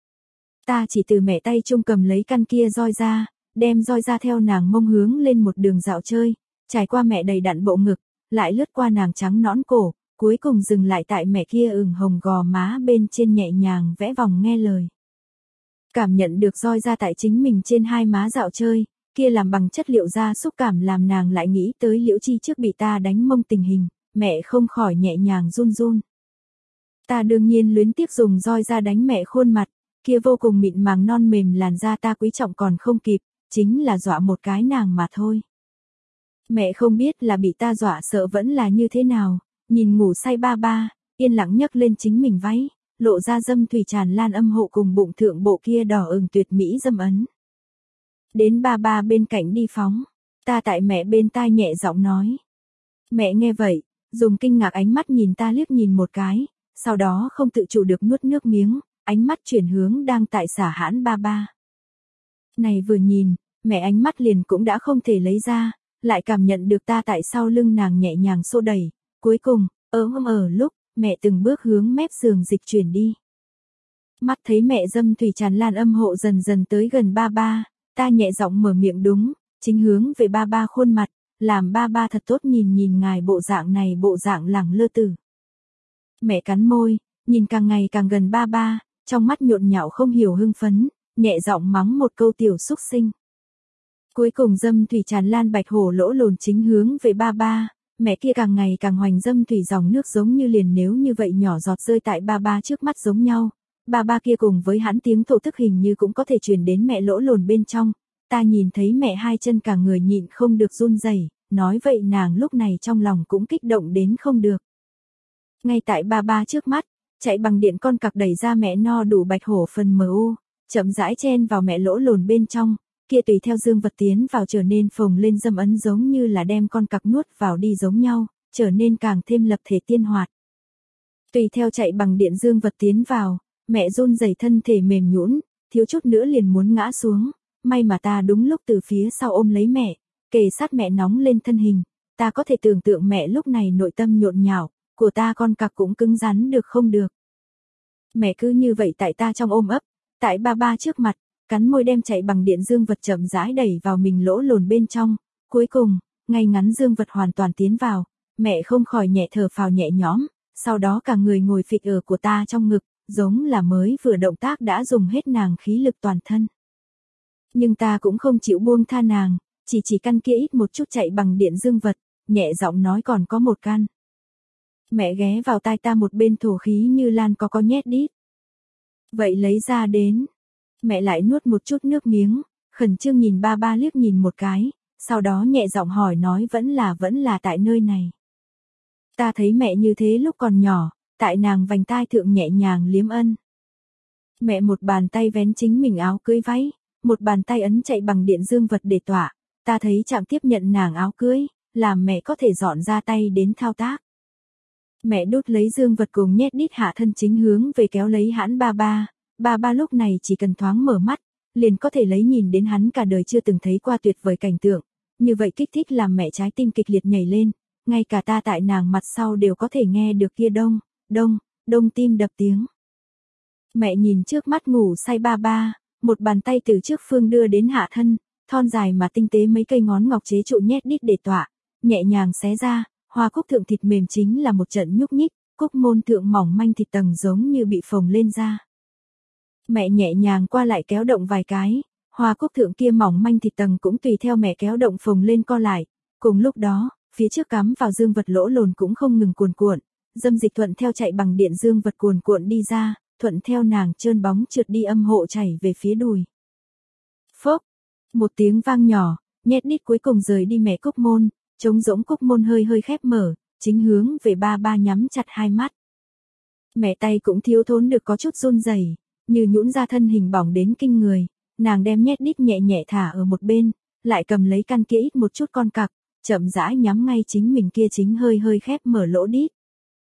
Ta chỉ từ mẹ tay trung cầm lấy căn kia roi ra, đem roi ra theo nàng mông hướng lên một đường dạo chơi, trải qua mẹ đầy đặn bộ ngực, lại lướt qua nàng trắng nõn cổ, cuối cùng dừng lại tại mẹ kia ửng hồng gò má bên trên nhẹ nhàng vẽ vòng nghe lời. Cảm nhận được roi ra tại chính mình trên hai má dạo chơi, kia làm bằng chất liệu da xúc cảm làm nàng lại nghĩ tới Liễu Chi trước bị ta đánh mông tình hình, mẹ không khỏi nhẹ nhàng run run. Ta đương nhiên luyến tiếc dùng roi ra đánh mẹ khuôn mặt, kia vô cùng mịn màng non mềm làn da ta quý trọng còn không kịp, chính là dọa một cái nàng mà thôi. Mẹ không biết là bị ta dọa sợ vẫn là như thế nào, nhìn ngủ say ba ba, yên lặng nhấc lên chính mình váy, lộ ra dâm thủy tràn lan âm hộ cùng bụng thượng bộ kia đỏ ửng tuyệt mỹ dâm ấn. Đến ba ba bên cạnh đi phóng, ta tại mẹ bên tai nhẹ giọng nói. Mẹ nghe vậy, dùng kinh ngạc ánh mắt nhìn ta liếc nhìn một cái, sau đó không tự chủ được nuốt nước miếng, ánh mắt chuyển hướng đang tại xả hãn ba ba. Này vừa nhìn, mẹ ánh mắt liền cũng đã không thể lấy ra, lại cảm nhận được ta tại sau lưng nàng nhẹ nhàng xô đẩy, cuối cùng, ở ở lúc, mẹ từng bước hướng mép giường dịch chuyển đi. Mắt thấy mẹ dâm thủy tràn lan âm hộ dần dần tới gần ba ba, ta nhẹ giọng mở miệng đúng, chính hướng về ba ba khuôn mặt, làm ba ba thật tốt nhìn nhìn ngài bộ dạng này bộ dạng lẳng lơ tử. Mẹ cắn môi, nhìn càng ngày càng gần ba ba, trong mắt nhộn nhạo không hiểu hưng phấn, nhẹ giọng mắng một câu tiểu xúc sinh. Cuối cùng dâm thủy tràn lan bạch hổ lỗ lồn chính hướng về ba ba, mẹ kia càng ngày càng hoành dâm thủy dòng nước giống như liền nếu như vậy nhỏ giọt rơi tại ba ba trước mắt giống nhau. Ba ba kia cùng với hắn tiếng thổ tức hình như cũng có thể truyền đến mẹ lỗ lồn bên trong, ta nhìn thấy mẹ hai chân cả người nhịn không được run rẩy, nói vậy nàng lúc này trong lòng cũng kích động đến không được. Ngay tại ba ba trước mắt, chạy bằng điện con cặc đẩy ra mẹ no đủ bạch hổ phần mờ u, chậm rãi chen vào mẹ lỗ lồn bên trong, kia tùy theo dương vật tiến vào trở nên phồng lên dâm ấn giống như là đem con cặc nuốt vào đi giống nhau, trở nên càng thêm lập thể tiên hoạt. Tùy theo chạy bằng điện dương vật tiến vào, mẹ run rẩy thân thể mềm nhũn, thiếu chút nữa liền muốn ngã xuống, may mà ta đúng lúc từ phía sau ôm lấy mẹ, kề sát mẹ nóng lên thân hình, ta có thể tưởng tượng mẹ lúc này nội tâm nhộn nhạo, của ta con cặc cũng cứng rắn được không được. Mẹ cứ như vậy tại ta trong ôm ấp, tại ba ba trước mặt, cắn môi đem chạy bằng điện dương vật chậm rãi đẩy vào mình lỗ lồn bên trong, cuối cùng, ngay ngắn dương vật hoàn toàn tiến vào, mẹ không khỏi nhẹ thở phào nhẹ nhõm, sau đó cả người ngồi phịch ở của ta trong ngực, giống là mới vừa động tác đã dùng hết nàng khí lực toàn thân. Nhưng ta cũng không chịu buông tha nàng, chỉ chỉ căn kia ít một chút chạy bằng điện dương vật, nhẹ giọng nói còn có một căn. Mẹ ghé vào tai ta một bên thổ khí như lan có có nhét đít. Vậy lấy ra đến. Mẹ lại nuốt một chút nước miếng, khẩn trương nhìn ba ba liếc nhìn một cái, sau đó nhẹ giọng hỏi nói vẫn là vẫn là tại nơi này. Ta thấy mẹ như thế lúc còn nhỏ, tại nàng vành tai thượng nhẹ nhàng liếm ân. Mẹ một bàn tay vén chính mình áo cưới váy, một bàn tay ấn chạy bằng điện dương vật để tỏa, ta thấy chạm tiếp nhận nàng áo cưới, làm mẹ có thể dọn ra tay đến thao tác. Mẹ đút lấy dương vật cùng nhét đít hạ thân chính hướng về kéo lấy hãn ba ba, ba ba lúc này chỉ cần thoáng mở mắt, liền có thể lấy nhìn đến hắn cả đời chưa từng thấy qua tuyệt vời cảnh tượng, như vậy kích thích làm mẹ trái tim kịch liệt nhảy lên, ngay cả ta tại nàng mặt sau đều có thể nghe được kia đông, đông, đông tim đập tiếng. Mẹ nhìn trước mắt ngủ say ba ba, một bàn tay từ trước phương đưa đến hạ thân, thon dài mà tinh tế mấy cây ngón ngọc chế trụ nhét đít để tỏa, nhẹ nhàng xé ra, hoa cúc thượng thịt mềm chính là một trận nhúc nhích, cúc môn thượng mỏng manh thịt tầng giống như bị phồng lên ra. Mẹ nhẹ nhàng qua lại kéo động vài cái, hoa cúc thượng kia mỏng manh thịt tầng cũng tùy theo mẹ kéo động phồng lên co lại, cùng lúc đó, phía trước cắm vào dương vật lỗ lồn cũng không ngừng cuồn cuộn, dâm dịch thuận theo chạy bằng điện dương vật cuồn cuộn đi ra, thuận theo nàng trơn bóng trượt đi âm hộ chảy về phía đùi. Phốc, một tiếng vang nhỏ, nhét đít cuối cùng rời đi mẹ cúc môn, trống rỗng cúc môn hơi hơi khép mở, chính hướng về ba ba nhắm chặt hai mắt. Mẹ tay cũng thiếu thốn được có chút run rẩy, như nhũn ra thân hình bỏng đến kinh người, nàng đem nhét đít nhẹ nhẹ thả ở một bên, lại cầm lấy căn kia ít một chút con cặc, chậm rãi nhắm ngay chính mình kia chính hơi hơi khép mở lỗ đít.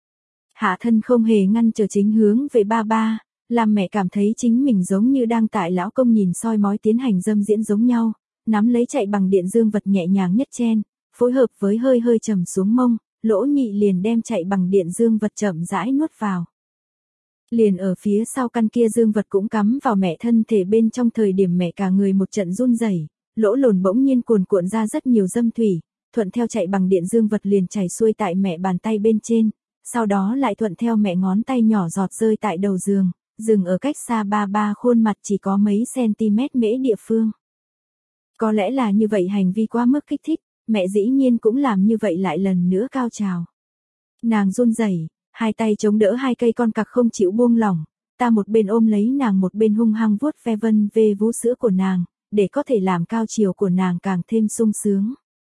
Hạ thân không hề ngăn trở chính hướng về ba ba, làm mẹ cảm thấy chính mình giống như đang tại lão công nhìn soi mói tiến hành dâm diễn giống nhau, nắm lấy chạy bằng điện dương vật nhẹ nhàng nhất chen, phối hợp với hơi hơi trầm xuống mông, lỗ nhị liền đem chạy bằng điện dương vật chậm rãi nuốt vào. Liền ở phía sau căn kia dương vật cũng cắm vào mẹ thân thể bên trong thời điểm mẹ cả người một trận run rẩy, lỗ lồn bỗng nhiên cuồn cuộn ra rất nhiều dâm thủy, thuận theo chạy bằng điện dương vật liền chảy xuôi tại mẹ bàn tay bên trên, sau đó lại thuận theo mẹ ngón tay nhỏ giọt rơi tại đầu giường, dừng ở cách xa ba ba khuôn mặt chỉ có mấy cm mễ địa phương. Có lẽ là như vậy hành vi quá mức kích thích, mẹ dĩ nhiên cũng làm như vậy lại lần nữa cao trào. Nàng run rẩy, hai tay chống đỡ hai cây con cặc không chịu buông lỏng, ta một bên ôm lấy nàng một bên hung hăng vuốt ve vân về vú sữa của nàng, để có thể làm cao chiều của nàng càng thêm sung sướng.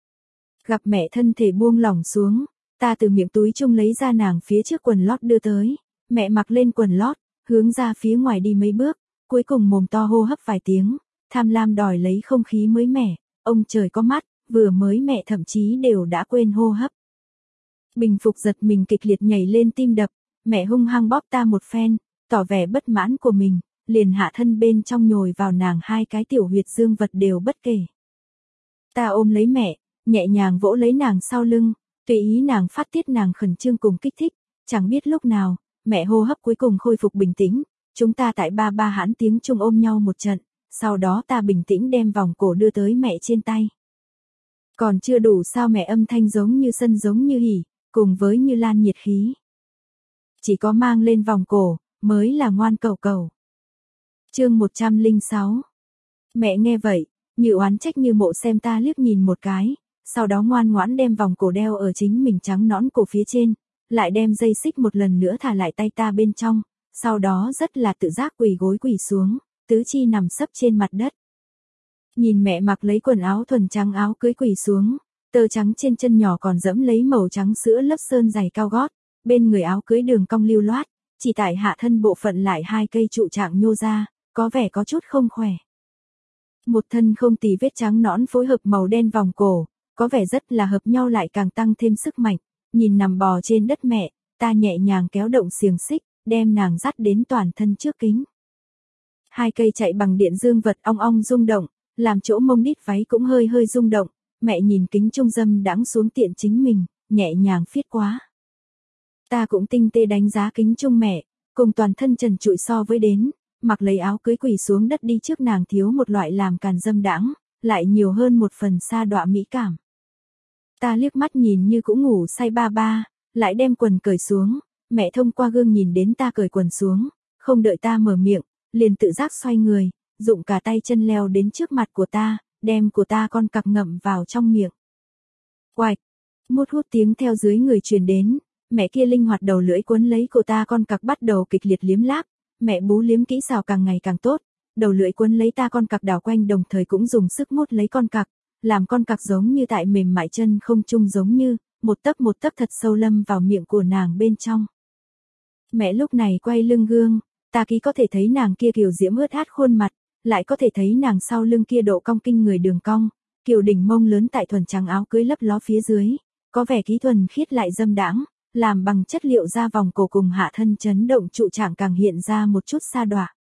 Gặp mẹ thân thể buông lỏng xuống, ta từ miệng túi chung lấy ra nàng phía trước quần lót đưa tới, mẹ mặc lên quần lót, hướng ra phía ngoài đi mấy bước, cuối cùng mồm to hô hấp vài tiếng, tham lam đòi lấy không khí mới mẻ, ông trời có mắt, vừa mới mẹ thậm chí đều đã quên hô hấp. Bình phục giật mình kịch liệt nhảy lên tim đập, mẹ hung hăng bóp ta một phen, tỏ vẻ bất mãn của mình, liền hạ thân bên trong nhồi vào nàng hai cái tiểu huyệt dương vật đều bất kể. Ta ôm lấy mẹ, nhẹ nhàng vỗ lấy nàng sau lưng, tùy ý nàng phát tiết nàng khẩn trương cùng kích thích, chẳng biết lúc nào, mẹ hô hấp cuối cùng khôi phục bình tĩnh, chúng ta tại ba ba hãn tiếng chung ôm nhau một trận, sau đó ta bình tĩnh đem vòng cổ đưa tới mẹ trên tay. Còn chưa đủ sao mẹ âm thanh giống như sân giống như hỉ, cùng với như lan nhiệt khí. Chỉ có mang lên vòng cổ, mới là ngoan cầu cầu. Chương một trăm lẻ sáu. Mẹ nghe vậy, như oán trách như mộ xem ta liếc nhìn một cái, sau đó ngoan ngoãn đem vòng cổ đeo ở chính mình trắng nõn cổ phía trên, lại đem dây xích một lần nữa thả lại tay ta bên trong, sau đó rất là tự giác quỳ gối quỳ xuống, tứ chi nằm sấp trên mặt đất. Nhìn mẹ mặc lấy quần áo thuần trắng áo cưới quỳ xuống, tơ trắng trên chân nhỏ còn dẫm lấy màu trắng sữa lớp sơn giày cao gót, bên người áo cưới đường cong lưu loát, chỉ tại hạ thân bộ phận lại hai cây trụ trạng nhô ra, có vẻ có chút không khỏe. Một thân không tì vết trắng nõn phối hợp màu đen vòng cổ, có vẻ rất là hợp nhau lại càng tăng thêm sức mạnh, nhìn nằm bò trên đất mẹ, ta nhẹ nhàng kéo động xiềng xích, đem nàng dắt đến toàn thân trước kính. Hai cây chạy bằng điện dương vật ong ong rung động, làm chỗ mông đít váy cũng hơi hơi rung động, mẹ nhìn kính trung dâm đãng xuống tiện chính mình, nhẹ nhàng phiết quá. Ta cũng tinh tế đánh giá kính trung mẹ, cùng toàn thân trần trụi so với đến, mặc lấy áo cưới quỳ xuống đất đi trước nàng thiếu một loại làm càn dâm đãng, lại nhiều hơn một phần sa đọa mỹ cảm. Ta liếc mắt nhìn như cũng ngủ say ba ba, lại đem quần cởi xuống, mẹ thông qua gương nhìn đến ta cởi quần xuống, không đợi ta mở miệng, liền tự giác xoay người, dụng cả tay chân leo đến trước mặt của ta, đem của ta con cặc ngậm vào trong miệng. Oạch, mút hút tiếng theo dưới người truyền đến, mẹ kia linh hoạt đầu lưỡi cuốn lấy của ta con cặc bắt đầu kịch liệt liếm láp, mẹ bú liếm kỹ xảo càng ngày càng tốt, đầu lưỡi cuốn lấy ta con cặc đảo quanh đồng thời cũng dùng sức mút lấy con cặc, làm con cặc giống như tại mềm mại chân không chung giống như, một tấc một tấc thật sâu lâm vào miệng của nàng bên trong. Mẹ lúc này quay lưng gương, ta ký có thể thấy nàng kia kiều diễm ướt át khuôn mặt, lại có thể thấy nàng sau lưng kia độ cong kinh người đường cong, kiều đỉnh mông lớn tại thuần trắng áo cưới lấp ló phía dưới, có vẻ ký thuần khiết lại dâm đãng, làm bằng chất liệu da vòng cổ cùng hạ thân chấn động trụ trạng càng hiện ra một chút sa đọa.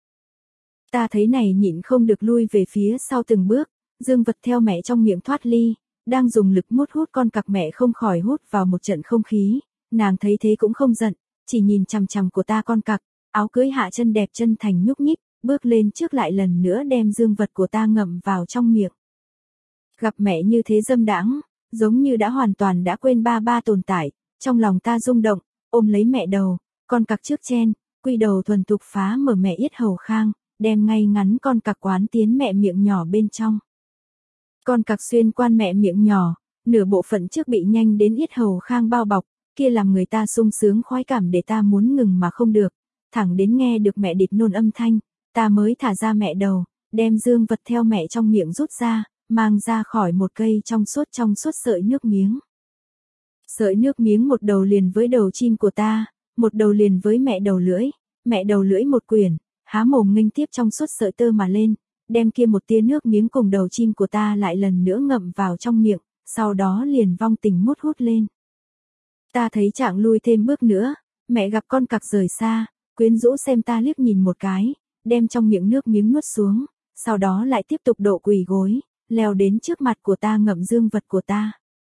Ta thấy này nhịn không được lui về phía sau từng bước, dương vật theo mẹ trong miệng thoát ly, đang dùng lực mút hút con cặc mẹ không khỏi hút vào một trận không khí, nàng thấy thế cũng không giận, chỉ nhìn chằm chằm của ta con cặc, áo cưới hạ chân đẹp chân thành nhúc nhích, bước lên trước lại lần nữa đem dương vật của ta ngậm vào trong miệng. Gặp mẹ như thế dâm đãng, giống như đã hoàn toàn đã quên ba ba tồn tại, trong lòng ta rung động, ôm lấy mẹ đầu, con cặc trước chen, quy đầu thuần thục phá mở mẹ yết hầu khang, đem ngay ngắn con cặc quán tiến mẹ miệng nhỏ bên trong. Con cặc xuyên qua mẹ miệng nhỏ, nửa bộ phận trước bị nhanh đến yết hầu khang bao bọc, kia làm người ta sung sướng khoái cảm để ta muốn ngừng mà không được, thẳng đến nghe được mẹ địt nôn âm thanh, ta mới thả ra mẹ đầu, đem dương vật theo mẹ trong miệng rút ra, mang ra khỏi một cây trong suốt trong suốt sợi nước miếng. Sợi nước miếng một đầu liền với đầu chim của ta, một đầu liền với mẹ đầu lưỡi, mẹ đầu lưỡi một quyển, há mồm nghênh tiếp trong suốt sợi tơ mà lên, đem kia một tia nước miếng cùng đầu chim của ta lại lần nữa ngậm vào trong miệng, sau đó liền vong tình mút hút lên. Ta thấy trạng lui thêm bước nữa, mẹ gặp con cặc rời xa, quyến rũ xem ta liếc nhìn một cái, đem trong miệng nước miếng nuốt xuống, sau đó lại tiếp tục độ quỳ gối, leo đến trước mặt của ta ngậm dương vật của ta.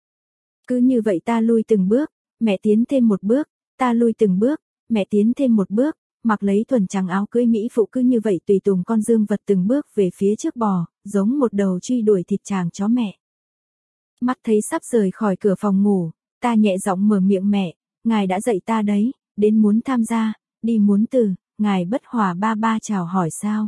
Cứ như vậy ta lui từng bước, mẹ tiến thêm một bước, ta lui từng bước, mẹ tiến thêm một bước, mặc lấy thuần trắng áo cưới mỹ phụ cứ như vậy tùy tùng con dương vật từng bước về phía trước bò, giống một đầu truy đuổi thịt chàng chó mẹ. Mắt thấy sắp rời khỏi cửa phòng ngủ, ta nhẹ giọng mở miệng mẹ, ngài đã dạy ta đấy, đến muốn tham gia, đi muốn từ, ngài bất hòa ba ba chào hỏi sao.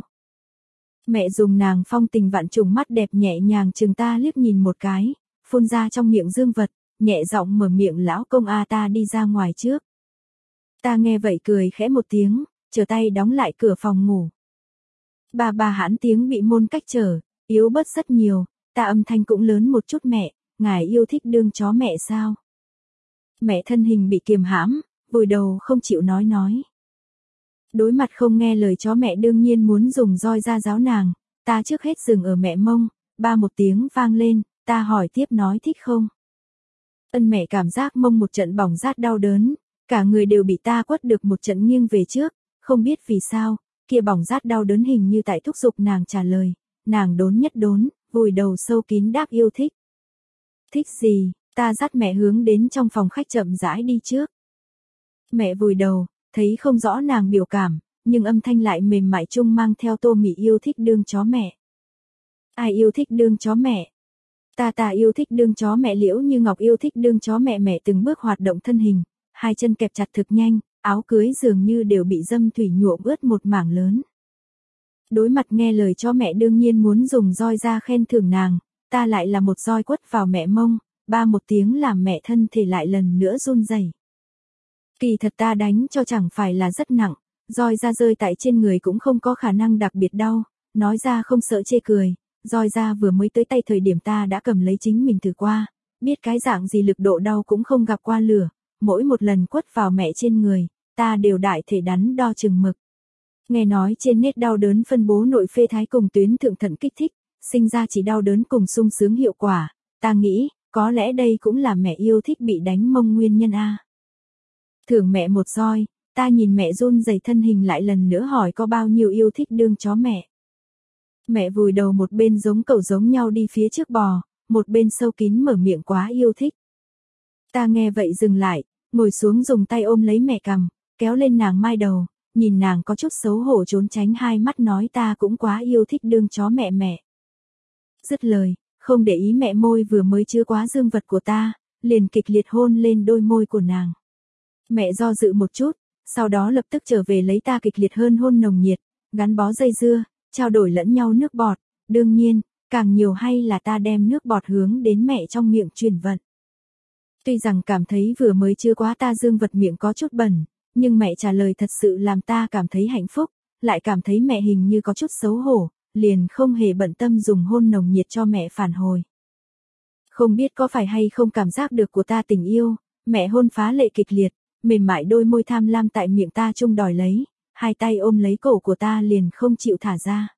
Mẹ dùng nàng phong tình vạn trùng mắt đẹp nhẹ nhàng chừng ta liếc nhìn một cái, phun ra trong miệng dương vật, nhẹ giọng mở miệng lão công a ta đi ra ngoài trước. Ta nghe vậy cười khẽ một tiếng, trở tay đóng lại cửa phòng ngủ. Bà bà hãn tiếng bị môn cách trở, yếu bớt rất nhiều, ta âm thanh cũng lớn một chút mẹ, ngài yêu thích đương chó mẹ sao? Mẹ thân hình bị kiềm hãm, vùi đầu không chịu nói nói. Đối mặt không nghe lời chó mẹ đương nhiên muốn dùng roi ra giáo nàng, ta trước hết dừng ở mẹ mông, ba một tiếng vang lên, ta hỏi tiếp nói thích không? Ân mẹ cảm giác mông một trận bỏng rát đau đớn, cả người đều bị ta quất được một trận nghiêng về trước, không biết vì sao, kia bỏng rát đau đớn hình như tại thúc giục nàng trả lời, nàng đốn nhất đốn, vùi đầu sâu kín đáp yêu thích. Thích gì, ta dắt mẹ hướng đến trong phòng khách chậm rãi đi trước. Mẹ vùi đầu, thấy không rõ nàng biểu cảm, nhưng âm thanh lại mềm mại chung mang theo tô mị yêu thích đương chó mẹ. Ai yêu thích đương chó mẹ? Ta ta yêu thích đương chó mẹ Liễu Như Ngọc yêu thích đương chó mẹ mẹ từng bước hoạt động thân hình, hai chân kẹp chặt thực nhanh, áo cưới dường như đều bị dâm thủy nhuộm ướt một mảng lớn. Đối mặt nghe lời chó mẹ đương nhiên muốn dùng roi ra khen thưởng nàng, ta lại là một roi quất vào mẹ mông, ba một tiếng làm mẹ thân thể lại lần nữa run rẩy. Kỳ thật ta đánh cho chẳng phải là rất nặng, roi ra rơi tại trên người cũng không có khả năng đặc biệt đau, nói ra không sợ chê cười, roi ra vừa mới tới tay thời điểm ta đã cầm lấy chính mình thử qua, biết cái dạng gì lực độ đau cũng không gặp qua lửa, mỗi một lần quất vào mẹ trên người, ta đều đại thể đắn đo chừng mực. Nghe nói trên nết đau đớn phân bố nội phê thái cùng tuyến thượng thận kích thích, sinh ra chỉ đau đớn cùng sung sướng hiệu quả, ta nghĩ, có lẽ đây cũng là mẹ yêu thích bị đánh mông nguyên nhân a. Thưởng mẹ một roi, ta nhìn mẹ run rẩy thân hình lại lần nữa hỏi có bao nhiêu yêu thích đương chó mẹ. Mẹ vùi đầu một bên giống cẩu giống nhau đi phía trước bò, một bên sâu kín mở miệng quá yêu thích. Ta nghe vậy dừng lại, ngồi xuống dùng tay ôm lấy mẹ cằm, kéo lên nàng mai đầu, nhìn nàng có chút xấu hổ trốn tránh hai mắt nói ta cũng quá yêu thích đương chó mẹ mẹ. Dứt lời, không để ý mẹ môi vừa mới chứa quá dương vật của ta, liền kịch liệt hôn lên đôi môi của nàng. Mẹ do dự một chút, sau đó lập tức trở về lấy ta kịch liệt hơn hôn nồng nhiệt, gắn bó dây dưa, trao đổi lẫn nhau nước bọt, đương nhiên, càng nhiều hay là ta đem nước bọt hướng đến mẹ trong miệng truyền vận. Tuy rằng cảm thấy vừa mới chứa quá ta dương vật miệng có chút bẩn, nhưng mẹ trả lời thật sự làm ta cảm thấy hạnh phúc, lại cảm thấy mẹ hình như có chút xấu hổ, liền không hề bận tâm dùng hôn nồng nhiệt cho mẹ phản hồi. Không biết có phải hay không cảm giác được của ta tình yêu, mẹ hôn phá lệ kịch liệt, mềm mại đôi môi tham lam tại miệng ta chung đòi lấy, hai tay ôm lấy cổ của ta liền không chịu thả ra.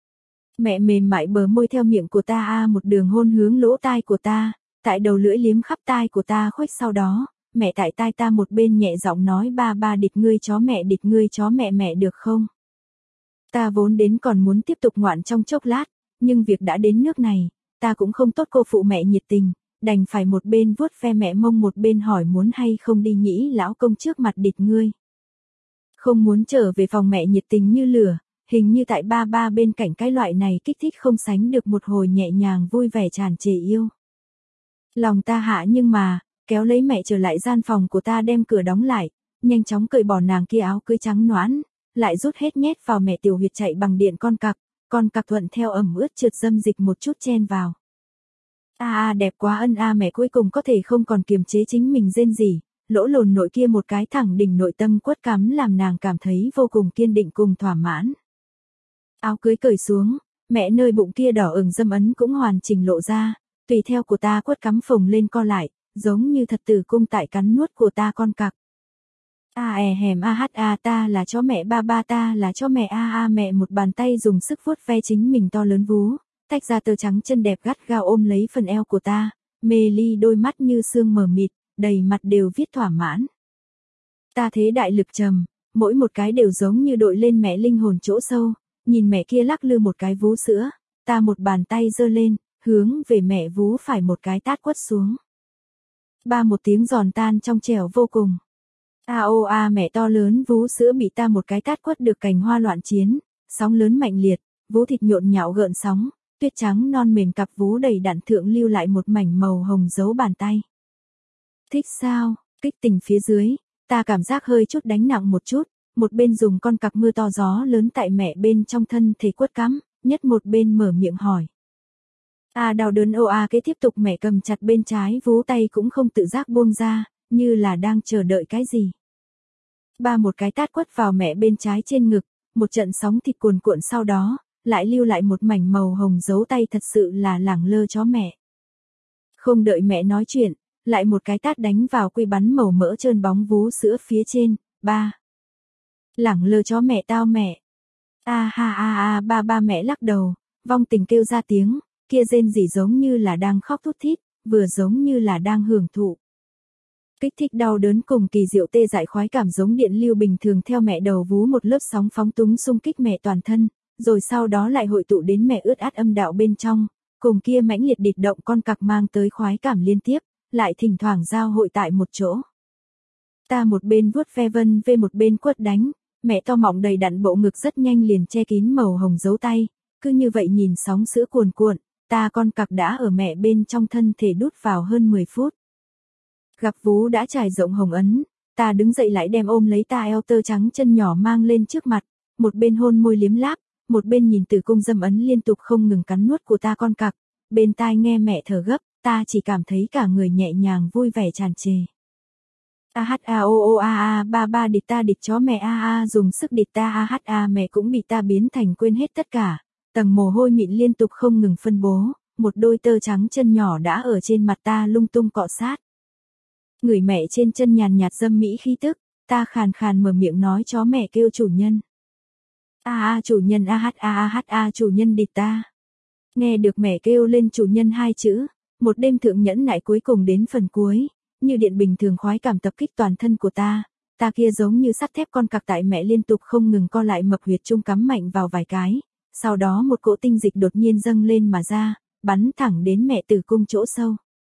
Mẹ mềm mại bờ môi theo miệng của ta a một đường hôn hướng lỗ tai của ta, tại đầu lưỡi liếm khắp tai của ta khuếch sau đó, mẹ tại tai ta một bên nhẹ giọng nói ba ba địch ngươi chó mẹ địch ngươi chó mẹ mẹ được không? Ta vốn đến còn muốn tiếp tục ngoạn trong chốc lát, nhưng việc đã đến nước này, ta cũng không tốt cô phụ mẹ nhiệt tình, đành phải một bên vuốt ve mẹ mông một bên hỏi muốn hay không đi nhĩ lão công trước mặt địch ngươi. Không muốn trở về phòng mẹ nhiệt tình như lửa, hình như tại ba ba bên cạnh cái loại này kích thích không sánh được một hồi nhẹ nhàng vui vẻ tràn trề yêu. Lòng ta hạ nhưng mà, kéo lấy mẹ trở lại gian phòng của ta đem cửa đóng lại, nhanh chóng cởi bỏ nàng kia áo cưới trắng nõn, lại rút hết nhét vào mẹ tiểu huyệt chạy bằng điện con cặc, con cặc thuận theo ẩm ướt trượt dâm dịch một chút chen vào. A a đẹp quá ân a mẹ cuối cùng có thể không còn kiềm chế chính mình rên rỉ, lỗ lồn nội kia một cái thẳng đỉnh nội tâm quất cắm làm nàng cảm thấy vô cùng kiên định cùng thỏa mãn. Áo cưới cởi xuống, mẹ nơi bụng kia đỏ ửng dâm ấn cũng hoàn chỉnh lộ ra, tùy theo của ta quất cắm phồng lên co lại, giống như thật tử cung tại cắn nuốt của ta con cặc. A e hèm a hát a ta là chó mẹ, ba ba ta là chó mẹ, a a mẹ một bàn tay dùng sức vuốt ve chính mình to lớn vú, tách ra tơ trắng chân đẹp gắt gao ôm lấy phần eo của ta, mê ly đôi mắt như sương mờ mịt, đầy mặt đều viết thỏa mãn. Ta thế đại lực trầm, mỗi một cái đều giống như đội lên mẹ linh hồn chỗ sâu, nhìn mẹ kia lắc lư một cái vú sữa, ta một bàn tay giơ lên, hướng về mẹ vú phải một cái tát quất xuống. Ba một tiếng giòn tan trong trẻo vô cùng. A ô a mẹ to lớn vú sữa bị ta một cái tát quất được cành hoa loạn chiến, sóng lớn mạnh liệt, vú thịt nhộn nhạo gợn sóng, tuyết trắng non mềm cặp vú đầy đặn thượng lưu lại một mảnh màu hồng dấu bàn tay. Thích sao? Kích tình phía dưới, ta cảm giác hơi chút đánh nặng một chút, một bên dùng con cặc mưa to gió lớn tại mẹ bên trong thân thể quất cắm, nhất một bên mở miệng hỏi. A đau đớn ô a kế tiếp tục mẹ cầm chặt bên trái vú tay cũng không tự giác buông ra, như là đang chờ đợi cái gì. Ba một cái tát quất vào mẹ bên trái trên ngực, một trận sóng thịt cuồn cuộn sau đó, lại lưu lại một mảnh màu hồng dấu tay thật sự là lẳng lơ chó mẹ. Không đợi mẹ nói chuyện, lại một cái tát đánh vào quy bắn màu mỡ trơn bóng vú sữa phía trên, ba. Lẳng lơ chó mẹ tao mẹ. A ha a a ba ba mẹ lắc đầu, vong tình kêu ra tiếng, kia rên rỉ giống như là đang khóc thút thít, vừa giống như là đang hưởng thụ. Kích thích đau đớn cùng kỳ diệu tê dại khoái cảm giống điện lưu bình thường theo mẹ đầu vú một lớp sóng phóng túng xung kích mẹ toàn thân, rồi sau đó lại hội tụ đến mẹ ướt át âm đạo bên trong, cùng kia mãnh liệt địt động con cặc mang tới khoái cảm liên tiếp, lại thỉnh thoảng giao hội tại một chỗ. Ta một bên vuốt ve vân về một bên quất đánh, mẹ to mọng đầy đặn bộ ngực rất nhanh liền che kín màu hồng dấu tay, cứ như vậy nhìn sóng sữa cuồn cuộn, ta con cặc đã ở mẹ bên trong thân thể đút vào hơn mười phút. Gặp vú đã trải rộng hồng ấn, ta đứng dậy lại đem ôm lấy ta eo tơ trắng chân nhỏ mang lên trước mặt, một bên hôn môi liếm láp, một bên nhìn tử cung dâm ấn liên tục không ngừng cắn nuốt của ta con cặc, bên tai nghe mẹ thở gấp, ta chỉ cảm thấy cả người nhẹ nhàng vui vẻ tràn trề. A hát a o o a a ba ba địt ta địt chó mẹ a a dùng sức địt ta a hát a mẹ cũng bị ta biến thành quên hết tất cả, tầng mồ hôi mịn liên tục không ngừng phân bố, một đôi tơ trắng chân nhỏ đã ở trên mặt ta lung tung cọ sát. Người mẹ trên chân nhàn nhạt dâm mỹ khí tức, ta khàn khàn mở miệng nói chó mẹ kêu chủ nhân. A a chủ nhân a hát a a hát a chủ nhân địt ta. Nghe được mẹ kêu lên chủ nhân hai chữ, một đêm thượng nhẫn nại cuối cùng đến phần cuối, như điện bình thường khoái cảm tập kích toàn thân của ta, ta kia giống như sắt thép con cặc tại mẹ liên tục không ngừng co lại mập huyệt trung cắm mạnh vào vài cái, sau đó một cỗ tinh dịch đột nhiên dâng lên mà ra, bắn thẳng đến mẹ tử cung chỗ sâu.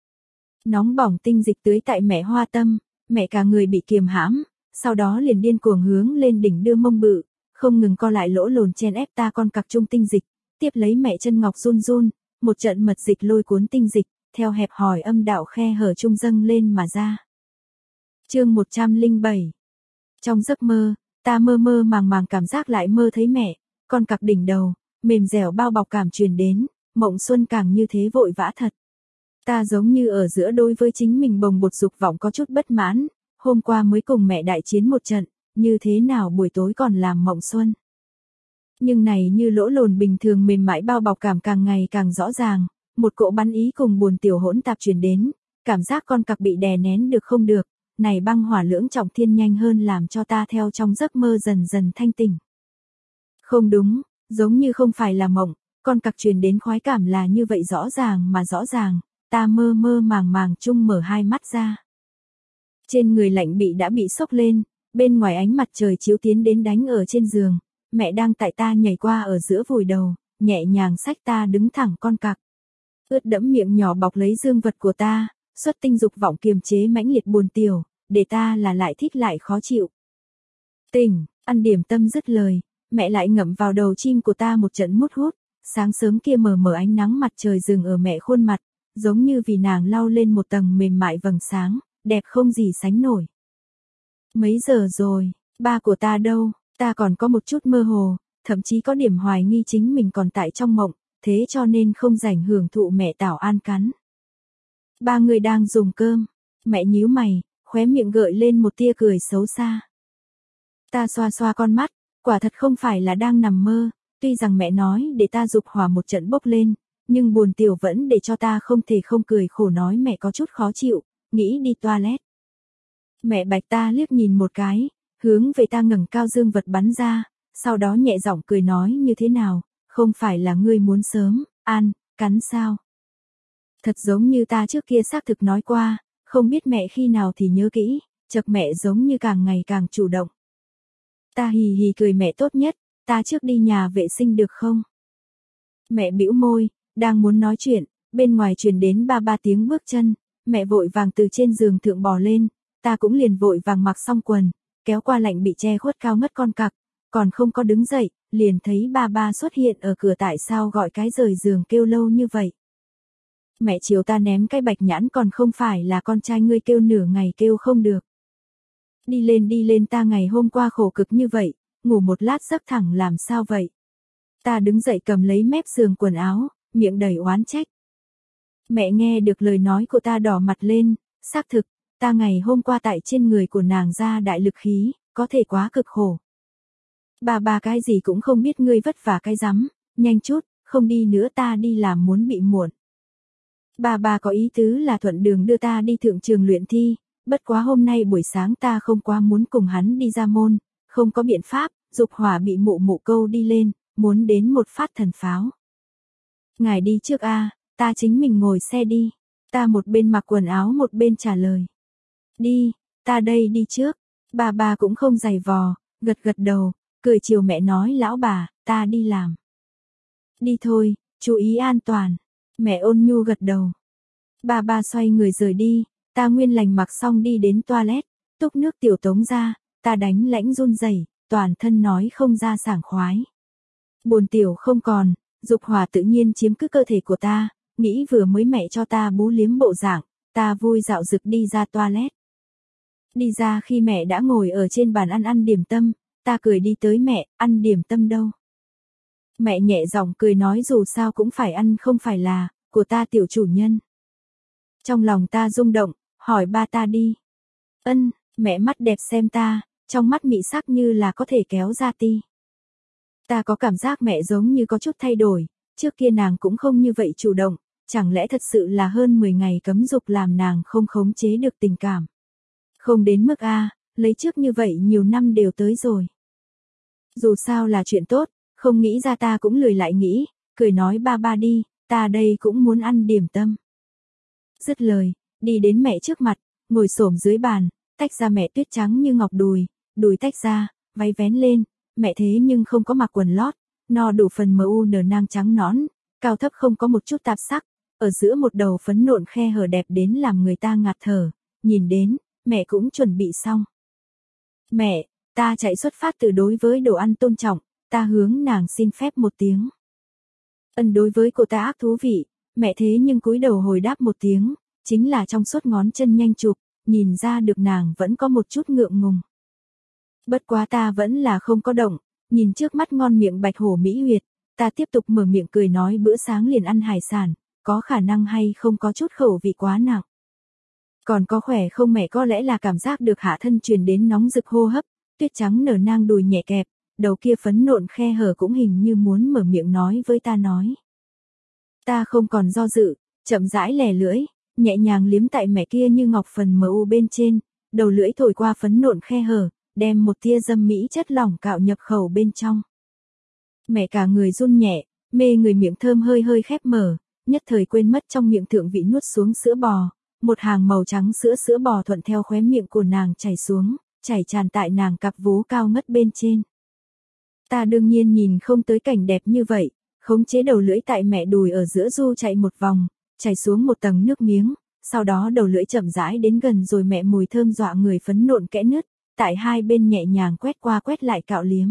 Nóng bỏng tinh dịch tưới tại mẹ hoa tâm, mẹ cả người bị kiềm hãm, sau đó liền điên cuồng hướng lên đỉnh đưa mông bự, không ngừng co lại lỗ lồn chen ép ta con cặc trung tinh dịch, tiếp lấy mẹ chân ngọc run run, một trận mật dịch lôi cuốn tinh dịch, theo hẹp hòi âm đạo khe hở trung dâng lên mà ra. Chương một trăm lẻ bảy. Trong giấc mơ, ta mơ mơ màng màng cảm giác lại mơ thấy mẹ, con cặc đỉnh đầu, mềm dẻo bao bọc cảm truyền đến, mộng xuân càng như thế vội vã thật. Ta giống như ở giữa đối với chính mình bồng bột dục vọng có chút bất mãn, hôm qua mới cùng mẹ đại chiến một trận, như thế nào buổi tối còn làm mộng xuân. Nhưng này như lỗ lồn bình thường mềm mại bao bọc cảm càng ngày càng rõ ràng, một cỗ bắn ý cùng buồn tiểu hỗn tạp truyền đến, cảm giác con cặc bị đè nén được không được, này băng hỏa lưỡng trọng thiên nhanh hơn làm cho ta theo trong giấc mơ dần dần thanh tỉnh. Không đúng, giống như không phải là mộng, con cặc truyền đến khoái cảm là như vậy rõ ràng mà rõ ràng, ta mơ mơ màng màng chung mở hai mắt ra. Trên người lạnh bị đã bị sốc lên, bên ngoài ánh mặt trời chiếu tiến đến đánh ở trên giường, mẹ đang tại ta nhảy qua ở giữa vùi đầu, nhẹ nhàng xách ta đứng thẳng con cặc. Ướt đẫm miệng nhỏ bọc lấy dương vật của ta, xuất tinh dục vọng kiềm chế mãnh liệt buồn tiểu, để ta là lại thích lại khó chịu. Tỉnh, ăn điểm tâm dứt lời, mẹ lại ngậm vào đầu chim của ta một trận mút hút, sáng sớm kia mờ mờ ánh nắng mặt trời dừng ở mẹ khuôn mặt, giống như vì nàng lau lên một tầng mềm mại vầng sáng, đẹp không gì sánh nổi. Mấy giờ rồi, ba của ta đâu, ta còn có một chút mơ hồ, thậm chí có điểm hoài nghi chính mình còn tại trong mộng, thế cho nên không rảnh hưởng thụ mẹ tảo an cắn. Ba người đang dùng cơm, mẹ nhíu mày, khóe miệng gợi lên một tia cười xấu xa. Ta xoa xoa con mắt, quả thật không phải là đang nằm mơ, tuy rằng mẹ nói để ta dục hỏa một trận bốc lên, nhưng buồn tiểu vẫn để cho ta không thể không cười khổ nói mẹ có chút khó chịu, nghĩ đi toilet. Mẹ bạch ta liếc nhìn một cái, hướng về ta ngẩng cao dương vật bắn ra, sau đó nhẹ giọng cười nói như thế nào, không phải là ngươi muốn sớm, ăn, cắn sao? Thật giống như ta trước kia xác thực nói qua, không biết mẹ khi nào thì nhớ kỹ, chợt mẹ giống như càng ngày càng chủ động. Ta hì hì cười mẹ tốt nhất, ta trước đi nhà vệ sinh được không? Mẹ bĩu môi, đang muốn nói chuyện, bên ngoài truyền đến ba ba tiếng bước chân, mẹ vội vàng từ trên giường thượng bò lên, ta cũng liền vội vàng mặc xong quần, kéo qua lạnh bị che khuất cao ngất con cặc, còn không có đứng dậy, liền thấy ba ba xuất hiện ở cửa tại sao gọi cái rời giường kêu lâu như vậy. Mẹ chiều ta ném cái bạch nhãn còn không phải là con trai ngươi kêu nửa ngày kêu không được. Đi lên đi lên ta ngày hôm qua khổ cực như vậy, ngủ một lát giấc thẳng làm sao vậy? Ta đứng dậy cầm lấy mép giường quần áo, miệng đầy oán trách. Mẹ nghe được lời nói của ta đỏ mặt lên, xác thực, ta ngày hôm qua tại trên người của nàng ra đại lực khí, có thể quá cực khổ. Bà bà cái gì cũng không biết ngươi vất vả cái rắm, nhanh chút, không đi nữa ta đi làm muốn bị muộn. Bà bà có ý tứ là thuận đường đưa ta đi thượng trường luyện thi, bất quá hôm nay buổi sáng ta không quá muốn cùng hắn đi ra môn, không có biện pháp, dục hỏa bị mụ mụ câu đi lên, muốn đến một phát thần pháo. Ngài đi trước a, ta chính mình ngồi xe đi. Ta một bên mặc quần áo một bên trả lời. Đi, ta đây đi trước. Bà bà cũng không giày vò, gật gật đầu, cười chiều mẹ nói lão bà, ta đi làm. Đi thôi, chú ý an toàn. Mẹ ôn nhu gật đầu. Bà bà xoay người rời đi, ta nguyên lành mặc xong đi đến toilet, túc nước tiểu tống ra, ta đánh lãnh run rẩy, toàn thân nói không ra sảng khoái. Buồn tiểu không còn, dục hỏa tự nhiên chiếm cứ cơ thể của ta, nghĩ vừa mới mẹ cho ta bú liếm bộ dạng, ta vui dạo dực đi ra toilet. Đi ra khi mẹ đã ngồi ở trên bàn ăn ăn điểm tâm, ta cười đi tới mẹ, ăn điểm tâm đâu. Mẹ nhẹ giọng cười nói dù sao cũng phải ăn không phải là, của ta tiểu chủ nhân. Trong lòng ta rung động, hỏi ba ta đi. Ân, mẹ mắt đẹp xem ta, trong mắt mị sắc như là có thể kéo ra ti. Ta có cảm giác mẹ giống như có chút thay đổi, trước kia nàng cũng không như vậy chủ động, chẳng lẽ thật sự là hơn mười ngày cấm dục làm nàng không khống chế được tình cảm. Không đến mức a, lấy trước như vậy nhiều năm đều tới rồi. Dù sao là chuyện tốt, không nghĩ ra ta cũng lười lại nghĩ, cười nói ba ba đi, ta đây cũng muốn ăn điểm tâm. Dứt lời, đi đến mẹ trước mặt, ngồi xổm dưới bàn, tách ra mẹ tuyết trắng như ngọc đùi, đùi tách ra, váy vén lên, mẹ thế nhưng không có mặc quần lót, no đủ phần mờ u nở nang trắng nõn, cao thấp không có một chút tạp sắc, ở giữa một đầu phấn nộn khe hở đẹp đến làm người ta ngạt thở, nhìn đến, mẹ cũng chuẩn bị xong. Mẹ, ta chạy xuất phát từ đối với đồ ăn tôn trọng, ta hướng nàng xin phép một tiếng. Ân đối với cô ta ác thú vị, mẹ thế nhưng cúi đầu hồi đáp một tiếng, chính là trong suốt ngón chân nhanh chụp, nhìn ra được nàng vẫn có một chút ngượng ngùng. Bất quá ta vẫn là không có động, nhìn trước mắt ngon miệng bạch hổ mỹ huyệt, ta tiếp tục mở miệng cười nói bữa sáng liền ăn hải sản, có khả năng hay không có chút khẩu vị quá nặng. Còn có khỏe không mẹ có lẽ là cảm giác được hạ thân truyền đến nóng rực hô hấp, tuyết trắng nở nang đùi nhẹ kẹp, đầu kia phấn nộn khe hở cũng hình như muốn mở miệng nói với ta nói. Ta không còn do dự, chậm rãi lè lưỡi, nhẹ nhàng liếm tại mẹ kia như ngọc phần mờ u bên trên, đầu lưỡi thổi qua phấn nộn khe hở, đem một tia dâm mỹ chất lỏng cạo nhập khẩu bên trong. Mẹ cả người run nhẹ, mê người miệng thơm hơi hơi khép mở, nhất thời quên mất trong miệng thượng vị nuốt xuống sữa bò, một hàng màu trắng sữa sữa bò thuận theo khóe miệng của nàng chảy xuống, chảy tràn tại nàng cặp vú cao ngất bên trên. Ta đương nhiên nhìn không tới cảnh đẹp như vậy, khống chế đầu lưỡi tại mẹ đùi ở giữa du chạy một vòng, chảy xuống một tầng nước miếng, sau đó đầu lưỡi chậm rãi đến gần rồi mẹ mùi thơm dọa người phấn nộn kẽ nứt, tại hai bên nhẹ nhàng quét qua quét lại cạo liếm.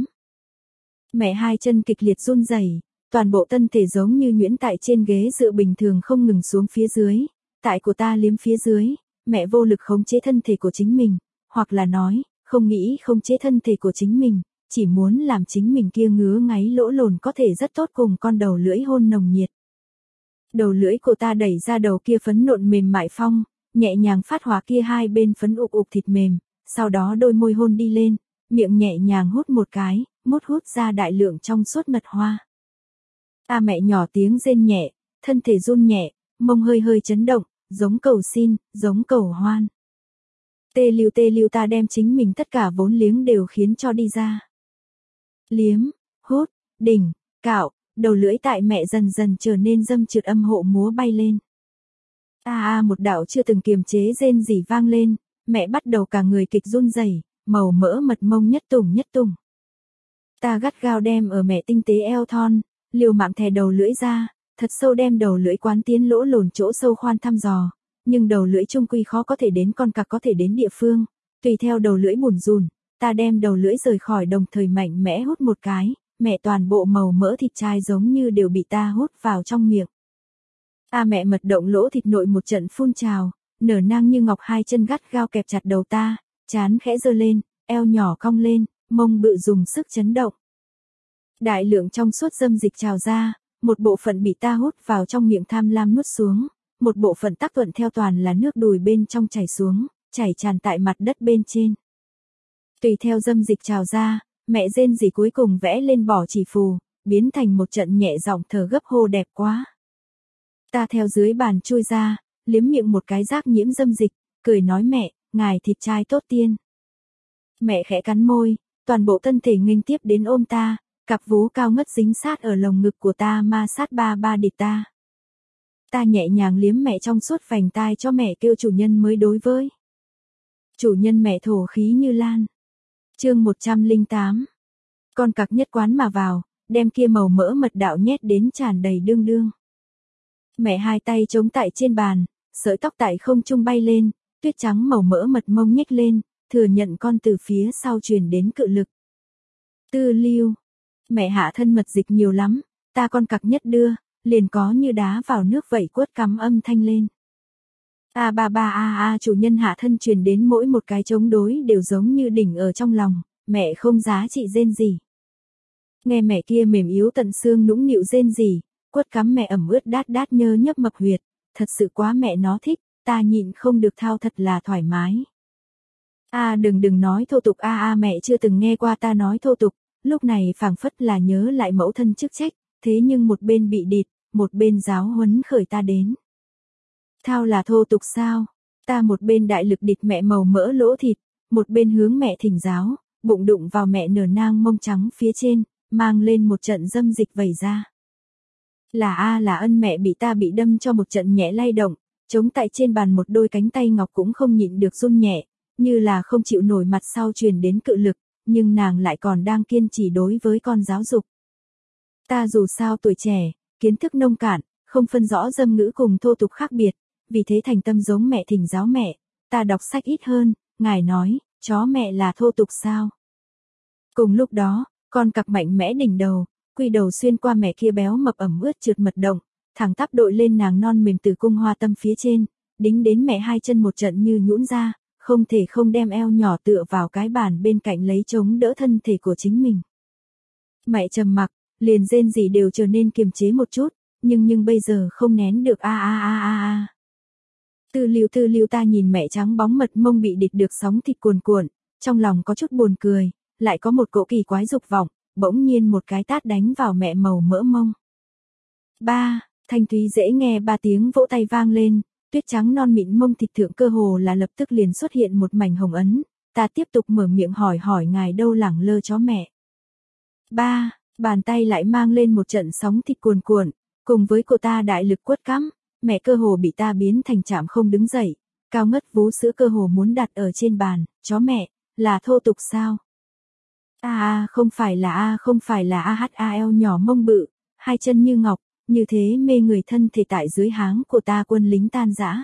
Mẹ hai chân kịch liệt run rẩy, toàn bộ thân thể giống như nhuyễn tại trên ghế dựa bình thường không ngừng xuống phía dưới, tại của ta liếm phía dưới, mẹ vô lực khống chế thân thể của chính mình, hoặc là nói, không nghĩ khống chế thân thể của chính mình, chỉ muốn làm chính mình kia ngứa ngáy lỗ lồn có thể rất tốt cùng con đầu lưỡi hôn nồng nhiệt. Đầu lưỡi của ta đẩy ra đầu kia phấn nộn mềm mại phong, nhẹ nhàng phát hỏa kia hai bên phấn ục ục thịt mềm, sau đó đôi môi hôn đi lên, miệng nhẹ nhàng hút một cái, mút hút ra đại lượng trong suốt mật hoa. Ta mẹ nhỏ tiếng rên nhẹ, thân thể run nhẹ, mông hơi hơi chấn động, giống cầu xin, giống cầu hoan. Tê liêu tê liêu ta đem chính mình tất cả vốn liếng đều khiến cho đi ra. Liếm, hút, đỉnh, cạo, đầu lưỡi tại mẹ dần dần trở nên dâm trượt âm hộ múa bay lên. A a một đạo chưa từng kiềm chế rên rỉ vang lên, mẹ bắt đầu cả người kịch run rẩy, màu mỡ mật mông nhất tùng nhất tùng. Ta gắt gao đem ở mẹ tinh tế eo thon, liều mạng thè đầu lưỡi ra, thật sâu đem đầu lưỡi quán tiến lỗ lồn chỗ sâu khoan thăm dò, nhưng đầu lưỡi trung quy khó có thể đến con cặc có thể đến địa phương, tùy theo đầu lưỡi bùn rùn, ta đem đầu lưỡi rời khỏi đồng thời mạnh mẽ hút một cái, mẹ toàn bộ màu mỡ thịt trai giống như đều bị ta hút vào trong miệng. A mẹ mật động lỗ thịt nội một trận phun trào, nở nang như ngọc hai chân gắt gao kẹp chặt đầu ta, trán khẽ giơ lên, eo nhỏ cong lên, mông bự dùng sức chấn động. Đại lượng trong suốt dâm dịch trào ra, một bộ phận bị ta hút vào trong miệng tham lam nuốt xuống, một bộ phận tác thuận theo toàn là nước đùi bên trong chảy xuống, chảy tràn tại mặt đất bên trên. Tùy theo dâm dịch trào ra, mẹ rên rỉ cuối cùng vẽ lên bỏ chỉ phù, biến thành một trận nhẹ giọng thở gấp hô đẹp quá. Ta theo dưới bàn chui ra, liếm miệng một cái rác nhiễm dâm dịch, cười nói mẹ, ngài thịt trai tốt tiên. Mẹ khẽ cắn môi, toàn bộ thân thể nghênh tiếp đến ôm ta, cặp vú cao ngất dính sát ở lồng ngực của ta ma sát ba ba địt ta. Ta nhẹ nhàng liếm mẹ trong suốt vành tai cho mẹ kêu chủ nhân mới đối với. Chủ nhân mẹ thổ khí như lan. Chương một trăm lẻ tám. Con cặc nhất quán mà vào, đem kia màu mỡ mật đạo nhét đến tràn đầy đương đương. Mẹ hai tay chống tại trên bàn, sợi tóc tại không trung bay lên, tuyết trắng màu mỡ mật mông nhếch lên, thừa nhận con từ phía sau truyền đến cự lực. Tư lưu. Mẹ hạ thân mật dịch nhiều lắm, ta con cặc nhất đưa, liền có như đá vào nước vậy quất cắm âm thanh lên. A ba ba a a chủ nhân hạ thân truyền đến mỗi một cái chống đối đều giống như đỉnh ở trong lòng, mẹ không giá trị rên gì. Nghe mẹ kia mềm yếu tận xương nũng nịu rên gì, quất cắm mẹ ẩm ướt đát đát nhơ nhấp mập huyệt, thật sự quá mẹ nó thích, ta nhịn không được thao thật là thoải mái. A đừng đừng nói thô tục a a mẹ chưa từng nghe qua ta nói thô tục, lúc này phảng phất là nhớ lại mẫu thân chức trách, thế nhưng một bên bị địt, một bên giáo huấn khởi ta đến. Thao là thô tục sao? Ta một bên đại lực địt mẹ màu mỡ lỗ thịt, một bên hướng mẹ thỉnh giáo, bụng đụng vào mẹ nở nang mông trắng phía trên, mang lên một trận dâm dịch vẩy ra. Là a là ân mẹ bị ta bị đâm cho một trận nhẹ lay động, chống tại trên bàn một đôi cánh tay ngọc cũng không nhịn được run nhẹ, như là không chịu nổi mặt sau truyền đến cự lực, nhưng nàng lại còn đang kiên trì đối với con giáo dục. Ta dù sao tuổi trẻ, kiến thức nông cạn, không phân rõ dâm ngữ cùng thô tục khác biệt, vì thế thành tâm giống mẹ thỉnh giáo mẹ, ta đọc sách ít hơn, ngài nói, chó mẹ là thô tục sao? Cùng lúc đó, con cặc mạnh mẽ đỉnh đầu, quy đầu xuyên qua mẹ kia béo mập ẩm ướt trượt mật động, thẳng tắp đội lên nàng non mềm từ cung hoa tâm phía trên, đính đến mẹ hai chân một trận như nhũn ra, không thể không đem eo nhỏ tựa vào cái bàn bên cạnh lấy chống đỡ thân thể của chính mình. Mẹ trầm mặc, liền rên gì đều trở nên kiềm chế một chút, nhưng nhưng bây giờ không nén được a a a a a. Tư lưu tư lưu ta nhìn mẹ trắng bóng mật mông bị địt được sóng thịt cuồn cuộn, trong lòng có chút buồn cười, lại có một cỗ kỳ quái dục vọng, bỗng nhiên một cái tát đánh vào mẹ màu mỡ mông. Ba, thanh thúy dễ nghe ba tiếng vỗ tay vang lên, tuyết trắng non mịn mông thịt thượng cơ hồ là lập tức liền xuất hiện một mảnh hồng ấn, ta tiếp tục mở miệng hỏi hỏi ngài đâu lẳng lơ chó mẹ. Ba, bàn tay lại mang lên một trận sóng thịt cuồn cuộn, cùng với cô ta đại lực quất cắm, mẹ cơ hồ bị ta biến thành chạm không đứng dậy, cao ngất vú sữa cơ hồ muốn đặt ở trên bàn, chó mẹ, là thô tục sao? A a không phải là a không phải là a h a l nhỏ mông bự, hai chân như ngọc, như thế mê người thân thể tại dưới háng của ta quân lính tan rã.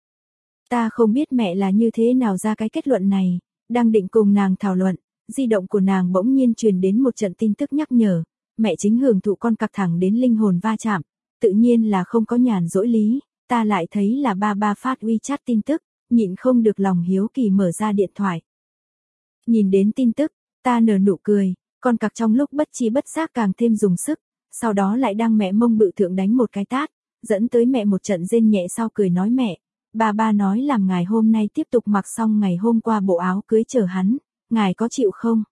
Ta không biết mẹ là như thế nào ra cái kết luận này, đang định cùng nàng thảo luận, di động của nàng bỗng nhiên truyền đến một trận tin tức nhắc nhở, mẹ chính hưởng thụ con cặc thẳng đến linh hồn va chạm, tự nhiên là không có nhàn rỗi lý, ta lại thấy là ba ba phát WeChat tin tức, nhịn không được lòng hiếu kỳ mở ra điện thoại. Nhìn đến tin tức, ta nở nụ cười, con cặc trong lúc bất chi bất giác càng thêm dùng sức, sau đó lại đang mẹ mông bự thượng đánh một cái tát, dẫn tới mẹ một trận rên nhẹ sau cười nói mẹ, ba ba nói làm ngài hôm nay tiếp tục mặc xong ngày hôm qua bộ áo cưới chờ hắn, ngài có chịu không?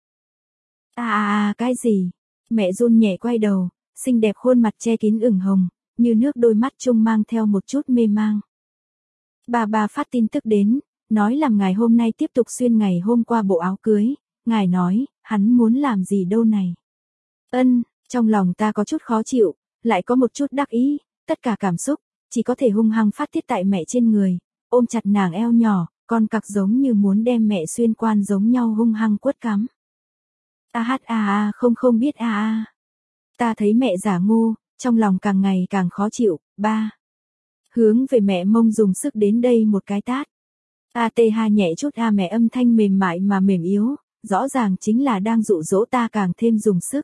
À à à cái gì? Mẹ run nhẹ quay đầu, xinh đẹp khuôn mặt che kín ửng hồng, như nước đôi mắt trung mang theo một chút mê mang. Ba ba phát tin tức đến, nói làm ngài hôm nay tiếp tục xuyên ngày hôm qua bộ áo cưới, ngài nói, hắn muốn làm gì đâu này. Ân, trong lòng ta có chút khó chịu, lại có một chút đắc ý, tất cả cảm xúc, chỉ có thể hung hăng phát tiết tại mẹ trên người, ôm chặt nàng eo nhỏ, con cặc giống như muốn đem mẹ xuyên quan giống nhau hung hăng quất cắm. A hát a a không không biết a a. Ta thấy mẹ giả ngu, trong lòng càng ngày càng khó chịu, ba. Hướng về mẹ mông dùng sức đến đây một cái tát. A tê ha nhẹ chút a mẹ âm thanh mềm mại mà mềm yếu, rõ ràng chính là đang dụ dỗ ta càng thêm dùng sức.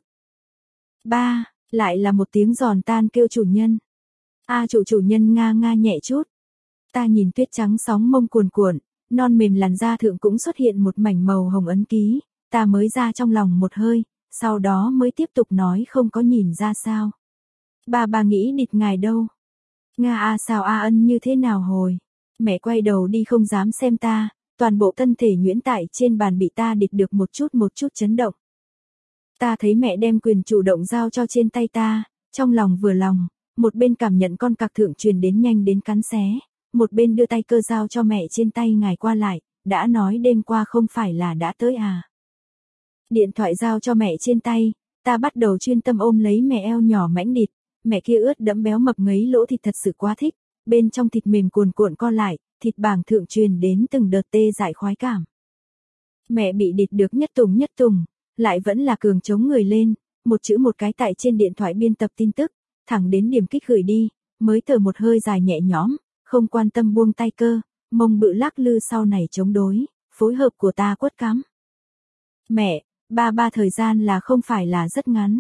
Ba, lại là một tiếng giòn tan kêu chủ nhân. A chủ chủ nhân nga nga nhẹ chút. Ta nhìn tuyết trắng sóng mông cuồn cuộn, non mềm làn da thượng cũng xuất hiện một mảnh màu hồng ấn ký, ta mới ra trong lòng một hơi, sau đó mới tiếp tục nói không có nhìn ra sao. Bà bà nghĩ địt ngài đâu. Nga a sao a ân như thế nào hồi. Mẹ quay đầu đi không dám xem ta, toàn bộ thân thể nhuyễn tại trên bàn bị ta địt được một chút một chút chấn động. Ta thấy mẹ đem quyền chủ động giao cho trên tay ta, trong lòng vừa lòng, một bên cảm nhận con cặc thượng truyền đến nhanh đến cắn xé, một bên đưa tay cơ giao cho mẹ trên tay ngài qua lại, đã nói đêm qua không phải là đã tới à. Điện thoại giao cho mẹ trên tay, ta bắt đầu chuyên tâm ôm lấy mẹ eo nhỏ mảnh địt, mẹ kia ướt đẫm béo mập ngấy lỗ thịt thật sự quá thích, bên trong thịt mềm cuồn cuộn co lại, thịt bảng thượng truyền đến từng đợt tê dại khoái cảm. Mẹ bị địt được nhất tùng nhất tùng, lại vẫn là cường chống người lên, một chữ một cái tại trên điện thoại biên tập tin tức, thẳng đến điểm kích gửi đi, mới thở một hơi dài nhẹ nhõm, không quan tâm buông tay cơ, mông bự lắc lư sau này chống đối, phối hợp của ta quất cắm. Mẹ, ba ba thời gian là không phải là rất ngắn.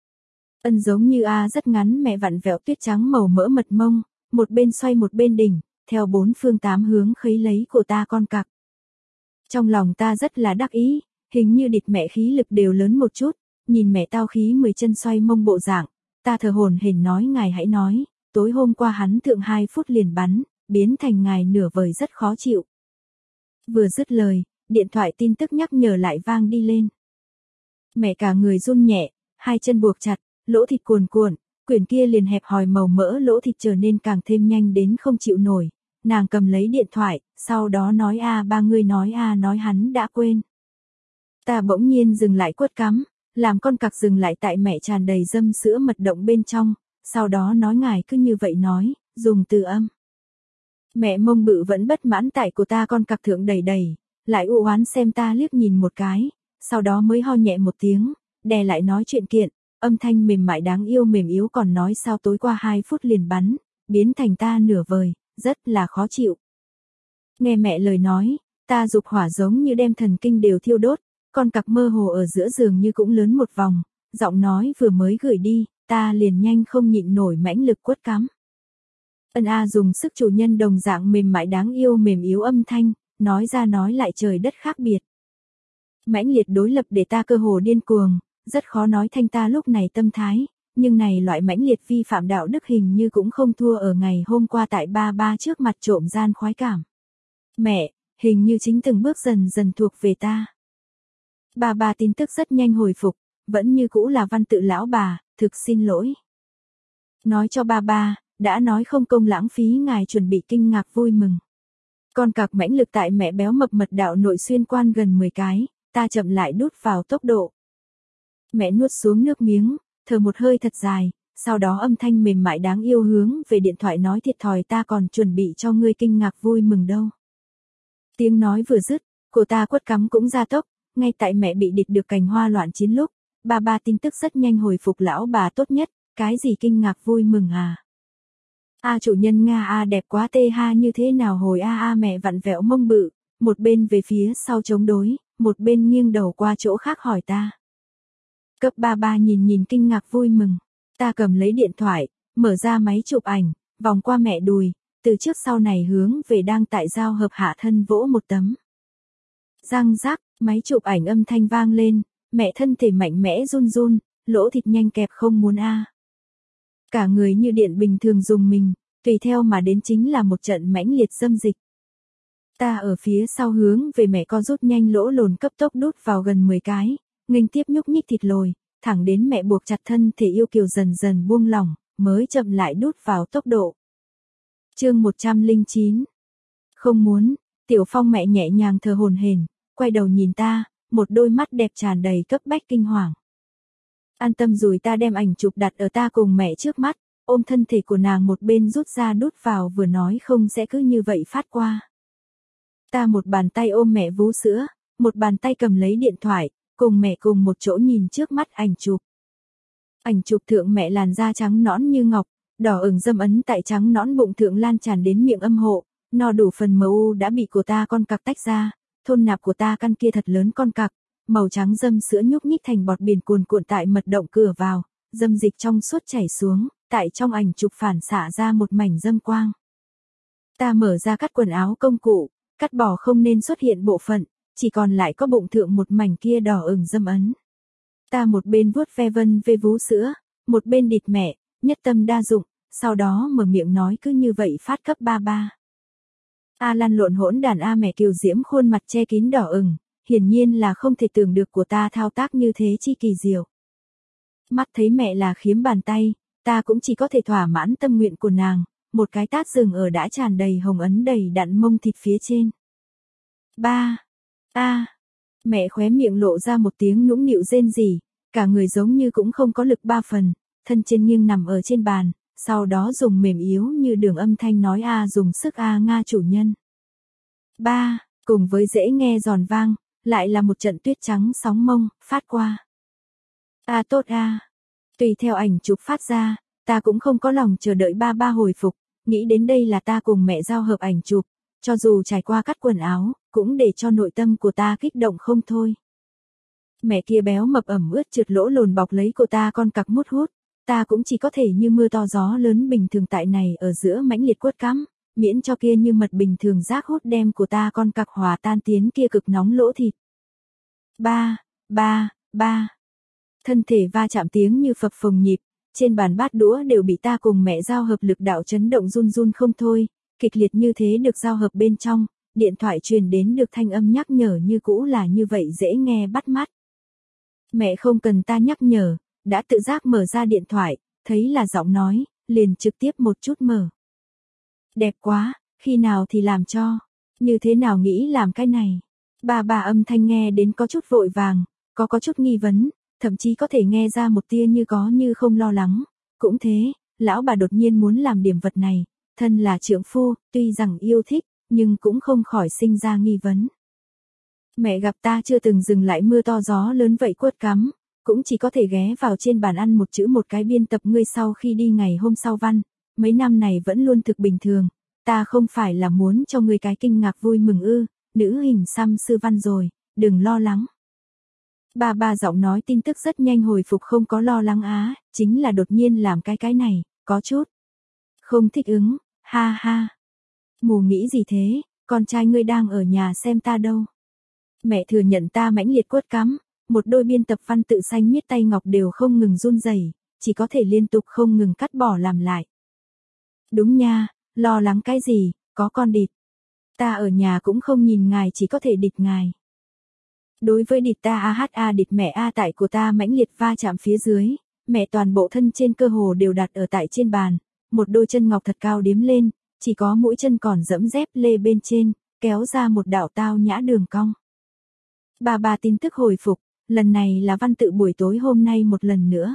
Ân giống như a rất ngắn mẹ vặn vẹo tuyết trắng màu mỡ mật mông, một bên xoay một bên đỉnh, theo bốn phương tám hướng khấy lấy của ta con cặc. Trong lòng ta rất là đắc ý, hình như địt mẹ khí lực đều lớn một chút, nhìn mẹ tao khí mười chân xoay mông bộ dạng, ta thở hổn hển nói ngài hãy nói, tối hôm qua hắn thượng hai phút liền bắn, biến thành ngài nửa vời rất khó chịu. Vừa dứt lời, điện thoại tin tức nhắc nhở lại vang đi lên. Mẹ cả người run nhẹ, hai chân buộc chặt, lỗ thịt cuồn cuộn, quyển kia liền hẹp hòi màu mỡ lỗ thịt trở nên càng thêm nhanh đến không chịu nổi. Nàng cầm lấy điện thoại, sau đó nói a ba người nói a nói hắn đã quên. Ta bỗng nhiên dừng lại quất cắm, làm con cặc dừng lại tại mẹ tràn đầy dâm sữa mật động bên trong, sau đó nói ngài cứ như vậy nói, dùng từ âm. Mẹ mông bự vẫn bất mãn tại của ta con cặc thượng đầy đầy, lại u oán xem ta liếc nhìn một cái, sau đó mới ho nhẹ một tiếng, đè lại nói chuyện kiện, âm thanh mềm mại đáng yêu mềm yếu còn nói sao tối qua hai phút liền bắn, biến thành ta nửa vời, rất là khó chịu. Nghe mẹ lời nói, ta dục hỏa giống như đem thần kinh đều thiêu đốt, con cặc mơ hồ ở giữa giường như cũng lớn một vòng, giọng nói vừa mới gửi đi, ta liền nhanh không nhịn nổi mãnh lực quất cắm. Ân a dùng sức chủ nhân đồng dạng mềm mại đáng yêu mềm yếu âm thanh, nói ra nói lại trời đất khác biệt. Mãnh liệt đối lập để ta cơ hồ điên cuồng, rất khó nói thanh ta lúc này tâm thái, nhưng này loại mãnh liệt vi phạm đạo đức hình như cũng không thua ở ngày hôm qua tại ba ba trước mặt trộm gian khoái cảm. Mẹ, hình như chính từng bước dần dần thuộc về ta. Ba ba tin tức rất nhanh hồi phục, vẫn như cũ là văn tự lão bà, thực xin lỗi. Nói cho ba ba, đã nói không công lãng phí ngài chuẩn bị kinh ngạc vui mừng. Con cặc mãnh lực tại mẹ béo mập mật đạo nội xuyên quan gần mười cái, ta chậm lại đút vào tốc độ. Mẹ nuốt xuống nước miếng, thở một hơi thật dài, sau đó âm thanh mềm mại đáng yêu hướng về điện thoại nói thiệt thòi ta còn chuẩn bị cho ngươi kinh ngạc vui mừng đâu. Tiếng nói vừa dứt, của ta quất cắm cũng ra tốc, ngay tại mẹ bị địt được cành hoa loạn chiến lúc, ba ba tin tức rất nhanh hồi phục lão bà tốt nhất, cái gì kinh ngạc vui mừng à. A chủ nhân Nga a đẹp quá tê ha như thế nào hồi a a mẹ vặn vẹo mông bự, một bên về phía sau chống đối, một bên nghiêng đầu qua chỗ khác hỏi ta. Cấp ba ba nhìn nhìn kinh ngạc vui mừng, ta cầm lấy điện thoại, mở ra máy chụp ảnh, vòng qua mẹ đùi, từ trước sau này hướng về đang tại giao hợp hạ thân vỗ một tấm. Răng rắc, máy chụp ảnh âm thanh vang lên, mẹ thân thể mạnh mẽ run run, lỗ thịt nhanh kẹp không muốn a. Cả người như điện bình thường dùng mình, tùy theo mà đến chính là một trận mãnh liệt dâm dịch. Ta ở phía sau hướng về mẹ co rút nhanh lỗ lồn cấp tốc đút vào gần mười cái, nghênh tiếp nhúc nhích thịt lồi, thẳng đến mẹ buộc chặt thân thể yêu kiều dần dần buông lỏng, mới chậm lại đút vào tốc độ. Chương một trăm lẻ chín. Không muốn, Tiểu Phong mẹ nhẹ nhàng thở hổn hển, quay đầu nhìn ta, một đôi mắt đẹp tràn đầy cấp bách kinh hoàng. An tâm rồi ta đem ảnh chụp đặt ở ta cùng mẹ trước mắt, ôm thân thể của nàng một bên rút ra đút vào vừa nói không sẽ cứ như vậy phát qua. Ta một bàn tay ôm mẹ vú sữa, một bàn tay cầm lấy điện thoại, cùng mẹ cùng một chỗ nhìn trước mắt ảnh chụp. Ảnh chụp thượng mẹ làn da trắng nõn như ngọc, đỏ ửng dâm ấn tại trắng nõn bụng thượng lan tràn đến miệng âm hộ, no đủ phần mờ u đã bị của ta con cặc tách ra, thôn nạp của ta căn kia thật lớn con cặc, màu trắng dâm sữa nhúc nhích thành bọt biển cuồn cuộn tại mật động cửa vào, dâm dịch trong suốt chảy xuống, tại trong ảnh chụp phản xạ ra một mảnh dâm quang. Ta mở ra cắt quần áo công cụ, cắt bỏ không nên xuất hiện bộ phận, chỉ còn lại có bụng thượng một mảnh kia đỏ ửng dâm ấn. Ta một bên vuốt ve vân về vú sữa, một bên địt mẹ, nhất tâm đa dụng, sau đó mở miệng nói cứ như vậy phát cấp ba ba. A lăn lộn hỗn đàn A mẹ kiều diễm khuôn mặt che kín đỏ ửng, hiển nhiên là không thể tưởng được của ta thao tác như thế chi kỳ diệu. Mắt thấy mẹ là khiếm bàn tay, ta cũng chỉ có thể thỏa mãn tâm nguyện của nàng, một cái tát dừng ở đã tràn đầy hồng ấn đầy đặn mông thịt phía trên. Ba, a, mẹ khóe miệng lộ ra một tiếng nũng nịu rên rỉ, cả người giống như cũng không có lực ba phần, thân trên nghiêng nằm ở trên bàn, sau đó dùng mềm yếu như đường âm thanh nói a dùng sức a nga chủ nhân. Ba, cùng với dễ nghe giòn vang, lại là một trận tuyết trắng sóng mông, phát qua. A tốt a. Tùy theo ảnh chụp phát ra, ta cũng không có lòng chờ đợi ba ba hồi phục, nghĩ đến đây là ta cùng mẹ giao hợp ảnh chụp, cho dù trải qua cắt quần áo, cũng để cho nội tâm của ta kích động không thôi. Mẹ kia béo mập ẩm ướt trượt lỗ lồn bọc lấy cô ta con cặc mút hút, ta cũng chỉ có thể như mưa to gió lớn bình thường tại này ở giữa mãnh liệt quất cắm, miễn cho kia như mật bình thường rác hút đem của ta con cặc hòa tan tiến kia cực nóng lỗ thịt. Ba, ba, ba. Thân thể va chạm tiếng như phập phồng nhịp, trên bàn bát đũa đều bị ta cùng mẹ giao hợp lực đạo chấn động run run không thôi, kịch liệt như thế được giao hợp bên trong, điện thoại truyền đến được thanh âm nhắc nhở như cũ là như vậy dễ nghe bắt mắt. Mẹ không cần ta nhắc nhở, đã tự giác mở ra điện thoại, thấy là giọng nói, liền trực tiếp một chút mở. Đẹp quá, khi nào thì làm cho, như thế nào nghĩ làm cái này. Bà bà âm thanh nghe đến có chút vội vàng, có có chút nghi vấn, thậm chí có thể nghe ra một tia như có như không lo lắng. Cũng thế, lão bà đột nhiên muốn làm điểm vật này, thân là trượng phu, tuy rằng yêu thích, nhưng cũng không khỏi sinh ra nghi vấn. Mẹ gặp ta chưa từng dừng lại mưa to gió lớn vậy quất cắm, cũng chỉ có thể ghé vào trên bàn ăn một chữ một cái biên tập ngươi sau khi đi ngày hôm sau văn, mấy năm này vẫn luôn thực bình thường, ta không phải là muốn cho ngươi cái kinh ngạc vui mừng ư, nữ hình xăm sư văn rồi, đừng lo lắng. Ba ba giọng nói tin tức rất nhanh hồi phục không có lo lắng á, chính là đột nhiên làm cái cái này, có chút không thích ứng, ha ha. Mù nghĩ gì thế, con trai ngươi đang ở nhà xem ta đâu. Mẹ thừa nhận ta mãnh liệt quất cắm, một đôi biên tập văn tự xanh miết tay ngọc đều không ngừng run rẩy, chỉ có thể liên tục không ngừng cắt bỏ làm lại. Đúng nha, lo lắng cái gì, có con địt. Ta ở nhà cũng không nhìn ngài chỉ có thể địt ngài. Đối với địt ta a hát a địt mẹ a tại của ta mãnh liệt va chạm phía dưới, mẹ toàn bộ thân trên cơ hồ đều đặt ở tại trên bàn, một đôi chân ngọc thật cao điếm lên, chỉ có mũi chân còn dẫm dép lê bên trên, kéo ra một đạo tao nhã đường cong. Bà bà tin tức hồi phục, lần này là văn tự buổi tối hôm nay một lần nữa.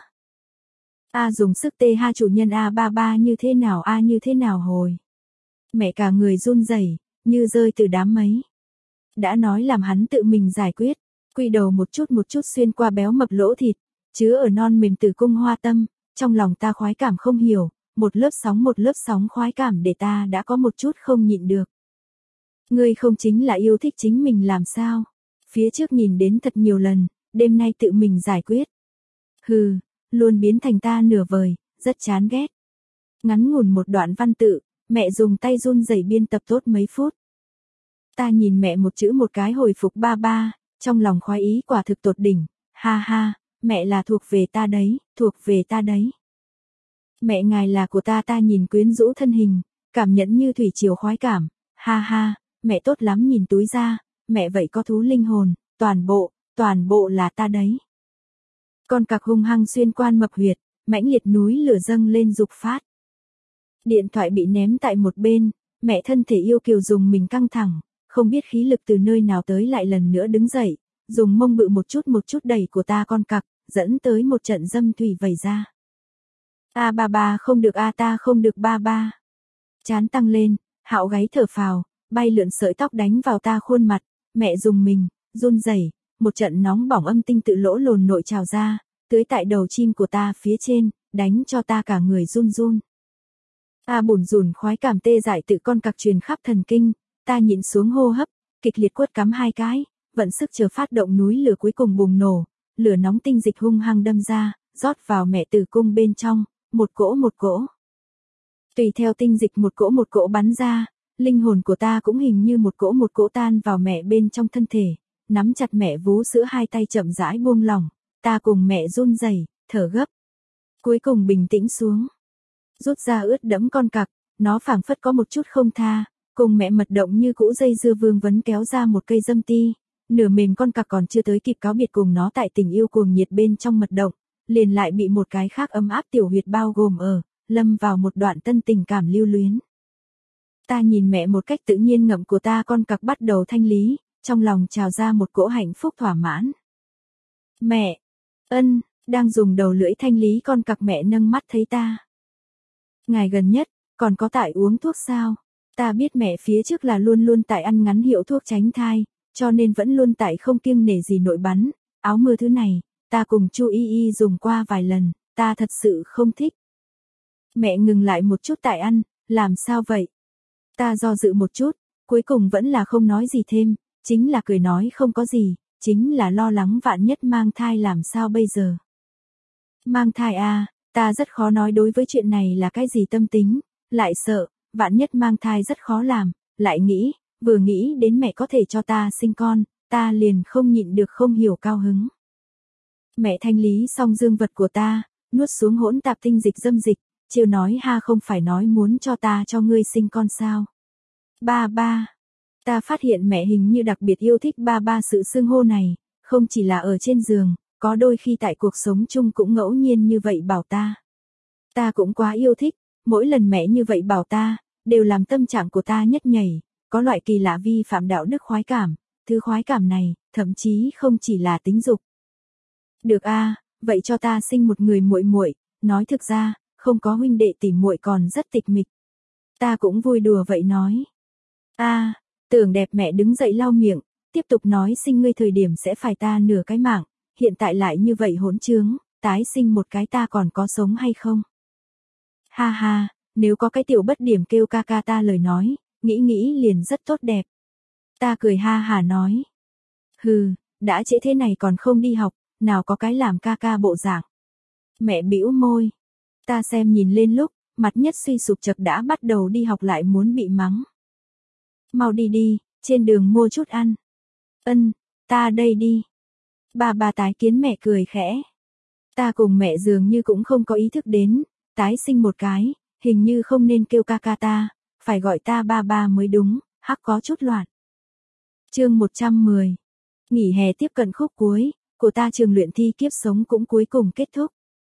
A dùng sức tê ha chủ nhân A ba ba như thế nào A như thế nào hồi. Mẹ cả người run rẩy, như rơi từ đám mây. Đã nói làm hắn tự mình giải quyết, quy đầu một chút một chút xuyên qua béo mập lỗ thịt, chứa ở non mềm tử cung hoa tâm, trong lòng ta khoái cảm không hiểu, một lớp sóng một lớp sóng khoái cảm để ta đã có một chút không nhịn được. Ngươi không chính là yêu thích chính mình làm sao? Phía trước nhìn đến thật nhiều lần, đêm nay tự mình giải quyết. Hừ, luôn biến thành ta nửa vời, rất chán ghét. Ngắn ngủn một đoạn văn tự, mẹ dùng tay run rẩy biên tập tốt mấy phút. Ta nhìn mẹ một chữ một cái hồi phục ba ba, trong lòng khoái ý quả thực tột đỉnh, ha ha, mẹ là thuộc về ta đấy, thuộc về ta đấy. Mẹ ngài là của ta ta nhìn quyến rũ thân hình, cảm nhận như thủy triều khoái cảm, ha ha, mẹ tốt lắm nhìn túi ra, mẹ vậy có thú linh hồn, toàn bộ, toàn bộ là ta đấy. Con cặc hung hăng xuyên quan mập huyệt, mãnh liệt núi lửa dâng lên dục phát. Điện thoại bị ném tại một bên, mẹ thân thể yêu kiều dùng mình căng thẳng, không biết khí lực từ nơi nào tới lại lần nữa đứng dậy, dùng mông bự một chút một chút đẩy của ta con cặc, dẫn tới một trận dâm thủy vẩy ra. A ba ba không được a ta không được ba ba. Chán tăng lên, Hạo gáy thở phào, bay lượn sợi tóc đánh vào ta khuôn mặt, mẹ dùng mình, run rẩy, một trận nóng bỏng âm tinh tự lỗ lồn nội trào ra, tưới tại đầu chim của ta phía trên, đánh cho ta cả người run run. Ta bủn rủn khoái cảm tê dại tự con cặc truyền khắp thần kinh, ta nhịn xuống hô hấp, kịch liệt quất cắm hai cái, vận sức chờ phát động núi lửa cuối cùng bùng nổ, lửa nóng tinh dịch hung hăng đâm ra, rót vào mẹ tử cung bên trong, một cỗ một cỗ. Tùy theo tinh dịch một cỗ một cỗ bắn ra, linh hồn của ta cũng hình như một cỗ một cỗ tan vào mẹ bên trong thân thể, nắm chặt mẹ vú sữa hai tay chậm rãi buông lỏng, ta cùng mẹ run rẩy, thở gấp. Cuối cùng bình tĩnh xuống, rút ra ướt đẫm con cặc, nó phảng phất có một chút không tha, cùng mẹ mật động như cũ dây dưa vương vấn kéo ra một cây dâm ti, nửa mềm con cặc còn chưa tới kịp cáo biệt cùng nó tại tình yêu cuồng nhiệt bên trong mật động, liền lại bị một cái khác ấm áp tiểu huyệt bao gồm ở, lâm vào một đoạn tân tình cảm lưu luyến. Ta nhìn mẹ một cách tự nhiên ngậm của ta con cặc bắt đầu thanh lý, trong lòng trào ra một cỗ hạnh phúc thỏa mãn. Mẹ! Ân, đang dùng đầu lưỡi thanh lý con cặc mẹ nâng mắt thấy ta. Ngày gần nhất, còn có tại uống thuốc sao? Ta biết mẹ phía trước là luôn luôn tại ăn ngắn hiệu thuốc tránh thai, cho nên vẫn luôn tại không kiêng nể gì nội bắn, áo mưa thứ này, ta cùng Chu Y Y dùng qua vài lần, ta thật sự không thích. Mẹ ngừng lại một chút tại ăn, làm sao vậy? Ta do dự một chút, cuối cùng vẫn là không nói gì thêm, chính là cười nói không có gì, chính là lo lắng vạn nhất mang thai làm sao bây giờ. Mang thai à, ta rất khó nói đối với chuyện này là cái gì tâm tính, lại sợ, vạn nhất mang thai rất khó làm, lại nghĩ, vừa nghĩ đến mẹ có thể cho ta sinh con, ta liền không nhịn được không hiểu cao hứng. Mẹ thanh lý xong dương vật của ta, nuốt xuống hỗn tạp tinh dịch dâm dịch, chiều nói ha không phải nói muốn cho ta cho ngươi sinh con sao. Ba ba. Ta phát hiện mẹ hình như đặc biệt yêu thích ba ba sự xưng hô này, không chỉ là ở trên giường, có đôi khi tại cuộc sống chung cũng ngẫu nhiên như vậy bảo ta. Ta cũng quá yêu thích, mỗi lần mẹ như vậy bảo ta, đều làm tâm trạng của ta nhất nhảy, có loại kỳ lạ vi phạm đạo đức khoái cảm, thứ khoái cảm này, thậm chí không chỉ là tính dục. Được a, vậy cho ta sinh một người muội muội, nói thực ra, không có huynh đệ tỉ muội còn rất tịch mịch. Ta cũng vui đùa vậy nói. A, tưởng đẹp mẹ đứng dậy lau miệng, tiếp tục nói sinh ngươi thời điểm sẽ phải ta nửa cái mạng, hiện tại lại như vậy hỗn trướng, tái sinh một cái ta còn có sống hay không? Ha ha, nếu có cái tiểu bất điểm kêu ca ca ta lời nói, nghĩ nghĩ liền rất tốt đẹp. Ta cười ha hà nói. Hừ, đã trễ thế này còn không đi học, nào có cái làm ca ca bộ dạng. Mẹ bĩu môi. Ta xem nhìn lên lúc, mặt nhất suy sụp chật đã bắt đầu đi học lại muốn bị mắng. Mau đi đi, trên đường mua chút ăn. Ân, ta đây đi. Ba ba tái kiến mẹ cười khẽ. Ta cùng mẹ dường như cũng không có ý thức đến, tái sinh một cái, hình như không nên kêu ca ca ta, phải gọi ta ba ba mới đúng, hắc có chút loạn. Chương một trăm mười. Nghỉ hè tiếp cận khúc cuối, của ta trường luyện thi kiếp sống cũng cuối cùng kết thúc.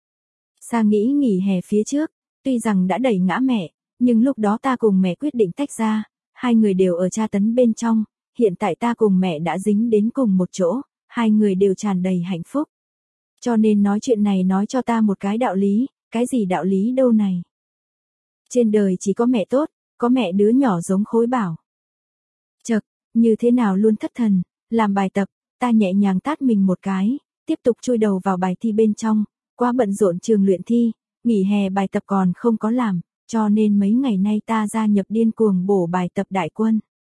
Sa nghĩ nghỉ hè phía trước, tuy rằng đã đẩy ngã mẹ, nhưng lúc đó ta cùng mẹ quyết định tách ra, hai người đều ở tra tấn bên trong, hiện tại ta cùng mẹ đã dính đến cùng một chỗ, hai người đều tràn đầy hạnh phúc. Cho nên nói chuyện này nói cho ta một cái đạo lý, cái gì đạo lý đâu này. Trên đời chỉ có mẹ tốt, có mẹ đứa nhỏ giống Khối Bảo. Chậc, như thế nào luôn thất thần, làm bài tập, ta nhẹ nhàng tát mình một cái, tiếp tục chui đầu vào bài thi bên trong, quá bận rộn trường luyện thi, nghỉ hè bài tập còn không có làm, cho nên mấy ngày nay ta gia nhập điên cuồng bổ bài tập đại quân.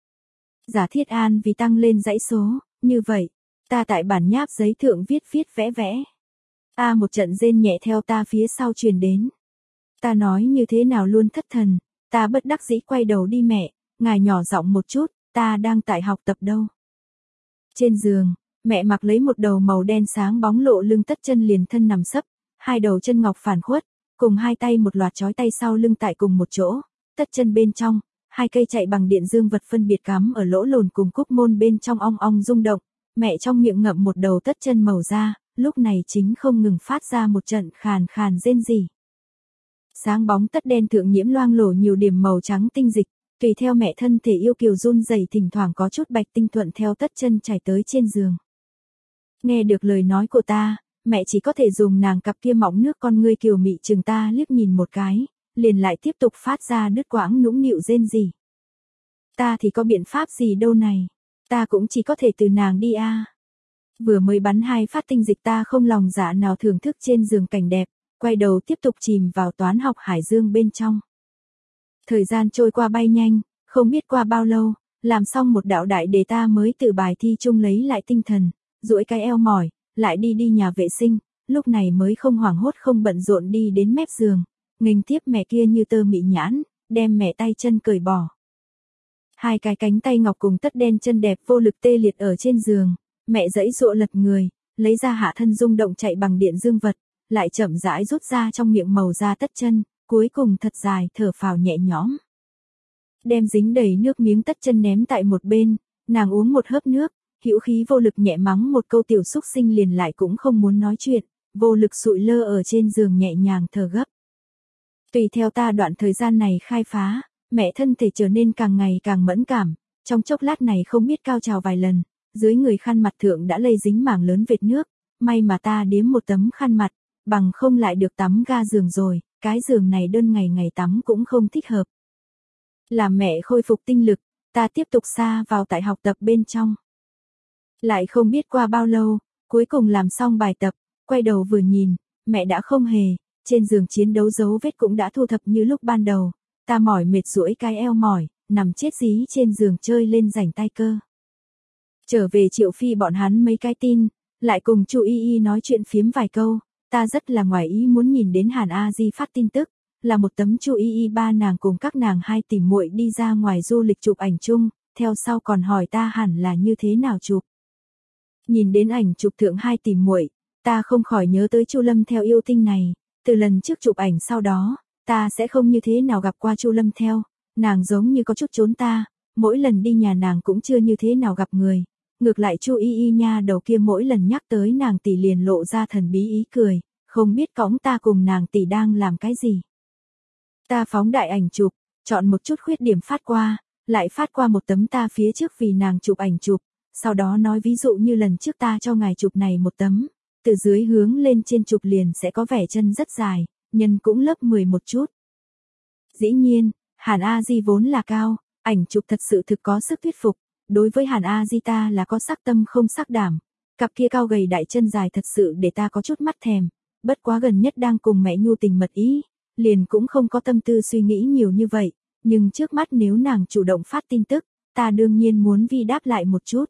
Giả thiết an vì tăng lên dãy số, như vậy, ta tại bản nháp giấy thượng viết viết vẽ vẽ. A một trận rên nhẹ theo ta phía sau truyền đến. Ta nói như thế nào luôn thất thần, ta bất đắc dĩ quay đầu đi mẹ, ngài nhỏ giọng một chút, ta đang tại học tập đâu. Trên giường, mẹ mặc lấy một đầu màu đen sáng bóng lộ lưng tất chân liền thân nằm sấp, hai đầu chân ngọc phản khuất, cùng hai tay một loạt chói tay sau lưng tại cùng một chỗ, tất chân bên trong, hai cây chạy bằng điện dương vật phân biệt cắm ở lỗ lồn cùng cúc môn bên trong ong ong rung động, mẹ trong miệng ngậm một đầu tất chân màu da, lúc này chính không ngừng phát ra một trận khàn khàn rên rỉ. Sáng bóng tất đen thượng nhiễm loang lổ nhiều điểm màu trắng tinh dịch, Tùy theo mẹ thân thể yêu kiều run rẩy, thỉnh thoảng có chút bạch tinh thuận theo tất chân chảy tới trên giường. Nghe được lời nói của ta, mẹ chỉ có thể dùng nàng cặp kia mọng nước con ngươi kiều mị chừng ta liếc nhìn một cái, liền lại tiếp tục phát ra đứt quãng nũng nịu rên rỉ. Ta thì có biện pháp gì đâu này, ta cũng chỉ có thể từ nàng đi a. À. Vừa mới bắn hai phát tinh dịch ta không lòng dạ nào thưởng thức trên giường cảnh đẹp, quay đầu tiếp tục chìm vào toán học hải dương bên trong. Thời gian trôi qua bay nhanh, không biết qua bao lâu, làm xong một đạo đại đề ta mới từ bài thi chung lấy lại tinh thần, duỗi cái eo mỏi, lại đi đi nhà vệ sinh, lúc này mới không hoảng hốt không bận rộn đi đến mép giường, nghênh tiếp mẹ kia như tơ mị nhãn, đem mẹ tay chân cởi bỏ. Hai cái cánh tay ngọc cùng tất đen chân đẹp vô lực tê liệt ở trên giường, mẹ giãy giụa lật người, lấy ra hạ thân rung động chạy bằng điện dương vật, lại chậm rãi rút ra trong miệng màu da tất chân, cuối cùng thật dài thở phào nhẹ nhõm. Đem dính đầy nước miếng tất chân ném tại một bên, nàng uống một hớp nước, hữu khí vô lực nhẹ mắng một câu tiểu xúc sinh liền lại cũng không muốn nói chuyện, vô lực sụi lơ ở trên giường nhẹ nhàng thở gấp. Tùy theo ta đoạn thời gian này khai phá, mẹ thân thể trở nên càng ngày càng mẫn cảm, trong chốc lát này không biết cao trào vài lần, dưới người khăn mặt thượng đã lây dính mảng lớn vệt nước, may mà ta đếm một tấm khăn mặt, bằng không lại được tắm ga giường rồi, cái giường này đơn ngày ngày tắm cũng không thích hợp. Làm mẹ khôi phục tinh lực, ta tiếp tục sa vào tại học tập bên trong. Lại không biết qua bao lâu, cuối cùng làm xong bài tập, quay đầu vừa nhìn, mẹ đã không hề, trên giường chiến đấu dấu vết cũng đã thu thập như lúc ban đầu, ta mỏi mệt duỗi cái eo mỏi, nằm chết dí trên giường chơi lên rảnh tay cơ. Trở về Triệu Phi bọn hắn mấy cái tin, lại cùng Chu Y Y nói chuyện phiếm vài câu, ta rất là ngoài ý muốn nhìn đến Hàn A Di phát tin tức, là một tấm Chu Y Y ba nàng cùng các nàng hai tỷ muội đi ra ngoài du lịch chụp ảnh chung, theo sau còn hỏi ta hẳn là như thế nào chụp. Nhìn đến ảnh chụp thượng hai tỷ muội, ta không khỏi nhớ tới Chu Lâm Theo yêu tinh này, từ lần trước chụp ảnh sau đó, ta sẽ không như thế nào gặp qua Chu Lâm Theo, nàng giống như có chút trốn ta, mỗi lần đi nhà nàng cũng chưa như thế nào gặp người. Ngược lại Chu Y Y nha đầu kia mỗi lần nhắc tới nàng tỷ liền lộ ra thần bí ý cười, không biết cõng ta cùng nàng tỷ đang làm cái gì. Ta phóng đại ảnh chụp, chọn một chút khuyết điểm phát qua, lại phát qua một tấm ta phía trước vì nàng chụp ảnh chụp, sau đó nói ví dụ như lần trước ta cho ngài chụp này một tấm, từ dưới hướng lên trên chụp liền sẽ có vẻ chân rất dài, nhân cũng lớp mười một chút. Dĩ nhiên, Hàn A Di vốn là cao, ảnh chụp thật sự thực có sức thuyết phục. Đối với Hàn A Di ta là có sắc tâm không sắc đảm, cặp kia cao gầy đại chân dài thật sự để ta có chút mắt thèm, bất quá gần nhất đang cùng mẹ nhu tình mật ý, liền cũng không có tâm tư suy nghĩ nhiều như vậy, nhưng trước mắt nếu nàng chủ động phát tin tức, ta đương nhiên muốn vi đáp lại một chút.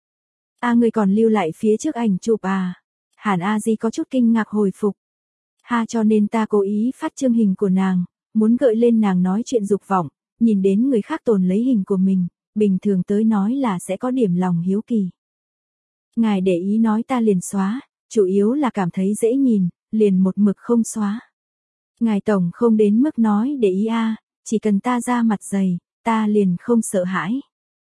A người còn lưu lại phía trước ảnh chụp à? Hàn A Di có chút kinh ngạc hồi phục. Ha cho nên ta cố ý phát chương hình của nàng, muốn gợi lên nàng nói chuyện dục vọng, nhìn đến người khác tồn lấy hình của mình. Bình thường tới nói là sẽ có điểm lòng hiếu kỳ. Ngài để ý nói ta liền xóa, chủ yếu là cảm thấy dễ nhìn, liền một mực không xóa. Ngài tổng không đến mức nói để ý a, à, chỉ cần ta ra mặt dày, ta liền không sợ hãi.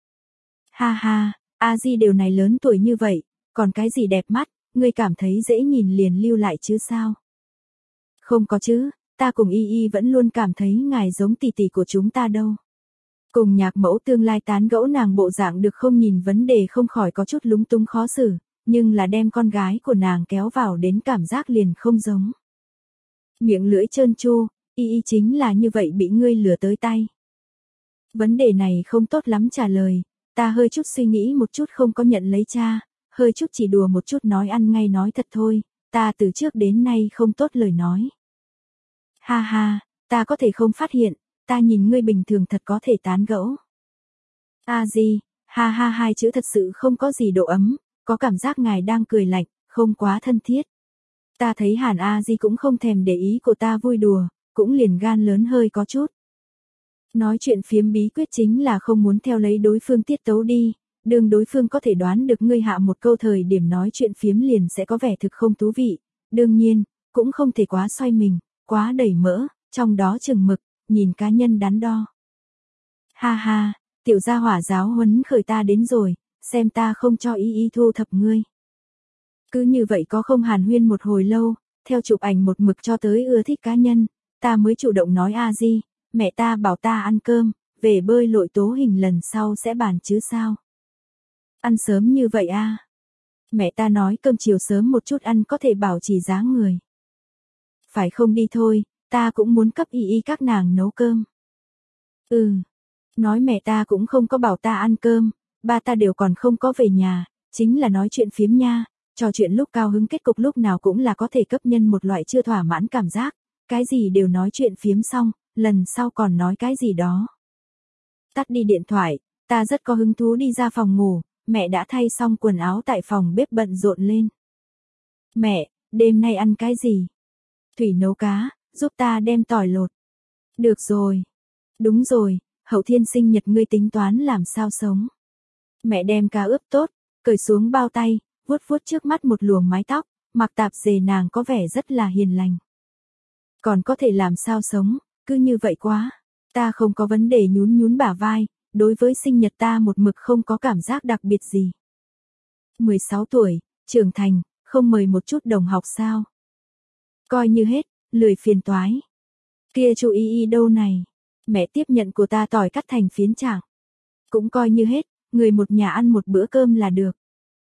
Ha ha, A Di điều này lớn tuổi như vậy, còn cái gì đẹp mắt, ngươi cảm thấy dễ nhìn liền lưu lại chứ sao? Không có chứ, ta cùng Y Y vẫn luôn cảm thấy ngài giống tỷ tỷ của chúng ta đâu. Cùng nhạc mẫu tương lai tán gẫu nàng bộ dạng được không nhìn vấn đề không khỏi có chút lúng túng khó xử, nhưng là đem con gái của nàng kéo vào đến cảm giác liền không giống. Miệng lưỡi trơn tru, Y Y chính là như vậy bị ngươi lừa tới tay. Vấn đề này không tốt lắm trả lời, ta hơi chút suy nghĩ một chút không có nhận lấy cha, hơi chút chỉ đùa một chút nói ăn ngay nói thật thôi, ta từ trước đến nay không tốt lời nói. Ha ha, ta có thể không phát hiện. Ta nhìn ngươi bình thường thật có thể tán gẫu. A Di, ha ha hai chữ thật sự không có gì độ ấm, có cảm giác ngài đang cười lạnh, không quá thân thiết. Ta thấy Hàn A Di cũng không thèm để ý của ta vui đùa, cũng liền gan lớn hơi có chút. Nói chuyện phiếm bí quyết chính là không muốn theo lấy đối phương tiết tấu đi, đương đối phương có thể đoán được ngươi hạ một câu thời điểm nói chuyện phiếm liền sẽ có vẻ thực không thú vị. Đương nhiên, cũng không thể quá xoay mình, quá đẩy mỡ, trong đó chừng mực. Nhìn cá nhân đắn đo. Ha ha, tiểu gia hỏa giáo huấn khởi ta đến rồi, xem ta không cho Y Y thu thập ngươi. Cứ như vậy có không hàn huyên một hồi lâu, theo chụp ảnh một mực cho tới ưa thích cá nhân, ta mới chủ động nói A Di, mẹ ta bảo ta ăn cơm, về bơi lội tố hình lần sau sẽ bàn chứ sao. Ăn sớm như vậy à? Mẹ ta nói cơm chiều sớm một chút ăn có thể bảo trì dáng người. Phải không đi thôi, ta cũng muốn cấp y y các nàng nấu cơm. Ừ. Nói mẹ ta cũng không có bảo ta ăn cơm, ba ta đều còn không có về nhà, chính là nói chuyện phiếm nha, trò chuyện lúc cao hứng kết cục lúc nào cũng là có thể cấp nhân một loại chưa thỏa mãn cảm giác, cái gì đều nói chuyện phiếm xong, lần sau còn nói cái gì đó. Tắt đi điện thoại, ta rất có hứng thú đi ra phòng ngủ, mẹ đã thay xong quần áo tại phòng bếp bận rộn lên. Mẹ, đêm nay ăn cái gì? Thủy nấu cá, giúp ta đem tỏi lột. Được rồi. Đúng rồi, Hậu Thiên sinh nhật ngươi tính toán làm sao sống. Mẹ đem cá ướp tốt, cởi xuống bao tay, vuốt vuốt trước mắt một luồng mái tóc, mặc tạp dề nàng có vẻ rất là hiền lành. Còn có thể làm sao sống, cứ như vậy quá. Ta không có vấn đề nhún nhún bả vai, đối với sinh nhật ta một mực không có cảm giác đặc biệt gì. mười sáu tuổi, trưởng thành, không mời một chút đồng học sao? Coi như hết, lười phiền toái. Kia chú y y đâu này? Mẹ tiếp nhận của ta tỏi cắt thành phiến chảng. Cũng coi như hết, người một nhà ăn một bữa cơm là được.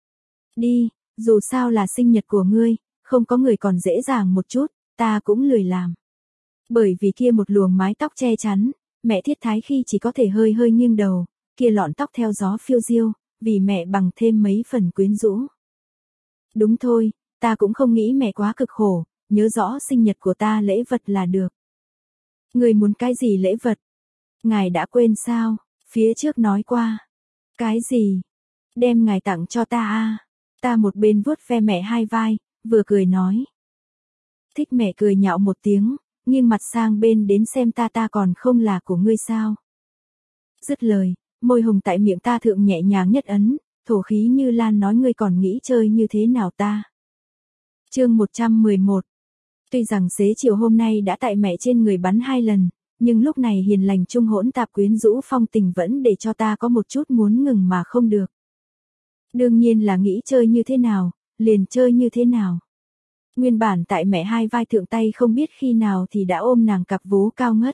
Đi, dù sao là sinh nhật của ngươi, không có người còn dễ dàng một chút, ta cũng lười làm. Bởi vì kia một luồng mái tóc che chắn, mẹ Thiết Thái khi chỉ có thể hơi hơi nghiêng đầu, kia lọn tóc theo gió phiêu diêu, vì mẹ bằng thêm mấy phần quyến rũ. Đúng thôi, ta cũng không nghĩ mẹ quá cực khổ, nhớ rõ sinh nhật của ta lễ vật là được. Người muốn cái gì lễ vật? Ngài đã quên sao? Phía trước nói qua. Cái gì? Đem ngài tặng cho ta à? Ta một bên vuốt ve mẹ hai vai, vừa cười nói. Thích mẹ cười nhạo một tiếng, nghiêng mặt sang bên đến xem ta ta còn không là của ngươi sao? Dứt lời, môi hồng tại miệng ta thượng nhẹ nhàng nhất ấn, thổ khí như lan nói ngươi còn nghĩ chơi như thế nào ta? Chương một trăm mười một. Tuy rằng xế chiều hôm nay đã tại mẹ trên người bắn hai lần, nhưng lúc này hiền lành trung hỗn tạp quyến rũ phong tình vẫn để cho ta có một chút muốn ngừng mà không được. Đương nhiên là nghĩ chơi như thế nào, liền chơi như thế nào. Nguyên bản tại mẹ hai vai thượng tay không biết khi nào thì đã ôm nàng cặp vú cao ngất.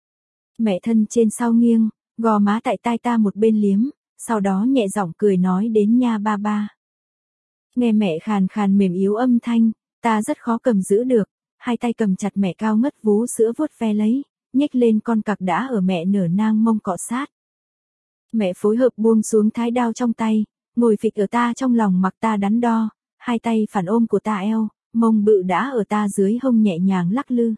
Mẹ thân trên sau nghiêng, gò má tại tai ta một bên liếm, sau đó nhẹ giọng cười nói đến nha ba ba. Nghe mẹ khàn khàn mềm yếu âm thanh, ta rất khó cầm giữ được, hai tay cầm chặt mẹ cao ngất vú sữa vuốt ve lấy, nhếch lên con cặc đã ở mẹ nở nang mông cọ sát. Mẹ phối hợp buông xuống thái đao trong tay, ngồi phịch ở ta trong lòng mặc ta đắn đo, hai tay phản ôm của ta eo, mông bự đã ở ta dưới hông nhẹ nhàng lắc lư.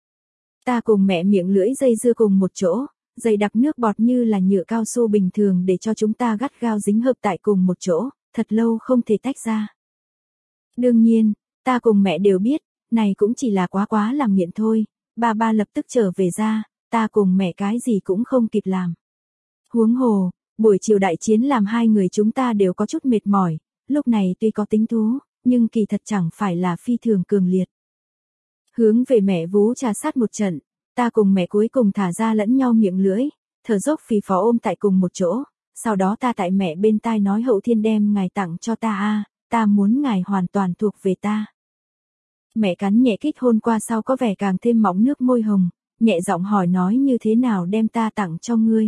Ta cùng mẹ miệng lưỡi dây dưa cùng một chỗ, dày đặc nước bọt như là nhựa cao su bình thường để cho chúng ta gắt gao dính hợp tại cùng một chỗ, thật lâu không thể tách ra. Đương nhiên, ta cùng mẹ đều biết, này cũng chỉ là quá quá làm nghiện thôi, ba ba lập tức trở về ra, ta cùng mẹ cái gì cũng không kịp làm. Huống hồ, buổi chiều đại chiến làm hai người chúng ta đều có chút mệt mỏi, lúc này tuy có tính thú, nhưng kỳ thật chẳng phải là phi thường cường liệt. Hướng về mẹ vú trà sát một trận, ta cùng mẹ cuối cùng thả ra lẫn nhau miệng lưỡi, thở dốc phì phò ôm tại cùng một chỗ, sau đó ta tại mẹ bên tai nói Hậu Thiên đem ngài tặng cho ta a, ta muốn ngài hoàn toàn thuộc về ta. Mẹ cắn nhẹ kích hôn qua sau có vẻ càng thêm mỏng nước môi hồng, nhẹ giọng hỏi nói như thế nào đem ta tặng cho ngươi.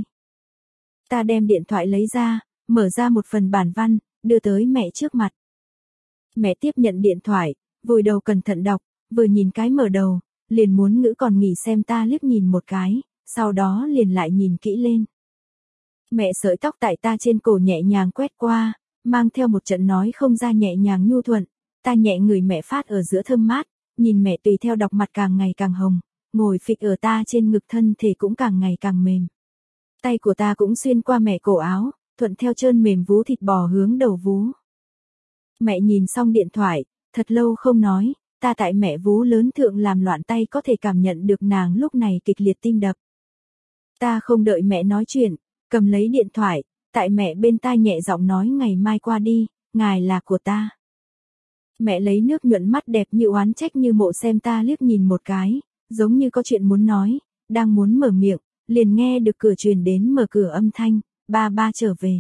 Ta đem điện thoại lấy ra, mở ra một phần bản văn, đưa tới mẹ trước mặt. Mẹ tiếp nhận điện thoại, vùi đầu cẩn thận đọc, vừa nhìn cái mở đầu, liền muốn ngữ còn nghỉ xem ta liếc nhìn một cái, sau đó liền lại nhìn kỹ lên. Mẹ sợi tóc tại ta trên cổ nhẹ nhàng quét qua, mang theo một trận nói không ra nhẹ nhàng nhu thuận, ta nhẹ người mẹ phát ở giữa thơm mát, nhìn mẹ tùy theo đọc mặt càng ngày càng hồng, ngồi phịch ở ta trên ngực thân thể cũng càng ngày càng mềm. Tay của ta cũng xuyên qua mẹ cổ áo, thuận theo trơn mềm vú thịt bò hướng đầu vú. Mẹ nhìn xong điện thoại, thật lâu không nói, ta tại mẹ vú lớn thượng làm loạn tay có thể cảm nhận được nàng lúc này kịch liệt tim đập. Ta không đợi mẹ nói chuyện, cầm lấy điện thoại, tại mẹ bên tai nhẹ giọng nói ngày mai qua đi, ngài là của ta. Mẹ lấy nước nhuận mắt đẹp như oán trách như mộ xem ta liếc nhìn một cái, giống như có chuyện muốn nói, đang muốn mở miệng, liền nghe được cửa truyền đến mở cửa âm thanh, ba ba trở về.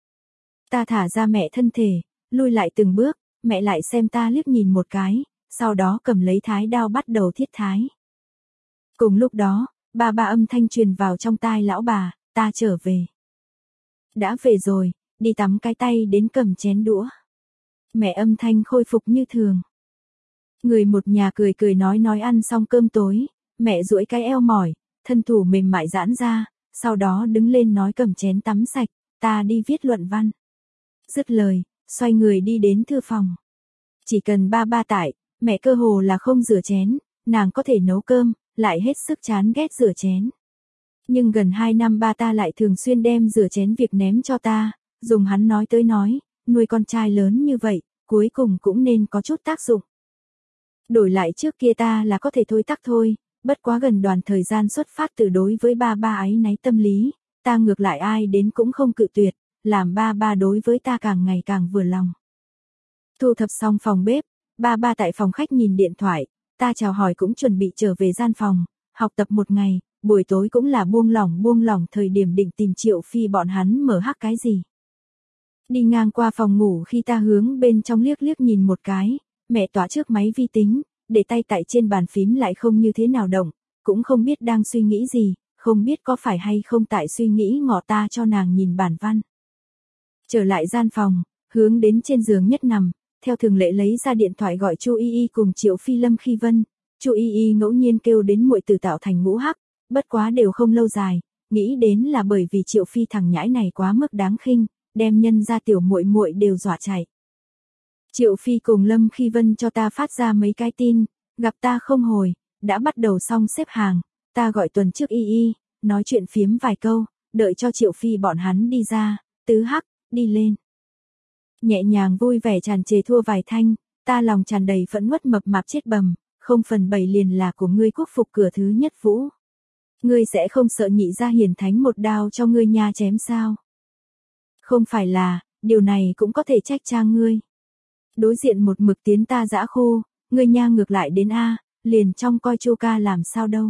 Ta thả ra mẹ thân thể, lui lại từng bước, mẹ lại xem ta liếc nhìn một cái, sau đó cầm lấy thái đao bắt đầu thiết thái. Cùng lúc đó, ba ba âm thanh truyền vào trong tai lão bà, ta trở về. Đã về rồi, đi tắm cái tay đến cầm chén đũa. Mẹ âm thanh khôi phục như thường. Người một nhà cười cười nói nói ăn xong cơm tối, mẹ duỗi cái eo mỏi, thân thủ mềm mại giãn ra, sau đó đứng lên nói cầm chén tắm sạch, ta đi viết luận văn. Dứt lời, xoay người đi đến thư phòng. Chỉ cần ba ba tại, mẹ cơ hồ là không rửa chén, nàng có thể nấu cơm, lại hết sức chán ghét rửa chén. Nhưng gần hai năm ba ta lại thường xuyên đem rửa chén việc ném cho ta, dùng hắn nói tới nói, nuôi con trai lớn như vậy, cuối cùng cũng nên có chút tác dụng. Đổi lại trước kia ta là có thể thôi tắc thôi, bất quá gần đoạn thời gian xuất phát từ đối với ba ba ấy náy tâm lý, ta ngược lại ai đến cũng không cự tuyệt, làm ba ba đối với ta càng ngày càng vừa lòng. Thu thập xong phòng bếp, ba ba tại phòng khách nhìn điện thoại, ta chào hỏi cũng chuẩn bị trở về gian phòng, học tập một ngày, buổi tối cũng là buông lỏng buông lỏng thời điểm định tìm Triệu Phi bọn hắn mở hắc cái gì. Đi ngang qua phòng ngủ khi ta hướng bên trong liếc liếc nhìn một cái, mẹ tỏa trước máy vi tính, để tay tại trên bàn phím lại không như thế nào động, cũng không biết đang suy nghĩ gì, không biết có phải hay không tại suy nghĩ ngỏ ta cho nàng nhìn bản văn. Trở lại gian phòng, hướng đến trên giường nhất nằm, theo thường lệ lấy ra điện thoại gọi Chu Y Y cùng Triệu Phi Lâm Khi Vân, Chu Y Y ngẫu nhiên kêu đến muội tử tạo thành ngũ hắc, bất quá đều không lâu dài, nghĩ đến là bởi vì Triệu Phi thằng nhãi này quá mức đáng khinh, đem nhân ra tiểu muội muội đều dọa chạy. Triệu Phi cùng Lâm Khi Vân cho ta phát ra mấy cái tin, gặp ta không hồi, đã bắt đầu xong xếp hàng, ta gọi tuần trước Y Y, nói chuyện phiếm vài câu, đợi cho Triệu Phi bọn hắn đi ra, tứ hắc, đi lên. Nhẹ nhàng vui vẻ tràn trề thua vài thanh, ta lòng tràn đầy phẫn uất mập mạp chết bầm, không phần bảy liền là của ngươi quốc phục cửa thứ nhất vũ. Ngươi sẽ không sợ nhị gia hiền thánh một đao cho ngươi nha chém sao? Không phải là, điều này cũng có thể trách cha ngươi. Đối diện một mực tiến ta dã khu, ngươi nha ngược lại đến a, liền trong coi Chu ca làm sao đâu.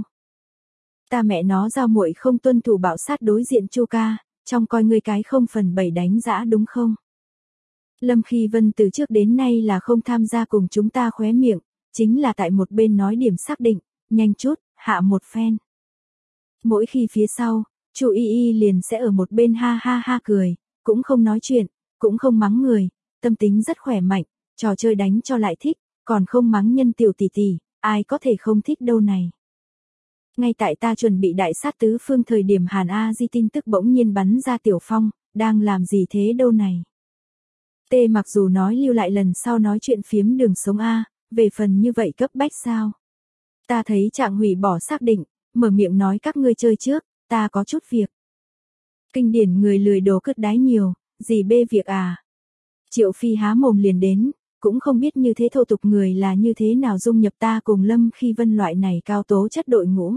Ta mẹ nó giao muội không tuân thủ bảo sát đối diện Chu ca, trong coi ngươi cái không phần bảy đánh dã đúng không? Lâm Khi Vân từ trước đến nay là không tham gia cùng chúng ta khóe miệng, chính là tại một bên nói điểm xác định, nhanh chút, hạ một phen. Mỗi khi phía sau, Chu Y Y liền sẽ ở một bên ha ha ha cười, cũng không nói chuyện, cũng không mắng người, tâm tính rất khỏe mạnh, trò chơi đánh cho lại thích, còn không mắng nhân tiểu tỷ tỷ, ai có thể không thích đâu này. Ngay tại ta chuẩn bị đại sát tứ phương thời điểm Hàn A Di tin tức bỗng nhiên bắn ra Tiểu Phong, đang làm gì thế đâu này. Tê mặc dù nói lưu lại lần sau nói chuyện phiếm đường sống A, về phần như vậy cấp bách sao. Ta thấy Trạng hủy bỏ xác định, mở miệng nói các ngươi chơi trước, ta có chút việc. Kinh điển người lười đồ cứt đái nhiều, gì bê việc à. Triệu Phi há mồm liền đến, cũng không biết như thế thô tục người là như thế nào dung nhập ta cùng Lâm Khi Vân loại này cao tố chất đội ngũ.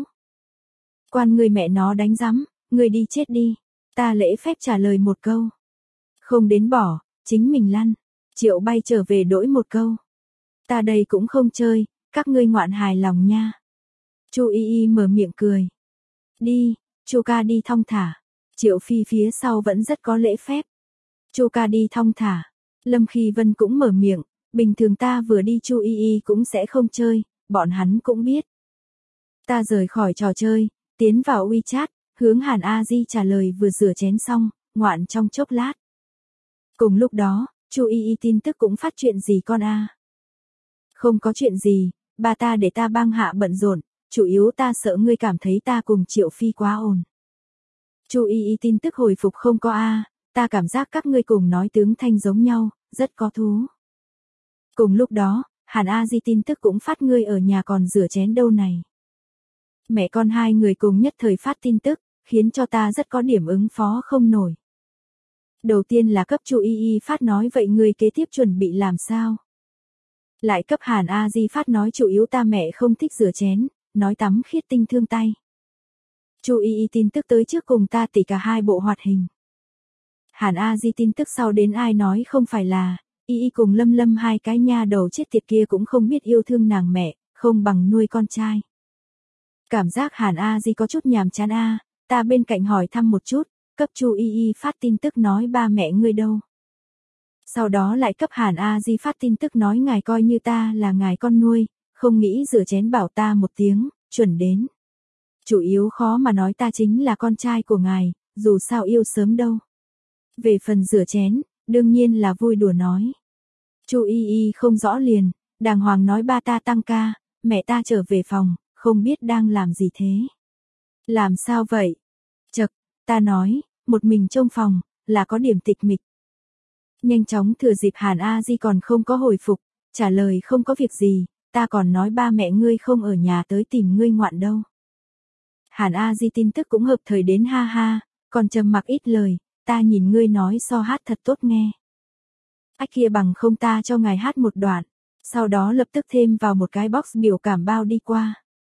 Quan người mẹ nó đánh rắm, người đi chết đi, ta lễ phép trả lời một câu. Không đến bỏ, chính mình lăn, Triệu bay trở về đổi một câu. Ta đây cũng không chơi, các ngươi ngoạn hài lòng nha. Chu Y Y mở miệng cười. Đi, Chu ca đi thong thả. Triệu Phi phía sau vẫn rất có lễ phép. Chu ca đi thong thả. Lâm Khi Vân cũng mở miệng, bình thường ta vừa đi Chu Y Y cũng sẽ không chơi, bọn hắn cũng biết. Ta rời khỏi trò chơi, tiến vào WeChat, hướng Hàn A Di trả lời vừa rửa chén xong, ngoạn trong chốc lát. Cùng lúc đó, Chu Y Y tin tức cũng phát chuyện gì con a? Không có chuyện gì, bà ta để ta bang hạ bận rộn, chủ yếu ta sợ ngươi cảm thấy ta cùng Triệu Phi quá ồn. Chu Y Y tin tức hồi phục không có a, ta cảm giác các ngươi cùng nói tướng thanh giống nhau, rất có thú. Cùng lúc đó, Hàn A Di tin tức cũng phát ngươi ở nhà còn rửa chén đâu này. Mẹ con hai người cùng nhất thời phát tin tức, khiến cho ta rất có điểm ứng phó không nổi. Đầu tiên là cấp Chu Y Y phát nói vậy ngươi kế tiếp chuẩn bị làm sao? Lại cấp Hàn A Di phát nói chủ yếu ta mẹ không thích rửa chén, nói tắm khiết tinh thương tay. Chu Y Y tin tức tới trước cùng ta tỉ cả hai bộ hoạt hình. Hàn A Di tin tức sau đến ai nói không phải là, Y Y cùng Lâm Lâm hai cái nha đầu chết tiệt kia cũng không biết yêu thương nàng mẹ, không bằng nuôi con trai. Cảm giác Hàn A Di có chút nhàm chán a, ta bên cạnh hỏi thăm một chút, cấp Chu Y Y phát tin tức nói ba mẹ ngươi đâu. Sau đó lại cấp Hàn A Di phát tin tức nói ngài coi như ta là ngài con nuôi, không nghĩ rửa chén bảo ta một tiếng, chuẩn đến. Chủ yếu khó mà nói ta chính là con trai của ngài, dù sao yêu sớm đâu. Về phần rửa chén, đương nhiên là vui đùa nói. Chu Y Y không rõ liền, đàng hoàng nói ba ta tăng ca, mẹ ta trở về phòng, không biết đang làm gì thế. Làm sao vậy? Chậc, ta nói, một mình trong phòng, là có điểm tịch mịch. Nhanh chóng thừa dịp Hàn A Di còn không có hồi phục, trả lời không có việc gì, ta còn nói ba mẹ ngươi không ở nhà tới tìm ngươi ngoạn đâu. Hàn A Di tin tức cũng hợp thời đến ha ha, còn trầm mặc ít lời, ta nhìn ngươi nói so hát thật tốt nghe. Ách kia bằng không ta cho ngài hát một đoạn, sau đó lập tức thêm vào một cái box biểu cảm bao đi qua.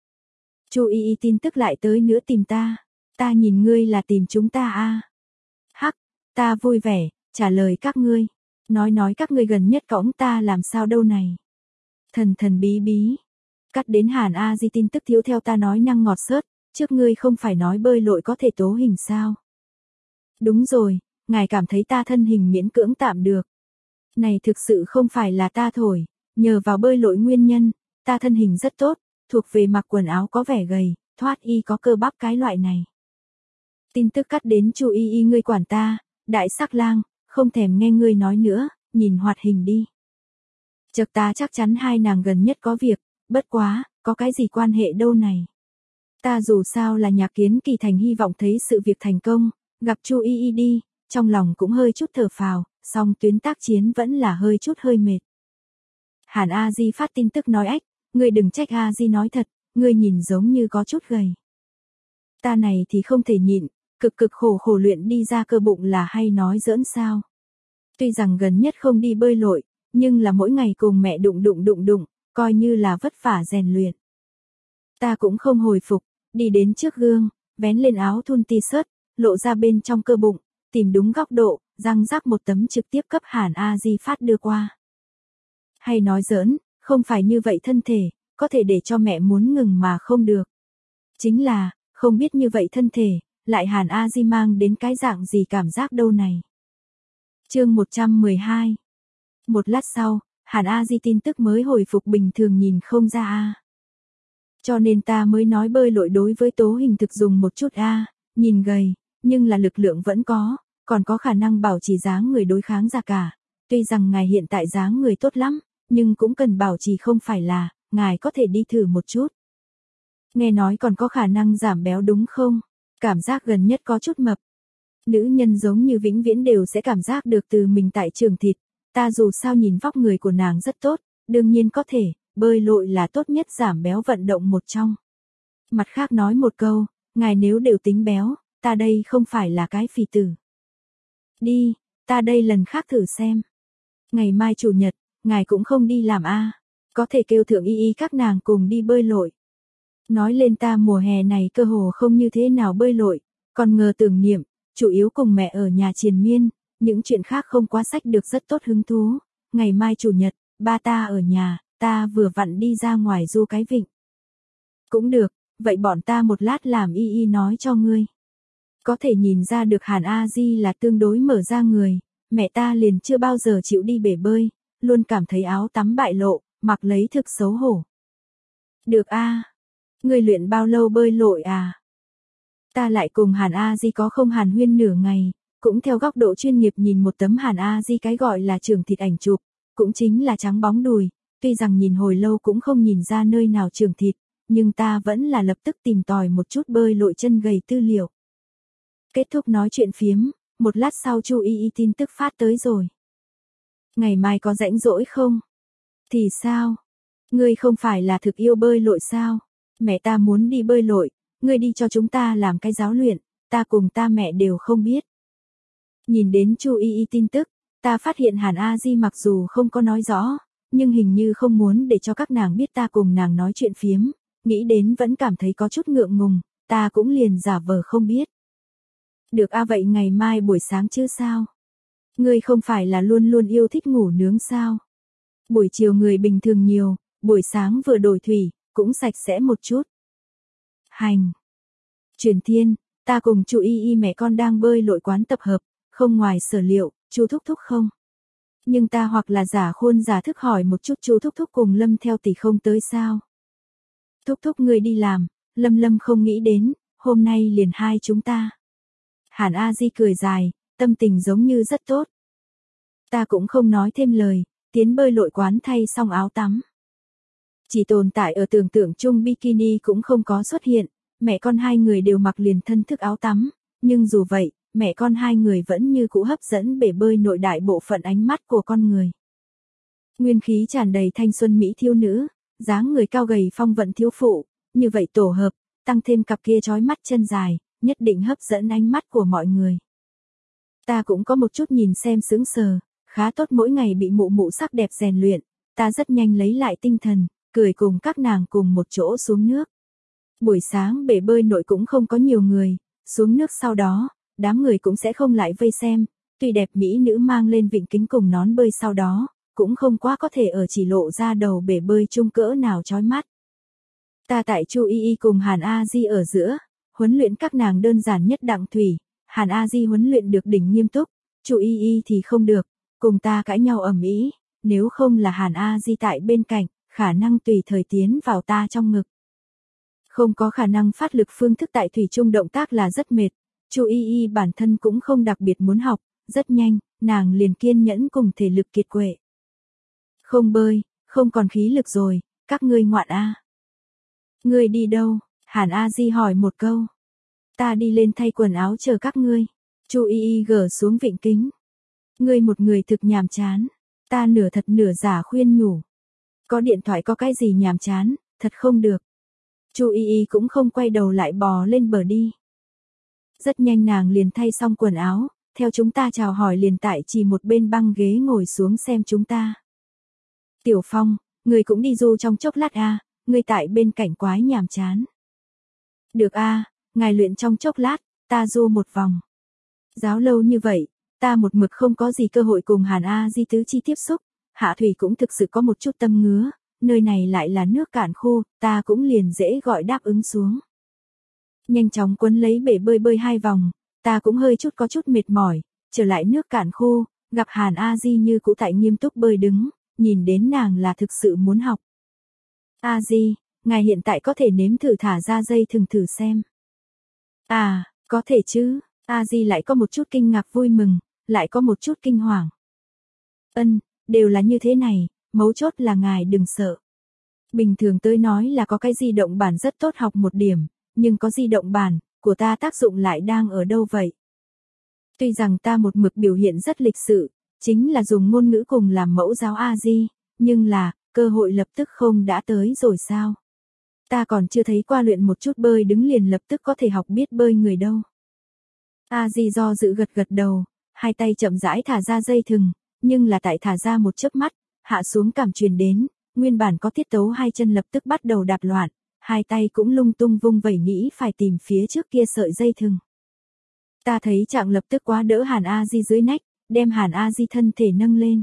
Chu Y Y tin tức lại tới nữa tìm ta, ta nhìn ngươi là tìm chúng ta a. À. Hắc, ta vui vẻ, trả lời các ngươi, nói nói các ngươi gần nhất cõng ta làm sao đâu này. Thần thần bí bí, cắt đến Hàn A Di tin tức thiếu theo ta nói năng ngọt xớt, trước ngươi không phải nói bơi lội có thể tố hình sao. Đúng rồi, ngài cảm thấy ta thân hình miễn cưỡng tạm được. Này thực sự không phải là ta thổi, nhờ vào bơi lội nguyên nhân, ta thân hình rất tốt, thuộc về mặc quần áo có vẻ gầy, thoát y có cơ bắp cái loại này. Tin tức cắt đến Chu Y Y ngươi quản ta, đại sắc lang, không thèm nghe ngươi nói nữa, nhìn hoạt hình đi. Chợt ta chắc chắn hai nàng gần nhất có việc, bất quá, có cái gì quan hệ đâu này. Ta dù sao là Nhạc Kiến Kỳ Thành hy vọng thấy sự việc thành công, gặp Chu Y Y đi, trong lòng cũng hơi chút thở phào, song tuyến tác chiến vẫn là hơi chút hơi mệt. Hàn A Di phát tin tức nói ách, ngươi đừng trách A Di nói thật, ngươi nhìn giống như có chút gầy. Ta này thì không thể nhịn, cực cực khổ khổ luyện đi ra cơ bụng là hay nói giỡn sao. Tuy rằng gần nhất không đi bơi lội, nhưng là mỗi ngày cùng mẹ đụng đụng đụng đụng, coi như là vất vả rèn luyện. Ta cũng không hồi phục, đi đến trước gương, vén lên áo thun t-shirt, lộ ra bên trong cơ bụng, tìm đúng góc độ, răng rắc một tấm trực tiếp cấp Hàn A Di phát đưa qua. Hay nói giỡn, không phải như vậy thân thể, có thể để cho mẹ muốn ngừng mà không được. Chính là, không biết như vậy thân thể, lại Hàn A Di mang đến cái dạng gì cảm giác đâu này. Chương một trăm mười hai. Một lát sau, Hàn A Di tin tức mới hồi phục bình thường nhìn không ra a. Cho nên ta mới nói bơi lội đối với tố hình thực dùng một chút a, nhìn gầy, nhưng là lực lượng vẫn có, còn có khả năng bảo trì dáng người đối kháng ra cả. Tuy rằng ngài hiện tại dáng người tốt lắm, nhưng cũng cần bảo trì không phải là, ngài có thể đi thử một chút. Nghe nói còn có khả năng giảm béo đúng không? Cảm giác gần nhất có chút mập. Nữ nhân giống như vĩnh viễn đều sẽ cảm giác được từ mình tại trường thịt, ta dù sao nhìn vóc người của nàng rất tốt, đương nhiên có thể, bơi lội là tốt nhất giảm béo vận động một trong. Mặt khác nói một câu, ngài nếu đều tính béo, ta đây không phải là cái phì tử. Đi, ta đây lần khác thử xem. Ngày mai chủ nhật, ngài cũng không đi làm a, có thể kêu thượng Y Y các nàng cùng đi bơi lội. Nói lên ta mùa hè này cơ hồ không như thế nào bơi lội, còn ngờ tưởng niệm, chủ yếu cùng mẹ ở nhà triền miên, những chuyện khác không quá sách được rất tốt hứng thú. Ngày mai chủ nhật, ba ta ở nhà, ta vừa vặn đi ra ngoài du cái vịnh. Cũng được, vậy bọn ta một lát làm Y Y nói cho ngươi. Có thể nhìn ra được Hàn A Di là tương đối mở ra người, mẹ ta liền chưa bao giờ chịu đi bể bơi, luôn cảm thấy áo tắm bại lộ, mặc lấy thực xấu hổ. Được a, ngươi luyện bao lâu bơi lội à? Ta lại cùng Hàn A Di có không hàn huyên nửa ngày, cũng theo góc độ chuyên nghiệp nhìn một tấm Hàn A Di cái gọi là trường thịt ảnh chụp, cũng chính là trắng bóng đùi, tuy rằng nhìn hồi lâu cũng không nhìn ra nơi nào trường thịt, nhưng ta vẫn là lập tức tìm tòi một chút bơi lội chân gầy tư liệu. Kết thúc nói chuyện phiếm, một lát sau Chu Y Y tin tức phát tới rồi. Ngày mai có rảnh rỗi không? Thì sao? Ngươi không phải là thực yêu bơi lội sao? Mẹ ta muốn đi bơi lội, ngươi đi cho chúng ta làm cái giáo luyện, ta cùng ta mẹ đều không biết. Nhìn đến Chu Y Y tin tức, ta phát hiện Hàn A Di mặc dù không có nói rõ, nhưng hình như không muốn để cho các nàng biết ta cùng nàng nói chuyện phiếm, nghĩ đến vẫn cảm thấy có chút ngượng ngùng, ta cũng liền giả vờ không biết. Được a, vậy ngày mai buổi sáng chứ sao? Ngươi không phải là luôn luôn yêu thích ngủ nướng sao? Buổi chiều người bình thường nhiều, buổi sáng vừa đổi thủy, cũng sạch sẽ một chút. Hành. Truyền thiên, ta cùng Chu Y Y mẹ con đang bơi lội quán tập hợp, không ngoài sở liệu, Chu thúc thúc không? Nhưng ta hoặc là giả khôn giả thức hỏi một chút Chu thúc thúc cùng Lâm theo tỷ không tới sao? Thúc thúc ngươi đi làm, Lâm Lâm không nghĩ đến, hôm nay liền hai chúng ta. Hàn A Di cười dài, tâm tình giống như rất tốt. Ta cũng không nói thêm lời, tiến bơi lội quán thay xong áo tắm. Chỉ tồn tại ở tưởng tượng chung bikini cũng không có xuất hiện, mẹ con hai người đều mặc liền thân thức áo tắm, nhưng dù vậy, mẹ con hai người vẫn như cũ hấp dẫn bể bơi nội đại bộ phận ánh mắt của con người. Nguyên khí tràn đầy thanh xuân mỹ thiếu nữ, dáng người cao gầy phong vận thiếu phụ, như vậy tổ hợp, tăng thêm cặp kia chói mắt chân dài, nhất định hấp dẫn ánh mắt của mọi người. Ta cũng có một chút nhìn xem sững sờ, khá tốt mỗi ngày bị mụ mụ sắc đẹp rèn luyện, ta rất nhanh lấy lại tinh thần, cười cùng các nàng cùng một chỗ xuống nước. Buổi sáng bể bơi nội cũng không có nhiều người, xuống nước sau đó, đám người cũng sẽ không lại vây xem, tuy đẹp mỹ nữ mang lên vịnh kính cùng nón bơi sau đó, cũng không quá có thể ở chỉ lộ ra đầu bể bơi chung cỡ nào chói mắt. Ta tại Chu Y Y cùng Hàn A Di ở giữa, huấn luyện các nàng đơn giản nhất đặng thủy, Hàn A Di huấn luyện được đỉnh nghiêm túc, Chu Y Y thì không được, cùng ta cãi nhau ầm ĩ, nếu không là Hàn A Di tại bên cạnh, khả năng tùy thời tiến vào ta trong ngực. Không có khả năng phát lực phương thức tại thủy chung động tác là rất mệt, Chu Y Y bản thân cũng không đặc biệt muốn học, rất nhanh, nàng liền kiên nhẫn cùng thể lực kiệt quệ. Không bơi, không còn khí lực rồi, các ngươi ngoạn a. Ngươi đi đâu? Hàn A Di hỏi một câu. Ta đi lên thay quần áo chờ các ngươi. Chu Y Y gỡ xuống vịnh kính. Ngươi một người thực nhàm chán. Ta nửa thật nửa giả khuyên nhủ. Có điện thoại có cái gì nhàm chán, thật không được. Chu Y Y cũng không quay đầu lại bò lên bờ đi. Rất nhanh nàng liền thay xong quần áo, theo chúng ta chào hỏi liền tại chỉ một bên băng ghế ngồi xuống xem chúng ta. Tiểu Phong, người cũng đi du trong chốc lát a, à, người tại bên cạnh quái nhàm chán. Được a, à, ngài luyện trong chốc lát, ta du một vòng. Giáo lâu như vậy, ta một mực không có gì cơ hội cùng Hàn A Di tứ chi tiếp xúc, Hạ Thủy cũng thực sự có một chút tâm ngứa, nơi này lại là nước cạn khô, ta cũng liền dễ gọi đáp ứng xuống. Nhanh chóng quấn lấy bể bơi bơi hai vòng, ta cũng hơi chút có chút mệt mỏi, trở lại nước cạn khô, gặp Hàn A Di như cũ tại nghiêm túc bơi đứng, nhìn đến nàng là thực sự muốn học. A Di, ngài hiện tại có thể nếm thử thả ra dây thừng thử xem. À, có thể chứ, A Di lại có một chút kinh ngạc vui mừng, lại có một chút kinh hoàng. Ân, đều là như thế này, mấu chốt là ngài đừng sợ. Bình thường tôi nói là có cái di động bản rất tốt học một điểm, nhưng có di động bản, của ta tác dụng lại đang ở đâu vậy? Tuy rằng ta một mực biểu hiện rất lịch sự, chính là dùng ngôn ngữ cùng làm mẫu giáo A Di, nhưng là, cơ hội lập tức không đã tới rồi sao? Ta còn chưa thấy qua luyện một chút bơi đứng liền lập tức có thể học biết bơi người đâu. A Di do dự gật gật đầu, hai tay chậm rãi thả ra dây thừng, nhưng là tại thả ra một chớp mắt, hạ xuống cảm truyền đến, nguyên bản có tiết tấu hai chân lập tức bắt đầu đạp loạn, hai tay cũng lung tung vung vẩy nghĩ phải tìm phía trước kia sợi dây thừng. Ta thấy trạng lập tức quá đỡ Hàn A Di dưới nách, đem Hàn A Di thân thể nâng lên.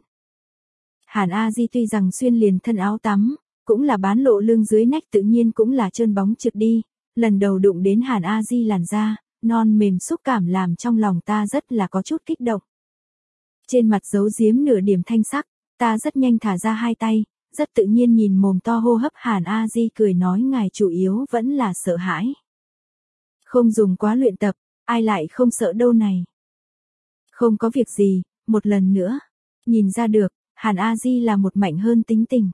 Hàn A Di tuy rằng xuyên liền thân áo tắm, cũng là bán lộ lưng dưới nách tự nhiên cũng là trơn bóng trượt đi, lần đầu đụng đến Hàn A Di làn da, non mềm xúc cảm làm trong lòng ta rất là có chút kích động. Trên mặt giấu giếm nửa điểm thanh sắc, ta rất nhanh thả ra hai tay, rất tự nhiên nhìn mồm to hô hấp Hàn A Di cười nói ngài chủ yếu vẫn là sợ hãi. Không dùng quá luyện tập, ai lại không sợ đâu này. Không có việc gì, một lần nữa, nhìn ra được, Hàn A Di là một mạnh hơn tính tình.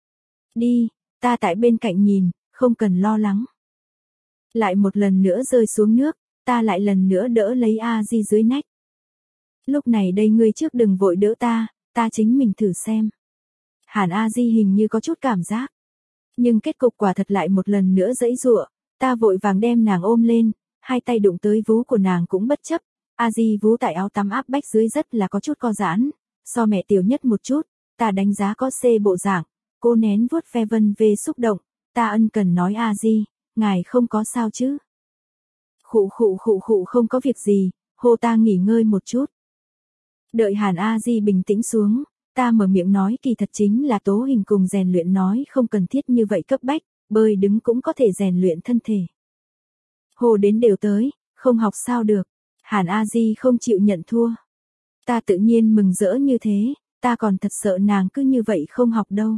Đi, ta tại bên cạnh nhìn, không cần lo lắng. Lại một lần nữa rơi xuống nước, ta lại lần nữa đỡ lấy A Di dưới nách. Lúc này đây ngươi trước đừng vội đỡ ta, ta chính mình thử xem. Hàn A Di hình như có chút cảm giác. Nhưng kết cục quả thật lại một lần nữa giãy giụa, ta vội vàng đem nàng ôm lên, hai tay đụng tới vú của nàng cũng bất chấp. A Di vú tại áo tắm áp bách dưới rất là có chút co giãn, so mẹ tiểu nhất một chút, ta đánh giá có C bộ dạng, cô nén vuốt ve vân về xúc động, ta ân cần nói A Di, ngài không có sao chứ? Khụ khụ khụ khụ không có việc gì, hô ta nghỉ ngơi một chút. Đợi Hàn A Di bình tĩnh xuống, ta mở miệng nói kỳ thật chính là tố hình cùng rèn luyện nói không cần thiết như vậy cấp bách, bơi đứng cũng có thể rèn luyện thân thể. Hồ đến đều tới, không học sao được, Hàn A Di không chịu nhận thua. Ta tự nhiên mừng rỡ như thế, ta còn thật sợ nàng cứ như vậy không học đâu.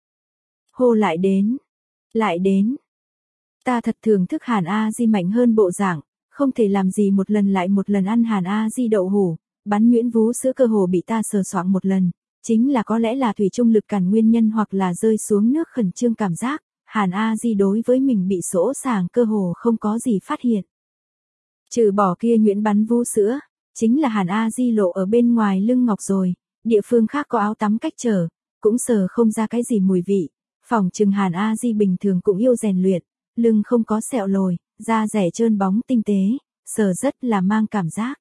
Hồ lại đến, lại đến. Ta thật thưởng thức Hàn A Di mạnh hơn bộ dạng, không thể làm gì một lần lại một lần ăn Hàn A Di đậu hũ, bắn nhuyễn vú sữa cơ hồ bị ta sờ soạng một lần, chính là có lẽ là thủy chung lực cản nguyên nhân hoặc là rơi xuống nước khẩn trương cảm giác, Hàn A Di đối với mình bị sỗ sàng cơ hồ không có gì phát hiện. Trừ bỏ kia nhuyễn bắn vú sữa, chính là Hàn A Di lộ ở bên ngoài lưng ngọc rồi, địa phương khác có áo tắm cách trở, cũng sờ không ra cái gì mùi vị, phỏng chừng Hàn A Di bình thường cũng yêu rèn luyện, lưng không có sẹo lồi, da rẻ trơn bóng tinh tế, sờ rất là mang cảm giác.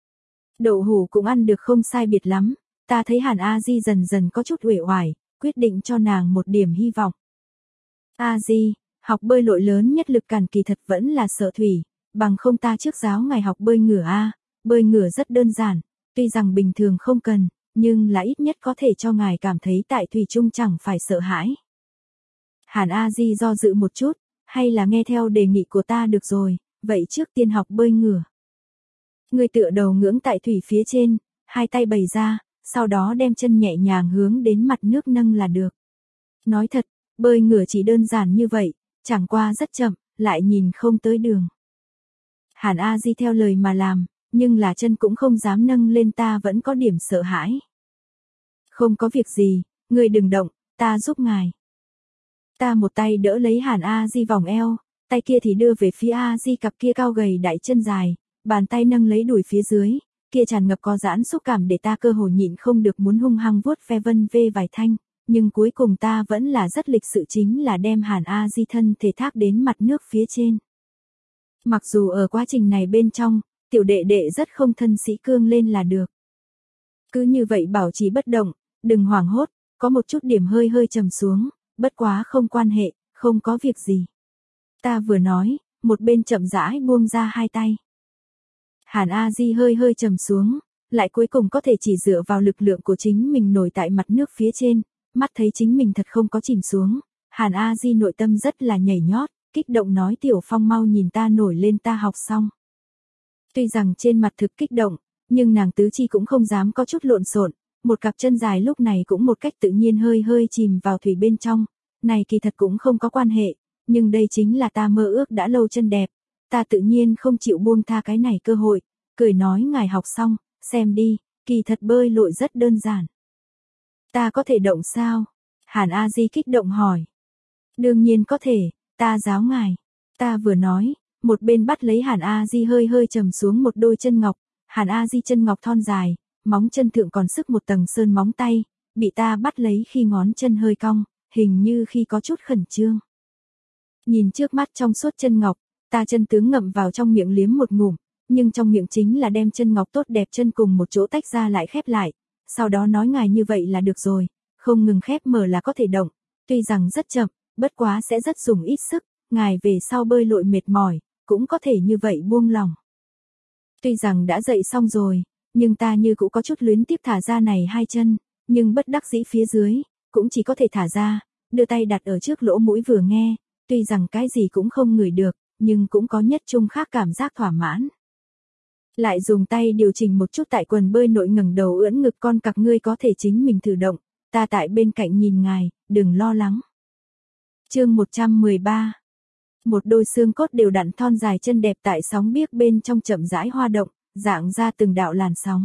Đậu hũ cũng ăn được không sai biệt lắm, ta thấy Hàn A Di dần dần có chút uể oải, quyết định cho nàng một điểm hy vọng. A Di, học bơi lội lớn nhất lực cản kỳ thật vẫn là sợ thủy, bằng không ta trước giáo ngài học bơi ngửa a, bơi ngửa rất đơn giản, tuy rằng bình thường không cần, nhưng là ít nhất có thể cho ngài cảm thấy tại thủy chung chẳng phải sợ hãi. Hàn A Di do dự một chút, hay là nghe theo đề nghị của ta được rồi, vậy trước tiên học bơi ngửa. Người tựa đầu ngưỡng tại thủy phía trên, hai tay bày ra, sau đó đem chân nhẹ nhàng hướng đến mặt nước nâng là được. Nói thật, bơi ngửa chỉ đơn giản như vậy, chẳng qua rất chậm, lại nhìn không tới đường. Hàn A Di theo lời mà làm, nhưng là chân cũng không dám nâng lên, ta vẫn có điểm sợ hãi. Không có việc gì, người đừng động, ta giúp ngài. Ta một tay đỡ lấy Hàn A Di vòng eo, tay kia thì đưa về phía A Di cặp kia cao gầy đại chân dài, bàn tay nâng lấy đùi phía dưới, kia tràn ngập có giãn xúc cảm để ta cơ hồ nhịn không được muốn hung hăng vuốt ve vân vê vài thanh, nhưng cuối cùng ta vẫn là rất lịch sự, chính là đem Hàn A Di thân thể thác đến mặt nước phía trên. Mặc dù ở quá trình này bên trong, tiểu đệ đệ rất không thân sĩ cương lên là được. Cứ như vậy bảo trì bất động, đừng hoảng hốt, có một chút điểm hơi hơi trầm xuống, bất quá không quan hệ, không có việc gì. Ta vừa nói, một bên chậm rãi buông ra hai tay. Hàn A Di hơi hơi trầm xuống, lại cuối cùng có thể chỉ dựa vào lực lượng của chính mình nổi tại mặt nước phía trên, mắt thấy chính mình thật không có chìm xuống. Hàn A Di nội tâm rất là nhảy nhót, kích động nói Tiểu Phong mau nhìn ta nổi lên, ta học xong. Tuy rằng trên mặt thực kích động, nhưng nàng tứ chi cũng không dám có chút lộn xộn, một cặp chân dài lúc này cũng một cách tự nhiên hơi hơi chìm vào thủy bên trong, này kỳ thật cũng không có quan hệ, nhưng đây chính là ta mơ ước đã lâu chân đẹp, ta tự nhiên không chịu buông tha cái này cơ hội, cười nói ngài học xong, xem đi, kỳ thật bơi lội rất đơn giản. Ta có thể động sao? Hàn A Di kích động hỏi. Đương nhiên có thể, ta giáo ngài. Ta vừa nói, một bên bắt lấy Hàn A Di hơi hơi trầm xuống một đôi chân ngọc, Hàn A Di chân ngọc thon dài, móng chân thượng còn sức một tầng sơn móng tay, bị ta bắt lấy khi ngón chân hơi cong, hình như khi có chút khẩn trương. Nhìn trước mắt trong suốt chân ngọc, ta chân tướng ngậm vào trong miệng liếm một ngụm, nhưng trong miệng chính là đem chân ngọc tốt đẹp chân cùng một chỗ tách ra lại khép lại, sau đó nói ngài như vậy là được rồi, không ngừng khép mở là có thể động, tuy rằng rất chậm, bất quá sẽ rất dùng ít sức, ngài về sau bơi lội mệt mỏi, cũng có thể như vậy buông lòng. Tuy rằng đã dậy xong rồi, nhưng ta như cũng có chút luyến tiếc thả ra này hai chân, nhưng bất đắc dĩ phía dưới, cũng chỉ có thể thả ra, đưa tay đặt ở trước lỗ mũi vừa nghe, tuy rằng cái gì cũng không ngửi được, nhưng cũng có nhất chung khác cảm giác thỏa mãn. Lại dùng tay điều chỉnh một chút tại quần bơi nội, ngẩng đầu ưỡn ngực, con cặc ngươi có thể chính mình thử động, ta tại bên cạnh nhìn ngài, đừng lo lắng. Chương một trăm mười ba. Một đôi xương cốt đều đặn thon dài chân đẹp tại sóng biếc bên trong chậm rãi hoa động, dạng ra từng đạo làn sóng.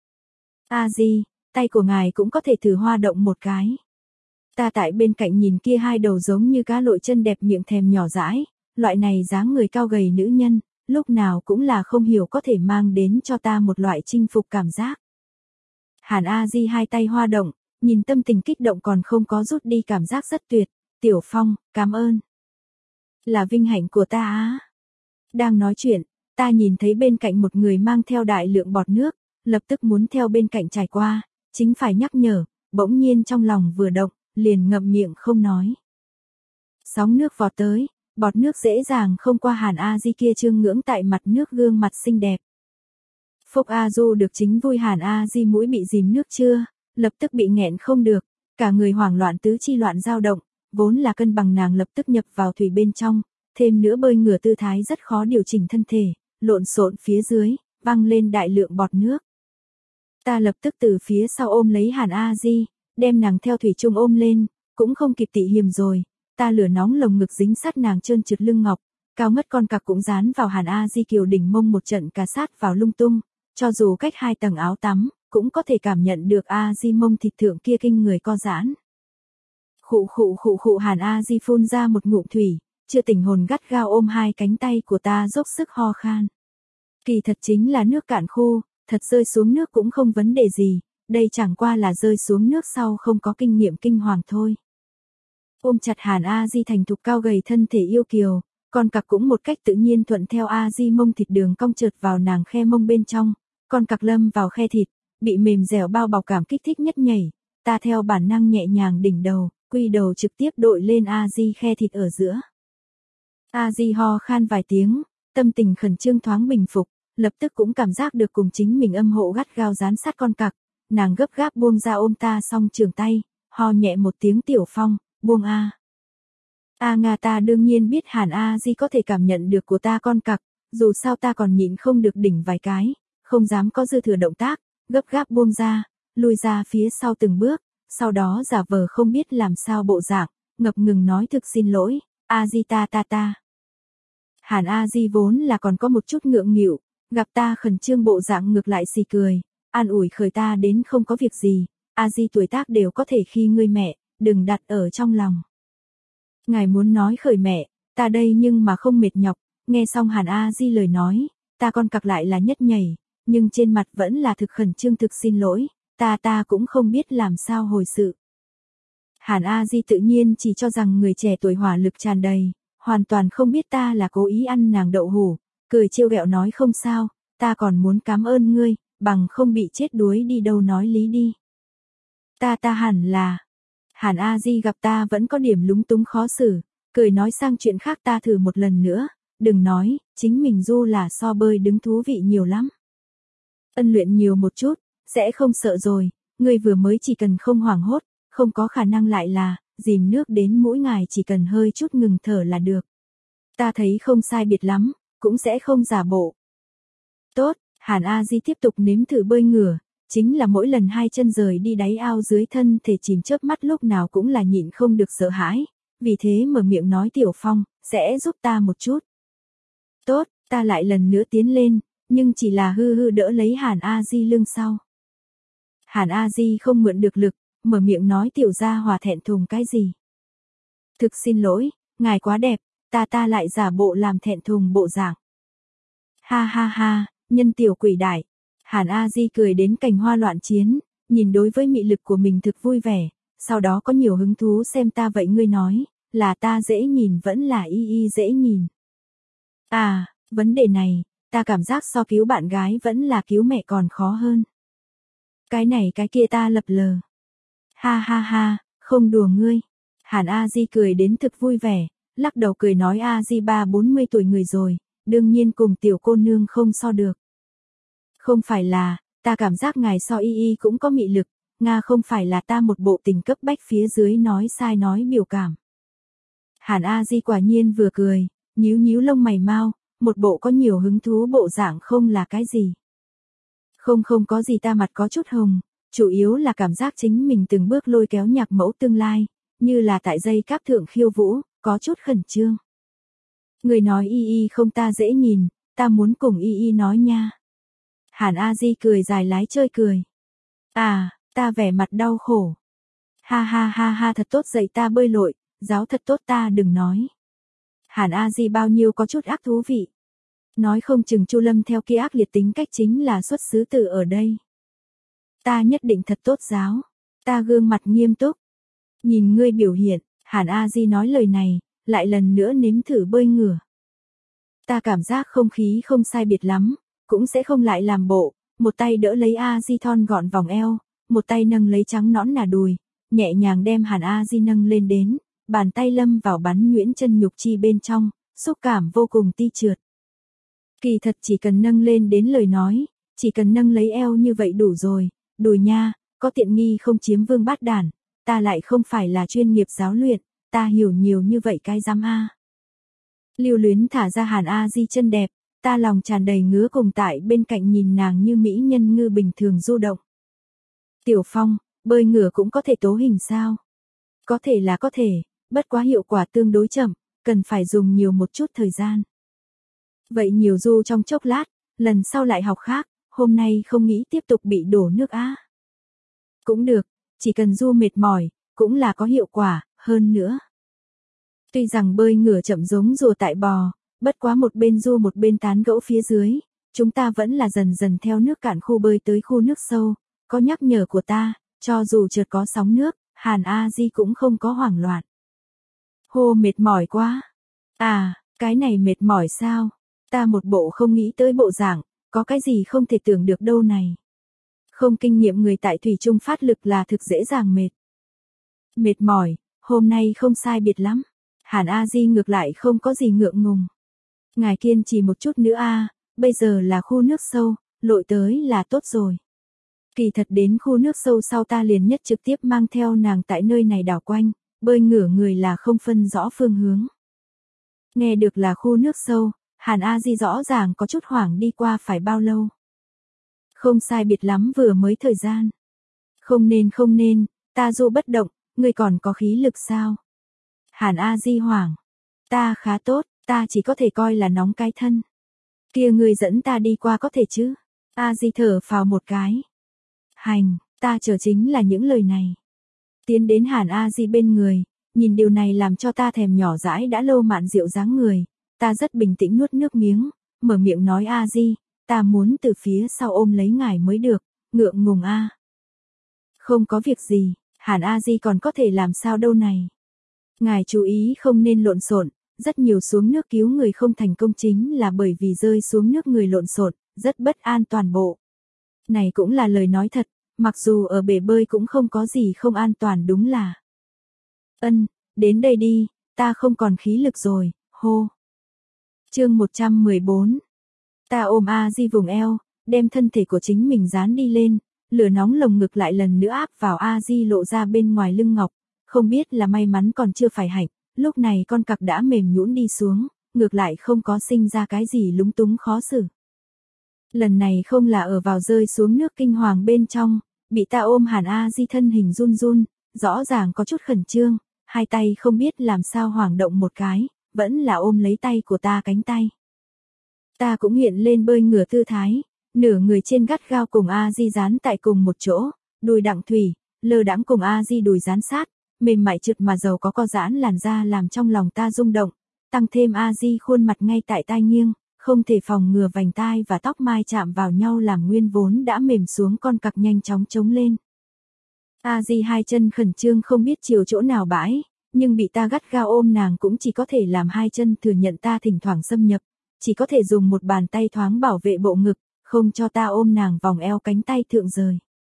A Di, tay của ngài cũng có thể thử hoa động một cái. Ta tại bên cạnh nhìn kia hai đầu giống như cá lội chân đẹp, miệng thèm nhỏ dãi, loại này dáng người cao gầy nữ nhân, lúc nào cũng là không hiểu có thể mang đến cho ta một loại chinh phục cảm giác. Hàn A Di hai tay hoa động, nhìn tâm tình kích động còn không có rút đi cảm giác rất tuyệt, Tiểu Phong, cảm ơn. Là vinh hạnh của ta á. Đang nói chuyện, ta nhìn thấy bên cạnh một người mang theo đại lượng bọt nước, lập tức muốn theo bên cạnh trải qua, chính phải nhắc nhở, bỗng nhiên trong lòng vừa động, liền ngậm miệng không nói. Sóng nước vọt tới, bọt nước dễ dàng không qua Hàn A Di kia trương ngưỡng tại mặt nước gương mặt xinh đẹp. Phúc A Du được chính vui, Hàn A Di mũi bị dìm nước chưa, lập tức bị nghẹn không được, cả người hoảng loạn, tứ chi loạn dao động, vốn là cân bằng nàng lập tức nhập vào thủy bên trong, thêm nữa bơi ngửa tư thái rất khó điều chỉnh thân thể, lộn xộn phía dưới, văng lên đại lượng bọt nước. Ta lập tức từ phía sau ôm lấy Hàn A Di, đem nàng theo thủy chung ôm lên, cũng không kịp tị hiềm rồi, ta lửa nóng lồng ngực dính sát nàng trơn trượt lưng ngọc, cao ngất con cặc cũng dán vào Hàn A Di kiều đỉnh mông một trận cà sát vào lung tung, cho dù cách hai tầng áo tắm, cũng có thể cảm nhận được A Di mông thịt thượng kia kinh người co giãn. Khụ khụ khụ khụ Hàn A Di phun ra một ngụm thủy, chưa tỉnh hồn gắt gao ôm hai cánh tay của ta dốc sức ho khan. Kỳ thật chính là nước cạn khô, thật rơi xuống nước cũng không vấn đề gì, đây chẳng qua là rơi xuống nước sau không có kinh nghiệm kinh hoàng thôi. Ôm chặt Hàn A Di thành thục cao gầy thân thể yêu kiều, con cặc cũng một cách tự nhiên thuận theo A Di mông thịt đường cong trượt vào nàng khe mông bên trong, con cặc lâm vào khe thịt, bị mềm dẻo bao bọc cảm kích thích nhất nhảy, ta theo bản năng nhẹ nhàng đỉnh đầu, quy đầu trực tiếp đội lên A Di khe thịt ở giữa. A Di ho khan vài tiếng, tâm tình khẩn trương thoáng bình phục, lập tức cũng cảm giác được cùng chính mình âm hộ gắt gao dán sát con cặc, nàng gấp gáp buông ra ôm ta xong trường tay, ho nhẹ một tiếng Tiểu Phong, buông a. A Nga ta đương nhiên biết Hàn A Di có thể cảm nhận được của ta con cặc, dù sao ta còn nhịn không được đỉnh vài cái, không dám có dư thừa động tác, gấp gáp buông ra, lùi ra phía sau từng bước, sau đó giả vờ không biết làm sao bộ dạng, ngập ngừng nói thực xin lỗi, A Di ta ta ta. Hàn A Di vốn là còn có một chút ngượng nghịu, gặp ta khẩn trương bộ dạng ngược lại xì cười, an ủi khởi ta đến không có việc gì, A Di tuổi tác đều có thể khi ngươi mẹ, đừng đặt ở trong lòng. Ngài muốn nói khởi mẹ, ta đây nhưng mà không mệt nhọc, nghe xong Hàn A Di lời nói, ta con cặc lại là nhất nhảy, nhưng trên mặt vẫn là thực khẩn trương thực xin lỗi, ta ta cũng không biết làm sao hồi sự. Hàn A Di tự nhiên chỉ cho rằng người trẻ tuổi hỏa lực tràn đầy, hoàn toàn không biết ta là cố ý ăn nàng đậu hủ, cười trêu ghẹo nói không sao, ta còn muốn cảm ơn ngươi, bằng không bị chết đuối đi đâu nói lý đi. Ta ta hẳn là... Hàn A Di gặp ta vẫn có điểm lúng túng khó xử, cười nói sang chuyện khác ta thử một lần nữa, đừng nói, chính mình du là so bơi đứng thú vị nhiều lắm. Ân luyện nhiều một chút, sẽ không sợ rồi, ngươi vừa mới chỉ cần không hoảng hốt, không có khả năng lại là, dìm nước đến mũi ngài chỉ cần hơi chút ngừng thở là được. Ta thấy không sai biệt lắm, cũng sẽ không giả bộ. Tốt, Hàn A Di tiếp tục nếm thử bơi ngửa, chính là mỗi lần hai chân rời đi đáy ao dưới thân thể chìm chớp mắt lúc nào cũng là nhịn không được sợ hãi, vì thế mở miệng nói Tiểu Phong, sẽ giúp ta một chút. Tốt, ta lại lần nữa tiến lên, nhưng chỉ là hư hư đỡ lấy Hàn A Di lưng sau. Hàn A Di không mượn được lực, mở miệng nói Tiểu gia hòa thẹn thùng cái gì. Thực xin lỗi, ngài quá đẹp, ta ta lại giả bộ làm thẹn thùng bộ dạng. Ha ha ha, nhân tiểu quỷ đại. Hàn A Di cười đến cành hoa loạn chiến, nhìn đối với mị lực của mình thực vui vẻ, sau đó có nhiều hứng thú xem ta vậy ngươi nói, là ta dễ nhìn vẫn là y y dễ nhìn. À, vấn đề này, ta cảm giác so cứu bạn gái vẫn là cứu mẹ còn khó hơn. Cái này cái kia ta lập lờ. Ha ha ha, không đùa ngươi. Hàn A Di cười đến thực vui vẻ, lắc đầu cười nói A Di ba bốn mươi tuổi người rồi, đương nhiên cùng tiểu cô nương không so được. Không phải là, ta cảm giác ngài so y y cũng có mị lực, Nga không phải là ta một bộ tình cấp bách phía dưới nói sai nói biểu cảm. Hàn A Di quả nhiên vừa cười, nhíu nhíu lông mày mau, một bộ có nhiều hứng thú bộ dạng không là cái gì. Không không có gì ta mặt có chút hồng, chủ yếu là cảm giác chính mình từng bước lôi kéo nhạc mẫu tương lai, như là tại dây cáp thượng khiêu vũ, có chút khẩn trương. Người nói y y không ta dễ nhìn, ta muốn cùng y y nói nha. Hàn A Di cười dài lái chơi cười. À, ta vẻ mặt đau khổ. Ha ha ha ha thật tốt dạy ta bơi lội, giáo thật tốt ta đừng nói. Hàn A Di bao nhiêu có chút ác thú vị. Nói không chừng Chu Lâm theo kia ác liệt tính cách chính là xuất xứ từ ở đây. Ta nhất định thật tốt giáo. Ta gương mặt nghiêm túc. Nhìn ngươi biểu hiện, Hàn A Di nói lời này, lại lần nữa nếm thử bơi ngửa. Ta cảm giác không khí không sai biệt lắm, cũng sẽ không lại làm bộ, một tay đỡ lấy A Di thon gọn vòng eo, một tay nâng lấy trắng nõn nà đùi, nhẹ nhàng đem Hàn A Di nâng lên đến, bàn tay lâm vào bắn nhuyễn chân nhục chi bên trong, xúc cảm vô cùng ti trượt. Kỳ thật chỉ cần nâng lên đến lời nói, chỉ cần nâng lấy eo như vậy đủ rồi, đùi nha, có tiện nghi không chiếm vương bát đản, ta lại không phải là chuyên nghiệp giáo luyện, ta hiểu nhiều như vậy cái giám a. Lưu luyến thả ra Hàn A Di chân đẹp, ta lòng tràn đầy ngứa cùng tại bên cạnh nhìn nàng như mỹ nhân ngư bình thường du động. Tiểu Phong, bơi ngửa cũng có thể tố hình sao? Có thể là có thể, bất quá hiệu quả tương đối chậm, cần phải dùng nhiều một chút thời gian. Vậy nhiều du trong chốc lát, lần sau lại học khác, hôm nay không nghĩ tiếp tục bị đổ nước á. Cũng được, chỉ cần du mệt mỏi, cũng là có hiệu quả, hơn nữa. Tuy rằng bơi ngửa chậm giống rùa tại bò, bất quá một bên du một bên tán gẫu phía dưới, chúng ta vẫn là dần dần theo nước cạn khu bơi tới khu nước sâu, có nhắc nhở của ta, cho dù chợt có sóng nước, Hàn A Di cũng không có hoảng loạn. Hô mệt mỏi quá. À, cái này mệt mỏi sao? Ta một bộ không nghĩ tới bộ dạng, có cái gì không thể tưởng được đâu này. Không kinh nghiệm người tại thủy chung phát lực là thực dễ dàng mệt. Mệt mỏi, hôm nay không sai biệt lắm. Hàn A Di ngược lại không có gì ngượng ngùng. Ngài kiên trì một chút nữa a, bây giờ là khu nước sâu, lội tới là tốt rồi. Kỳ thật đến khu nước sâu sau ta liền nhất trực tiếp mang theo nàng tại nơi này đảo quanh, bơi ngửa người là không phân rõ phương hướng. Nghe được là khu nước sâu, Hàn A Di rõ ràng có chút hoảng đi qua phải bao lâu. Không sai biệt lắm vừa mới thời gian. Không nên không nên, ta du bất động, ngươi còn có khí lực sao? Hàn A Di hoảng. Ta khá tốt, ta chỉ có thể coi là nóng cái thân. Kia ngươi dẫn ta đi qua có thể chứ? A Di thở phào một cái. Hành, ta chờ chính là những lời này. Tiến đến Hàn A Di bên người, nhìn điều này làm cho ta thèm nhỏ dãi đã lâu mạn rượu dáng người, ta rất bình tĩnh nuốt nước miếng, mở miệng nói A Di, ta muốn từ phía sau ôm lấy ngài mới được, ngượng ngùng a. Không có việc gì, Hàn A Di còn có thể làm sao đâu này. Ngài chú ý không nên lộn xộn, rất nhiều xuống nước cứu người không thành công chính là bởi vì rơi xuống nước người lộn xộn, rất bất an toàn bộ. Này cũng là lời nói thật, mặc dù ở bể bơi cũng không có gì không an toàn đúng là. Ân, đến đây đi, ta không còn khí lực rồi, hô. Chương một trăm mười bốn. Ta ôm A Di vùng eo, đem thân thể của chính mình dán đi lên, lửa nóng lồng ngực lại lần nữa áp vào A Di lộ ra bên ngoài lưng ngọc, không biết là may mắn còn chưa phải hạnh, lúc này con cặc đã mềm nhũn đi xuống, ngược lại không có sinh ra cái gì lúng túng khó xử. Lần này không là ở vào rơi xuống nước kinh hoàng bên trong, bị ta ôm Hàn A Di thân hình run run, rõ ràng có chút khẩn trương, hai tay không biết làm sao hoảng động một cái, vẫn là ôm lấy tay của ta cánh tay. Ta cũng hiện lên bơi ngửa tư thái, nửa người trên gắt gao cùng A Di dán tại cùng một chỗ, đùi đặng thủy, lơ đãng cùng A Di đùi dán sát, mềm mại trượt mà giàu có co giãn làn da làm trong lòng ta rung động, tăng thêm A Di khuôn mặt ngay tại tai nghiêng, không thể phòng ngừa vành tai và tóc mai chạm vào nhau làm nguyên vốn đã mềm xuống con cặc nhanh chóng chống lên. A Di hai chân khẩn trương không biết chiều chỗ nào bãi, nhưng bị ta gắt gao ôm nàng cũng chỉ có thể làm hai chân thừa nhận ta thỉnh thoảng xâm nhập, chỉ có thể dùng một bàn tay thoáng bảo vệ bộ ngực, không cho ta ôm nàng vòng eo cánh tay thượng rời.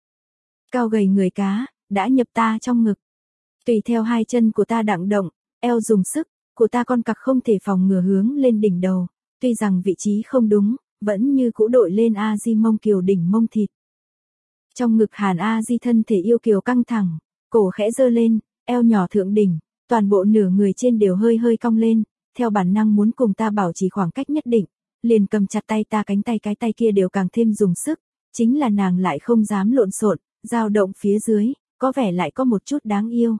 Cao gầy người cá, đã nhập ta trong ngực. Tùy theo hai chân của ta đặng động, eo dùng sức, của ta con cặc không thể phòng ngừa hướng lên đỉnh đầu, tuy rằng vị trí không đúng, vẫn như cũ đội lên A Di mông kiều đỉnh mông thịt. Trong ngực Hàn A Di thân thể yêu kiều căng thẳng, cổ khẽ giơ lên, eo nhỏ thượng đỉnh, toàn bộ nửa người trên đều hơi hơi cong lên, theo bản năng muốn cùng ta bảo trì khoảng cách nhất định, liền cầm chặt tay ta cánh tay cái tay kia đều càng thêm dùng sức, chính là nàng lại không dám lộn xộn, dao động phía dưới, có vẻ lại có một chút đáng yêu.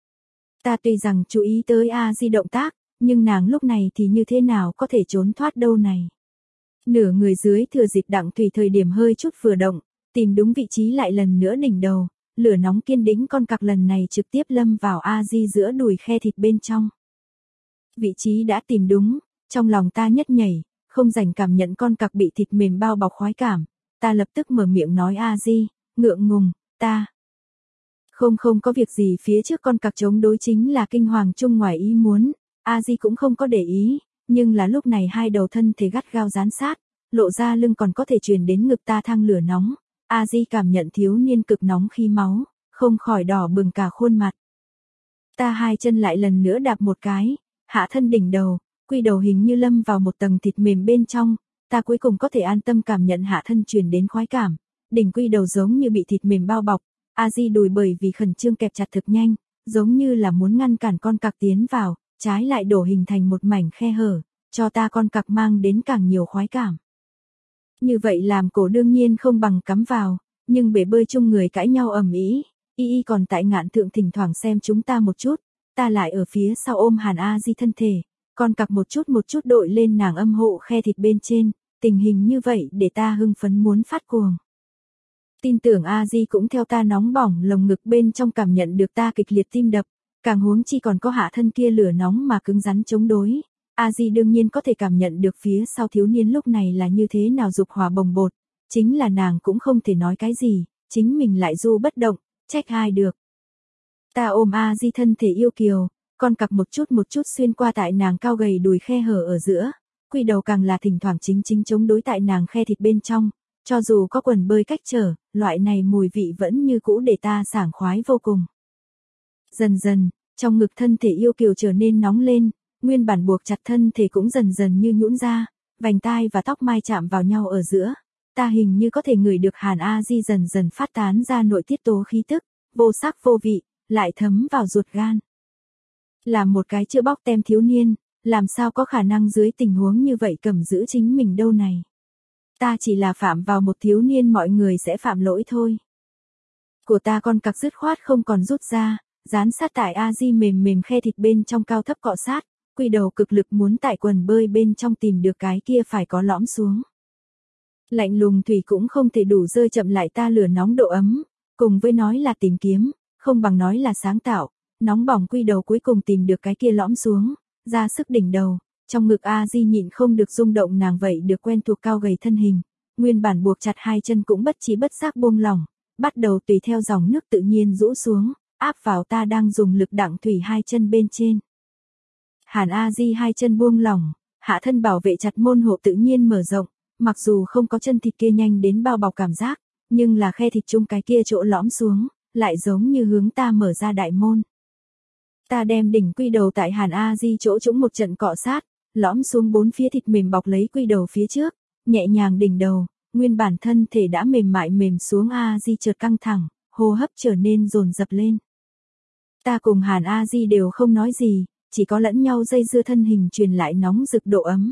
Ta tuy rằng chú ý tới A Di động tác, nhưng nàng lúc này thì như thế nào có thể trốn thoát đâu này. Nửa người dưới thừa dịp đặng thủy thời điểm hơi chút vừa động, tìm đúng vị trí lại lần nữa đỉnh đầu, lửa nóng kiên đĩnh con cặc lần này trực tiếp lâm vào A Di giữa đùi khe thịt bên trong. Vị trí đã tìm đúng, trong lòng ta nhất nhảy, không rảnh cảm nhận con cặc bị thịt mềm bao bọc khoái cảm, ta lập tức mở miệng nói A Di, ngượng ngùng, ta. Không không có việc gì phía trước con cặc chống đối chính là kinh hoàng chung ngoài ý muốn, A Di cũng không có để ý, nhưng là lúc này hai đầu thân thể gắt gao dán sát, lộ ra lưng còn có thể truyền đến ngực ta thang lửa nóng, A Di cảm nhận thiếu niên cực nóng khi máu, không khỏi đỏ bừng cả khuôn mặt. Ta hai chân lại lần nữa đạp một cái, hạ thân đỉnh đầu, quy đầu hình như lâm vào một tầng thịt mềm bên trong, ta cuối cùng có thể an tâm cảm nhận hạ thân truyền đến khoái cảm, đỉnh quy đầu giống như bị thịt mềm bao bọc, A Di đùi bởi vì khẩn trương kẹp chặt thực nhanh, giống như là muốn ngăn cản con cặc tiến vào, trái lại đổ hình thành một mảnh khe hở, cho ta con cặc mang đến càng nhiều khoái cảm. Như vậy làm cổ đương nhiên không bằng cắm vào, nhưng bể bơi chung người cãi nhau ầm ĩ, y y còn tại ngạn thượng thỉnh thoảng xem chúng ta một chút, ta lại ở phía sau ôm Hàn A Di thân thể, con cặc một chút một chút đội lên nàng âm hộ khe thịt bên trên, tình hình như vậy để ta hưng phấn muốn phát cuồng. Tin tưởng A Di cũng theo ta nóng bỏng lồng ngực bên trong cảm nhận được ta kịch liệt tim đập, càng huống chi còn có hạ thân kia lửa nóng mà cứng rắn chống đối. A Di đương nhiên có thể cảm nhận được phía sau thiếu niên lúc này là như thế nào dục hỏa bồng bột, chính là nàng cũng không thể nói cái gì, chính mình lại du bất động, trách ai được. Ta ôm A Di thân thể yêu kiều, con cặc một chút một chút xuyên qua tại nàng cao gầy đùi khe hở ở giữa, quy đầu càng là thỉnh thoảng chính chính chống đối tại nàng khe thịt bên trong, cho dù có quần bơi cách trở, loại này mùi vị vẫn như cũ để ta sảng khoái vô cùng. Dần dần, trong ngực thân thể yêu kiều trở nên nóng lên, nguyên bản buộc chặt thân thể cũng dần dần như nhũn ra, vành tai và tóc mai chạm vào nhau ở giữa, ta hình như có thể ngửi được Hàn A Di dần dần phát tán ra nội tiết tố khí tức, vô sắc vô vị, lại thấm vào ruột gan. Là một cái chưa bóc tem thiếu niên, làm sao có khả năng dưới tình huống như vậy cầm giữ chính mình đâu này. Ta chỉ là phạm vào một thiếu niên mọi người sẽ phạm lỗi thôi. Của ta con cặc dứt khoát không còn rút ra, dán sát tại A Di mềm mềm khe thịt bên trong cao thấp cọ sát, quy đầu cực lực muốn tại quần bơi bên trong tìm được cái kia phải có lõm xuống. Lạnh lùng thủy cũng không thể đủ rơi chậm lại ta lửa nóng độ ấm, cùng với nói là tìm kiếm, không bằng nói là sáng tạo, nóng bỏng quy đầu cuối cùng tìm được cái kia lõm xuống, ra sức đỉnh đầu, trong ngực A Di nhịn không được rung động nàng vậy được quen thuộc cao gầy thân hình, nguyên bản buộc chặt hai chân cũng bất trí bất giác buông lỏng, bắt đầu tùy theo dòng nước tự nhiên rũ xuống, áp vào ta đang dùng lực đặng thủy hai chân bên trên. Hàn A Di hai chân buông lỏng, hạ thân bảo vệ chặt môn hộ tự nhiên mở rộng, mặc dù không có chân thịt kia nhanh đến bao bọc cảm giác, nhưng là khe thịt chung cái kia chỗ lõm xuống, lại giống như hướng ta mở ra đại môn. Ta đem đỉnh quy đầu tại Hàn A Di chỗ trũng một trận cọ sát, lõm xuống bốn phía thịt mềm bọc lấy quy đầu phía trước, nhẹ nhàng đỉnh đầu, nguyên bản thân thể đã mềm mại mềm xuống A Di chợt căng thẳng, hô hấp trở nên dồn dập lên. Ta cùng Hàn A Di đều không nói gì, chỉ có lẫn nhau dây dưa thân hình truyền lại nóng rực độ ấm.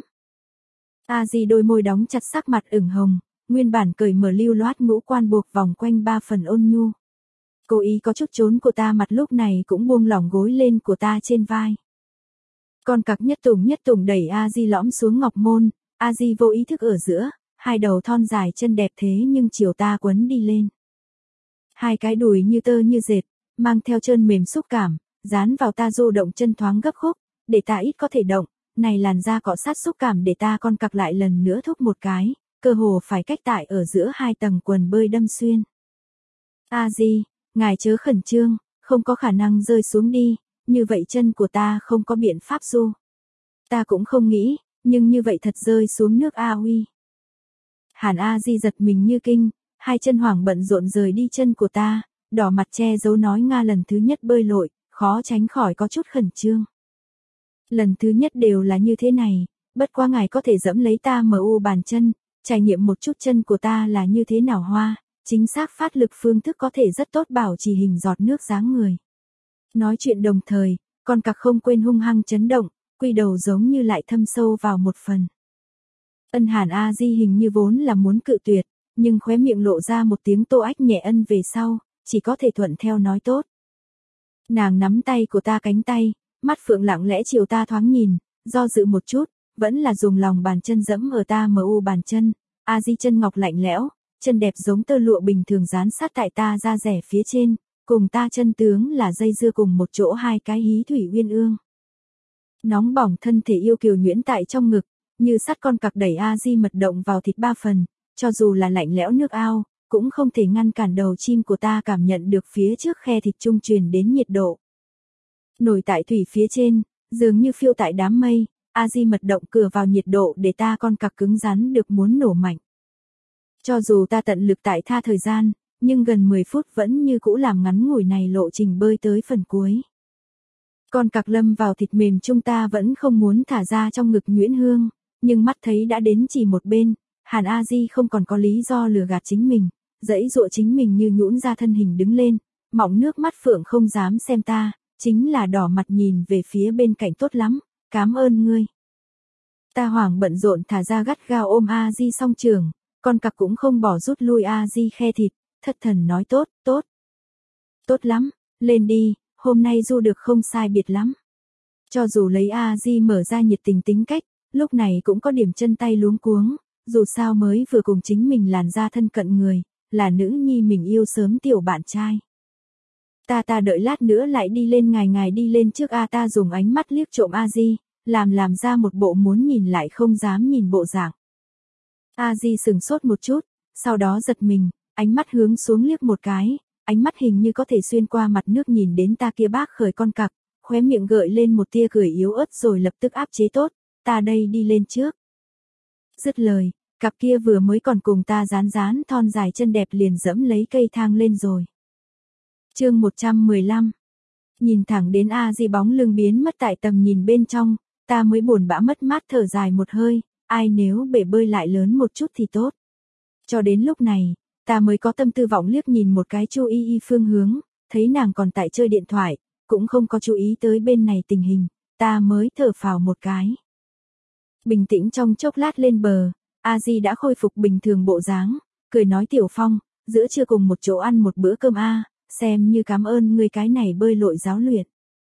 A Di đôi môi đóng chặt sắc mặt ửng hồng, nguyên bản cởi mở lưu loát ngũ quan buộc vòng quanh ba phần ôn nhu. Cố ý có chút trốn của ta mặt lúc này cũng buông lỏng gối lên của ta trên vai. Con cặc nhất tùng nhất tùng đẩy A Di lõm xuống ngọc môn, A Di vô ý thức ở giữa, hai đầu thon dài chân đẹp thế nhưng chiều ta quấn đi lên. Hai cái đùi như tơ như dệt, mang theo chân mềm xúc cảm, dán vào ta du động chân thoáng gấp khúc, để ta ít có thể động, này làn da cọ sát xúc cảm để ta con cặc lại lần nữa thúc một cái, cơ hồ phải cách tại ở giữa hai tầng quần bơi đâm xuyên. A Di, ngài chớ khẩn trương, không có khả năng rơi xuống đi, như vậy chân của ta không có biện pháp du. Ta cũng không nghĩ, nhưng như vậy thật rơi xuống nước A Uy. Hàn A Di giật mình như kinh, hai chân hoảng bận rộn rời đi chân của ta, đỏ mặt che giấu nói Nga lần thứ nhất bơi lội, khó tránh khỏi có chút khẩn trương. Lần thứ nhất đều là như thế này, bất quá ngài có thể dẫm lấy ta mờ u bàn chân, trải nghiệm một chút chân của ta là như thế nào hoa, chính xác phát lực phương thức có thể rất tốt bảo trì hình giọt nước dáng người. Nói chuyện đồng thời, con cặc không quên hung hăng chấn động, quy đầu giống như lại thâm sâu vào một phần. Ân Hàn A Di hình như vốn là muốn cự tuyệt, nhưng khóe miệng lộ ra một tiếng tô ách nhẹ ân về sau, chỉ có thể thuận theo nói tốt. Nàng nắm tay của ta cánh tay, mắt phượng lặng lẽ chiều ta thoáng nhìn, do dự một chút, vẫn là dùng lòng bàn chân dẫm ở ta mờ u bàn chân, A Di chân ngọc lạnh lẽo, chân đẹp giống tơ lụa bình thường dán sát tại ta da rẻ phía trên, cùng ta chân tướng là dây dưa cùng một chỗ hai cái hí thủy uyên ương. Nóng bỏng thân thể yêu kiều nhuyễn tại trong ngực, như sắt con cặc đẩy A Di mật động vào thịt ba phần, cho dù là lạnh lẽo nước ao, cũng không thể ngăn cản đầu chim của ta cảm nhận được phía trước khe thịt trung truyền đến nhiệt độ. Nổi tại thủy phía trên, dường như phiêu tại đám mây, A Di mật động cửa vào nhiệt độ để ta con cặc cứng rắn được muốn nổ mạnh. Cho dù ta tận lực tại tha thời gian, nhưng gần mười phút vẫn như cũ làm ngắn ngủi này lộ trình bơi tới phần cuối. Con cặc lâm vào thịt mềm chúng ta vẫn không muốn thả ra trong ngực nhuyễn hương, nhưng mắt thấy đã đến chỉ một bên, Hàn A Di không còn có lý do lừa gạt chính mình, dãy dụa chính mình như nhũn ra thân hình đứng lên, mỏng nước mắt phượng không dám xem ta, chính là đỏ mặt nhìn về phía bên cạnh tốt lắm, cám ơn ngươi. Ta hoảng bận rộn thả ra gắt gao ôm A Di song trường, con cặc cũng không bỏ rút lui A Di khe thịt, thất thần nói tốt, tốt. Tốt lắm, lên đi, hôm nay du được không sai biệt lắm. Cho dù lấy A Di mở ra nhiệt tình tính cách, lúc này cũng có điểm chân tay luống cuống, dù sao mới vừa cùng chính mình làn ra thân cận người, là nữ nhi mình yêu sớm tiểu bạn trai. Ta ta đợi lát nữa lại đi lên, ngài ngài đi lên trước a. Ta dùng ánh mắt liếc trộm A Di, làm làm ra một bộ muốn nhìn lại không dám nhìn bộ dạng. A Di sừng sốt một chút, sau đó giật mình, ánh mắt hướng xuống liếc một cái, ánh mắt hình như có thể xuyên qua mặt nước nhìn đến ta kia bác khởi con cặc, khóe miệng gợi lên một tia cười yếu ớt rồi lập tức áp chế tốt, ta đây đi lên trước. Dứt lời, cặp kia vừa mới còn cùng ta dán dán thon dài chân đẹp liền dẫm lấy cây thang lên rồi. Chương một trăm mười lăm. Nhìn thẳng đến A Di bóng lưng biến mất tại tầm nhìn bên trong, ta mới buồn bã mất mát thở dài một hơi, ai nếu bể bơi lại lớn một chút thì tốt. Cho đến lúc này, ta mới có tâm tư vọng liếc nhìn một cái Chu Y Y phương hướng, thấy nàng còn tại chơi điện thoại, cũng không có chú ý tới bên này tình hình, ta mới thở phào một cái. Bình tĩnh trong chốc lát lên bờ, A Di đã khôi phục bình thường bộ dáng, cười nói Tiểu Phong, giữa trưa cùng một chỗ ăn một bữa cơm a, xem như cảm ơn ngươi cái này bơi lội giáo luyện.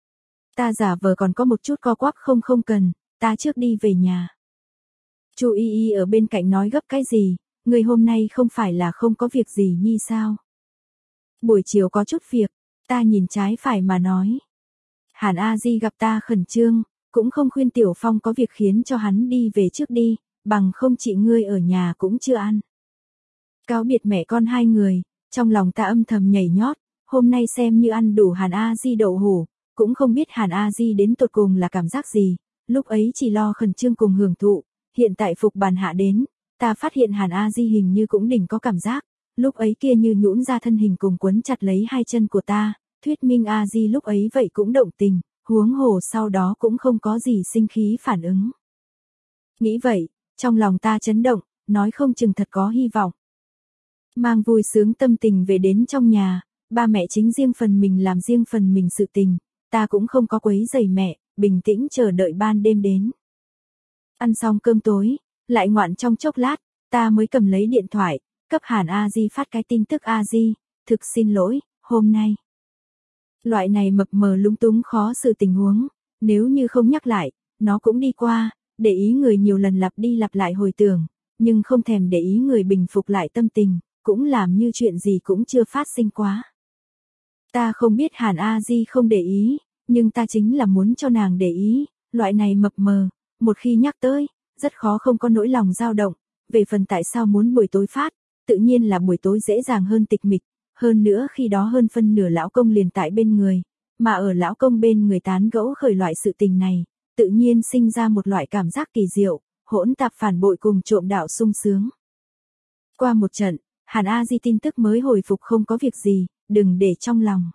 Ta giả vờ còn có một chút co quắp không không cần, ta trước đi về nhà. Chu Y Y ở bên cạnh nói gấp cái gì, ngươi hôm nay không phải là không có việc gì nhi sao? Buổi chiều có chút việc, ta nhìn trái phải mà nói. Hàn A Di gặp ta khẩn trương, cũng không khuyên Tiểu Phong có việc khiến cho hắn đi về trước đi, bằng không chị ngươi ở nhà cũng chưa ăn. Cáo biệt mẹ con hai người, trong lòng ta âm thầm nhảy nhót, hôm nay xem như ăn đủ Hàn A Di đậu hủ, cũng không biết Hàn A Di đến tột cùng là cảm giác gì, lúc ấy chỉ lo khẩn trương cùng hưởng thụ, hiện tại phục bàn hạ đến, ta phát hiện Hàn A Di hình như cũng đỉnh có cảm giác, lúc ấy kia như nhũn ra thân hình cùng quấn chặt lấy hai chân của ta, thuyết minh A Di lúc ấy vậy cũng động tình, huống hồ sau đó cũng không có gì sinh khí phản ứng. Nghĩ vậy, trong lòng ta chấn động, nói không chừng thật có hy vọng. Mang vui sướng tâm tình về đến trong nhà, ba mẹ chính riêng phần mình làm riêng phần mình sự tình, ta cũng không có quấy rầy mẹ, bình tĩnh chờ đợi ban đêm đến. Ăn xong cơm tối, lại ngoạn trong chốc lát, ta mới cầm lấy điện thoại, cấp Hàn A Di phát cái tin tức A Di, thực xin lỗi, hôm nay. Loại này mập mờ lúng túng khó xử tình huống, nếu như không nhắc lại, nó cũng đi qua, để ý người nhiều lần lặp đi lặp lại hồi tưởng, nhưng không thèm để ý người bình phục lại tâm tình, cũng làm như chuyện gì cũng chưa phát sinh quá. Ta không biết Hàn A Di không để ý, nhưng ta chính là muốn cho nàng để ý, loại này mập mờ, một khi nhắc tới, rất khó không có nỗi lòng dao động, về phần tại sao muốn buổi tối phát, tự nhiên là buổi tối dễ dàng hơn tịch mịch, hơn nữa khi đó hơn phân nửa lão công liền tại bên người, mà ở lão công bên người tán gẫu khởi loại sự tình này, tự nhiên sinh ra một loại cảm giác kỳ diệu, hỗn tạp phản bội cùng trộm đạo sung sướng. Qua một trận, Hàn A Di tin tức mới hồi phục không có việc gì, đừng để trong lòng.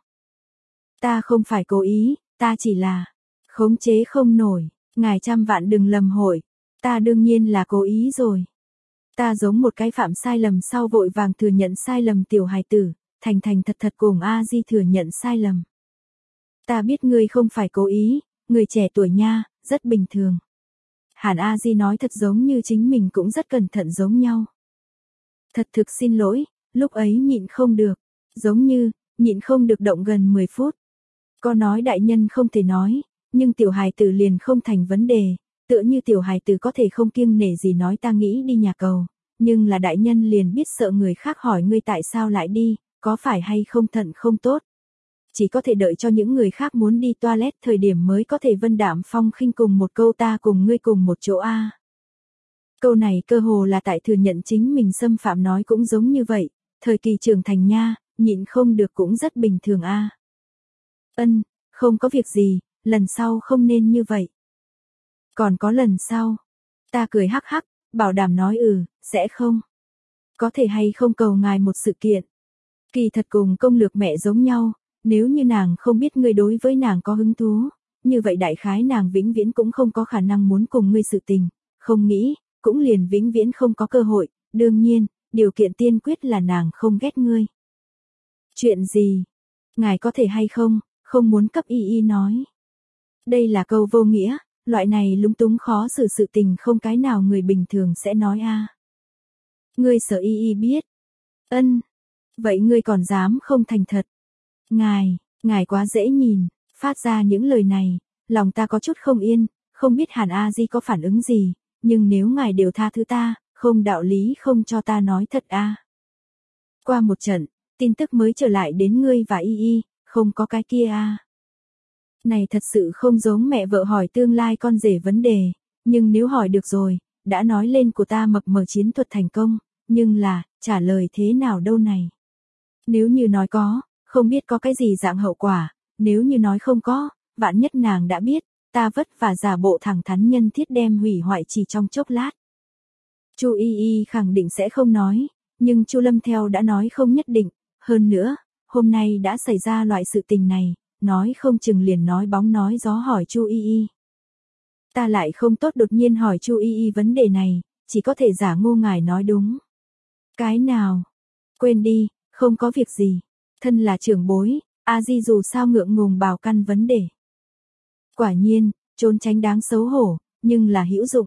Ta không phải cố ý, ta chỉ là khống chế không nổi, ngài trăm vạn đừng lầm hội, ta đương nhiên là cố ý rồi. Ta giống một cái phạm sai lầm sau vội vàng thừa nhận sai lầm tiểu hài tử, thành thành thật thật cùng A Di thừa nhận sai lầm. Ta biết ngươi không phải cố ý, người trẻ tuổi nha, rất bình thường. Hàn A Di nói thật giống như chính mình cũng rất cẩn thận giống nhau. Thật thực xin lỗi, lúc ấy nhịn không được, giống như, nhịn không được động gần mười phút. Có nói đại nhân không thể nói, nhưng tiểu hài tử liền không thành vấn đề, tựa như tiểu hài tử có thể không kiêng nể gì nói ta nghĩ đi nhà cầu, nhưng là đại nhân liền biết sợ người khác hỏi ngươi tại sao lại đi, có phải hay không thận không tốt. Chỉ có thể đợi cho những người khác muốn đi toilet thời điểm mới có thể vân đạm phong khinh cùng một câu ta cùng ngươi cùng một chỗ a. Câu này cơ hồ là tại thừa nhận chính mình xâm phạm nói cũng giống như vậy, thời kỳ trưởng thành nha, nhịn không được cũng rất bình thường a. Ân, không có việc gì, lần sau không nên như vậy. Còn có lần sau, ta cười hắc hắc, bảo đảm nói ừ, sẽ không. Có thể hay không cầu ngài một sự kiện. Kỳ thật cùng công lược mẹ giống nhau, nếu như nàng không biết ngươi đối với nàng có hứng thú, như vậy đại khái nàng vĩnh viễn cũng không có khả năng muốn cùng ngươi sự tình, không nghĩ, cũng liền vĩnh viễn không có cơ hội, đương nhiên, điều kiện tiên quyết là nàng không ghét ngươi. Chuyện gì? Ngài có thể hay không, không muốn cấp y y nói. Đây là câu vô nghĩa, loại này lúng túng khó xử sự tình không cái nào người bình thường sẽ nói a. Ngươi sợ y y biết. Ân. Vậy ngươi còn dám không thành thật. Ngài, ngài quá dễ nhìn, phát ra những lời này, lòng ta có chút không yên, không biết Hàn A Di có phản ứng gì, nhưng nếu ngài đều tha thứ ta, không đạo lý không cho ta nói thật a. À. Qua một trận, tin tức mới trở lại đến ngươi và Y Y, không có cái kia a. À. Này thật sự không giống mẹ vợ hỏi tương lai con rể vấn đề, nhưng nếu hỏi được rồi, đã nói lên của ta mập mờ chiến thuật thành công, nhưng là, trả lời thế nào đâu này. Nếu như nói có, không biết có cái gì dạng hậu quả, nếu như nói không có, vạn nhất nàng đã biết, ta vất vả giả bộ thẳng thắn nhân thiết đem hủy hoại chỉ trong chốc lát. Chu Y Y khẳng định sẽ không nói, nhưng Chu Lâm theo đã nói không nhất định, hơn nữa, hôm nay đã xảy ra loại sự tình này, nói không chừng liền nói bóng nói gió hỏi Chu Y Y. Ta lại không tốt đột nhiên hỏi Chu Y Y vấn đề này, chỉ có thể giả ngu ngài nói đúng. Cái nào? Quên đi, không có việc gì. Thân là trưởng bối, A Di dù sao ngượng ngùng bào căn vấn đề. Quả nhiên, trốn tránh đáng xấu hổ, nhưng là hữu dụng.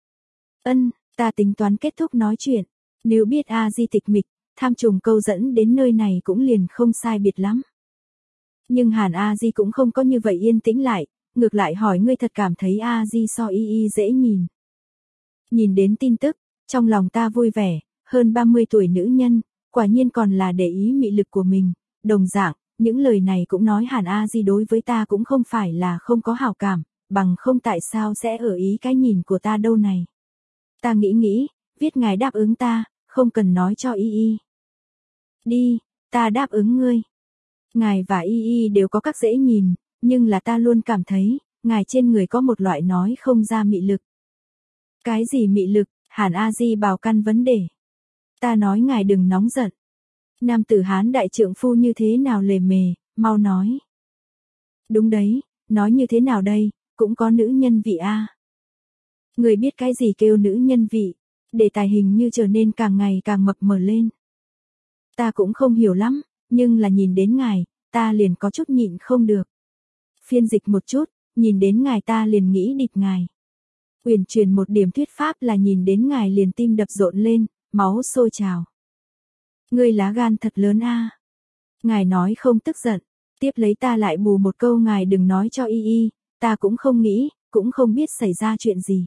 Ân, ta tính toán kết thúc nói chuyện. Nếu biết A Di tịch mịch, tham trùng câu dẫn đến nơi này cũng liền không sai biệt lắm. Nhưng Hàn A Di cũng không có như vậy yên tĩnh lại, ngược lại hỏi ngươi thật cảm thấy A Di so Y Y dễ nhìn. Nhìn đến tin tức, trong lòng ta vui vẻ, hơn ba mươi tuổi nữ nhân, quả nhiên còn là để ý mị lực của mình, đồng dạng, những lời này cũng nói Hàn A Di đối với ta cũng không phải là không có hảo cảm, bằng không tại sao sẽ ở ý cái nhìn của ta đâu này. Ta nghĩ nghĩ, viết ngài đáp ứng ta, không cần nói cho Y Y. Đi, ta đáp ứng ngươi. Ngài và Y Y đều có các dễ nhìn, nhưng là ta luôn cảm thấy, ngài trên người có một loại nói không ra mị lực. Cái gì mị lực? Hàn A Di bào căn vấn đề. Ta nói ngài đừng nóng giận. Nam tử Hán đại trượng phu như thế nào lề mề, mau nói. Đúng đấy, nói như thế nào đây, cũng có nữ nhân vị a. À. Người biết cái gì kêu nữ nhân vị, để tài hình như trở nên càng ngày càng mập mờ lên. Ta cũng không hiểu lắm, nhưng là nhìn đến ngài, ta liền có chút nhịn không được. Phiên dịch một chút, nhìn đến ngài ta liền nghĩ địch ngài. Uyển chuyển một điểm thuyết pháp là nhìn đến ngài liền tim đập rộn lên, máu sôi trào. Ngươi lá gan thật lớn a. À. Ngài nói không tức giận, tiếp lấy ta lại bù một câu ngài đừng nói cho Y Y, ta cũng không nghĩ, cũng không biết xảy ra chuyện gì.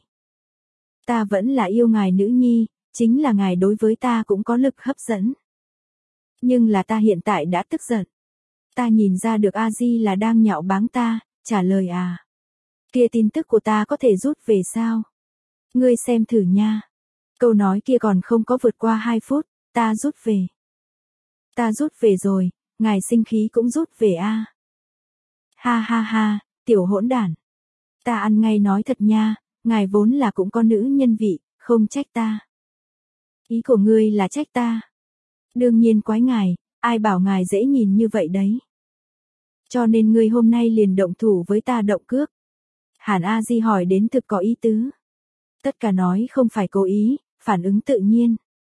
Ta vẫn là yêu ngài nữ nhi, chính là ngài đối với ta cũng có lực hấp dẫn. Nhưng là ta hiện tại đã tức giận. Ta nhìn ra được A Di là đang nhạo báng ta, trả lời à. Kia tin tức của ta có thể rút về sao? Ngươi xem thử nha. Câu nói kia còn không có vượt qua hai phút, ta rút về. Ta rút về rồi, ngài sinh khí cũng rút về a. À. Ha ha ha, tiểu hỗn đản. Ta ăn ngay nói thật nha, ngài vốn là cũng có nữ nhân vị, không trách ta. Ý của ngươi là trách ta. Đương nhiên quái ngài, ai bảo ngài dễ nhìn như vậy đấy. Cho nên ngươi hôm nay liền động thủ với ta động cước. Hàn A Di hỏi đến thực có ý tứ. Tất cả nói không phải cố ý, phản ứng tự nhiên.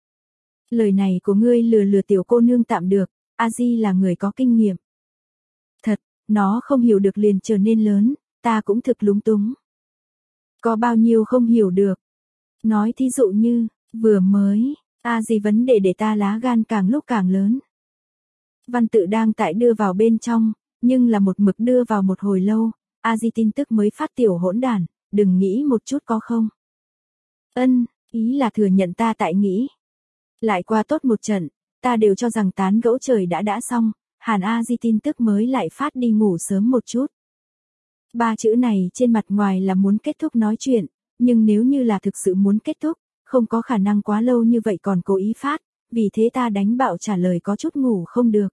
Lời này của ngươi lừa lừa tiểu cô nương tạm được, A Di là người có kinh nghiệm. Thật, nó không hiểu được liền trở nên lớn, ta cũng thực lúng túng. Có bao nhiêu không hiểu được. Nói thí dụ như, vừa mới, A Di vấn đề để ta lá gan càng lúc càng lớn. Văn tự đang tại đưa vào bên trong, nhưng là một mực đưa vào một hồi lâu, A Di tin tức mới phát tiểu hỗn đản, đừng nghĩ một chút có không. Ân, ý là thừa nhận ta tại nghĩ. Lại qua tốt một trận, ta đều cho rằng tán gẫu trời đã đã xong, Hàn A Di tin tức mới lại phát đi ngủ sớm một chút. Ba chữ này trên mặt ngoài là muốn kết thúc nói chuyện, nhưng nếu như là thực sự muốn kết thúc, không có khả năng quá lâu như vậy còn cố ý phát, vì thế ta đánh bạo trả lời có chút ngủ không được.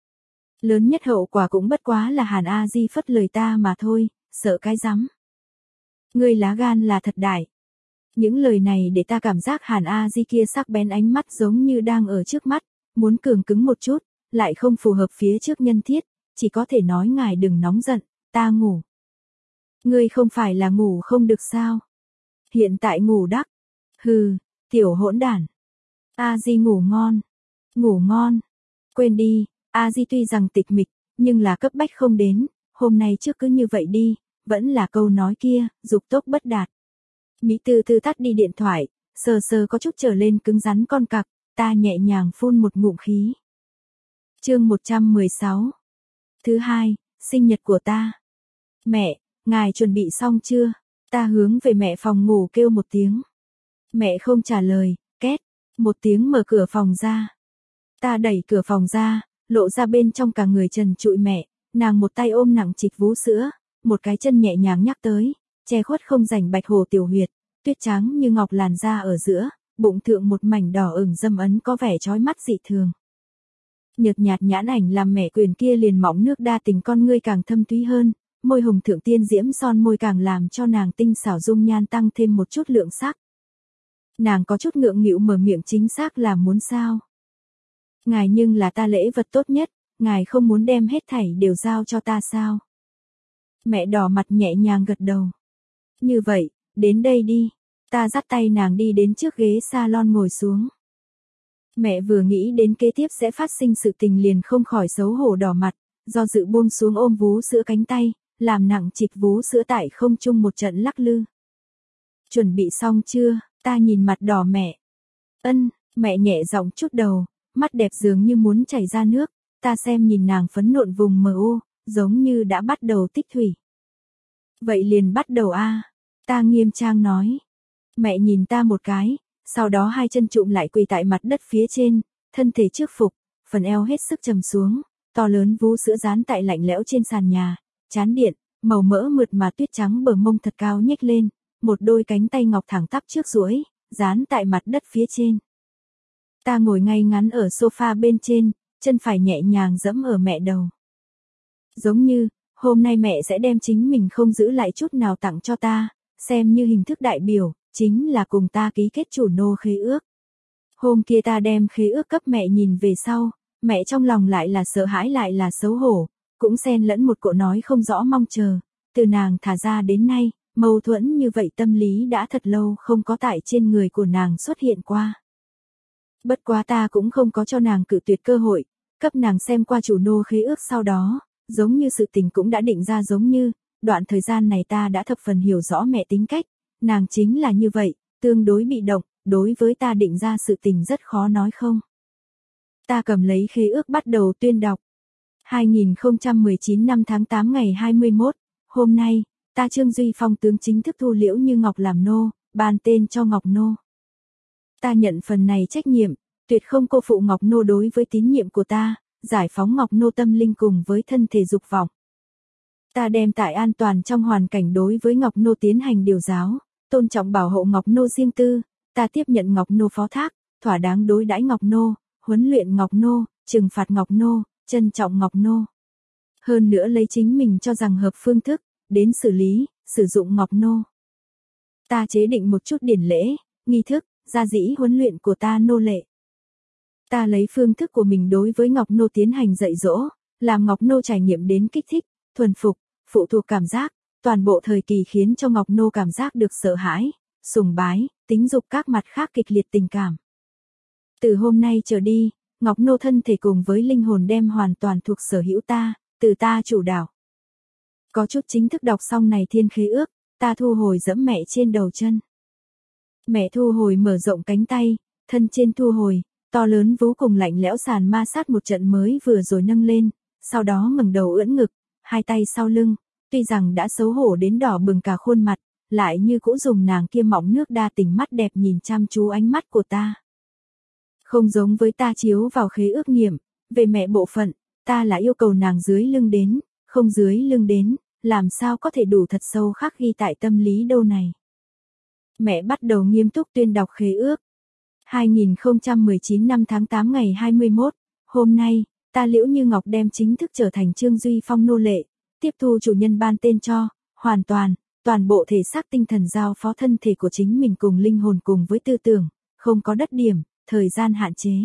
Lớn nhất hậu quả cũng bất quá là Hàn A Di phất lời ta mà thôi, sợ cái rắm. Ngươi lá gan là thật đại. Những lời này để ta cảm giác Hàn A Di kia sắc bén ánh mắt giống như đang ở trước mắt, muốn cường cứng một chút, lại không phù hợp phía trước nhân thiết, chỉ có thể nói ngài đừng nóng giận, ta ngủ. Ngươi không phải là ngủ không được sao? Hiện tại ngủ đắc. Hừ, tiểu hỗn đản. A Di ngủ ngon. Ngủ ngon. Quên đi, A Di tuy rằng tịch mịch, nhưng là cấp bách không đến, hôm nay trước cứ như vậy đi, vẫn là câu nói kia, dục tốc bất đạt. Mỹ từ từ tắt đi điện thoại, sờ sờ có chút trở lên cứng rắn con cặc, ta nhẹ nhàng phun một ngụm khí. Chương một trăm mười sáu. Thứ hai, sinh nhật của ta. Mẹ, ngài chuẩn bị xong chưa? Ta hướng về mẹ phòng ngủ kêu một tiếng. Mẹ không trả lời, két, một tiếng mở cửa phòng ra. Ta đẩy cửa phòng ra, lộ ra bên trong cả người trần trụi mẹ, nàng một tay ôm nặng trịch vú sữa, một cái chân nhẹ nhàng nhắc tới, che khuất không rảnh bạch hồ tiểu huyệt, tuyết trắng như ngọc làn da ở giữa, bụng thượng một mảnh đỏ ửng dâm ấn có vẻ chói mắt dị thường. Nhợt nhạt nhãn ảnh làm mẹ quyền kia liền mỏng nước đa tình con ngươi càng thâm thúy hơn, môi hồng thượng tiên diễm son môi càng làm cho nàng tinh xảo dung nhan tăng thêm một chút lượng sắc. Nàng có chút ngượng nghịu mở miệng chính xác là muốn sao? Ngài nhưng là ta lễ vật tốt nhất, ngài không muốn đem hết thảy đều giao cho ta sao? Mẹ đỏ mặt nhẹ nhàng gật đầu. Như vậy, đến đây đi. Ta dắt tay nàng đi đến trước ghế salon ngồi xuống. Mẹ vừa nghĩ đến kế tiếp sẽ phát sinh sự tình liền không khỏi xấu hổ đỏ mặt, do dự buông xuống ôm vú sữa cánh tay, làm nặng trịch vú sữa tại không trung một trận lắc lư. Chuẩn bị xong chưa? Ta nhìn mặt đỏ mẹ. Ân, mẹ nhẹ giọng chút đầu, mắt đẹp dường như muốn chảy ra nước, ta xem nhìn nàng phấn nộn vùng mờ u, giống như đã bắt đầu tích thủy. Vậy liền bắt đầu a, ta nghiêm trang nói. Mẹ nhìn ta một cái, sau đó hai chân trụm lại quỳ tại mặt đất phía trên, thân thể trước phục, phần eo hết sức trầm xuống, to lớn vú sữa dán tại lạnh lẽo trên sàn nhà, chán điện, màu mỡ mượt mà tuyết trắng bờ mông thật cao nhếch lên, một đôi cánh tay ngọc thẳng tắp trước duỗi, dán tại mặt đất phía trên. Ta ngồi ngay ngắn ở sofa bên trên, chân phải nhẹ nhàng dẫm ở mẹ đầu. Giống như, hôm nay mẹ sẽ đem chính mình không giữ lại chút nào tặng cho ta, xem như hình thức đại biểu, chính là cùng ta ký kết chủ nô khế ước. Hôm kia ta đem khế ước cấp mẹ nhìn về sau, mẹ trong lòng lại là sợ hãi lại là xấu hổ, cũng xen lẫn một cỗ nói không rõ mong chờ, từ nàng thả ra đến nay, mâu thuẫn như vậy tâm lý đã thật lâu không có tại trên người của nàng xuất hiện qua. Bất quá ta cũng không có cho nàng cự tuyệt cơ hội, cấp nàng xem qua chủ nô khế ước sau đó, giống như sự tình cũng đã định ra giống như, đoạn thời gian này ta đã thập phần hiểu rõ mẹ tính cách, nàng chính là như vậy, tương đối bị động, đối với ta định ra sự tình rất khó nói không. Ta cầm lấy khế ước bắt đầu tuyên đọc. hai nghìn không trăm mười chín năm tháng tám ngày hai mươi mốt, hôm nay, ta Trương Duy Phong tướng chính thức thu Liễu Như Ngọc làm nô, ban tên cho Ngọc Nô. Ta nhận phần này trách nhiệm, tuyệt không cô phụ Ngọc Nô đối với tín nhiệm của ta, giải phóng Ngọc Nô tâm linh cùng với thân thể dục vọng. Ta đem tại an toàn trong hoàn cảnh đối với Ngọc Nô tiến hành điều giáo, tôn trọng bảo hộ Ngọc Nô riêng tư, ta tiếp nhận Ngọc Nô phó thác, thỏa đáng đối đãi Ngọc Nô, huấn luyện Ngọc Nô, trừng phạt Ngọc Nô, trân trọng Ngọc Nô. Hơn nữa lấy chính mình cho rằng hợp phương thức, đến xử lý, sử dụng Ngọc Nô. Ta chế định một chút điển lễ, nghi thức, gia dĩ huấn luyện của ta nô lệ. Ta lấy phương thức của mình đối với Ngọc Nô tiến hành dạy dỗ, làm Ngọc Nô trải nghiệm đến kích thích, thuần phục, phụ thuộc cảm giác, toàn bộ thời kỳ khiến cho Ngọc Nô cảm giác được sợ hãi, sùng bái, tính dục các mặt khác kịch liệt tình cảm. Từ hôm nay trở đi, Ngọc Nô thân thể cùng với linh hồn đem hoàn toàn thuộc sở hữu ta, từ ta chủ đạo. Có chút chính thức đọc xong này thiên khế ước, ta thu hồi dẫm mẹ trên đầu chân. Mẹ thu hồi mở rộng cánh tay, thân trên thu hồi, to lớn vú cùng lạnh lẽo sàn ma sát một trận mới vừa rồi nâng lên, sau đó ngẩng đầu ưỡn ngực, hai tay sau lưng, tuy rằng đã xấu hổ đến đỏ bừng cả khuôn mặt, lại như cũ dùng nàng kia mỏng nước đa tình mắt đẹp nhìn chăm chú ánh mắt của ta. Không giống với ta chiếu vào khế ước nghiệm, về mẹ bộ phận, ta là yêu cầu nàng dưới lưng đến, không dưới lưng đến, làm sao có thể đủ thật sâu khắc ghi tại tâm lý đâu này. Mẹ bắt đầu nghiêm túc tuyên đọc khế ước. hai nghìn không trăm mười chín năm tháng tám ngày hai mươi mốt, hôm nay, ta Liễu Như Ngọc đem chính thức trở thành Trương Duy Phong nô lệ, tiếp thu chủ nhân ban tên cho, hoàn toàn, toàn bộ thể xác tinh thần giao phó thân thể của chính mình cùng linh hồn cùng với tư tưởng, không có đất điểm, thời gian hạn chế.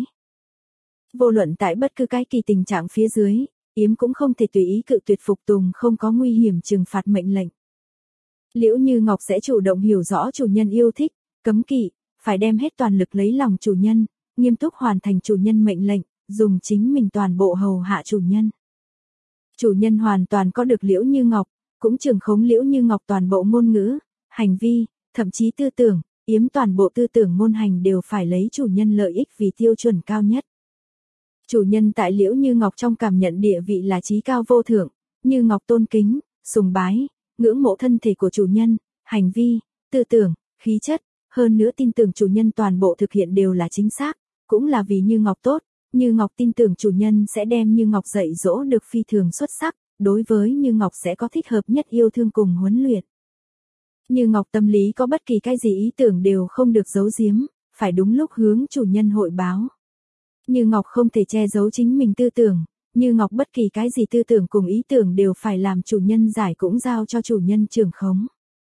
Vô luận tại bất cứ cái kỳ tình trạng phía dưới, Yếm cũng không thể tùy ý cự tuyệt phục tùng không có nguy hiểm trừng phạt mệnh lệnh. Liễu Như Ngọc sẽ chủ động hiểu rõ chủ nhân yêu thích, cấm kỵ, phải đem hết toàn lực lấy lòng chủ nhân, nghiêm túc hoàn thành chủ nhân mệnh lệnh, dùng chính mình toàn bộ hầu hạ chủ nhân. Chủ nhân hoàn toàn có được Liễu Như Ngọc, cũng trường khống Liễu Như Ngọc toàn bộ ngôn ngữ, hành vi, thậm chí tư tưởng, Yếm toàn bộ tư tưởng ngôn hành đều phải lấy chủ nhân lợi ích vì tiêu chuẩn cao nhất. Chủ nhân tại Liễu Như Ngọc trong cảm nhận địa vị là chí cao vô thượng, Như Ngọc tôn kính, sùng bái, ngưỡng mộ thân thể của chủ nhân, hành vi, tư tưởng, khí chất, hơn nữa tin tưởng chủ nhân toàn bộ thực hiện đều là chính xác, cũng là vì Như Ngọc tốt, Như Ngọc tin tưởng chủ nhân sẽ đem Như Ngọc dạy dỗ được phi thường xuất sắc, đối với Như Ngọc sẽ có thích hợp nhất yêu thương cùng huấn luyện. Như Ngọc tâm lý có bất kỳ cái gì ý tưởng đều không được giấu giếm, phải đúng lúc hướng chủ nhân hội báo. Như Ngọc không thể che giấu chính mình tư tưởng, Như Ngọc bất kỳ cái gì tư tưởng cùng ý tưởng đều phải làm chủ nhân giải cũng giao cho chủ nhân trưởng khống.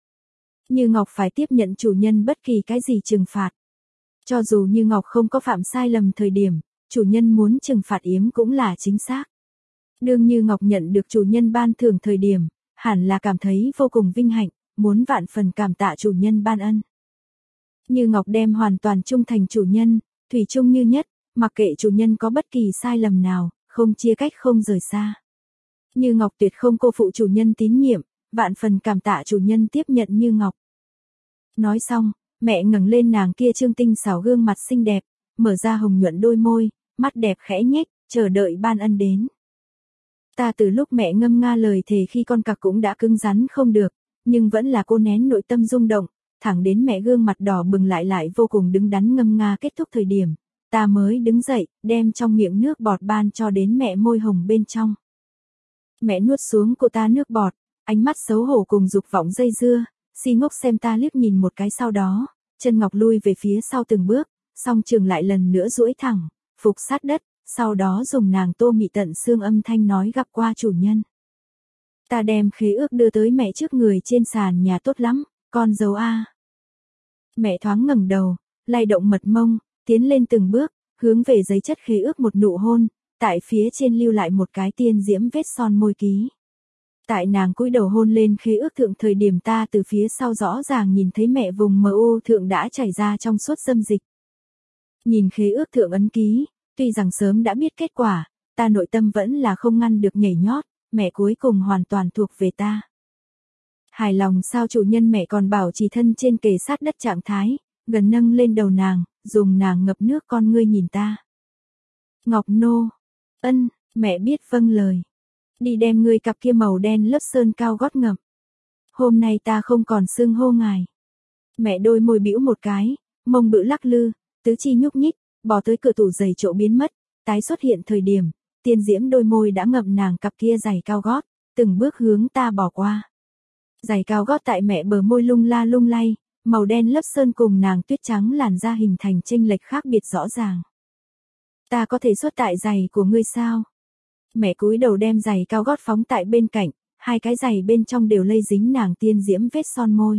Như Ngọc phải tiếp nhận chủ nhân bất kỳ cái gì trừng phạt. Cho dù Như Ngọc không có phạm sai lầm thời điểm, chủ nhân muốn trừng phạt yếm cũng là chính xác. Đương Như Ngọc nhận được chủ nhân ban thưởng thời điểm, hẳn là cảm thấy vô cùng vinh hạnh, muốn vạn phần cảm tạ chủ nhân ban ân. Như Ngọc đem hoàn toàn trung thành chủ nhân, thủy chung như nhất, mặc kệ chủ nhân có bất kỳ sai lầm nào, không chia cách không rời xa. Như Ngọc tuyệt không cô phụ chủ nhân tín nhiệm, vạn phần cảm tạ chủ nhân tiếp nhận Như Ngọc. Nói xong, mẹ ngẩng lên nàng kia trương tinh xảo gương mặt xinh đẹp, mở ra hồng nhuận đôi môi, mắt đẹp khẽ nhếch, chờ đợi ban ân đến. Ta từ lúc mẹ ngâm nga lời thề khi con cặc cũng đã cứng rắn không được, nhưng vẫn là cô nén nội tâm rung động, thẳng đến mẹ gương mặt đỏ bừng lại lại vô cùng đứng đắn ngâm nga kết thúc thời điểm, ta mới đứng dậy, đem trong miệng nước bọt ban cho đến mẹ môi hồng bên trong. Mẹ nuốt xuống cô ta nước bọt, ánh mắt xấu hổ cùng dục vọng dây dưa, si ngốc xem ta liếc nhìn một cái sau đó, chân ngọc lui về phía sau từng bước, song trường lại lần nữa duỗi thẳng, phục sát đất, sau đó dùng nàng tô mị tận xương âm thanh nói gặp qua chủ nhân. Ta đem khế ước đưa tới mẹ trước người trên sàn nhà tốt lắm, con dâu a. Mẹ thoáng ngẩng đầu, lay động mật mông, tiến lên từng bước, hướng về giấy chất khế ước một nụ hôn, tại phía trên lưu lại một cái tiên diễm vết son môi ký. Tại nàng cúi đầu hôn lên khế ước thượng thời điểm ta từ phía sau rõ ràng nhìn thấy mẹ vùng mờ u thượng đã chảy ra trong suốt dâm dịch. Nhìn khế ước thượng ấn ký, tuy rằng sớm đã biết kết quả, ta nội tâm vẫn là không ngăn được nhảy nhót, mẹ cuối cùng hoàn toàn thuộc về ta. Hài lòng sao chủ nhân mẹ còn bảo trì thân trên kề sát đất trạng thái, gần nâng lên đầu nàng, dùng nàng ngập nước con ngươi nhìn ta. Ngọc nô, ân, mẹ biết vâng lời. Đi đem ngươi cặp kia màu đen lớp sơn cao gót ngậm. Hôm nay ta không còn xưng hô ngài. Mẹ đôi môi bĩu một cái, mông bự lắc lư, tứ chi nhúc nhích, bỏ tới cửa tủ giày chỗ biến mất, tái xuất hiện thời điểm, tiên diễm đôi môi đã ngậm nàng cặp kia giày cao gót, từng bước hướng ta bỏ qua. Giày cao gót tại mẹ bờ môi lung la lung lay, màu đen lớp sơn cùng nàng tuyết trắng làn da hình thành chênh lệch khác biệt rõ ràng. Ta có thể xuất tại giày của ngươi sao? Mẹ cúi đầu đem giày cao gót phóng tại bên cạnh, hai cái giày bên trong đều lây dính nàng tiên diễm vết son môi.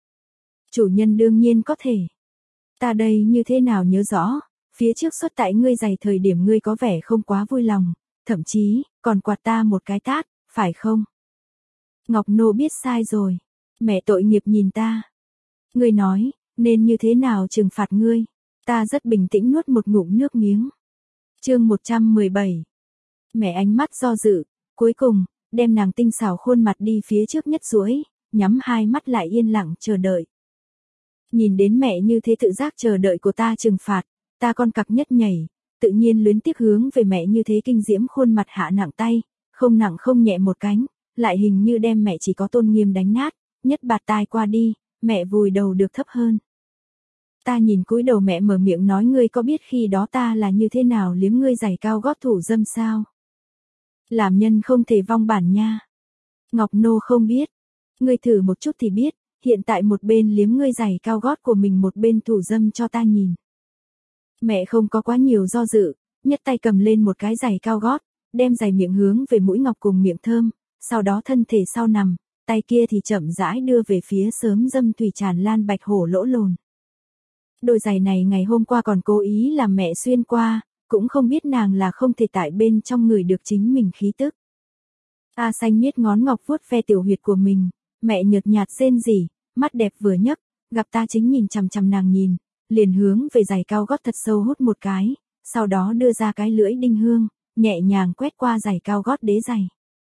Chủ nhân đương nhiên có thể. Ta đây như thế nào nhớ rõ, phía trước xuất tại ngươi giày thời điểm ngươi có vẻ không quá vui lòng, thậm chí, còn quạt ta một cái tát, phải không? Ngọc nô biết sai rồi. Mẹ tội nghiệp nhìn ta. Ngươi nói, nên như thế nào trừng phạt ngươi? Ta rất bình tĩnh nuốt một ngụm nước miếng. Chương một trăm mười bảy. Mẹ ánh mắt do dự, cuối cùng, đem nàng tinh xảo khuôn mặt đi phía trước nhất duỗi, nhắm hai mắt lại yên lặng chờ đợi. Nhìn đến mẹ như thế tự giác chờ đợi của ta trừng phạt, ta con cặc nhất nhảy, tự nhiên luyến tiếc hướng về mẹ như thế kinh diễm khuôn mặt hạ nặng tay, không nặng không nhẹ một cánh, lại hình như đem mẹ chỉ có tôn nghiêm đánh nát, nhất bạt tai qua đi, mẹ vùi đầu được thấp hơn. Ta nhìn cúi đầu mẹ mở miệng nói ngươi có biết khi đó ta là như thế nào liếm ngươi giày cao gót thủ dâm sao? Làm nhân không thể vong bản nha. Ngọc nô không biết. Ngươi thử một chút thì biết, hiện tại một bên liếm ngươi giày cao gót của mình một bên thủ dâm cho ta nhìn. Mẹ không có quá nhiều do dự, nhất tay cầm lên một cái giày cao gót, đem giày miệng hướng về mũi ngọc cùng miệng thơm, sau đó thân thể sau nằm, tay kia thì chậm rãi đưa về phía sớm dâm thủy tràn lan bạch hổ lỗ lồn. Đôi giày này ngày hôm qua còn cố ý làm mẹ xuyên qua, cũng không biết nàng là không thể tại bên trong người được chính mình khí tức. Ta xanh miết ngón ngọc vuốt ve tiểu huyệt của mình, mẹ nhợt nhạt rên rỉ, mắt đẹp vừa nhấc, gặp ta chính nhìn chằm chằm nàng nhìn, liền hướng về giày cao gót thật sâu hút một cái, sau đó đưa ra cái lưỡi đinh hương, nhẹ nhàng quét qua giày cao gót đế giày.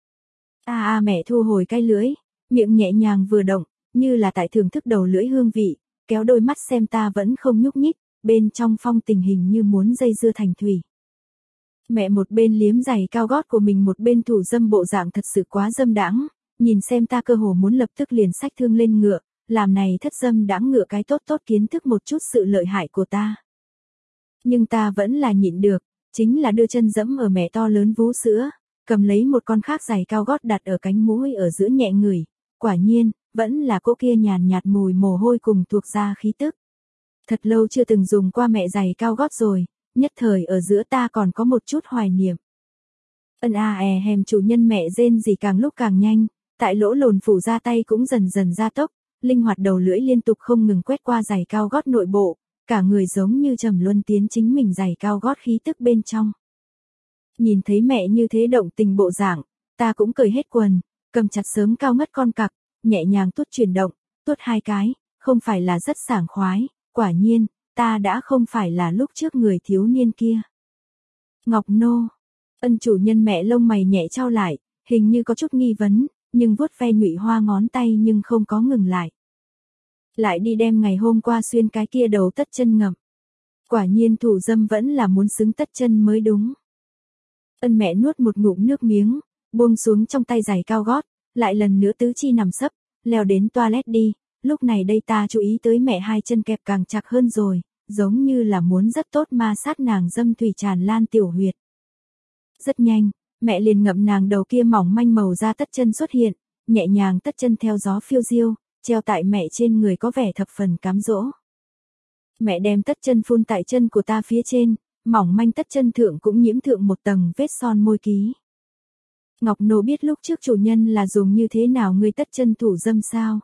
A a mẹ thu hồi cái lưỡi, miệng nhẹ nhàng vừa động, như là tại thưởng thức đầu lưỡi hương vị, kéo đôi mắt xem ta vẫn không nhúc nhích, bên trong phong tình hình như muốn dây dưa thành thủy. Mẹ một bên liếm giày cao gót của mình một bên thủ dâm bộ dạng thật sự quá dâm đãng, nhìn xem ta cơ hồ muốn lập tức liền xách thương lên ngựa, làm này thất dâm đãng ngựa cái tốt tốt kiến thức một chút sự lợi hại của ta. Nhưng ta vẫn là nhịn được, chính là đưa chân dẫm ở mẹ to lớn vú sữa, cầm lấy một con khác giày cao gót đặt ở cánh mũi ở giữa nhẹ ngửi, quả nhiên, vẫn là cỗ kia nhàn nhạt mùi mồ hôi cùng thuộc ra khí tức. Thật lâu chưa từng dùng qua mẹ giày cao gót rồi, nhất thời ở giữa ta còn có một chút hoài niệm. Ân a è hèm chủ nhân mẹ rên gì càng lúc càng nhanh, tại lỗ lồn phủ ra tay cũng dần dần gia tốc, linh hoạt đầu lưỡi liên tục không ngừng quét qua giày cao gót nội bộ, cả người giống như trầm luân tiến chính mình giày cao gót khí tức bên trong. Nhìn thấy mẹ như thế động tình bộ dạng, ta cũng cởi hết quần, cầm chặt sớm cao ngất con cặc, nhẹ nhàng tuốt chuyển động, tuốt hai cái, không phải là rất sảng khoái, quả nhiên, ta đã không phải là lúc trước người thiếu niên kia. Ngọc nô, ân chủ nhân mẹ lông mày nhẹ trao lại, hình như có chút nghi vấn, nhưng vuốt ve nhụy hoa ngón tay nhưng không có ngừng lại. Lại đi đem ngày hôm qua xuyên cái kia đầu tất chân ngậm. Quả nhiên thủ dâm vẫn là muốn xứng tất chân mới đúng. Ân mẹ nuốt một ngụm nước miếng, buông xuống trong tay giày cao gót, lại lần nữa tứ chi nằm sấp, leo đến toilet đi, lúc này đây ta chú ý tới mẹ hai chân kẹp càng chặt hơn rồi, giống như là muốn rất tốt ma sát nàng dâm thủy tràn lan tiểu huyệt. Rất nhanh, mẹ liền ngậm nàng đầu kia mỏng manh màu da tất chân xuất hiện, nhẹ nhàng tất chân theo gió phiêu diêu, treo tại mẹ trên người có vẻ thập phần cám dỗ. Mẹ đem tất chân phun tại chân của ta phía trên, mỏng manh tất chân thượng cũng nhiễm thượng một tầng vết son môi ký. Ngọc nô biết lúc trước chủ nhân là dùng như thế nào ngươi tất chân thủ dâm sao?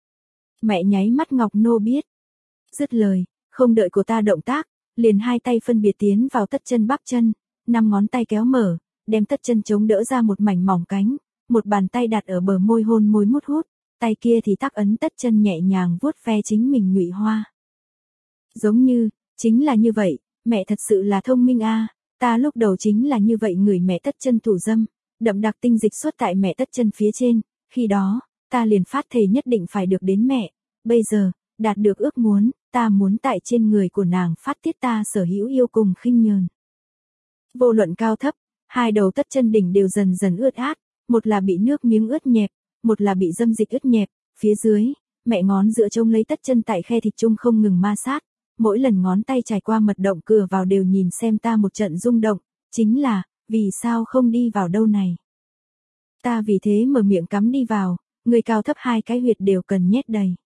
Mẹ nháy mắt Ngọc nô biết. Dứt lời, không đợi của ta động tác, liền hai tay phân biệt tiến vào tất chân bắp chân, năm ngón tay kéo mở, đem tất chân chống đỡ ra một mảnh mỏng cánh, một bàn tay đặt ở bờ môi hôn môi mút hút, tay kia thì tắc ấn tất chân nhẹ nhàng vuốt ve chính mình nhụy hoa. Giống như, chính là như vậy, mẹ thật sự là thông minh a, ta lúc đầu chính là như vậy người mẹ tất chân thủ dâm, đậm đặc tinh dịch xuất tại mẹ tất chân phía trên, khi đó, ta liền phát thề nhất định phải được đến mẹ, bây giờ, đạt được ước muốn, ta muốn tại trên người của nàng phát tiết ta sở hữu yêu cùng khinh nhờn. Vô luận cao thấp, hai đầu tất chân đỉnh đều dần dần ướt át, một là bị nước miếng ướt nhẹp, một là bị dâm dịch ướt nhẹp, phía dưới, mẹ ngón giữa trông lấy tất chân tại khe thịt chung không ngừng ma sát, mỗi lần ngón tay trải qua mật động cửa vào đều nhìn xem ta một trận rung động, chính là, vì sao không đi vào đâu này. Ta vì thế mở miệng cắm đi vào, người cao thấp hai cái huyệt đều cần nhét đầy.